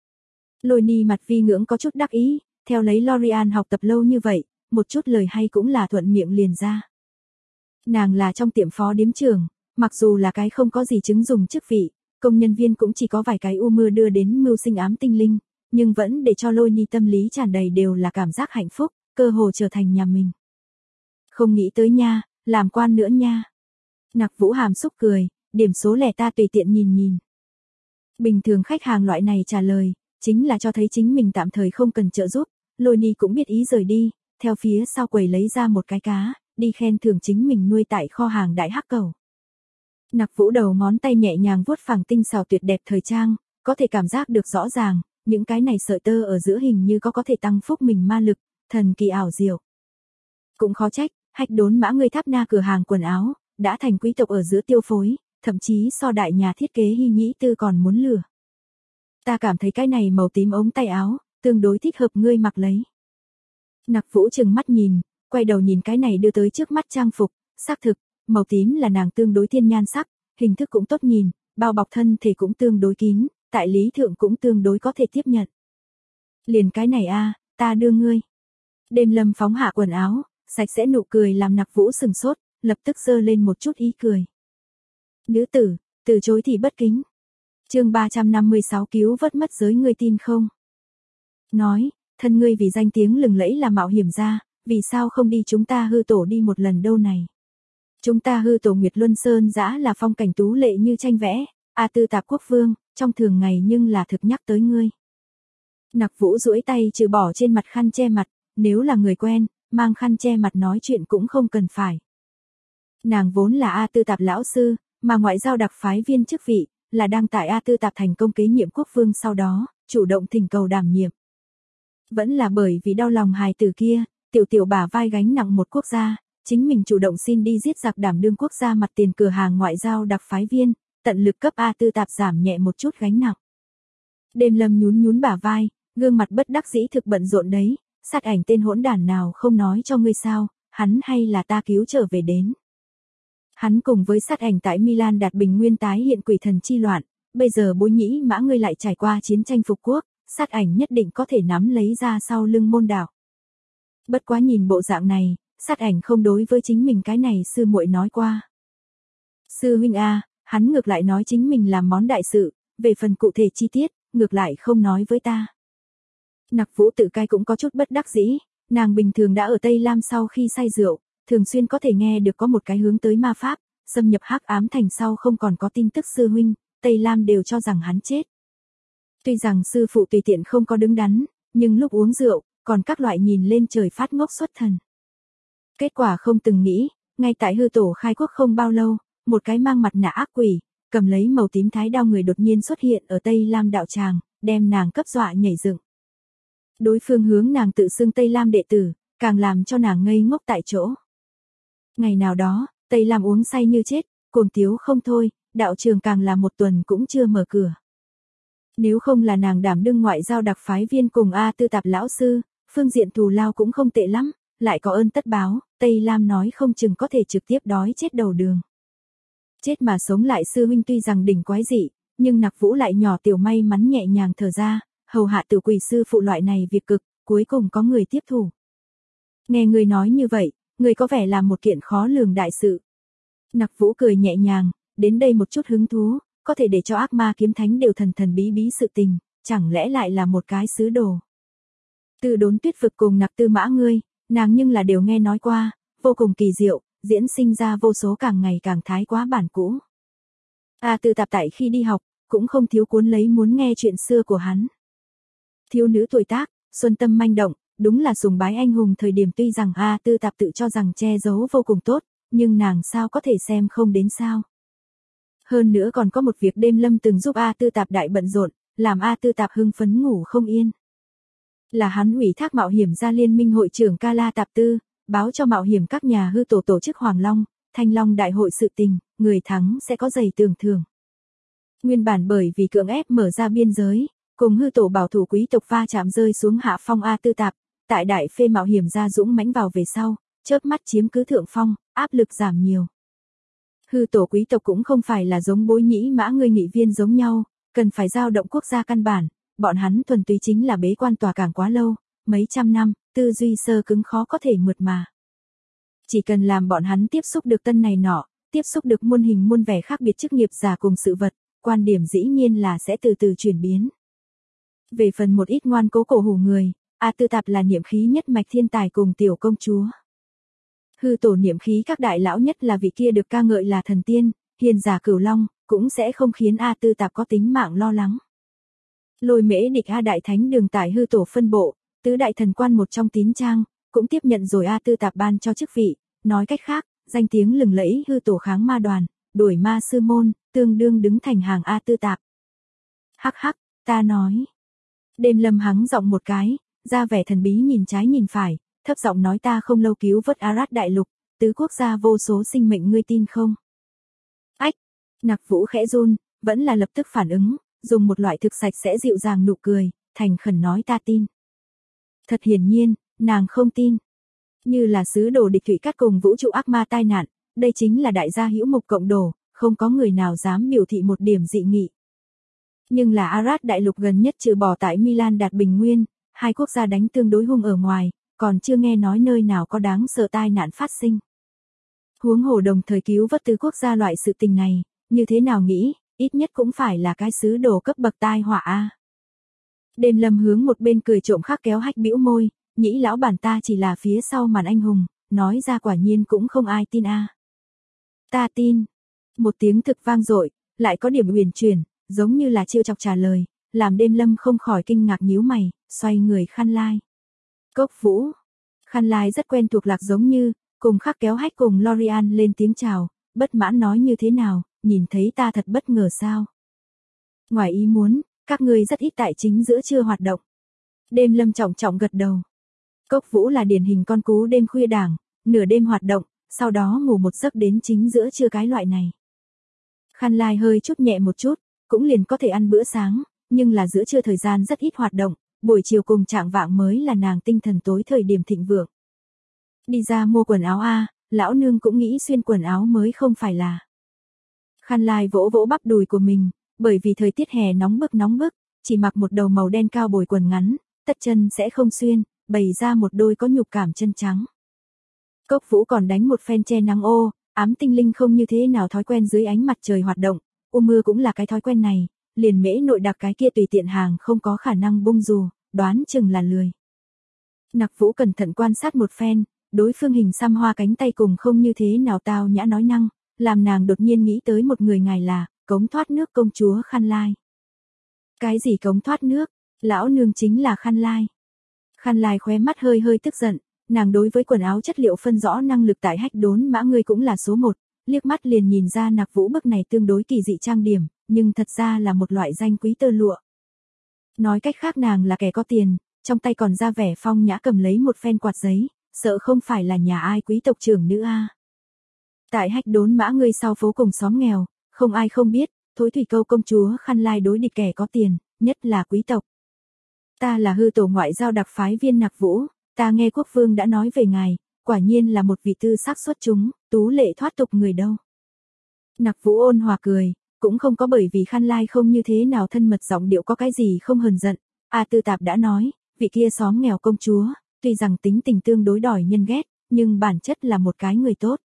[SPEAKER 1] Lôi Ni mặt vi ngưỡng có chút đắc ý, theo lấy L'Oreal học tập lâu như vậy, một chút lời hay cũng là thuận miệng liền ra. Nàng là trong tiệm phó điếm trưởng, mặc dù là cái không có gì chứng dùng chức vị, công nhân viên cũng chỉ có vài cái u mưa đưa đến mưu sinh ám tinh linh, nhưng vẫn để cho Lôi Ni tâm lý tràn đầy đều là cảm giác hạnh phúc, cơ hồ trở thành nhà mình. Không nghĩ tới nha, làm quan nữa nha. Nặc Vũ hàm xúc cười, điểm số lẻ ta tùy tiện nhìn nhìn. Bình thường khách hàng loại này trả lời, chính là cho thấy chính mình tạm thời không cần trợ giúp, Lôi Ni cũng biết ý rời đi, theo phía sau quầy lấy ra một cái cá, đi khen thưởng chính mình nuôi tại kho hàng đại hắc cầu. Nặc Vũ đầu ngón tay nhẹ nhàng vuốt phẳng tinh xảo tuyệt đẹp thời trang, có thể cảm giác được rõ ràng, những cái này sợi tơ ở giữa hình như có thể tăng phúc mình ma lực, thần kỳ ảo diệu. Cũng khó trách, hách đốn mã người Tháp Na cửa hàng quần áo, đã thành quý tộc ở giữa tiêu phối, thậm chí so đại nhà thiết kế Hy Nhĩ Tư còn muốn lừa. Ta cảm thấy cái này màu tím ống tay áo, tương đối thích hợp ngươi mặc lấy. Nặc Vũ trừng mắt nhìn, quay đầu nhìn cái này đưa tới trước mắt trang phục, xác thực, màu tím là nàng tương đối thiên nhan sắc, hình thức cũng tốt nhìn, bao bọc thân thể cũng tương đối kín, tại lý thượng cũng tương đối có thể tiếp nhận. Liền cái này a, ta đưa ngươi. Đêm Lâm phóng hạ quần áo, sạch sẽ nụ cười làm Nặc Vũ sừng sốt, lập tức giơ lên một chút ý cười. Nữ tử, từ chối thì bất kính. Chương 356 cứu vớt mất giới, ngươi tin không? Nói, thân ngươi vì danh tiếng lừng lẫy là mạo hiểm gia, vì sao không đi chúng ta Hư Tổ đi một lần đâu này? Chúng ta Hư Tổ Nguyệt Luân Sơn dã là phong cảnh tú lệ như tranh vẽ, A Tư Tạp Quốc Vương, trong thường ngày nhưng là thực nhắc tới ngươi. Nặc Vũ duỗi tay trừ bỏ trên mặt khăn che mặt, nếu là người quen, mang khăn che mặt nói chuyện cũng không cần phải. Nàng vốn là A Tư Tạp lão sư, mà ngoại giao đặc phái viên chức vị, là đang tại A Tư Tạp thành công kế nhiệm quốc vương sau đó, chủ động thỉnh cầu đảm nhiệm. Vẫn là bởi vì đau lòng hài tử kia, tiểu bả vai gánh nặng một quốc gia, chính mình chủ động xin đi giết giặc đảm đương quốc gia mặt tiền cửa hàng ngoại giao đặc phái viên, tận lực cấp A Tư Tạp giảm nhẹ một chút gánh nặng. Đêm Lâm nhún bả vai, gương mặt bất đắc dĩ thực bận rộn đấy, Sát Ảnh tên hỗn đản nào không nói cho ngươi sao, hắn hay là ta cứu trở về đến. Hắn cùng với Sát Ảnh tại Milan đạt bình nguyên tái hiện quỷ thần chi loạn, bây giờ Bối Nhĩ Mã ngươi lại trải qua chiến tranh phục quốc, Sát Ảnh nhất định có thể nắm lấy ra sau lưng môn đạo. Bất quá nhìn bộ dạng này, Sát Ảnh không đối với chính mình cái này sư muội nói qua. Sư huynh a, hắn ngược lại nói chính mình làm món đại sự, về phần cụ thể chi tiết, ngược lại không nói với ta. Nặc Vũ tự cai cũng có chút bất đắc dĩ, nàng bình thường đã ở Tây Lam sau khi say rượu, thường xuyên có thể nghe được có một cái hướng tới ma pháp, xâm nhập Hắc Ám Thành sau không còn có tin tức sư huynh, Tây Lam đều cho rằng hắn chết. Tuy rằng sư phụ tùy tiện không có đứng đắn, nhưng lúc uống rượu, còn các loại nhìn lên trời phát ngốc xuất thần. Kết quả không từng nghĩ, ngay tại Hư Tổ khai quốc không bao lâu, một cái mang mặt nạ ác quỷ, cầm lấy màu tím thái đao người đột nhiên xuất hiện ở Tây Lam đạo tràng, đem nàng cấp dọa nhảy dựng. Đối phương hướng nàng tự xưng Tây Lam đệ tử, càng làm cho nàng ngây ngốc tại chỗ. Ngày nào đó, Tây Lam uống say như chết, cuồng tiếu không thôi, đạo trường càng là một tuần cũng chưa mở cửa. Nếu không là nàng đảm đương ngoại giao đặc phái viên cùng A Tư Tạp lão sư, phương diện thù lao cũng không tệ lắm, lại có ơn tất báo, Tây Lam nói không chừng có thể trực tiếp đói chết đầu đường. Chết mà sống lại sư huynh tuy rằng đỉnh quái dị, nhưng Nặc Vũ lại nhỏ tiểu may mắn nhẹ nhàng thở ra, hầu hạ tử quỷ sư phụ loại này việc cực, cuối cùng có người tiếp thủ. Nghe người nói như vậy, người có vẻ là một kiện khó lường đại sự. Nặc Vũ cười nhẹ nhàng, đến đây một chút hứng thú, có thể để cho ác ma kiếm thánh đều thần bí bí sự tình, chẳng lẽ lại là một cái sứ đồ. Từ Đốn Tuyết vực cùng Nặc Tư Mã ngươi, nàng nhưng là đều nghe nói qua, vô cùng kỳ diệu, diễn sinh ra vô số càng ngày càng thái quá bản cũ. A Tư Tạp tại khi đi học, cũng không thiếu cuốn lấy muốn nghe chuyện xưa của hắn. Thiếu nữ tuổi tác, xuân tâm manh động, đúng là sùng bái anh hùng thời điểm, tuy rằng A Tư Tạp tự cho rằng che giấu vô cùng tốt, nhưng nàng sao có thể xem không đến sao. Hơn nữa còn có một việc Đêm Lâm từng giúp A Tư Tạp đại bận rộn, làm A Tư Tạp hưng phấn ngủ không yên. Là hắn ủy thác mạo hiểm gia liên minh hội trưởng Ca La Tạp Tư, báo cho mạo hiểm các nhà Hư Tổ tổ chức Hoàng Long, Thanh Long đại hội sự tình, người thắng sẽ có giày tưởng thưởng. Nguyên bản bởi vì cưỡng ép mở ra biên giới, cùng Hư Tổ bảo thủ quý tộc va chạm rơi xuống hạ phong A Tư Tạp, tại đại phê mạo hiểm gia dũng mãnh vào về sau, chớp mắt chiếm cứ thượng phong, áp lực giảm nhiều. Hư Tổ quý tộc cũng không phải là giống Bối Nhĩ Mã ngươi nghị viên giống nhau, cần phải giao động quốc gia căn bản, bọn hắn thuần túy chính là bế quan tòa cảng quá lâu, mấy trăm năm, tư duy sơ cứng khó có thể mượt mà. Chỉ cần làm bọn hắn tiếp xúc được tân này nọ, tiếp xúc được muôn hình muôn vẻ khác biệt chức nghiệp giả cùng sự vật, quan điểm dĩ nhiên là sẽ từ từ chuyển biến. Về phần một ít ngoan cố cổ hủ người, A Tư Tạp là niệm khí nhất mạch thiên tài cùng tiểu công chúa. Hư Tổ niệm khí các đại lão nhất là vị kia được ca ngợi là thần tiên, hiền giả Cửu Long, cũng sẽ không khiến A Tư Tạp có tính mạng lo lắng. Lôi Mễ Địch A Đại Thánh đường tại Hư Tổ phân bộ, tứ đại thần quan một trong tín trang, cũng tiếp nhận rồi A Tư Tạp ban cho chức vị, nói cách khác, danh tiếng lừng lẫy Hư Tổ kháng ma đoàn, đuổi ma sư môn, tương đương đứng thành hàng A Tư Tạp. Hắc hắc, ta nói. Đêm Lâm hắng giọng một cái, ra vẻ thần bí nhìn trái nhìn phải, thấp giọng nói ta không lâu cứu vớt Arat đại lục, tứ quốc gia vô số sinh mệnh ngươi tin không? Ách, Nặc Vũ khẽ run, vẫn là lập tức phản ứng, dùng một loại thực sạch sẽ dịu dàng nụ cười, thành khẩn nói ta tin. Thật hiển nhiên, nàng không tin. Như là sứ đồ địch thủy cắt cùng vũ trụ ác ma tai nạn, đây chính là đại gia hữu mục cộng đồ, không có người nào dám biểu thị một điểm dị nghị. Nhưng là Arat đại lục gần nhất trừ bỏ tại Milan đạt bình nguyên, hai quốc gia đánh tương đối hung ở ngoài, còn chưa nghe nói nơi nào có đáng sợ tai nạn phát sinh. Huống hồ đồng thời cứu vớt tứ quốc gia loại sự tình này, như thế nào nghĩ, ít nhất cũng phải là cái sứ đồ cấp bậc tai họa a. Đêm Lâm hướng một bên cười trộm khác kéo hách bĩu môi, nhĩ lão bản ta chỉ là phía sau màn anh hùng, nói ra quả nhiên cũng không ai tin a. Ta tin. Một tiếng thực vang dội, lại có điểm huyền chuyển, giống như là trêu chọc trả lời, làm Đêm Lâm không khỏi kinh ngạc nhíu mày, xoay người Khăn Lai. Cốc Vũ. Khăn Lai rất quen thuộc lạc giống như, cùng khắc kéo hách cùng Lorian lên tiếng chào, bất mãn nói như thế nào, nhìn thấy ta thật bất ngờ sao. Ngoài ý muốn, các ngươi rất ít tại chính giữa trưa hoạt động. Đêm Lâm trọng trọng gật đầu. Cốc Vũ là điển hình con cú đêm khuya đảng, nửa đêm hoạt động, sau đó ngủ một giấc đến chính giữa trưa cái loại này. Khăn Lai hơi chút nhẹ một chút, cũng liền có thể ăn bữa sáng, nhưng là giữa trưa thời gian rất ít hoạt động, buổi chiều cùng trạng vạng mới là nàng tinh thần tối thời điểm thịnh vượng. Đi ra mua quần áo a, lão nương cũng nghĩ xuyên quần áo mới không phải là. Khăn Lai vỗ vỗ bắp đùi của mình, bởi vì thời tiết hè nóng bức, chỉ mặc một đầu màu đen cao bồi quần ngắn, tất chân sẽ không xuyên, bày ra một đôi có nhục cảm chân trắng. Cốc Vũ còn đánh một phen che nắng ô, ám tinh linh không như thế nào thói quen dưới ánh mặt trời hoạt động, mưa cũng là cái thói quen này, liền mễ nội đặc cái kia tùy tiện hàng không có khả năng bung dù, đoán chừng là lười. Nặc Vũ cẩn thận quan sát một phen, đối phương hình xăm hoa cánh tay cùng không như thế nào tao nhã nói năng, làm nàng đột nhiên nghĩ tới một người ngài là, cống thoát nước công chúa Khăn Lai. Cái gì cống thoát nước, lão nương chính là Khăn Lai. Khăn Lai khóe mắt hơi hơi tức giận, nàng đối với quần áo chất liệu phân rõ năng lực tại hách đốn mã ngươi cũng là số 1, liếc mắt liền nhìn ra Nặc Vũ bức này tương đối kỳ dị trang điểm, nhưng thật ra là một loại danh quý tơ lụa. Nói cách khác nàng là kẻ có tiền, trong tay còn ra vẻ phong nhã cầm lấy một phen quạt giấy, sợ không phải là nhà ai quý tộc trưởng nữ a. Tại hách đốn mã ngươi sau phố cùng xóm nghèo, không ai không biết, thối thủy câu công chúa Khăn Lai đối địch kẻ có tiền, nhất là quý tộc. Ta là hư tổ ngoại giao đặc phái viên Nặc Vũ, ta nghe quốc vương đã nói về ngài, quả nhiên là một vị tư sắc xuất chúng, tú lệ thoát tục người đâu. Nặc Vũ ôn hòa cười, cũng không có bởi vì Khăn Lai không như thế nào thân mật giọng điệu có cái gì không hờn giận. A Tư Tạp đã nói, vị kia xóm nghèo công chúa, tuy rằng tính tình tương đối đòi nhân ghét, nhưng bản chất là một cái người tốt.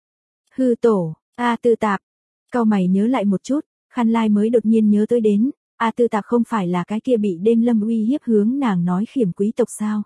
[SPEAKER 1] Hư tổ, A Tư Tạp, cau mày nhớ lại một chút, Khăn Lai mới đột nhiên nhớ tới đến, A Tư Tạp không phải là cái kia bị Đêm Lâm uy hiếp hướng nàng nói khiểm quý tộc sao.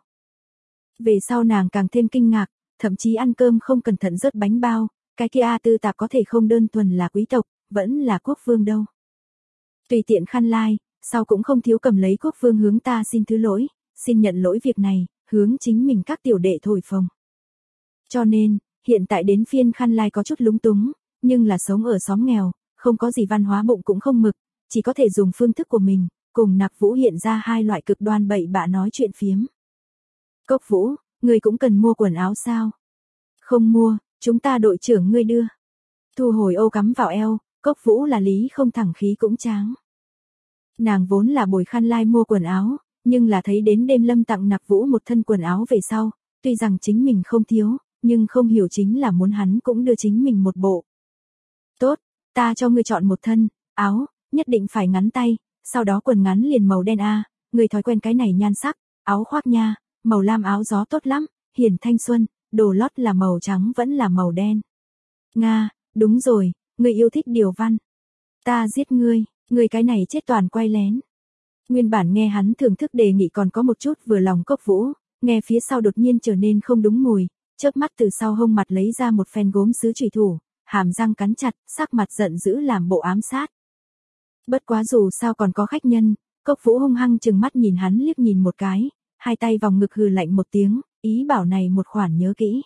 [SPEAKER 1] Về sau nàng càng thêm kinh ngạc, thậm chí ăn cơm không cẩn thận rớt bánh bao, cái kia A Tư Tạp có thể không đơn thuần là quý tộc, vẫn là quốc vương đâu. Tùy tiện Khăn Lai, sau cũng không thiếu cầm lấy quốc vương hướng ta xin thứ lỗi, xin nhận lỗi việc này, hướng chính mình các tiểu đệ thổi phồng. Cho nên, hiện tại đến phiên Khăn Lai có chút lúng túng, nhưng là sống ở xóm nghèo, không có gì văn hóa bụng cũng không mực, chỉ có thể dùng phương thức của mình, cùng Nặc Vũ hiện ra hai loại cực đoan bậy bạ nói chuyện phiếm. Cốc Vũ, ngươi cũng cần mua quần áo sao? Không mua, chúng ta đội trưởng ngươi đưa. Thu hồi ô cắm vào eo, Cốc Vũ là lý không thẳng khí cũng tráng. Nàng vốn là bồi Khăn Lai mua quần áo, nhưng là thấy đến Đêm Lâm tặng Nặc Vũ một thân quần áo về sau, tuy rằng chính mình không thiếu, nhưng không hiểu chính là muốn hắn cũng đưa chính mình một bộ. Tốt, ta cho ngươi chọn một thân, áo, nhất định phải ngắn tay, sau đó quần ngắn liền màu đen a, ngươi thói quen cái này nhan sắc, áo khoác nha, màu lam áo gió tốt lắm, hiển thanh xuân, đồ lót là màu trắng vẫn là màu đen. Nga, đúng rồi, ngươi yêu thích điều văn. Ta giết ngươi cái này chết toàn quay lén. Nguyên bản nghe hắn thưởng thức đề nghị còn có một chút vừa lòng Cốc Vũ, nghe phía sau đột nhiên trở nên không đúng mùi, chớp mắt từ sau hông mặt lấy ra một phen gốm sứ chùy thủ, hàm răng cắn chặt, sắc mặt giận dữ làm bộ ám sát. Bất quá dù sao còn có khách nhân, Cốc Vũ hung hăng chừng mắt nhìn hắn liếc nhìn một cái, hai tay vòng ngực hừ lạnh một tiếng, ý bảo này một khoản nhớ kỹ.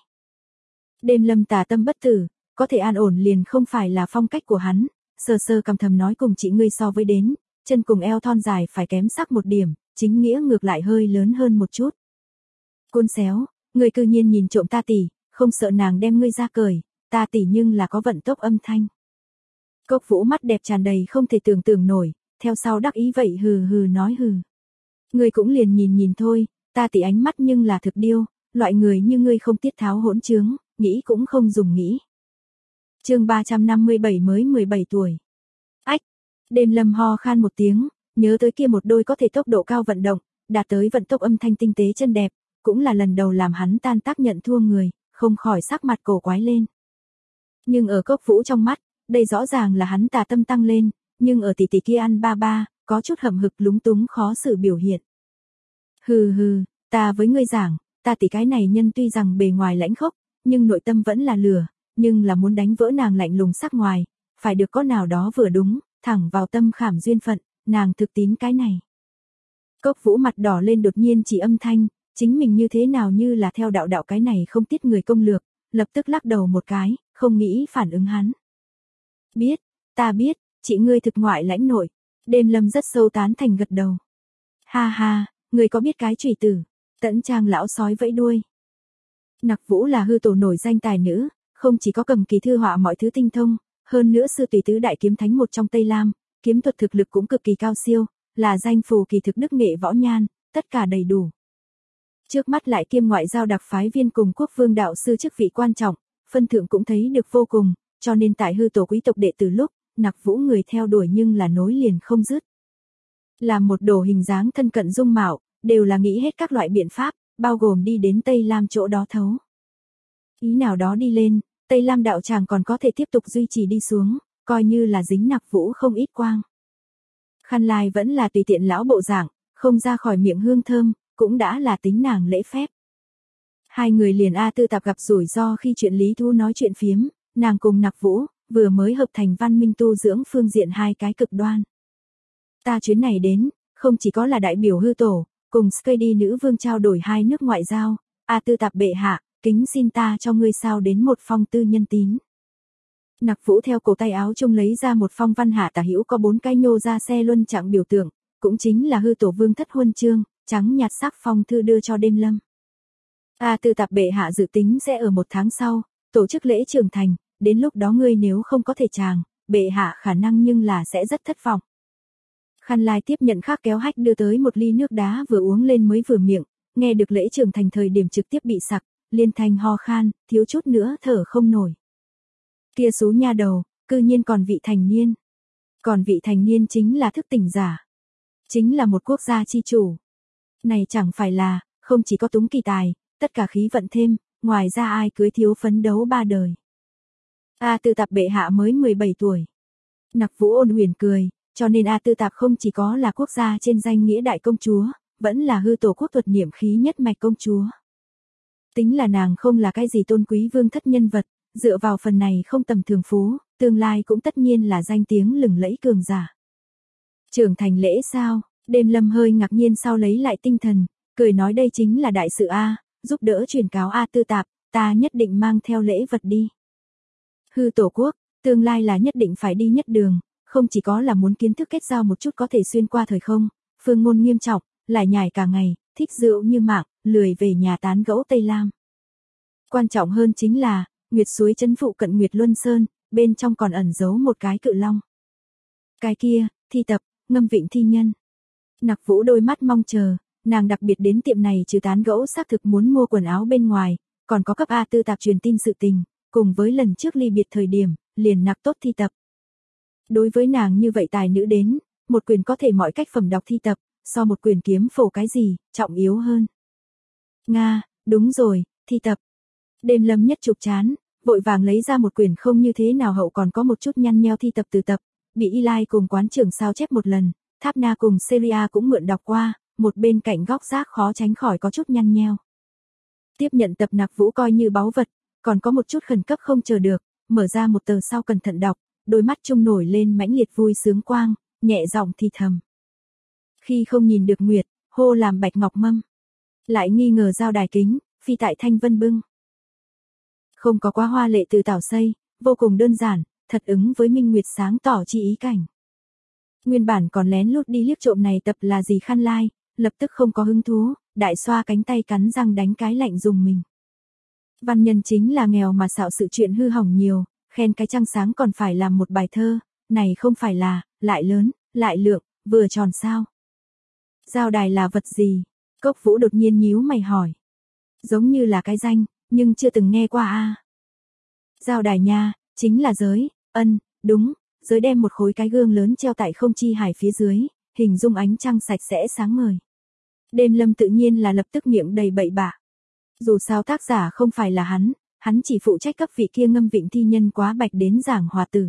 [SPEAKER 1] Đêm Lâm tà tâm bất tử, có thể an ổn liền không phải là phong cách của hắn, sơ sơ cầm thầm nói cùng chị ngươi so với đến, chân cùng eo thon dài phải kém sắc một điểm, chính nghĩa ngược lại hơi lớn hơn một chút. Côn xéo, ngươi cư nhiên nhìn trộm ta tỷ, không sợ nàng đem ngươi ra cởi, ta tỷ nhưng là có vận tốc âm thanh. Cốc Vũ mắt đẹp tràn đầy không thể tưởng tượng nổi, theo sau đắc ý vậy hừ hừ nói hừ. Ngươi cũng liền nhìn thôi, ta tỷ ánh mắt nhưng là thực điêu, loại người như ngươi không tiết tháo hỗn trướng, nghĩ cũng không dùng nghĩ. Chương 357 mới 17 tuổi. Ách, Đêm Lâm ho khan một tiếng, nhớ tới kia một đôi có thể tốc độ cao vận động, đạt tới vận tốc âm thanh tinh tế chân đẹp, cũng là lần đầu làm hắn tan tác nhận thua người, không khỏi sắc mặt cổ quái lên. Nhưng ở Cốc Vũ trong mắt, đây rõ ràng là hắn tà tâm tăng lên, nhưng ở tỷ tỷ kia ăn ba ba, có chút hậm hực lúng túng khó xử biểu hiện. Hừ hừ, ta với ngươi giảng, ta tỷ cái này nhân tuy rằng bề ngoài lãnh khốc, nhưng nội tâm vẫn là lửa, nhưng là muốn đánh vỡ nàng lạnh lùng sắc ngoài, phải được có nào đó vừa đúng, thẳng vào tâm khảm duyên phận, nàng thực tín cái này. Cốc Vũ mặt đỏ lên đột nhiên chỉ âm thanh, chính mình như thế nào như là theo đạo đạo cái này không tiết người công lược, lập tức lắc đầu một cái, không nghĩ phản ứng hắn. Biết, ta biết, chị ngươi thực ngoại lãnh nội, Đêm Lâm rất sâu tán thành gật đầu. Ha ha, người có biết cái chủy tử, Tẫn Trang lão sói vẫy đuôi. Nặc Vũ là hư tổ nổi danh tài nữ, không chỉ có cầm kỳ thư họa mọi thứ tinh thông, hơn nữa sư tùy tứ đại kiếm thánh một trong Tây Lam, kiếm thuật thực lực cũng cực kỳ cao siêu, là danh phù kỳ thực đức nghệ võ nhan, tất cả đầy đủ. Trước mắt lại kiêm ngoại giao đặc phái viên cùng quốc vương đạo sư chức vị quan trọng, phân thượng cũng thấy được vô cùng, cho nên tại hư tổ quý tộc đệ từ lúc, Nặc Vũ người theo đuổi nhưng là nối liền không dứt. Làm một đồ hình dáng thân cận dung mạo, đều là nghĩ hết các loại biện pháp, bao gồm đi đến Tây Lam chỗ đó thấu. Ý nào đó đi lên, Tây Lam đạo tràng còn có thể tiếp tục duy trì đi xuống, coi như là dính Nặc Vũ không ít quang. Khăn lai vẫn là tùy tiện lão bộ dạng, không ra khỏi miệng hương thơm, cũng đã là tính nàng lễ phép. Hai người liền A Tư Tạp gặp rủi ro khi chuyện Lý Thu nói chuyện phiếm, nàng cùng Nặc Vũ, vừa mới hợp thành văn minh tu dưỡng phương diện hai cái cực đoan. Ta chuyến này đến, không chỉ có là đại biểu hư tổ, cùng Skady nữ vương trao đổi hai nước ngoại giao, A Tư Tạp bệ hạ, kính xin ta cho ngươi sao đến một phong tư nhân tín. Nặc Vũ theo cổ tay áo chung lấy ra một phong văn hạ tả hữu có 4 cái nhô ra xe luân trạng biểu tượng, cũng chính là hư tổ vương thất huân chương, trắng nhạt sắc phong thư đưa cho Đêm Lâm. A Tư Tạp bệ hạ dự tính sẽ ở 1 tháng sau, tổ chức lễ trưởng thành, đến lúc đó ngươi nếu không có thể chàng, bệ hạ khả năng nhưng là sẽ rất thất vọng. Khăn lai tiếp nhận khác kéo hách đưa tới một ly nước đá vừa uống lên mới vừa miệng, nghe được lễ trưởng thành thời điểm trực tiếp bị sặc, liên thanh ho khan, thiếu chút nữa thở không nổi. Kia số nha đầu, cư nhiên còn vị thành niên. Còn vị thành niên chính là thức tỉnh giả. Chính là một quốc gia chi chủ. Này chẳng phải là, không chỉ có túng kỳ tài, tất cả khí vận thêm, ngoài ra ai cưới thiếu phấn đấu 3 đời. A Tư Tạp bệ hạ mới 17 tuổi. Nặc Vũ ôn huyền cười, cho nên A Tư Tạp không chỉ có là quốc gia trên danh nghĩa đại công chúa, vẫn là hư tổ quốc thuật niệm khí nhất mạch công chúa. Tính là nàng không là cái gì tôn quý vương thất nhân vật, dựa vào phần này không tầm thường phú, tương lai cũng tất nhiên là danh tiếng lừng lẫy cường giả. Trưởng thành lễ sao? Đêm Lâm hơi ngạc nhiên sau lấy lại tinh thần, cười nói đây chính là đại sự A, giúp đỡ truyền cáo A Tư Tạp, ta nhất định mang theo lễ vật đi. Hư tổ quốc, tương lai là nhất định phải đi nhất đường, không chỉ có là muốn kiến thức kết giao một chút có thể xuyên qua thời không, phương ngôn nghiêm trọng, lại nhải cả ngày, thích rượu như mạng, lười về nhà tán gẫu Tây Lam. Quan trọng hơn chính là, Nguyệt suối trấn phụ cận Nguyệt Luân Sơn, bên trong còn ẩn giấu một cái cự long. Cái kia, thi tập, ngâm vịnh thi nhân. Nặc Vũ đôi mắt mong chờ, nàng đặc biệt đến tiệm này trừ tán gẫu xác thực muốn mua quần áo bên ngoài, còn có cấp A Tư Tạp truyền tin sự tình, cùng với lần trước ly biệt thời điểm, liền nặc tốt thi tập. Đối với nàng như vậy tài nữ đến, một quyền có thể mọi cách phẩm đọc thi tập, so một quyền kiếm phổ cái gì, trọng yếu hơn. Nga, đúng rồi, thi tập. Đêm Lâm nhất trục chán, vội vàng lấy ra một quyển không như thế nào hậu còn có một chút nhăn nheo thi tập từ tập, bị Eli cùng quán trưởng sao chép một lần, Tháp Na cùng Seria cũng mượn đọc qua, một bên cạnh góc rác khó tránh khỏi có chút nhăn nheo. Tiếp nhận tập Nặc Vũ coi như báu vật, còn có một chút khẩn cấp không chờ được, mở ra một tờ sau cẩn thận đọc, đôi mắt trung nổi lên mãnh liệt vui sướng quang, nhẹ giọng thì thầm. Khi không nhìn được nguyệt, hô làm bạch ngọc mâm. Lại nghi ngờ giao đài kính, phi tại thanh vân bưng. Không có quá hoa lệ từ tảo xây, vô cùng đơn giản, thật ứng với minh nguyệt sáng tỏ chi ý cảnh. Nguyên bản còn lén lút đi liếc trộm này tập là gì Khăn lai, lập tức không có hứng thú, đại xoa cánh tay cắn răng đánh cái lạnh dùng mình. Văn nhân chính là nghèo mà xạo sự chuyện hư hỏng nhiều, khen cái trăng sáng còn phải làm một bài thơ, này không phải là, lại lớn, lại lượng, vừa tròn sao. Giao đài là vật gì? Cốc Vũ đột nhiên nhíu mày hỏi. Giống như là cái danh, nhưng chưa từng nghe qua a. Giao đài nha, chính là giới, đúng, giới đem một khối cái gương lớn treo tại không chi hải phía dưới, hình dung ánh trăng sạch sẽ sáng ngời. Đêm Lâm tự nhiên là lập tức miệng đầy bậy bạ. Dù sao tác giả không phải là hắn chỉ phụ trách cấp vị kia ngâm vịnh thi nhân quá bạch đến giảng hòa tử.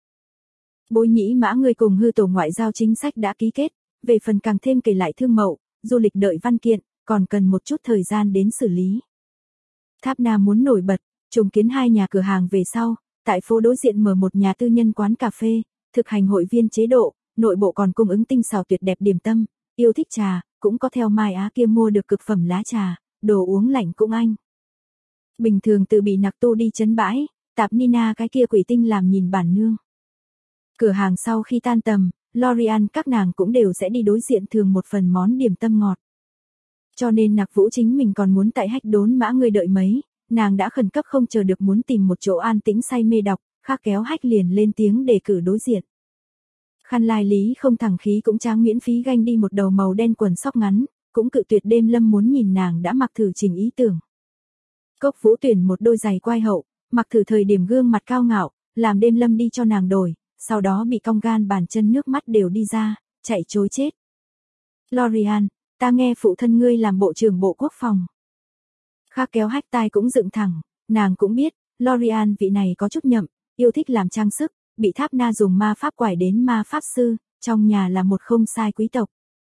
[SPEAKER 1] Bối Nhĩ Mã người cùng hư tổ ngoại giao chính sách đã ký kết, về phần càng thêm kể lại thương mậu, du lịch đợi văn kiện, còn cần một chút thời gian đến xử lý. Tháp Na muốn nổi bật, trùng kiến 2 nhà cửa hàng về sau, tại phố đối diện mở một nhà tư nhân quán cà phê, thực hành hội viên chế độ, nội bộ còn cung ứng tinh xào tuyệt đẹp điểm tâm, yêu thích trà, cũng có theo Mai Á kia mua được cực phẩm lá trà, đồ uống lạnh cũng anh. Bình thường từ bị nặc tu đi chấn bãi, tạp Nina cái kia quỷ tinh làm nhìn bản nương. Cửa hàng sau khi tan tầm, Lorian các nàng cũng đều sẽ đi đối diện thường một phần món điểm tâm ngọt. Cho nên Nặc Vũ chính mình còn muốn tại Hách Đốn Mã người đợi mấy, nàng đã khẩn cấp không chờ được muốn tìm một chỗ an tĩnh say mê đọc, khác kéo Hách liền lên tiếng đề cử đối diện. Khăn lai lý không thẳng khí cũng tráng miễn phí ganh đi một đầu màu đen quần sóc ngắn, cũng cự tuyệt Đêm Lâm muốn nhìn nàng đã mặc thử trình ý tưởng. Cốc Vũ tuyển một đôi giày quai hậu, mặc thử thời điểm gương mặt cao ngạo, làm Đêm Lâm đi cho nàng đổi, sau đó bị cong gan bàn chân nước mắt đều đi ra, chạy trối chết. Lorian, ta nghe phụ thân ngươi làm bộ trưởng bộ quốc phòng. Khác kéo Hách tai cũng dựng thẳng, nàng cũng biết, Lorian vị này có chút nhậm, yêu thích làm trang sức, bị Tháp Na dùng ma pháp quải đến ma pháp sư, trong nhà là một không sai quý tộc.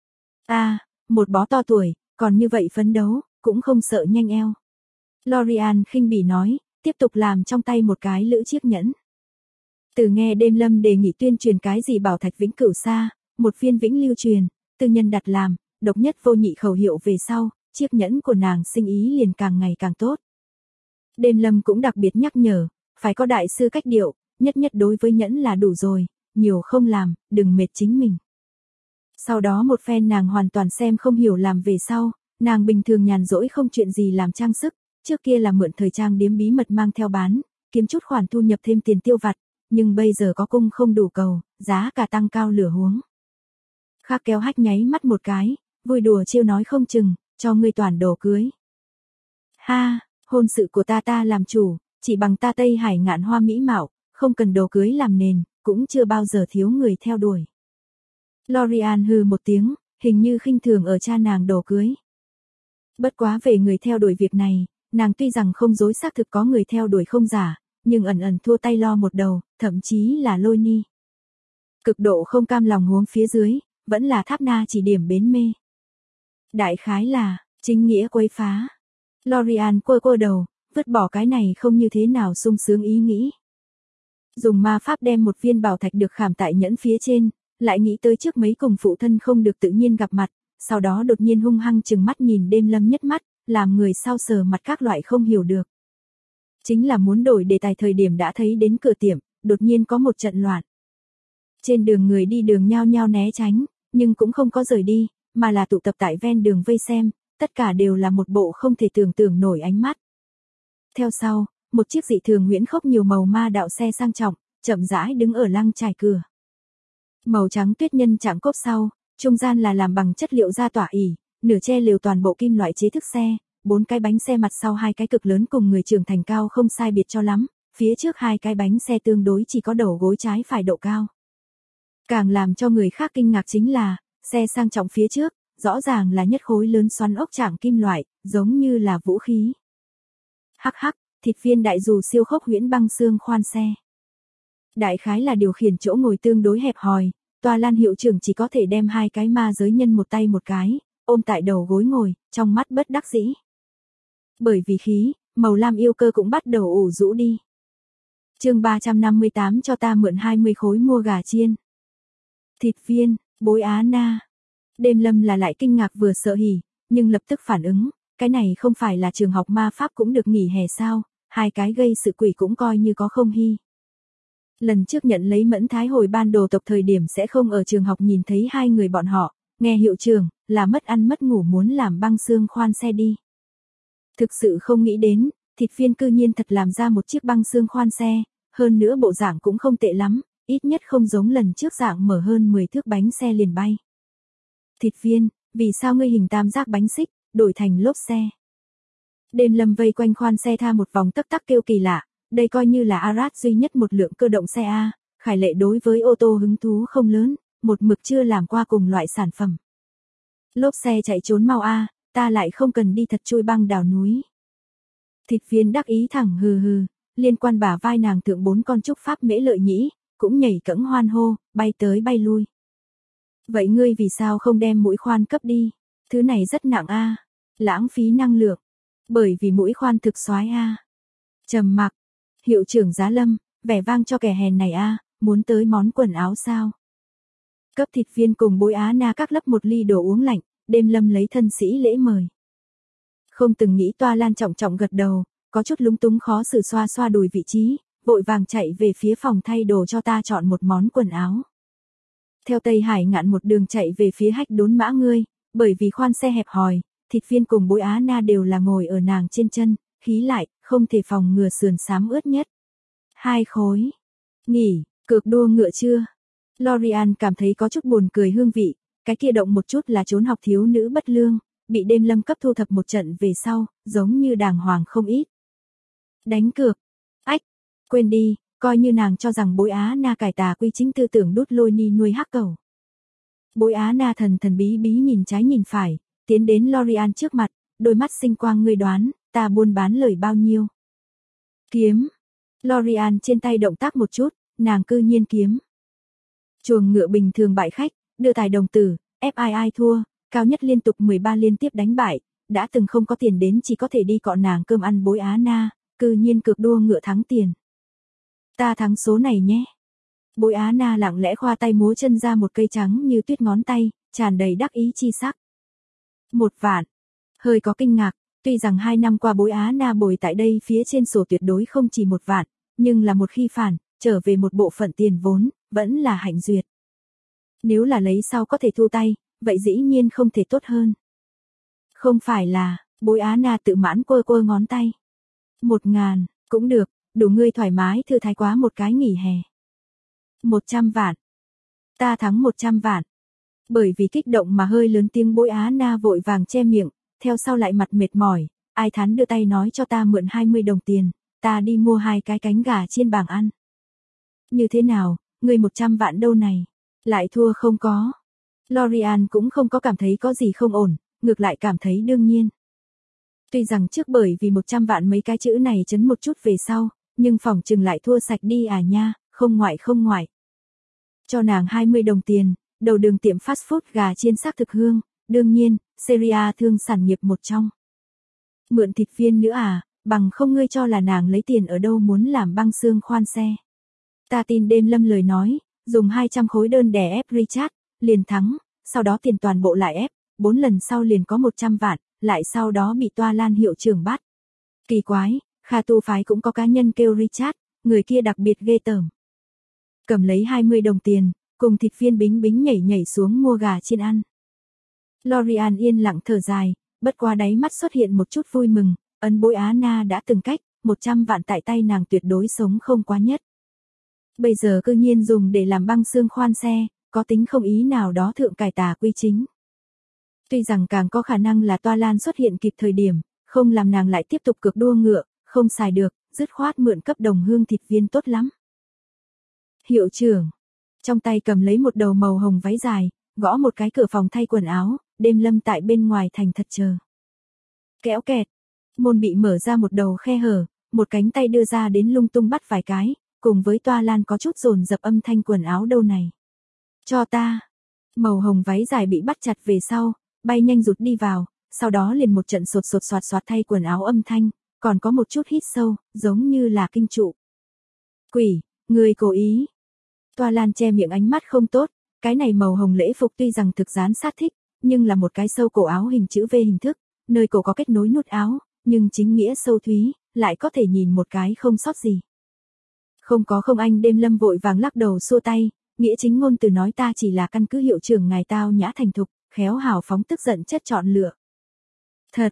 [SPEAKER 1] Một bó to tuổi, còn như vậy phấn đấu, cũng không sợ nhanh eo. Lorian khinh bỉ nói, tiếp tục làm trong tay một cái lữ chiếc nhẫn. Từ nghe Đêm Lâm đề nghị tuyên truyền cái gì bảo thạch vĩnh cửu xa, một viên vĩnh lưu truyền, tư nhân đặt làm, độc nhất vô nhị khẩu hiệu về sau, chiếc nhẫn của nàng sinh ý liền càng ngày càng tốt. Đêm Lâm cũng đặc biệt nhắc nhở, phải có đại sư cách điệu, nhất đối với nhẫn là đủ rồi, nhiều không làm, đừng mệt chính mình. Sau đó một phen nàng hoàn toàn xem không hiểu làm về sau, nàng bình thường nhàn rỗi không chuyện gì làm trang sức, trước kia là mượn thời trang điếm bí mật mang theo bán, kiếm chút khoản thu nhập thêm tiền tiêu vặt, nhưng bây giờ có cung không đủ cầu, giá cả tăng cao lửa huống. Khác kéo Hách nháy mắt một cái, vui đùa trêu nói không chừng, cho ngươi toàn đồ cưới. Ha, hôn sự của ta làm chủ, chỉ bằng ta Tây Hải ngạn hoa mỹ mạo, không cần đồ cưới làm nền, cũng chưa bao giờ thiếu người theo đuổi. Lorian hừ một tiếng, hình như khinh thường ở cha nàng đồ cưới. Bất quá về người theo đuổi việc này, nàng tuy rằng không dối xác thực có người theo đuổi không giả, nhưng ẩn thua tay lo một đầu, thậm chí là lôi ni. Cực độ không cam lòng huống phía dưới, vẫn là Tháp Na chỉ điểm bến mê. Đại khái là, chính nghĩa quấy phá. Lorian quơ đầu, vứt bỏ cái này không như thế nào sung sướng ý nghĩ. Dùng ma pháp đem một viên bảo thạch được khảm tại nhẫn phía trên, lại nghĩ tới trước mấy cùng phụ thân không được tự nhiên gặp mặt, sau đó đột nhiên hung hăng chừng mắt nhìn Đêm Lâm nhất mắt, làm người sao sờ mặt các loại không hiểu được. Chính là muốn đổi đề tài thời điểm đã thấy đến cửa tiệm, đột nhiên có một trận loạn. Trên đường người đi đường nhao nhao né tránh, nhưng cũng không có rời đi, mà là tụ tập tại ven đường vây xem, tất cả đều là một bộ không thể tưởng tượng nổi ánh mắt. Theo sau, một chiếc dị thường huyễn khốc nhiều màu ma đạo xe sang trọng, chậm rãi đứng ở lăng trải cửa. Màu trắng tuyết nhân trạng cốp sau, trung gian là làm bằng chất liệu da tỏa ỉ, nửa che lều toàn bộ kim loại chế thức xe, 4 cái bánh xe mặt sau 2 cái cực lớn cùng người trưởng thành cao không sai biệt cho lắm, phía trước 2 cái bánh xe tương đối chỉ có đầu gối trái phải độ cao. Càng làm cho người khác kinh ngạc chính là, xe sang trọng phía trước, rõ ràng là nhất khối lớn xoắn ốc trạng kim loại, giống như là vũ khí. Hắc, thịt viên đại dù siêu khốc huyễn băng xương khoan xe. Đại khái là điều khiển chỗ ngồi tương đối hẹp hòi, tòa lan hiệu trưởng chỉ có thể đem 2 cái ma giới nhân một tay một cái, ôm tại đầu gối ngồi, trong mắt bất đắc dĩ. Bởi vì khí, màu lam yêu cơ cũng bắt đầu ủ rũ đi. Chương 358 cho ta mượn 20 khối mua gà chiên. Thịt viên, bối Á Na. Đêm Lâm là lại kinh ngạc vừa sợ hỉ, nhưng lập tức phản ứng, cái này không phải là trường học ma pháp cũng được nghỉ hè sao, 2 cái gây sự quỷ cũng coi như có không hy. Lần trước nhận lấy Mẫn Thái hồi ban đồ tộc thời điểm sẽ không ở trường học nhìn thấy 2 người bọn họ, nghe hiệu trưởng, là mất ăn mất ngủ muốn làm băng xương khoan xe đi. Thực sự không nghĩ đến, thịt viên cư nhiên thật làm ra một chiếc băng xương khoan xe, hơn nữa bộ dạng cũng không tệ lắm, ít nhất không giống lần trước dạng mở hơn 10 thước bánh xe liền bay. Thịt viên, vì sao ngươi hình tam giác bánh xích, đổi thành lốp xe? Đêm Lâm vây quanh khoan xe tha một vòng tắc tắc kêu kỳ lạ, đây coi như là Arad duy nhất một lượng cơ động xe A, Khải Lệ đối với ô tô hứng thú không lớn, một mực chưa làm qua cùng loại sản phẩm. Lốp xe chạy trốn mau a, ta lại không cần đi thật chui băng đào núi. Thịt viên đắc ý thẳng hừ hừ, liên quan bả vai nàng thượng 4 con trúc pháp mễ lợi nhĩ, cũng nhảy cẫng hoan hô, bay tới bay lui. Vậy ngươi vì sao không đem mũi khoan cấp đi? Thứ này rất nặng a, lãng phí năng lượng. Bởi vì mũi khoan thực soái a. Trầm mặc. Hiệu trưởng Giá Lâm, vẻ vang cho kẻ hèn này a, muốn tới món quần áo sao? Cấp thịt viên cùng Bối Á Na các lấp một ly đồ uống lạnh, Đêm Lâm lấy thân sĩ lễ mời. Không từng nghĩ Toa Lan trọng trọng gật đầu, có chút lúng túng khó xử xoa xoa đùi vị trí, vội vàng chạy về phía phòng thay đồ cho ta chọn một món quần áo. Theo Tây Hải Ngạn một đường chạy về phía Hách Đốn Mã Ngươi, bởi vì khoan xe hẹp hòi, thịt viên cùng Bối Á Na đều là ngồi ở nàng trên chân, khí lại, không thể phòng ngừa sườn xám ướt nhất. 2 khối. Nghỉ, cược đua ngựa chưa? Lorian cảm thấy có chút buồn cười hương vị, cái kia động một chút là trốn học thiếu nữ bất lương, bị Đêm Lâm cấp thu thập một trận về sau, giống như đàng hoàng không ít. Đánh cược. Ách, quên đi, coi như nàng cho rằng Bối Á Na cải tà quy chính tư tưởng đút lôi ni nuôi hắc cẩu. Bối Á Na thần thần bí bí nhìn trái nhìn phải, tiến đến Lorian trước mặt, đôi mắt sinh quang, ngươi đoán, ta buôn bán lời bao nhiêu? Kiếm. Lorian trên tay động tác một chút, nàng cư nhiên kiếm. Chuồng ngựa bình thường bại khách, đưa tài đồng tử, FII thua, cao nhất liên tục 13 liên tiếp đánh bại, đã từng không có tiền đến chỉ có thể đi cọ nàng cơm ăn Bối Á Na, cư nhiên cược đua ngựa thắng tiền. Ta thắng số này nhé. Bối Á Na lặng lẽ khoa tay múa chân ra một cây trắng như tuyết ngón tay, tràn đầy đắc ý chi sắc. 1 vạn. Hơi có kinh ngạc, tuy rằng 2 năm qua Bối Á Na bồi tại đây phía trên sổ tuyệt đối không chỉ 1 vạn, nhưng là một khi phản, trở về một bộ phận tiền vốn, vẫn là hạnh duyệt. Nếu là lấy sau có thể thu tay, vậy dĩ nhiên không thể tốt hơn. Không phải là, Bối Á Na tự mãn quơ quơ ngón tay. 1.000, cũng được, đủ ngươi thoải mái thư thái quá một cái nghỉ hè. 100 vạn. Ta thắng 100 vạn. Bởi vì kích động mà hơi lớn tiếng Bối Á Na vội vàng che miệng, theo sau lại mặt mệt mỏi, ai thán đưa tay nói cho ta mượn 20 đồng tiền, ta đi mua 2 cái cánh gà chiên bảng ăn. Như thế nào, ngươi 100 vạn đâu này? Lại thua không có. Lorian cũng không có cảm thấy có gì không ổn, ngược lại cảm thấy đương nhiên. Tuy rằng trước bởi vì 100 vạn mấy cái chữ này chấn một chút về sau, nhưng phỏng chừng lại thua sạch đi à nha, không ngoại. Cho nàng 20 đồng tiền, đầu đường tiệm fast food gà chiên xác thực hương, đương nhiên, Seria thương sản nghiệp một trong. Mượn thịt viên nữa à, bằng không ngươi cho là nàng lấy tiền ở đâu muốn làm băng xương khoan xe. Ta tin Đêm Lâm lời nói, dùng 200 khối đơn đè ép Richard, liền thắng, sau đó tiền toàn bộ lại ép, 4 lần sau liền có 100 vạn, lại sau đó bị Toa Lan hiệu trưởng bắt. Kỳ quái, Kha Tu phái cũng có cá nhân kêu Richard, người kia đặc biệt ghê tởm. Cầm lấy 20 đồng tiền, cùng thịt viên bính bính nhảy xuống mua gà chiên ăn. Lorian yên lặng thở dài, bất qua đáy mắt xuất hiện một chút vui mừng, ấn Bối Á Na đã từng cách, 100 vạn tại tay nàng tuyệt đối sống không quá nhất. Bây giờ cư nhiên dùng để làm băng xương khoan xe, có tính không ý nào đó thượng cải tà quy chính. Tuy rằng càng có khả năng là Toa Lan xuất hiện kịp thời điểm, không làm nàng lại tiếp tục cược đua ngựa, không xài được, dứt khoát mượn cấp đồng hương thịt viên tốt lắm. Hiệu trưởng, trong tay cầm lấy một đầu màu hồng váy dài, gõ một cái cửa phòng thay quần áo, Đêm Lâm tại bên ngoài thành thật chờ. Kéo kẹt, môn bị mở ra một đầu khe hở, một cánh tay đưa ra đến lung tung bắt vài cái, cùng với Toa Lan có chút dồn dập âm thanh quần áo đâu này. Cho ta. Màu hồng váy dài bị bắt chặt về sau, bay nhanh rụt đi vào, sau đó liền một trận sột soạt thay quần áo âm thanh, còn có một chút hít sâu, giống như là kinh trụ. Quỷ, người cố ý. Toa Lan che miệng ánh mắt không tốt, cái này màu hồng lễ phục tuy rằng thực dán sát thích, nhưng là một cái sâu cổ áo hình chữ V hình thức, nơi cổ có kết nối nút áo, nhưng chính nghĩa sâu thúy, lại có thể nhìn một cái không sót gì. Không anh Đêm Lâm vội vàng lắc đầu xua tay, nghĩa chính ngôn từ nói ta chỉ là căn cứ hiệu trưởng ngài tao nhã thành thục, khéo hào phóng tức giận chất chọn lựa. Thật.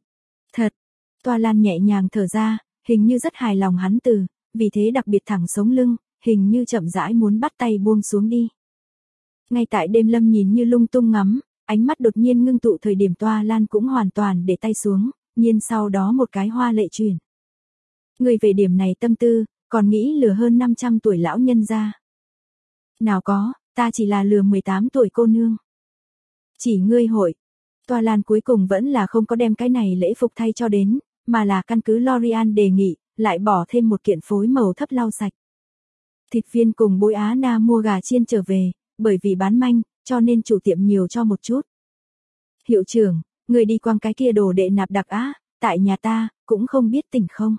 [SPEAKER 1] Toa Lan nhẹ nhàng thở ra, hình như rất hài lòng hắn từ, vì thế đặc biệt thẳng sống lưng, hình như chậm rãi muốn bắt tay buông xuống đi. Ngay tại Đêm Lâm nhìn như lung tung ngắm, ánh mắt đột nhiên ngưng tụ thời điểm Toa Lan cũng hoàn toàn để tay xuống, nhiên sau đó một cái hoa lệ chuyển. Người về điểm này tâm tư, còn nghĩ lừa hơn 500 tuổi lão nhân ra. Nào có, ta chỉ là lừa 18 tuổi cô nương. Chỉ ngươi hội. Toa Lan cuối cùng vẫn là không có đem cái này lễ phục thay cho đến, mà là căn cứ Lorian đề nghị, lại bỏ thêm một kiện phối màu thấp lau sạch. Thịt viên cùng Bối Á Na mua gà chiên trở về, bởi vì bán manh, cho nên chủ tiệm nhiều cho một chút. Hiệu trưởng, người đi quăng cái kia đồ đệ Nạp Đặc Á, tại nhà ta, cũng không biết tỉnh không.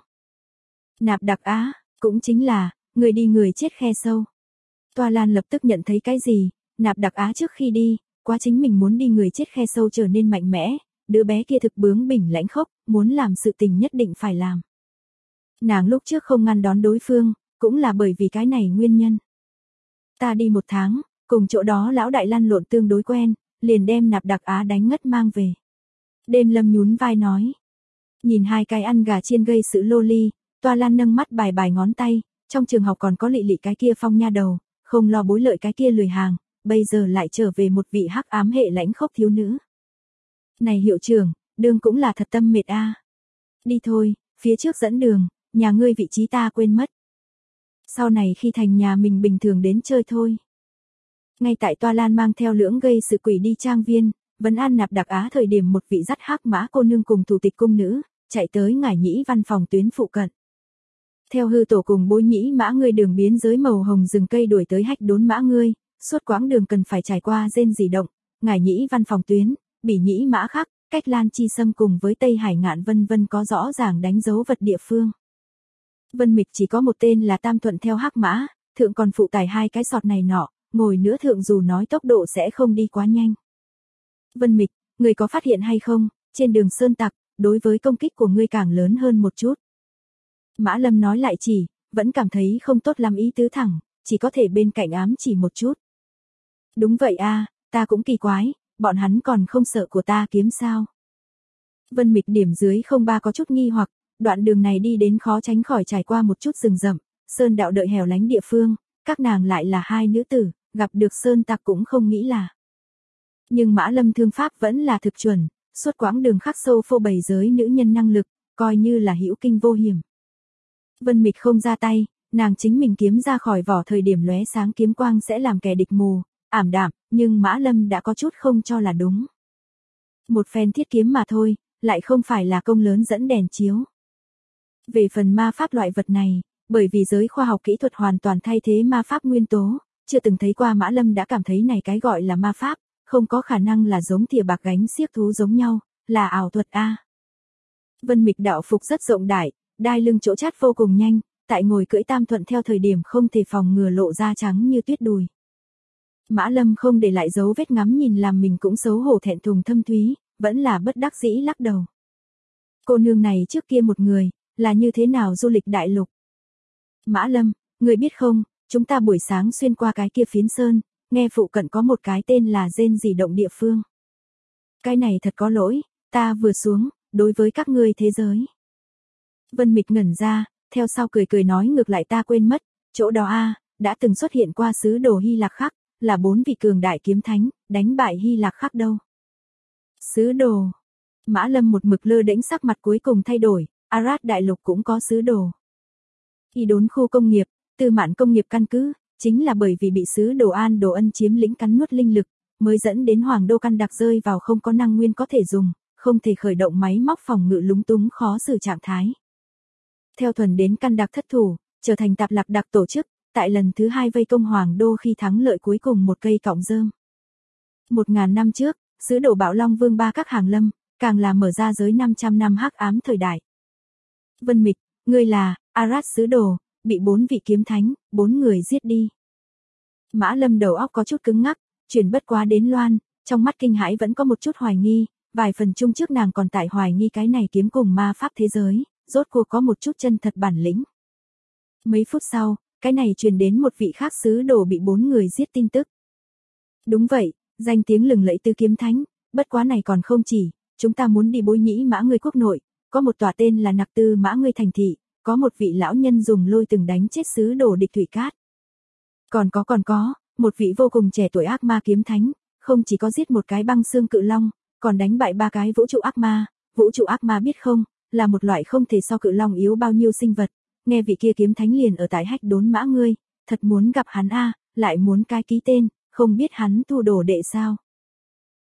[SPEAKER 1] Nạp Đặc Á, cũng chính là, người đi người chết khe sâu. Toa Lan lập tức nhận thấy cái gì, Nạp Đặc Á trước khi đi, quá chính mình muốn đi người chết khe sâu trở nên mạnh mẽ, đứa bé kia thực bướng bỉnh lãnh khốc, muốn làm sự tình nhất định phải làm. Nàng lúc trước không ngăn đón đối phương, cũng là bởi vì cái này nguyên nhân. Ta đi 1 tháng, cùng chỗ đó lão đại lăn lộn tương đối quen, liền đem Nạp Đặc Á đánh ngất mang về. Đêm Lâm nhún vai nói. Nhìn hai cái ăn gà chiên gây sự loli, Toa Lan nâng mắt bài bài ngón tay, trong trường học còn có Lị Lị cái kia phong nha đầu, không lo bối lợi cái kia lười hàng, bây giờ lại trở về một vị hắc ám hệ lãnh khốc thiếu nữ. Này hiệu trưởng, đương cũng là thật tâm mệt a. Đi thôi, phía trước dẫn đường, nhà ngươi vị trí ta quên mất. Sau này khi thành nhà mình bình thường đến chơi thôi. Ngay tại Toa Lan mang theo lưỡng gây sự quỷ đi trang viên, vấn an Nạp Đặc Á thời điểm một vị dắt hắc mã cô nương cùng thủ tịch cung nữ, chạy tới Ngải Nhĩ văn phòng tuyến phụ cận. Theo hư tổ cùng Bối Nhĩ mã ngươi đường biến giới màu hồng rừng cây đuổi tới hách đốn mã ngươi, suốt quãng đường cần phải trải qua rên rỉ động, Ngải Nhĩ văn phòng tuyến, Bỉ Nhĩ mã khắc, cách Lan Chi Sâm cùng với Tây Hải Ngạn vân vân có rõ ràng đánh dấu vật địa phương. Vân Mịch chỉ có một tên là Tam Thuận theo hắc mã, thượng còn phụ tải 2 cái sọt này nọ, ngồi nữa thượng dù nói tốc độ sẽ không đi quá nhanh. Vân Mịch, người có phát hiện hay không, trên đường sơn tặc, đối với công kích của ngươi càng lớn hơn một chút. Mã Lâm nói lại chỉ, vẫn cảm thấy không tốt lắm ý tứ thẳng, chỉ có thể bên cạnh ám chỉ một chút. Đúng vậy a, ta cũng kỳ quái, bọn hắn còn không sợ của ta kiếm sao. Vân Mịch điểm dưới 03 có chút nghi hoặc, đoạn đường này đi đến khó tránh khỏi trải qua một chút rừng rậm, sơn đạo đợi hẻo lánh địa phương, các nàng lại là 2 nữ tử, gặp được sơn tặc cũng không nghĩ là. Nhưng Mã Lâm thương pháp vẫn là thực chuẩn, suốt quãng đường khắc sâu phô bày giới nữ nhân năng lực, coi như là hữu kinh vô hiểm. Vân Mịch không ra tay, nàng chính mình kiếm ra khỏi vỏ thời điểm lóe sáng kiếm quang sẽ làm kẻ địch mù, ảm đạm, nhưng Mã Lâm đã có chút không cho là đúng. Một phen thiết kiếm mà thôi, lại không phải là công lớn dẫn đèn chiếu. Về phần ma pháp loại vật này, bởi vì giới khoa học kỹ thuật hoàn toàn thay thế ma pháp nguyên tố, chưa từng thấy qua Mã Lâm đã cảm thấy này cái gọi là ma pháp, không có khả năng là giống thìa bạc gánh xiếc thú giống nhau, là ảo thuật a. Vân Mịch đạo phục rất rộng đại, đai lưng chỗ chát vô cùng nhanh, tại ngồi cưỡi Tam Thuận theo thời điểm không thể phòng ngừa lộ ra trắng như tuyết đùi. Mã Lâm không để lại dấu vết ngắm nhìn làm mình cũng xấu hổ thẹn thùng thâm thúy, vẫn là bất đắc dĩ lắc đầu. Cô nương này trước kia một người, là như thế nào du lịch đại lục? Mã Lâm, người biết không, chúng ta buổi sáng xuyên qua cái kia phiến sơn, nghe phụ cận có một cái tên là rên rỉ động địa phương. Cái này thật có lỗi, ta vừa xuống, đối với các ngươi thế giới. Vân Mịch ngẩn ra, theo sau cười cười nói ngược lại ta quên mất, chỗ đó a, đã từng xuất hiện qua sứ đồ Hy Lạc Khắc, là 4 vị cường đại kiếm thánh, đánh bại Hy Lạc Khắc đâu. Sứ đồ. Mã Lâm một mực lơ đễnh sắc mặt cuối cùng thay đổi, Arad đại lục cũng có sứ đồ. Y đốn khu công nghiệp, Tư Mạn công nghiệp căn cứ, chính là bởi vì bị sứ đồ An Đồ Ân chiếm lĩnh cắn nuốt linh lực, mới dẫn đến Hoàng đô Căn Đặc rơi vào không có năng nguyên có thể dùng, không thể khởi động máy móc phòng ngự lúng túng khó xử trạng thái. Theo thuần đến Căn Đặc thất thủ, trở thành tạp lạc đặc tổ chức, tại lần thứ 2 vây công Hoàng đô khi thắng lợi cuối cùng một cây cọng rơm. 1000 năm trước, sứ đồ Bạo Long Vương ba các hàng lâm, càng là mở ra giới 500 năm hắc ám thời đại. Vân Mịch, ngươi là Arad sứ đồ, bị 4 vị kiếm thánh, 4 người giết đi. Mã Lâm đầu óc có chút cứng ngắc, chuyển bất quá đến Loan, trong mắt kinh hãi vẫn có một chút hoài nghi, vài phần chung trước nàng còn tại hoài nghi cái này kiếm cùng ma pháp thế giới, rốt cuộc có một chút chân thật bản lĩnh. Mấy phút sau, cái này truyền đến một vị khác sứ đồ bị 4 người giết tin tức. Đúng vậy, danh tiếng lừng lẫy Tứ Kiếm Thánh, bất quá này còn không chỉ, chúng ta muốn đi Bối Nhĩ mã ngươi quốc nội, có một tòa tên là Nặc Tư mã ngươi thành thị, có một vị lão nhân dùng lôi từng đánh chết sứ đồ địch thủy cát. Còn có, một vị vô cùng trẻ tuổi ác ma kiếm thánh, không chỉ có giết một cái băng xương cự long, còn đánh bại 3 cái vũ trụ ác ma biết không, là một loại không thể so cự long yếu bao nhiêu sinh vật, nghe vị kia kiếm thánh liền ở tại hách đốn mã ngươi, thật muốn gặp hắn a, lại muốn cái ký tên, không biết hắn thu đồ đệ sao.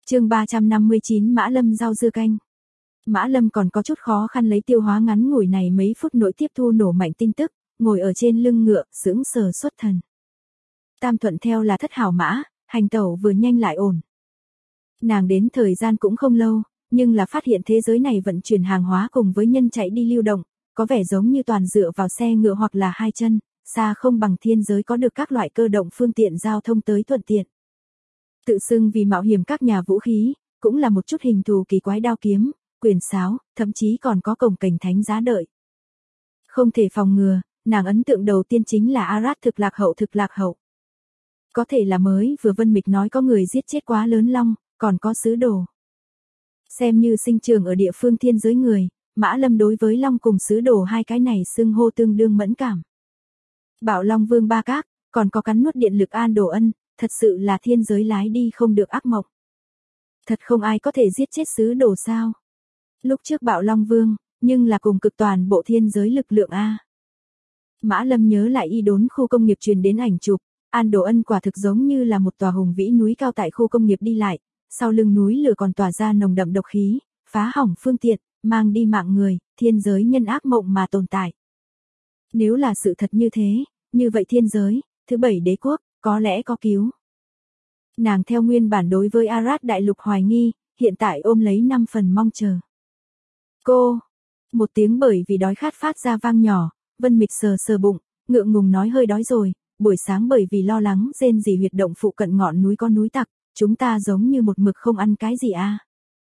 [SPEAKER 1] Chương 359 Mã Lâm rau dưa canh. Mã Lâm còn có chút khó khăn lấy tiêu hóa ngắn ngủi này mấy phút nội tiếp thu nổ mạnh tin tức, ngồi ở trên lưng ngựa, sững sờ xuất thần. Tam thuận theo là thất hảo mã, hành tẩu vừa nhanh lại ổn. Nàng đến thời gian cũng không lâu, nhưng là phát hiện thế giới này vận chuyển hàng hóa cùng với nhân chạy đi lưu động, có vẻ giống như toàn dựa vào xe ngựa hoặc là hai chân, xa không bằng thiên giới có được các loại cơ động phương tiện giao thông tới thuận tiện. Tự xưng vì mạo hiểm các nhà vũ khí, cũng là một chút hình thù kỳ quái đao kiếm, quyền sáo, thậm chí còn có cồng kềnh thánh giá đợi. Không thể phòng ngừa, nàng ấn tượng đầu tiên chính là Arad thực lạc hậu. Có thể là mới vừa Vân Mịch nói có người giết chết quá lớn long, còn có sứ đồ. Xem như sinh trưởng ở địa phương thiên giới người, Mã Lâm đối với long cùng sứ đồ hai cái này xưng hô tương đương mẫn cảm. Bảo Long Vương Ba Các, còn có cắn nuốt điện lực An Đồ Ân, thật sự là thiên giới lái đi không được ác mộng. Thật không ai có thể giết chết sứ đồ sao? Lúc trước Bảo Long Vương, nhưng là cùng cực toàn bộ thiên giới lực lượng A. Mã Lâm nhớ lại y đốn khu công nghiệp truyền đến ảnh chụp, An Đồ Ân quả thực giống như là một tòa hùng vĩ núi cao tại khu công nghiệp đi lại, sau lưng núi lửa còn tỏa ra nồng đậm độc khí, phá hỏng phương tiện, mang đi mạng người, thiên giới nhân ác mộng mà tồn tại. Nếu là sự thật như thế, như vậy thiên giới, thứ 7 đế quốc, có lẽ có cứu. Nàng theo nguyên bản đối với Arad đại lục hoài nghi, hiện tại ôm lấy 5 phần mong chờ. Cô, một tiếng bởi vì đói khát phát ra vang nhỏ, Vân Mịch sờ bụng, ngượng ngùng nói hơi đói rồi, buổi sáng bởi vì lo lắng rên rỉ huyệt động phụ cận ngọn núi có núi tặc, chúng ta giống như một mực không ăn cái gì à.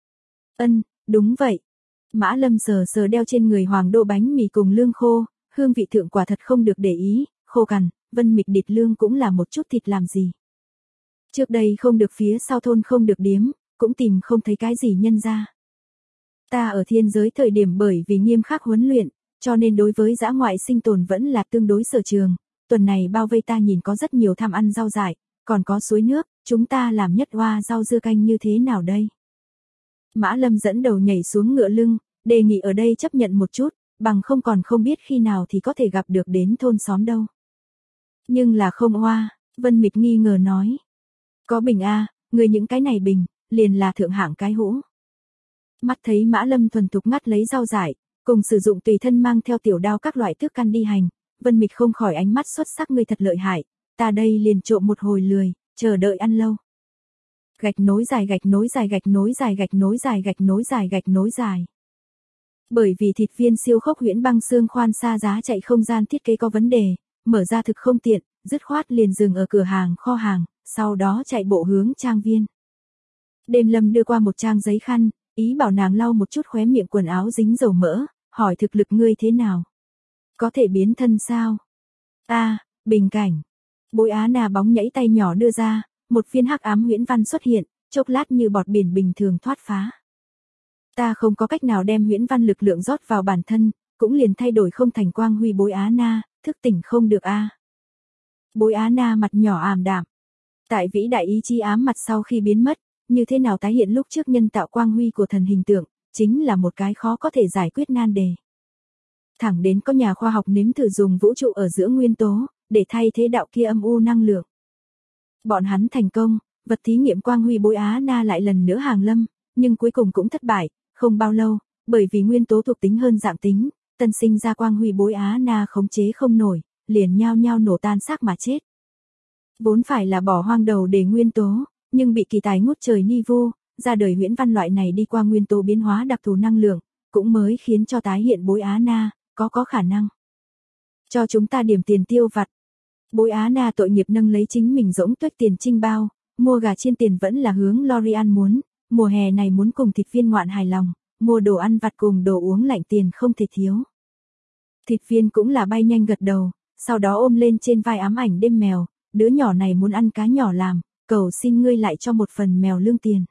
[SPEAKER 1] Đúng vậy. Mã Lâm sờ đeo trên người hoàng đô bánh mì cùng lương khô, hương vị thượng quả thật không được để ý, khô cằn, Vân Mịch địt lương cũng là một chút thịt làm gì. Trước đây không được phía sau thôn không được điếm, cũng tìm không thấy cái gì nhân ra. Ta ở thiên giới thời điểm bởi vì nghiêm khắc huấn luyện, cho nên đối với dã ngoại sinh tồn vẫn là tương đối sở trường, tuần này bao vây ta nhìn có rất nhiều tham ăn rau dại, còn có suối nước, chúng ta làm nhất hoa rau dưa canh như thế nào đây? Mã Lâm dẫn đầu nhảy xuống ngựa lưng, đề nghị ở đây chấp nhận một chút, bằng không còn không biết khi nào thì có thể gặp được đến thôn xóm đâu. Nhưng là không hoa, Vân Mịch nghi ngờ nói. Có bình a, người những cái này bình, liền là thượng hạng cái hũ. Mắt thấy Mã Lâm thuần thục ngắt lấy rau dại, cùng sử dụng tùy thân mang theo tiểu đao các loại thức ăn đi hành, Vân Mịch không khỏi ánh mắt xuất sắc, ngươi thật lợi hại, ta đây liền trộm một hồi lười, chờ đợi ăn lâu. Gạch nối dài. Bởi vì thịt viên siêu khốc huyễn băng xương khoan xa giá chạy không gian thiết kế có vấn đề, mở ra thực không tiện, dứt khoát liền dừng ở cửa hàng kho hàng, sau đó chạy bộ hướng trang viên. Đêm Lâm đưa qua một trang giấy khăn, ý bảo nàng lau một chút khóe miệng quần áo dính dầu mỡ, hỏi thực lực ngươi thế nào? Có thể biến thân sao? Bình cảnh. Bối Á Na bóng nhảy tay nhỏ đưa ra, một viên hắc ám huyễn văn xuất hiện, chốc lát như bọt biển bình thường thoát phá. Ta không có cách nào đem huyễn văn lực lượng rót vào bản thân, cũng liền thay đổi không thành quang huy. Bối Á Na, thức tỉnh không được a. Bối Á Na mặt nhỏ ảm đạm. Tại vĩ đại ý chí ám mặt sau khi biến mất, như thế nào tái hiện lúc trước nhân tạo quang huy của thần hình tượng, chính là một cái khó có thể giải quyết nan đề. Thẳng đến có nhà khoa học nếm thử dùng vũ trụ ở giữa nguyên tố, để thay thế đạo kia âm u năng lượng. Bọn hắn thành công, vật thí nghiệm quang huy Bối Á Na lại lần nữa hàng lâm, nhưng cuối cùng cũng thất bại, không bao lâu, bởi vì nguyên tố thuộc tính hơn dạng tính, tân sinh ra quang huy Bối Á Na khống chế không nổi, liền nhao nhao nổ tan xác mà chết. Vốn phải là bỏ hoang đầu để nguyên tố, nhưng bị kỳ tài ngút trời ni vu, ra đời huyễn văn loại này đi qua nguyên tố biến hóa đặc thù năng lượng, cũng mới khiến cho tái hiện Bối Á Na, có khả năng. Cho chúng ta điểm tiền tiêu vặt. Bối Á Na tội nghiệp nâng lấy chính mình rỗng tuếch tiền trinh bao, mua gà chiên tiền vẫn là hướng Lorian muốn, mùa hè này muốn cùng thịt viên ngoạn hài lòng, mua đồ ăn vặt cùng đồ uống lạnh tiền không thể thiếu. Thịt viên cũng là bay nhanh gật đầu, sau đó ôm lên trên vai ám ảnh đêm mèo, đứa nhỏ này muốn ăn cá nhỏ làm, cầu xin ngươi lại cho một phần mèo lương tiền.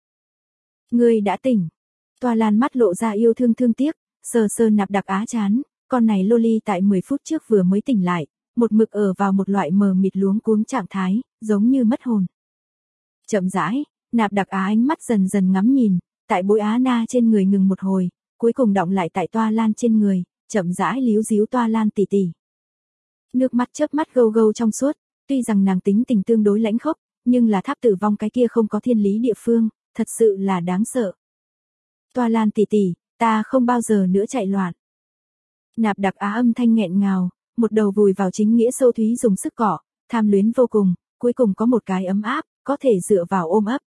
[SPEAKER 1] Ngươi đã tỉnh. Toa Lan mắt lộ ra yêu thương tiếc, sờ nạp đặc á chán, con này loli tại 10 phút trước vừa mới tỉnh lại, một mực ở vào một loại mờ mịt luống cuống trạng thái, giống như mất hồn. Chậm rãi, nạp đặc á ánh mắt dần dần ngắm nhìn, tại Bối Á Na trên người ngừng một hồi, cuối cùng đọng lại tại Toa Lan trên người, chậm rãi líu díu Toa Lan tỉ tỉ. Nước mắt chớp mắt gâu gâu trong suốt, tuy rằng nàng tính tình tương đối lãnh khốc, nhưng là tháp tử vong cái kia không có thiên lý địa phương, thật sự là đáng sợ. Toa Lan tỷ tỷ, ta không bao giờ nữa chạy loạn. Nạp Đặc Á âm thanh nghẹn ngào, một đầu vùi vào chính nghĩa sâu thúy dùng sức cọ, tham luyến vô cùng, cuối cùng có một cái ấm áp, có thể dựa vào ôm ấp,